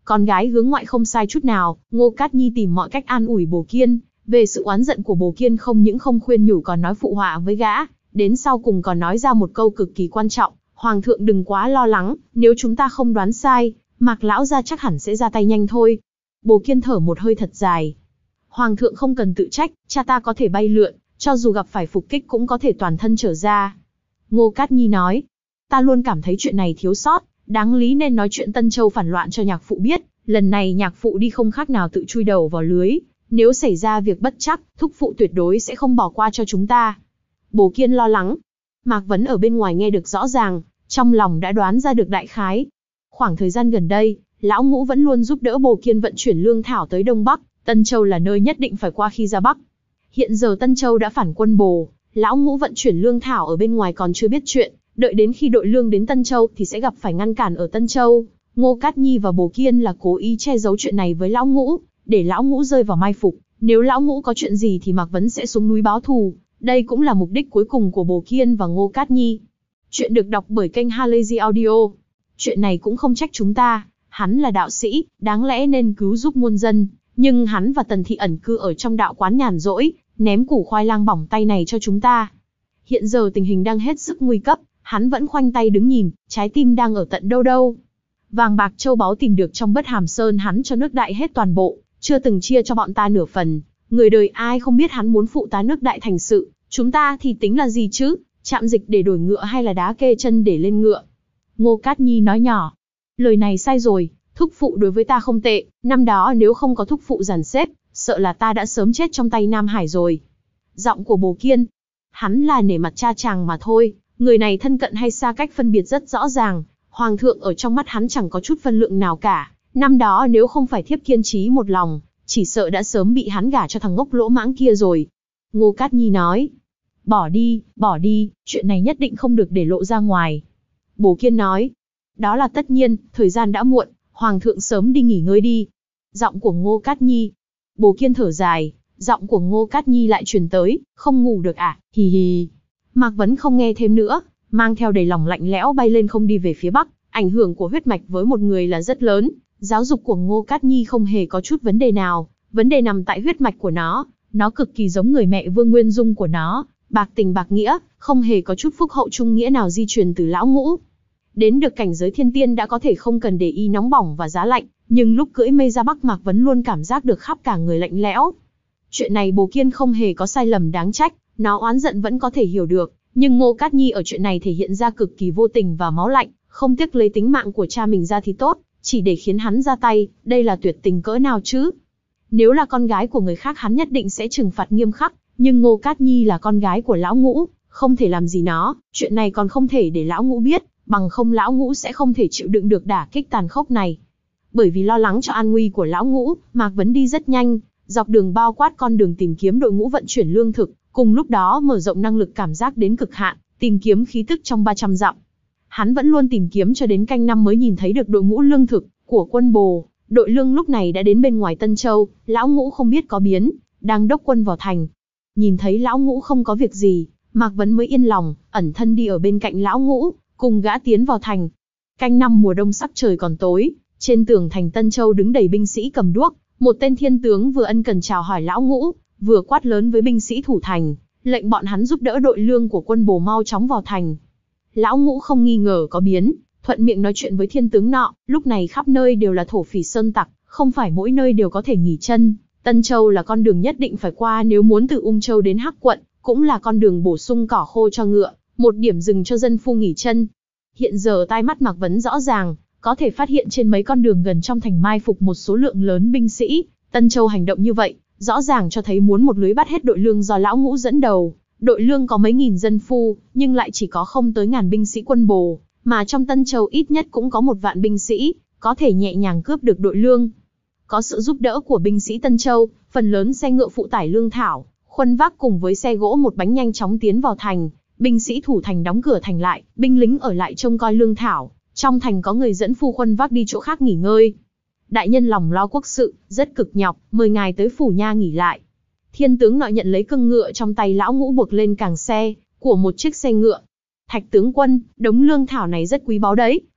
Con gái hướng ngoại không sai chút nào, Ngô Cát Nhi tìm mọi cách an ủi Bồ Kiên. Về sự oán giận của Bồ Kiên không những không khuyên nhủ còn nói phụ họa với gã, đến sau cùng còn nói ra một câu cực kỳ quan trọng, Hoàng thượng đừng quá lo lắng, nếu chúng ta không đoán sai, Mạc lão gia chắc hẳn sẽ ra tay nhanh thôi. Bồ Kiên thở một hơi thật dài. Hoàng thượng không cần tự trách, cha ta có thể bay lượn, cho dù gặp phải phục kích cũng có thể toàn thân trở ra. Ngô Cát Nhi nói, ta luôn cảm thấy chuyện này thiếu sót, đáng lý nên nói chuyện Tân Châu phản loạn cho nhạc phụ biết, lần này nhạc phụ đi không khác nào tự chui đầu vào lưới, nếu xảy ra việc bất trắc, thúc phụ tuyệt đối sẽ không bỏ qua cho chúng ta. Bồ Kiên lo lắng. Mạc Vấn ở bên ngoài nghe được rõ ràng, trong lòng đã đoán ra được đại khái. Khoảng thời gian gần đây, lão Ngũ vẫn luôn giúp đỡ Bồ Kiên vận chuyển lương thảo tới Đông Bắc, Tân Châu là nơi nhất định phải qua khi ra Bắc. Hiện giờ Tân Châu đã phản quân Bồ, lão Ngũ vận chuyển lương thảo ở bên ngoài còn chưa biết chuyện, đợi đến khi đội lương đến Tân Châu thì sẽ gặp phải ngăn cản ở Tân Châu. Ngô Cát Nhi và Bồ Kiên là cố ý che giấu chuyện này với lão Ngũ, để lão Ngũ rơi vào mai phục, nếu lão Ngũ có chuyện gì thì Mạc Vấn sẽ xuống núi báo thù, đây cũng là mục đích cuối cùng của Bồ Kiên và Ngô Cát Nhi. Chuyện được đọc bởi kênh Halazy Audio. Chuyện này cũng không trách chúng ta, hắn là đạo sĩ, đáng lẽ nên cứu giúp muôn dân, nhưng hắn và Tần Thị ẩn cư ở trong đạo quán nhàn rỗi, ném củ khoai lang bỏng tay này cho chúng ta. Hiện giờ tình hình đang hết sức nguy cấp, hắn vẫn khoanh tay đứng nhìn, trái tim đang ở tận đâu đâu. Vàng bạc châu báu tìm được trong Bất Hàm Sơn hắn cho nước Đại hết toàn bộ, chưa từng chia cho bọn ta nửa phần. Người đời ai không biết hắn muốn phụ tá nước Đại thành sự, chúng ta thì tính là gì chứ, chạm dịch để đổi ngựa hay là đá kê chân để lên ngựa. Ngô Cát Nhi nói nhỏ, lời này sai rồi, thúc phụ đối với ta không tệ, năm đó nếu không có thúc phụ dàn xếp, sợ là ta đã sớm chết trong tay Nam Hải rồi. Giọng của Bồ Kiên, hắn là nể mặt cha chàng mà thôi, người này thân cận hay xa cách phân biệt rất rõ ràng, Hoàng thượng ở trong mắt hắn chẳng có chút phân lượng nào cả, năm đó nếu không phải thiếp kiên trí một lòng, chỉ sợ đã sớm bị hắn gả cho thằng ngốc lỗ mãng kia rồi. Ngô Cát Nhi nói, bỏ đi, bỏ đi, chuyện này nhất định không được để lộ ra ngoài. Bồ Kiên nói, đó là tất nhiên, thời gian đã muộn, Hoàng thượng sớm đi nghỉ ngơi đi. Giọng của Ngô Cát Nhi. Bồ Kiên thở dài, giọng của Ngô Cát Nhi lại truyền tới, không ngủ được à, hì hì. Mạc Vấn không nghe thêm nữa, mang theo đầy lòng lạnh lẽo bay lên không đi về phía Bắc, ảnh hưởng của huyết mạch với một người là rất lớn, giáo dục của Ngô Cát Nhi không hề có chút vấn đề nào, vấn đề nằm tại huyết mạch của nó, nó cực kỳ giống người mẹ Vương Nguyên Dung của nó, bạc tình bạc nghĩa, không hề có chút phúc hậu trung nghĩa nào di truyền từ lão Ngũ. Đến được cảnh giới thiên tiên đã có thể không cần để ý nóng bỏng và giá lạnh, nhưng lúc cưỡi mây ra Bắc Mạc Vấn luôn cảm giác được khắp cả người lạnh lẽo. Chuyện này Bồ Kiên không hề có sai lầm đáng trách, nó oán giận vẫn có thể hiểu được, nhưng Ngô Cát Nhi ở chuyện này thể hiện ra cực kỳ vô tình và máu lạnh, không tiếc lấy tính mạng của cha mình ra thì tốt, chỉ để khiến hắn ra tay, đây là tuyệt tình cỡ nào chứ? Nếu là con gái của người khác hắn nhất định sẽ trừng phạt nghiêm khắc, nhưng Ngô Cát Nhi là con gái của lão Ngũ, không thể làm gì nó, chuyện này còn không thể để lão Ngũ biết, bằng không lão Ngũ sẽ không thể chịu đựng được đả kích tàn khốc này. Bởi vì lo lắng cho an nguy của lão Ngũ, Mạc Vấn đi rất nhanh, dọc đường bao quát con đường tìm kiếm đội ngũ vận chuyển lương thực, cùng lúc đó mở rộng năng lực cảm giác đến cực hạn, tìm kiếm khí tức trong ba trăm dặm. Hắn vẫn luôn tìm kiếm cho đến canh năm mới nhìn thấy được đội ngũ lương thực của quân Bồ. Đội lương lúc này đã đến bên ngoài Tân Châu, lão Ngũ không biết có biến, đang đốc quân vào thành. Nhìn thấy lão Ngũ không có việc gì, Mạc Vấn mới yên lòng, ẩn thân đi ở bên cạnh lão Ngũ, cùng gã tiến vào thành. Canh năm mùa đông sắc trời còn tối, trên tường thành Tân Châu đứng đầy binh sĩ cầm đuốc, một tên thiên tướng vừa ân cần chào hỏi lão Ngũ, vừa quát lớn với binh sĩ thủ thành, lệnh bọn hắn giúp đỡ đội lương của quân Bồ mau chóng vào thành. Lão Ngũ không nghi ngờ có biến, thuận miệng nói chuyện với thiên tướng nọ, lúc này khắp nơi đều là thổ phỉ sơn tặc, không phải mỗi nơi đều có thể nghỉ chân. Tân Châu là con đường nhất định phải qua nếu muốn từ Ung Châu đến Hắc Quận, cũng là con đường bổ sung cỏ khô cho ngựa, một điểm dừng cho dân phu nghỉ chân. Hiện giờ tai mắt Mạc Vấn rõ ràng, có thể phát hiện trên mấy con đường gần trong thành mai phục một số lượng lớn binh sĩ. Tân Châu hành động như vậy, rõ ràng cho thấy muốn một lưới bắt hết đội lương do lão Ngũ dẫn đầu. Đội lương có mấy nghìn dân phu, nhưng lại chỉ có không tới ngàn binh sĩ quân Bồ, mà trong Tân Châu ít nhất cũng có một vạn binh sĩ, có thể nhẹ nhàng cướp được đội lương. Có sự giúp đỡ của binh sĩ Tân Châu, phần lớn xe ngựa phụ tải lương thảo, khuân vác cùng với xe gỗ một bánh nhanh chóng tiến vào thành. Binh sĩ thủ thành đóng cửa thành lại, binh lính ở lại trông coi lương thảo. Trong thành có người dẫn phu khuân vác đi chỗ khác nghỉ ngơi. Đại nhân lòng lo quốc sự, rất cực nhọc, mời ngài tới phủ nha nghỉ lại. Thiên tướng nọ nhận lấy cương ngựa trong tay lão Ngũ buộc lên càng xe của một chiếc xe ngựa. Thạch tướng quân, đống lương thảo này rất quý báu đấy,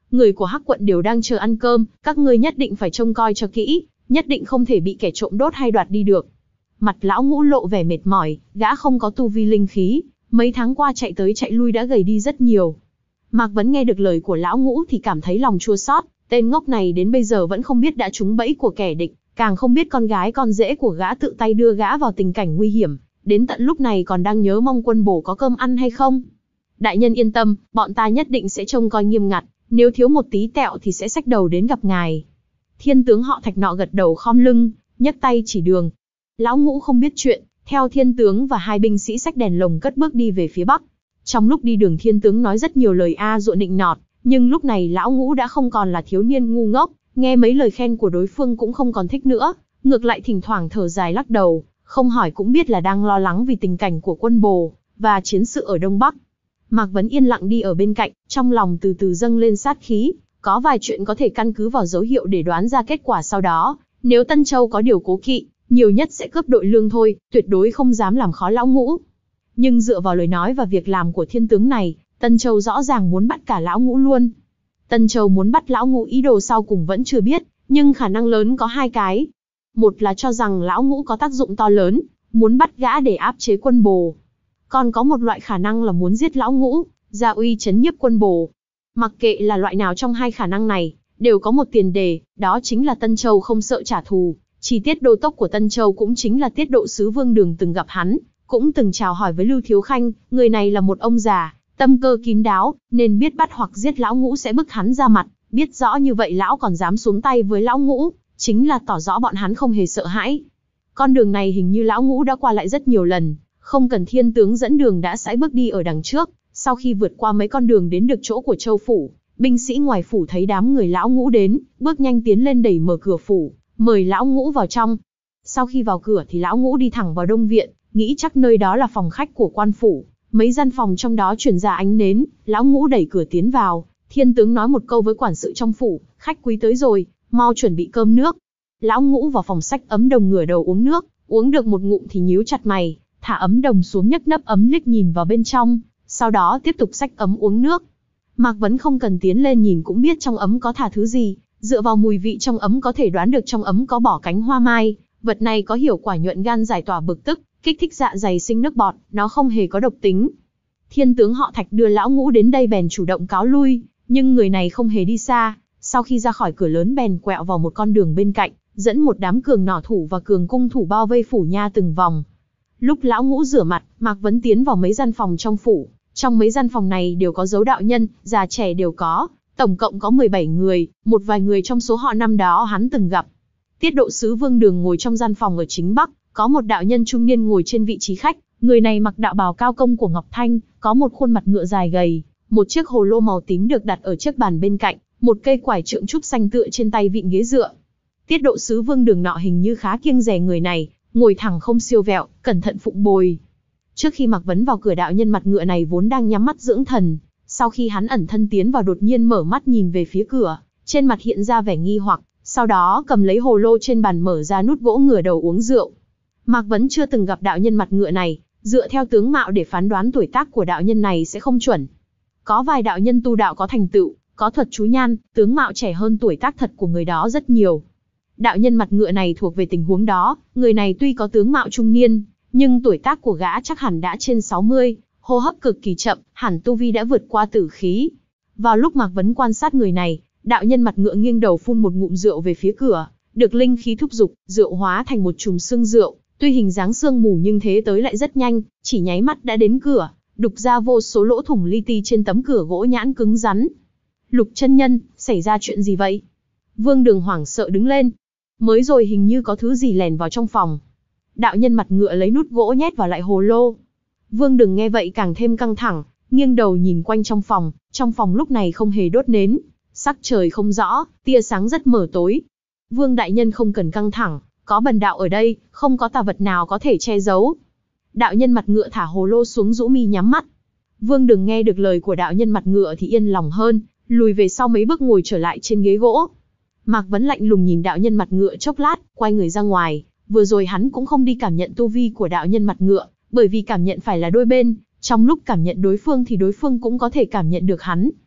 người của Hắc quận đều đang chờ ăn cơm, các ngươi nhất định phải trông coi cho kỹ, nhất định không thể bị kẻ trộm đốt hay đoạt đi được. Mặt lão Ngũ lộ vẻ mệt mỏi, gã không có tu vi linh khí, mấy tháng qua chạy tới chạy lui đã gầy đi rất nhiều. Mạc Vấn nghe được lời của lão Ngũ thì cảm thấy lòng chua xót, tên ngốc này đến bây giờ vẫn không biết đã trúng bẫy của kẻ địch, càng không biết con gái con rể của gã tự tay đưa gã vào tình cảnh nguy hiểm, đến tận lúc này còn đang nhớ mong quân bổ có cơm ăn hay không. Đại nhân yên tâm, bọn ta nhất định sẽ trông coi nghiêm ngặt, nếu thiếu một tí tẹo thì sẽ xách đầu đến gặp ngài. Thiên tướng họ Thạch nọ gật đầu khom lưng, nhấc tay chỉ đường. Lão Ngũ không biết chuyện, theo thiên tướng và hai binh sĩ xách đèn lồng cất bước đi về phía bắc. Trong lúc đi đường thiên tướng nói rất nhiều lời a dụa nịnh nọt, nhưng lúc này lão Ngũ đã không còn là thiếu niên ngu ngốc, nghe mấy lời khen của đối phương cũng không còn thích nữa, ngược lại thỉnh thoảng thở dài lắc đầu, không hỏi cũng biết là đang lo lắng vì tình cảnh của quân Bồ và chiến sự ở Đông Bắc. Mạc Vấn yên lặng đi ở bên cạnh, trong lòng từ từ dâng lên sát khí, có vài chuyện có thể căn cứ vào dấu hiệu để đoán ra kết quả sau đó, nếu Tân Châu có điều cố kỵ, nhiều nhất sẽ cướp đội lương thôi, tuyệt đối không dám làm khó lão Ngũ. Nhưng dựa vào lời nói và việc làm của thiên tướng này, Tân Châu rõ ràng muốn bắt cả lão Ngũ luôn. Tân Châu muốn bắt lão Ngũ ý đồ sau cùng vẫn chưa biết, nhưng khả năng lớn có hai cái. Một là cho rằng lão Ngũ có tác dụng to lớn, muốn bắt gã để áp chế quân Bồ. Còn có một loại khả năng là muốn giết lão Ngũ, gia uy chấn nhiếp quân Bồ. Mặc kệ là loại nào trong hai khả năng này, đều có một tiền đề, đó chính là Tân Châu không sợ trả thù. Chi tiết đô tốc của Tân Châu cũng chính là tiết độ sứ Vương Đường từng gặp hắn, cũng từng chào hỏi với Lưu Thiếu Khanh, người này là một ông già, tâm cơ kín đáo, nên biết bắt hoặc giết lão Ngũ sẽ bức hắn ra mặt, biết rõ như vậy lão còn dám xuống tay với lão Ngũ, chính là tỏ rõ bọn hắn không hề sợ hãi. Con đường này hình như lão Ngũ đã qua lại rất nhiều lần, không cần thiên tướng dẫn đường đã sải bước đi ở đằng trước, sau khi vượt qua mấy con đường đến được chỗ của Châu phủ, binh sĩ ngoài phủ thấy đám người lão Ngũ đến, bước nhanh tiến lên đẩy mở cửa phủ, mời lão Ngũ vào trong. Sau khi vào cửa thì lão Ngũ đi thẳng vào Đông viện, nghĩ chắc nơi đó là phòng khách của quan phủ, mấy gian phòng trong đó chuyển ra ánh nến, lão Ngũ đẩy cửa tiến vào, thiên tướng nói một câu với quản sự trong phủ, khách quý tới rồi, mau chuẩn bị cơm nước. Lão Ngũ vào phòng xách ấm đồng ngửa đầu uống nước, uống được một ngụm thì nhíu chặt mày, thả ấm đồng xuống nhấc nắp ấm liếc nhìn vào bên trong, sau đó tiếp tục xách ấm uống nước. Mạc Vấn không cần tiến lên nhìn cũng biết trong ấm có thả thứ gì, dựa vào mùi vị trong ấm có thể đoán được trong ấm có bỏ cánh hoa mai, vật này có hiệu quả nhuận gan giải tỏa bực tức, kích thích dạ dày sinh nước bọt, nó không hề có độc tính. Thiên tướng họ Thạch đưa lão Ngũ đến đây bèn chủ động cáo lui, nhưng người này không hề đi xa, sau khi ra khỏi cửa lớn bèn quẹo vào một con đường bên cạnh, dẫn một đám cường nỏ thủ và cường cung thủ bao vây phủ nha từng vòng. Lúc lão Ngũ rửa mặt, Mạc Vấn tiến vào mấy gian phòng trong phủ, trong mấy gian phòng này đều có dấu đạo nhân, già trẻ đều có, tổng cộng có mười bảy người, một vài người trong số họ năm đó hắn từng gặp. Tiết độ sứ Vương Đường ngồi trong gian phòng ở chính bắc, có một đạo nhân trung niên ngồi trên vị trí khách, người này mặc đạo bào cao công của Ngọc Thanh, có một khuôn mặt ngựa dài gầy, một chiếc hồ lô màu tím được đặt ở chiếc bàn bên cạnh, một cây quải trượng trúc xanh tựa trên tay vịn ghế dựa. Tiết độ sứ Vương Đường nọ hình như khá kiêng dè người này, ngồi thẳng không siêu vẹo, cẩn thận phụng bồi. Trước khi Mạc Vấn vào cửa, đạo nhân mặt ngựa này vốn đang nhắm mắt dưỡng thần, sau khi hắn ẩn thân tiến vào đột nhiên mở mắt nhìn về phía cửa, trên mặt hiện ra vẻ nghi hoặc, sau đó cầm lấy hồ lô trên bàn mở ra nút gỗ ngửa đầu uống rượu. Mạc Vấn chưa từng gặp đạo nhân mặt ngựa này, dựa theo tướng mạo để phán đoán tuổi tác của đạo nhân này sẽ không chuẩn. Có vài đạo nhân tu đạo có thành tựu, có thuật chú nhan, tướng mạo trẻ hơn tuổi tác thật của người đó rất nhiều. Đạo nhân mặt ngựa này thuộc về tình huống đó, người này tuy có tướng mạo trung niên, nhưng tuổi tác của gã chắc hẳn đã trên sáu mươi, hô hấp cực kỳ chậm, hẳn tu vi đã vượt qua tử khí. Vào lúc Mạc Vấn quan sát người này, đạo nhân mặt ngựa nghiêng đầu phun một ngụm rượu về phía cửa, được linh khí thúc giục, rượu hóa thành một chùm sương rượu, tuy hình dáng sương mù nhưng thế tới lại rất nhanh, chỉ nháy mắt đã đến cửa, đục ra vô số lỗ thủng li ti trên tấm cửa gỗ nhãn cứng rắn. Lục chân nhân, xảy ra chuyện gì vậy? Vương Đường hoảng sợ đứng lên. Mới rồi hình như có thứ gì lèn vào trong phòng. Đạo nhân mặt ngựa lấy nút gỗ nhét vào lại hồ lô. Vương Đường nghe vậy càng thêm căng thẳng, nghiêng đầu nhìn quanh trong phòng, trong phòng lúc này không hề đốt nến, sắc trời không rõ, tia sáng rất mờ tối. Vương đại nhân không cần căng thẳng, có bần đạo ở đây, không có tà vật nào có thể che giấu. Đạo nhân mặt ngựa thả hồ lô xuống rũ mi nhắm mắt. Vương Đường nghe được lời của đạo nhân mặt ngựa thì yên lòng hơn, lùi về sau mấy bước ngồi trở lại trên ghế gỗ. Mạc Vấn lạnh lùng nhìn đạo nhân mặt ngựa chốc lát, quay người ra ngoài. Vừa rồi hắn cũng không đi cảm nhận tu vi của đạo nhân mặt ngựa, bởi vì cảm nhận phải là đôi bên, trong lúc cảm nhận đối phương thì đối phương cũng có thể cảm nhận được hắn.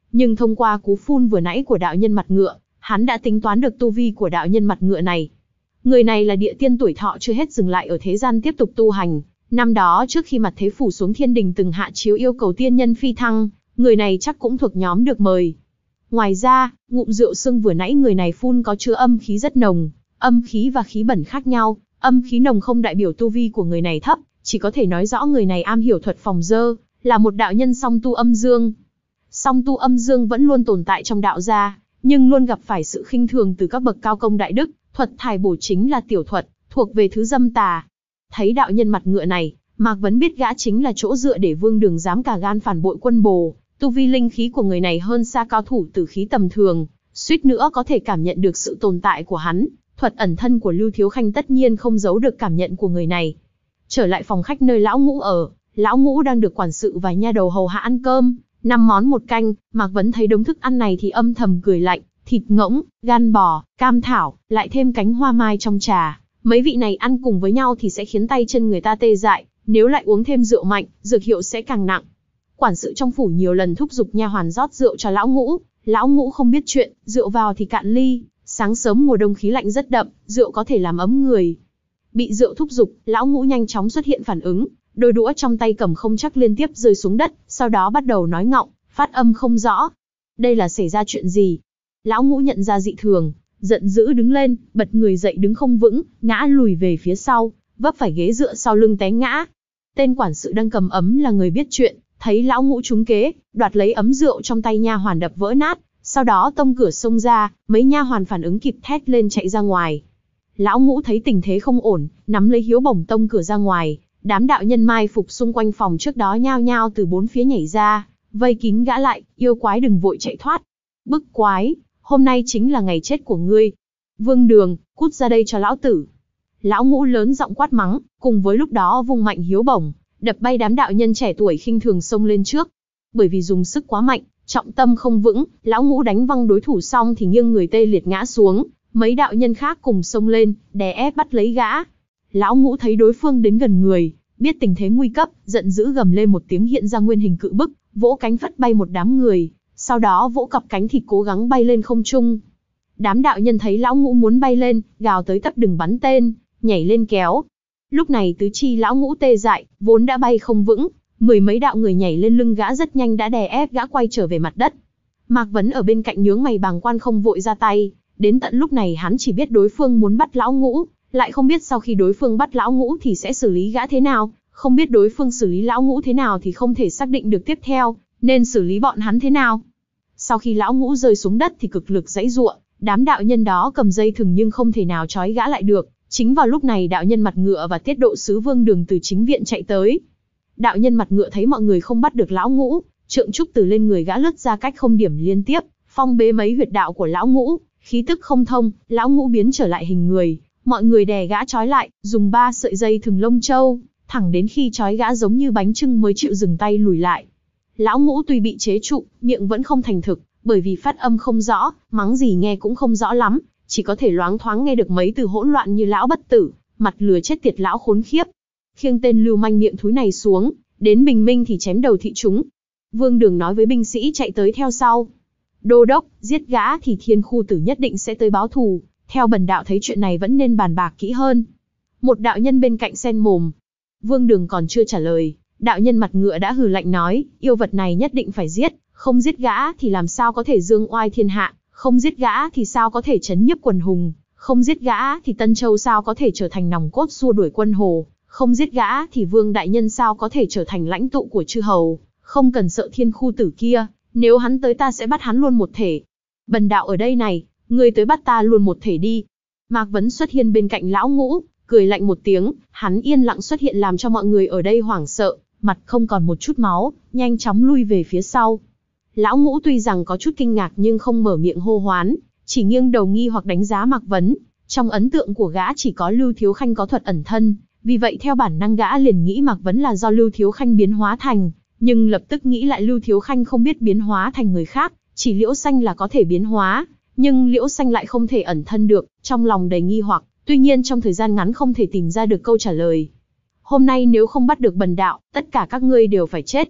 nhưng thông qua cú phun vừa nãy của đạo nhân mặt ngựa, hắn đã tính toán được tu vi của đạo nhân mặt ngựa này. Người này là địa tiên tuổi thọ chưa hết dừng lại ở thế gian tiếp tục tu hành. Năm đó trước khi mặt thế phủ xuống thiên đình từng hạ chiếu yêu cầu tiên nhân phi thăng, người này chắc cũng thuộc nhóm được mời. Ngoài ra, ngụm rượu sưng vừa nãy người này phun có chứa âm khí rất nồng, âm khí và khí bẩn khác nhau, âm khí nồng không đại biểu tu vi của người này thấp, chỉ có thể nói rõ người này am hiểu thuật phòng dơ, là một đạo nhân song tu âm dương. Song tu âm dương vẫn luôn tồn tại trong đạo gia, nhưng luôn gặp phải sự khinh thường từ các bậc cao công đại đức, thuật thải bổ chính là tiểu thuật, thuộc về thứ dâm tà. Thấy đạo nhân mặt ngựa này, Mạc Vấn biết gã chính là chỗ dựa để Vương Đường dám cả gan phản bội quân Bồ, tu vi linh khí của người này hơn xa cao thủ tử khí tầm thường, suýt nữa có thể cảm nhận được sự tồn tại của hắn, thuật ẩn thân của Lưu Thiếu Khanh tất nhiên không giấu được cảm nhận của người này. Trở lại phòng khách nơi lão ngũ ở, lão ngũ đang được quản sự và nha đầu hầu hạ ăn cơm, năm món một canh, Mạc Vấn thấy đống thức ăn này thì âm thầm cười lạnh, thịt ngỗng, gan bò, cam thảo, lại thêm cánh hoa mai trong trà, mấy vị này ăn cùng với nhau thì sẽ khiến tay chân người ta tê dại, nếu lại uống thêm rượu mạnh, dược hiệu sẽ càng nặng. Quản sự trong phủ nhiều lần thúc giục nha hoàn rót rượu cho lão ngũ, lão ngũ không biết chuyện, rượu vào thì cạn ly, sáng sớm mùa đông khí lạnh rất đậm, rượu có thể làm ấm người. Bị rượu thúc giục, lão ngũ nhanh chóng xuất hiện phản ứng, đôi đũa trong tay cầm không chắc liên tiếp rơi xuống đất, sau đó bắt đầu nói ngọng, phát âm không rõ. Đây là xảy ra chuyện gì? Lão ngũ nhận ra dị thường, giận dữ đứng lên, bật người dậy đứng không vững, ngã lùi về phía sau, vấp phải ghế dựa sau lưng té ngã. Tên quản sự đang cầm ấm là người biết chuyện, thấy lão ngũ trúng kế, đoạt lấy ấm rượu trong tay nha hoàn đập vỡ nát, sau đó tông cửa xông ra, mấy nha hoàn phản ứng kịp thét lên chạy ra ngoài. Lão ngũ thấy tình thế không ổn, nắm lấy hiếu bổng tông cửa ra ngoài, đám đạo nhân mai phục xung quanh phòng trước đó nhao nhao từ bốn phía nhảy ra, vây kín gã lại, yêu quái đừng vội chạy thoát. Bức quái, hôm nay chính là ngày chết của ngươi. Vương Đường, cút ra đây cho lão tử. Lão ngũ lớn giọng quát mắng, cùng với lúc đó vung mạnh hiếu bổng, đập bay đám đạo nhân trẻ tuổi khinh thường xông lên trước. Bởi vì dùng sức quá mạnh, trọng tâm không vững, lão ngũ đánh văng đối thủ xong thì nghiêng người tê liệt ngã xuống, mấy đạo nhân khác cùng xông lên, đè ép bắt lấy gã. Lão ngũ thấy đối phương đến gần người, biết tình thế nguy cấp, giận dữ gầm lên một tiếng hiện ra nguyên hình cự bức, vỗ cánh phất bay một đám người, sau đó vỗ cặp cánh thịt cố gắng bay lên không trung. Đám đạo nhân thấy lão ngũ muốn bay lên, gào tới tấp đừng bắn tên, nhảy lên kéo. Lúc này tứ chi lão ngũ tê dại, vốn đã bay không vững, mười mấy đạo người nhảy lên lưng gã rất nhanh đã đè ép gã quay trở về mặt đất. Mạc Vấn ở bên cạnh nhướng mày bàng quan không vội ra tay, đến tận lúc này hắn chỉ biết đối phương muốn bắt lão ngũ, lại không biết sau khi đối phương bắt lão ngũ thì sẽ xử lý gã thế nào, không biết đối phương xử lý lão ngũ thế nào thì không thể xác định được tiếp theo, nên xử lý bọn hắn thế nào. Sau khi lão ngũ rơi xuống đất thì cực lực giãy giụa, đám đạo nhân đó cầm dây thừng nhưng không thể nào trói gã lại được. Chính vào lúc này đạo nhân mặt ngựa và tiết độ sứ Vương Đường từ chính viện chạy tới. Đạo nhân mặt ngựa thấy mọi người không bắt được lão ngũ, trượng trúc từ lên người gã lướt ra cách không điểm liên tiếp, phong bế mấy huyệt đạo của lão ngũ, khí tức không thông, lão ngũ biến trở lại hình người, mọi người đè gã trói lại, dùng ba sợi dây thừng lông châu, thẳng đến khi trói gã giống như bánh chưng mới chịu dừng tay lùi lại. Lão ngũ tuy bị chế trụ, miệng vẫn không thành thực, bởi vì phát âm không rõ, mắng gì nghe cũng không rõ lắm, chỉ có thể loáng thoáng nghe được mấy từ hỗn loạn như lão bất tử, mặt lừa chết tiệt lão khốn khiếp. Khiêng tên lưu manh miệng thúi này xuống, đến bình minh thì chém đầu thị chúng. Vương Đường nói với binh sĩ chạy tới theo sau. Đô đốc, giết gã thì thiên khu tử nhất định sẽ tới báo thù, theo bần đạo thấy chuyện này vẫn nên bàn bạc kỹ hơn. Một đạo nhân bên cạnh xen mồm. Vương Đường còn chưa trả lời, đạo nhân mặt ngựa đã hừ lạnh nói, yêu vật này nhất định phải giết, không giết gã thì làm sao có thể dương oai thiên hạ, không giết gã thì sao có thể chấn nhiếp quần hùng, không giết gã thì Tân Châu sao có thể trở thành nòng cốt xua đuổi quân Hồ, không giết gã thì Vương đại nhân sao có thể trở thành lãnh tụ của chư hầu, không cần sợ thiên khu tử kia, nếu hắn tới ta sẽ bắt hắn luôn một thể. Bần đạo ở đây này, ngươi tới bắt ta luôn một thể đi. Mạc Vấn xuất hiện bên cạnh lão ngũ, cười lạnh một tiếng, hắn yên lặng xuất hiện làm cho mọi người ở đây hoảng sợ, mặt không còn một chút máu, nhanh chóng lui về phía sau. Lão ngũ tuy rằng có chút kinh ngạc nhưng không mở miệng hô hoán, chỉ nghiêng đầu nghi hoặc đánh giá Mạc Vấn. Trong ấn tượng của gã chỉ có Lưu Thiếu Khanh có thuật ẩn thân, vì vậy theo bản năng gã liền nghĩ Mạc Vấn là do Lưu Thiếu Khanh biến hóa thành, nhưng lập tức nghĩ lại Lưu Thiếu Khanh không biết biến hóa thành người khác, chỉ Liễu Xanh là có thể biến hóa, nhưng Liễu Xanh lại không thể ẩn thân được, trong lòng đầy nghi hoặc, tuy nhiên trong thời gian ngắn không thể tìm ra được câu trả lời. Hôm nay nếu không bắt được bần đạo, tất cả các ngươi đều phải chết.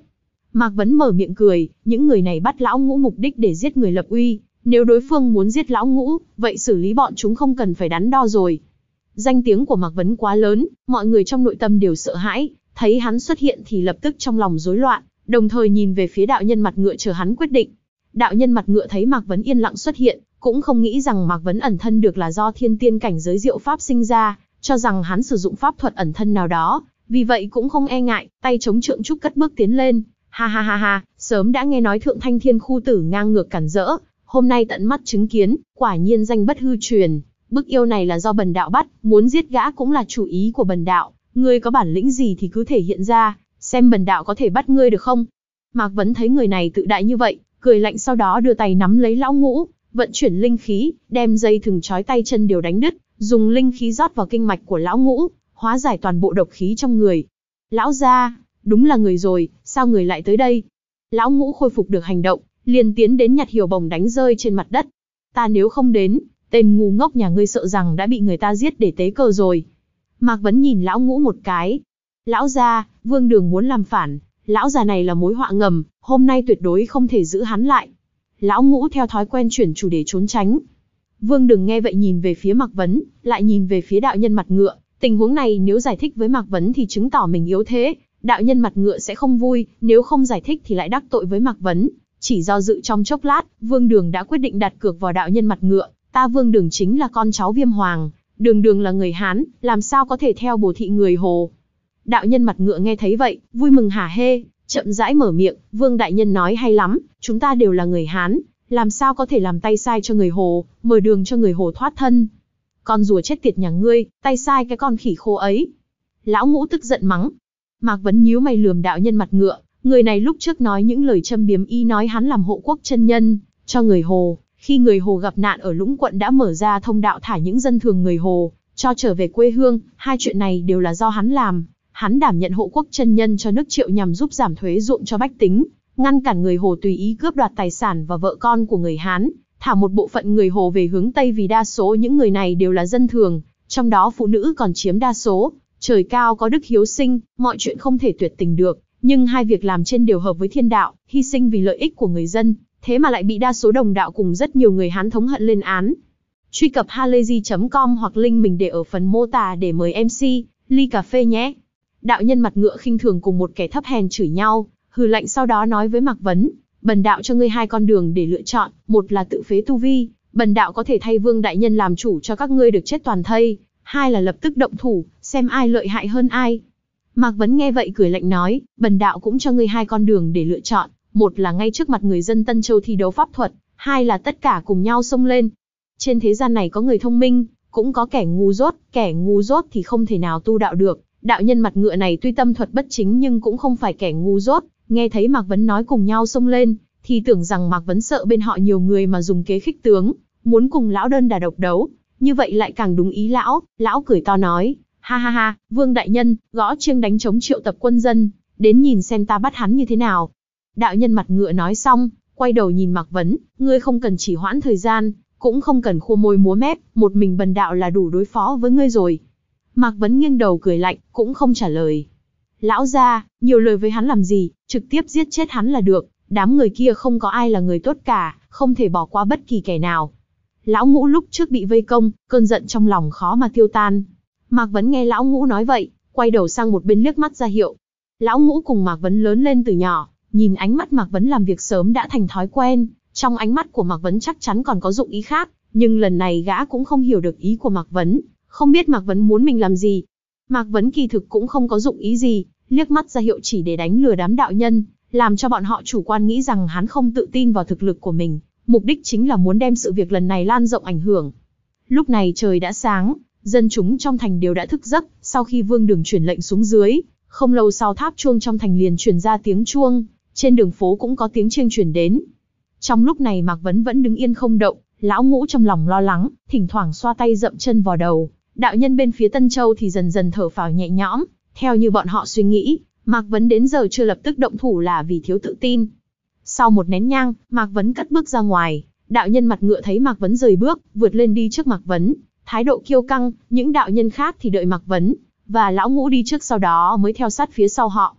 Mạc Vấn mở miệng cười, những người này bắt Lão Ngũ mục đích để giết người lập uy, nếu đối phương muốn giết Lão Ngũ, vậy xử lý bọn chúng không cần phải đắn đo rồi. Danh tiếng của Mạc Vấn quá lớn, mọi người trong nội tâm đều sợ hãi, thấy hắn xuất hiện thì lập tức trong lòng rối loạn, đồng thời nhìn về phía đạo nhân mặt ngựa chờ hắn quyết định. Đạo nhân mặt ngựa thấy Mạc Vấn yên lặng xuất hiện, cũng không nghĩ rằng Mạc Vấn ẩn thân được là do thiên tiên cảnh giới diệu pháp sinh ra, cho rằng hắn sử dụng pháp thuật ẩn thân nào đó, vì vậy cũng không e ngại, tay chống trượng trúc cất bước tiến lên. Ha ha ha ha, sớm đã nghe nói Thượng Thanh Thiên Khu Tử ngang ngược cản rỡ, hôm nay tận mắt chứng kiến, quả nhiên danh bất hư truyền. Bức yêu này là do bần đạo bắt, muốn giết gã cũng là chủ ý của bần đạo, ngươi có bản lĩnh gì thì cứ thể hiện ra, xem bần đạo có thể bắt ngươi được không? Mạc Vấn thấy người này tự đại như vậy, cười lạnh, sau đó đưa tay nắm lấy Lão Ngũ, vận chuyển linh khí, đem dây thừng trói tay chân đều đánh đứt, dùng linh khí rót vào kinh mạch của Lão Ngũ, hóa giải toàn bộ độc khí trong người. Lão gia, đúng là người rồi, sao người lại tới đây? Lão Ngũ khôi phục được hành động, liền tiến đến nhặt hiểu bổng đánh rơi trên mặt đất. Ta nếu không đến, tên ngu ngốc nhà ngươi sợ rằng đã bị người ta giết để tế cờ rồi. Mạc Vấn nhìn Lão Ngũ một cái. Lão gia, Vương Đường muốn làm phản, lão già này là mối họa ngầm, hôm nay tuyệt đối không thể giữ hắn lại. Lão Ngũ theo thói quen chuyển chủ đề trốn tránh. Vương Đường nghe vậy nhìn về phía Mạc Vấn, lại nhìn về phía đạo nhân mặt ngựa. Tình huống này nếu giải thích với Mạc Vấn thì chứng tỏ mình yếu thế, đạo nhân mặt ngựa sẽ không vui, nếu không giải thích thì lại đắc tội với Mạc Vấn. Chỉ do dự trong chốc lát, Vương Đường đã quyết định đặt cược vào đạo nhân mặt ngựa. Ta Vương Đường chính là con cháu Viêm Hoàng, Đường Đường là người Hán, làm sao có thể theo bổ thị người Hồ. Đạo nhân mặt ngựa nghe thấy vậy, vui mừng hả hê, chậm rãi mở miệng, Vương đại nhân nói hay lắm, chúng ta đều là người Hán, làm sao có thể làm tay sai cho người Hồ, mở đường cho người Hồ thoát thân. Con rùa chết tiệt nhà ngươi, tay sai cái con khỉ khô ấy. Lão Ngũ tức giận mắng. Mạc Vấn nhíu mày lườm đạo nhân mặt ngựa, người này lúc trước nói những lời châm biếm y nói hắn làm hộ quốc chân nhân cho người Hồ, khi người Hồ gặp nạn ở Lũng Quận đã mở ra thông đạo thả những dân thường người Hồ cho trở về quê hương, hai chuyện này đều là do hắn làm. Hắn đảm nhận hộ quốc chân nhân cho nước Triệu nhằm giúp giảm thuế ruộng cho bách tính, ngăn cản người Hồ tùy ý cướp đoạt tài sản và vợ con của người Hán, thả một bộ phận người Hồ về hướng Tây vì đa số những người này đều là dân thường, trong đó phụ nữ còn chiếm đa số. Trời cao có đức hiếu sinh, mọi chuyện không thể tuyệt tình được, nhưng hai việc làm trên đều hợp với thiên đạo, hy sinh vì lợi ích của người dân, thế mà lại bị đa số đồng đạo cùng rất nhiều người Hán thống hận lên án. Truy cập halayzi chấm com hoặc link mình để ở phần mô tả để mời em xê, ly cà phê nhé. Đạo nhân mặt ngựa khinh thường cùng một kẻ thấp hèn chửi nhau, hừ lạnh sau đó nói với Mạc Vấn, bần đạo cho ngươi hai con đường để lựa chọn, một là tự phế tu vi, bần đạo có thể thay Vương đại nhân làm chủ cho các ngươi được chết toàn thây, hai là lập tức động thủ, xem ai lợi hại hơn ai. Mạc Vấn nghe vậy cười lạnh nói, bần đạo cũng cho ngươi hai con đường để lựa chọn, một là ngay trước mặt người dân Tân Châu thi đấu pháp thuật, hai là tất cả cùng nhau xông lên. Trên thế gian này có người thông minh, cũng có kẻ ngu dốt, kẻ ngu dốt thì không thể nào tu đạo được. Đạo nhân mặt ngựa này tuy tâm thuật bất chính nhưng cũng không phải kẻ ngu dốt, nghe thấy Mạc Vấn nói cùng nhau xông lên, thì tưởng rằng Mạc Vấn sợ bên họ nhiều người mà dùng kế khích tướng, muốn cùng lão đơn đả độc đấu, như vậy lại càng đúng ý lão. Lão cười to nói, ha ha ha, Vương đại nhân, gõ chiêng đánh trống triệu tập quân dân, đến nhìn xem ta bắt hắn như thế nào. Đạo nhân mặt ngựa nói xong, quay đầu nhìn Mạc Vấn, ngươi không cần chỉ hoãn thời gian, cũng không cần khua môi múa mép, một mình bần đạo là đủ đối phó với ngươi rồi. Mạc Vấn nghiêng đầu cười lạnh, cũng không trả lời. Lão gia, nhiều lời với hắn làm gì, trực tiếp giết chết hắn là được, đám người kia không có ai là người tốt cả, không thể bỏ qua bất kỳ kẻ nào. Lão Ngũ lúc trước bị vây công, cơn giận trong lòng khó mà tiêu tan. Mạc Vấn nghe Lão Ngũ nói vậy, quay đầu sang một bên liếc mắt ra hiệu. Lão Ngũ cùng Mạc Vấn lớn lên từ nhỏ, nhìn ánh mắt Mạc Vấn làm việc sớm đã thành thói quen, trong ánh mắt của Mạc Vấn chắc chắn còn có dụng ý khác, nhưng lần này gã cũng không hiểu được ý của Mạc Vấn, không biết Mạc Vấn muốn mình làm gì. Mạc Vấn kỳ thực cũng không có dụng ý gì, liếc mắt ra hiệu chỉ để đánh lừa đám đạo nhân, làm cho bọn họ chủ quan nghĩ rằng hắn không tự tin vào thực lực của mình, mục đích chính là muốn đem sự việc lần này lan rộng ảnh hưởng. Lúc này trời đã sáng, dân chúng trong thành đều đã thức giấc, sau khi Vương Đường truyền lệnh xuống dưới, không lâu sau tháp chuông trong thành liền truyền ra tiếng chuông, trên đường phố cũng có tiếng chiêng truyền đến. Trong lúc này Mạc Vấn vẫn đứng yên không động, Lão Ngũ trong lòng lo lắng, thỉnh thoảng xoa tay dậm chân vào đầu. Đạo nhân bên phía Tân Châu thì dần dần thở phào nhẹ nhõm, theo như bọn họ suy nghĩ, Mạc Vấn đến giờ chưa lập tức động thủ là vì thiếu tự tin. Sau một nén nhang, Mạc Vấn cất bước ra ngoài, đạo nhân mặt ngựa thấy Mạc Vấn rời bước, vượt lên đi trước Mạc Vấn, thái độ kiêu căng, những đạo nhân khác thì đợi Mạc Vấn và Lão Ngũ đi trước sau đó mới theo sát phía sau họ.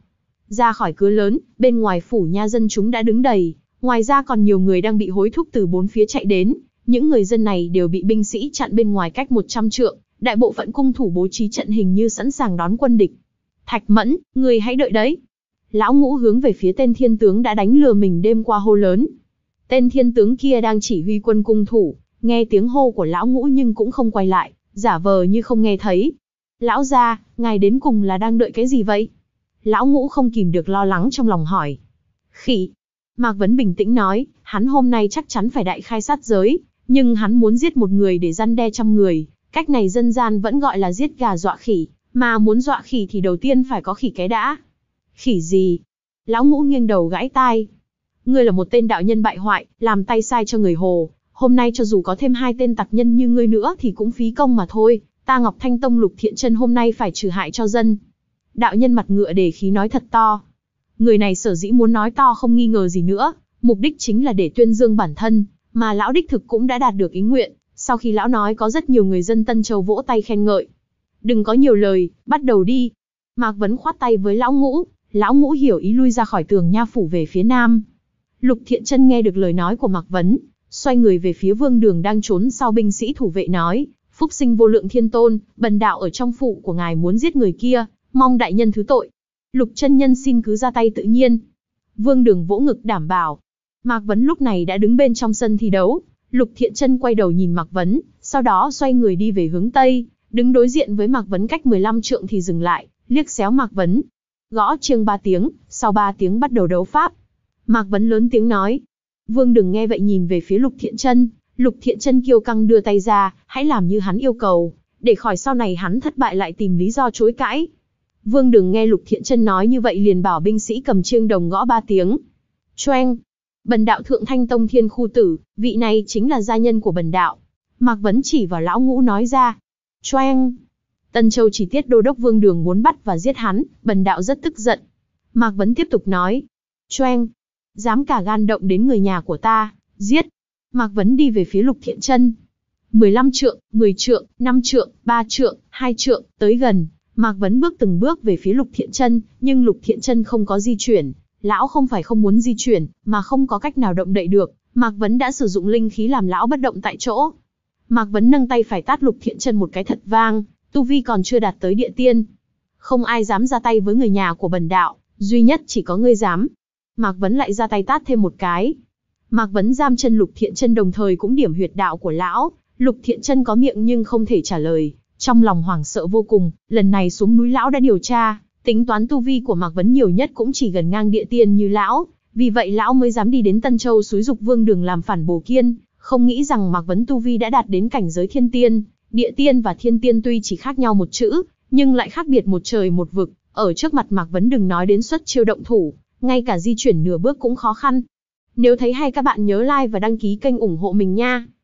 Ra khỏi cửa lớn, bên ngoài phủ nha dân chúng đã đứng đầy, ngoài ra còn nhiều người đang bị hối thúc từ bốn phía chạy đến. Những người dân này đều bị binh sĩ chặn bên ngoài cách một trăm trượng, đại bộ phận cung thủ bố trí trận hình như sẵn sàng đón quân địch. Thạch Mẫn, người hãy đợi đấy. Lão Ngũ hướng về phía tên thiên tướng đã đánh lừa mình đêm qua hô lớn. Tên thiên tướng kia đang chỉ huy quân cung thủ, nghe tiếng hô của Lão Ngũ nhưng cũng không quay lại, giả vờ như không nghe thấy. Lão gia, ngài đến cùng là đang đợi cái gì vậy? Lão Ngũ không kìm được lo lắng trong lòng hỏi. Khỉ. Mạc Vấn bình tĩnh nói, hắn hôm nay chắc chắn phải đại khai sát giới, nhưng hắn muốn giết một người để răn đe trăm người. Cách này dân gian vẫn gọi là giết gà dọa khỉ, mà muốn dọa khỉ thì đầu tiên phải có khỉ cái đã. Khỉ gì? Lão Ngũ nghiêng đầu gãi tai. Ngươi là một tên đạo nhân bại hoại, làm tay sai cho người Hồ. Hôm nay cho dù có thêm hai tên tặc nhân như ngươi nữa thì cũng phí công mà thôi. Ta Ngọc Thanh Tông Lục Thiện Chân hôm nay phải trừ hại cho dân. Đạo nhân mặt ngựa đề khí nói thật to. Người này sở dĩ muốn nói to không nghi ngờ gì nữa, mục đích chính là để tuyên dương bản thân, mà lão đích thực cũng đã đạt được ý nguyện. Sau khi lão nói có rất nhiều người dân Tân Châu vỗ tay khen ngợi. Đừng có nhiều lời, bắt đầu đi. Mạc Vấn khoát tay với Lão Ngũ, Lão Ngũ hiểu ý lui ra khỏi tường nha phủ về phía nam. Lục Thiện Chân nghe được lời nói của Mạc Vấn, xoay người về phía Vương Đường đang trốn sau binh sĩ thủ vệ nói, Phúc sinh vô lượng thiên tôn, bần đạo ở trong phủ của ngài muốn giết người kia, mong đại nhân thứ tội. Lục chân nhân xin cứ ra tay tự nhiên. Vương Đường vỗ ngực đảm bảo. Mạc Vấn lúc này đã đứng bên trong sân thi đấu. Lục Thiện Chân quay đầu nhìn Mạc Vấn, sau đó xoay người đi về hướng Tây, đứng đối diện với Mạc Vấn cách mười lăm trượng thì dừng lại, liếc xéo Mạc Vấn. Gõ chiêng ba tiếng, sau ba tiếng bắt đầu đấu pháp. Mạc Vấn lớn tiếng nói. Vương Đường nghe vậy nhìn về phía Lục Thiện Chân, Lục Thiện Chân kiêu căng đưa tay ra, hãy làm như hắn yêu cầu, để khỏi sau này hắn thất bại lại tìm lý do chối cãi. Vương Đường nghe Lục Thiện Chân nói như vậy liền bảo binh sĩ cầm chiêng đồng gõ ba tiếng. Choeng. Bần đạo Thượng Thanh Tông Thiên Khu Tử, vị này chính là gia nhân của bần đạo. Mạc Vấn chỉ vào Lão Ngũ nói ra. Choeng. Tân Châu chỉ tiết đô đốc Vương Đường muốn bắt và giết hắn, bần đạo rất tức giận. Mạc Vấn tiếp tục nói. Choeng. Dám cả gan động đến người nhà của ta, giết. Mạc Vấn đi về phía Lục Thiện Chân. mười lăm trượng, mười trượng, năm trượng, ba trượng, hai trượng, tới gần. Mạc Vấn bước từng bước về phía Lục Thiện Chân, nhưng Lục Thiện Chân không có di chuyển. Lão không phải không muốn di chuyển, mà không có cách nào động đậy được. Mạc Vấn đã sử dụng linh khí làm lão bất động tại chỗ. Mạc Vấn nâng tay phải tát Lục Thiện Chân một cái thật vang, tu vi còn chưa đạt tới địa tiên. Không ai dám ra tay với người nhà của bần đạo, duy nhất chỉ có ngươi dám. Mạc Vấn lại ra tay tát thêm một cái. Mạc Vấn giam chân Lục Thiện Chân đồng thời cũng điểm huyệt đạo của lão. Lục Thiện Chân có miệng nhưng không thể trả lời, trong lòng hoảng sợ vô cùng. Lần này xuống núi lão đã điều tra, tính toán tu vi của Mạc Vấn nhiều nhất cũng chỉ gần ngang địa tiên như lão, vì vậy lão mới dám đi đến Tân Châu xúi giục Vương Đường làm phản bồ kiên, không nghĩ rằng Mạc Vấn tu vi đã đạt đến cảnh giới thiên tiên. Địa tiên và thiên tiên tuy chỉ khác nhau một chữ, nhưng lại khác biệt một trời một vực. Ở trước mặt Mạc Vấn đừng nói đến xuất chiêu động thủ, ngay cả di chuyển nửa bước cũng khó khăn. Nếu thấy hay các bạn nhớ like và đăng ký kênh ủng hộ mình nha.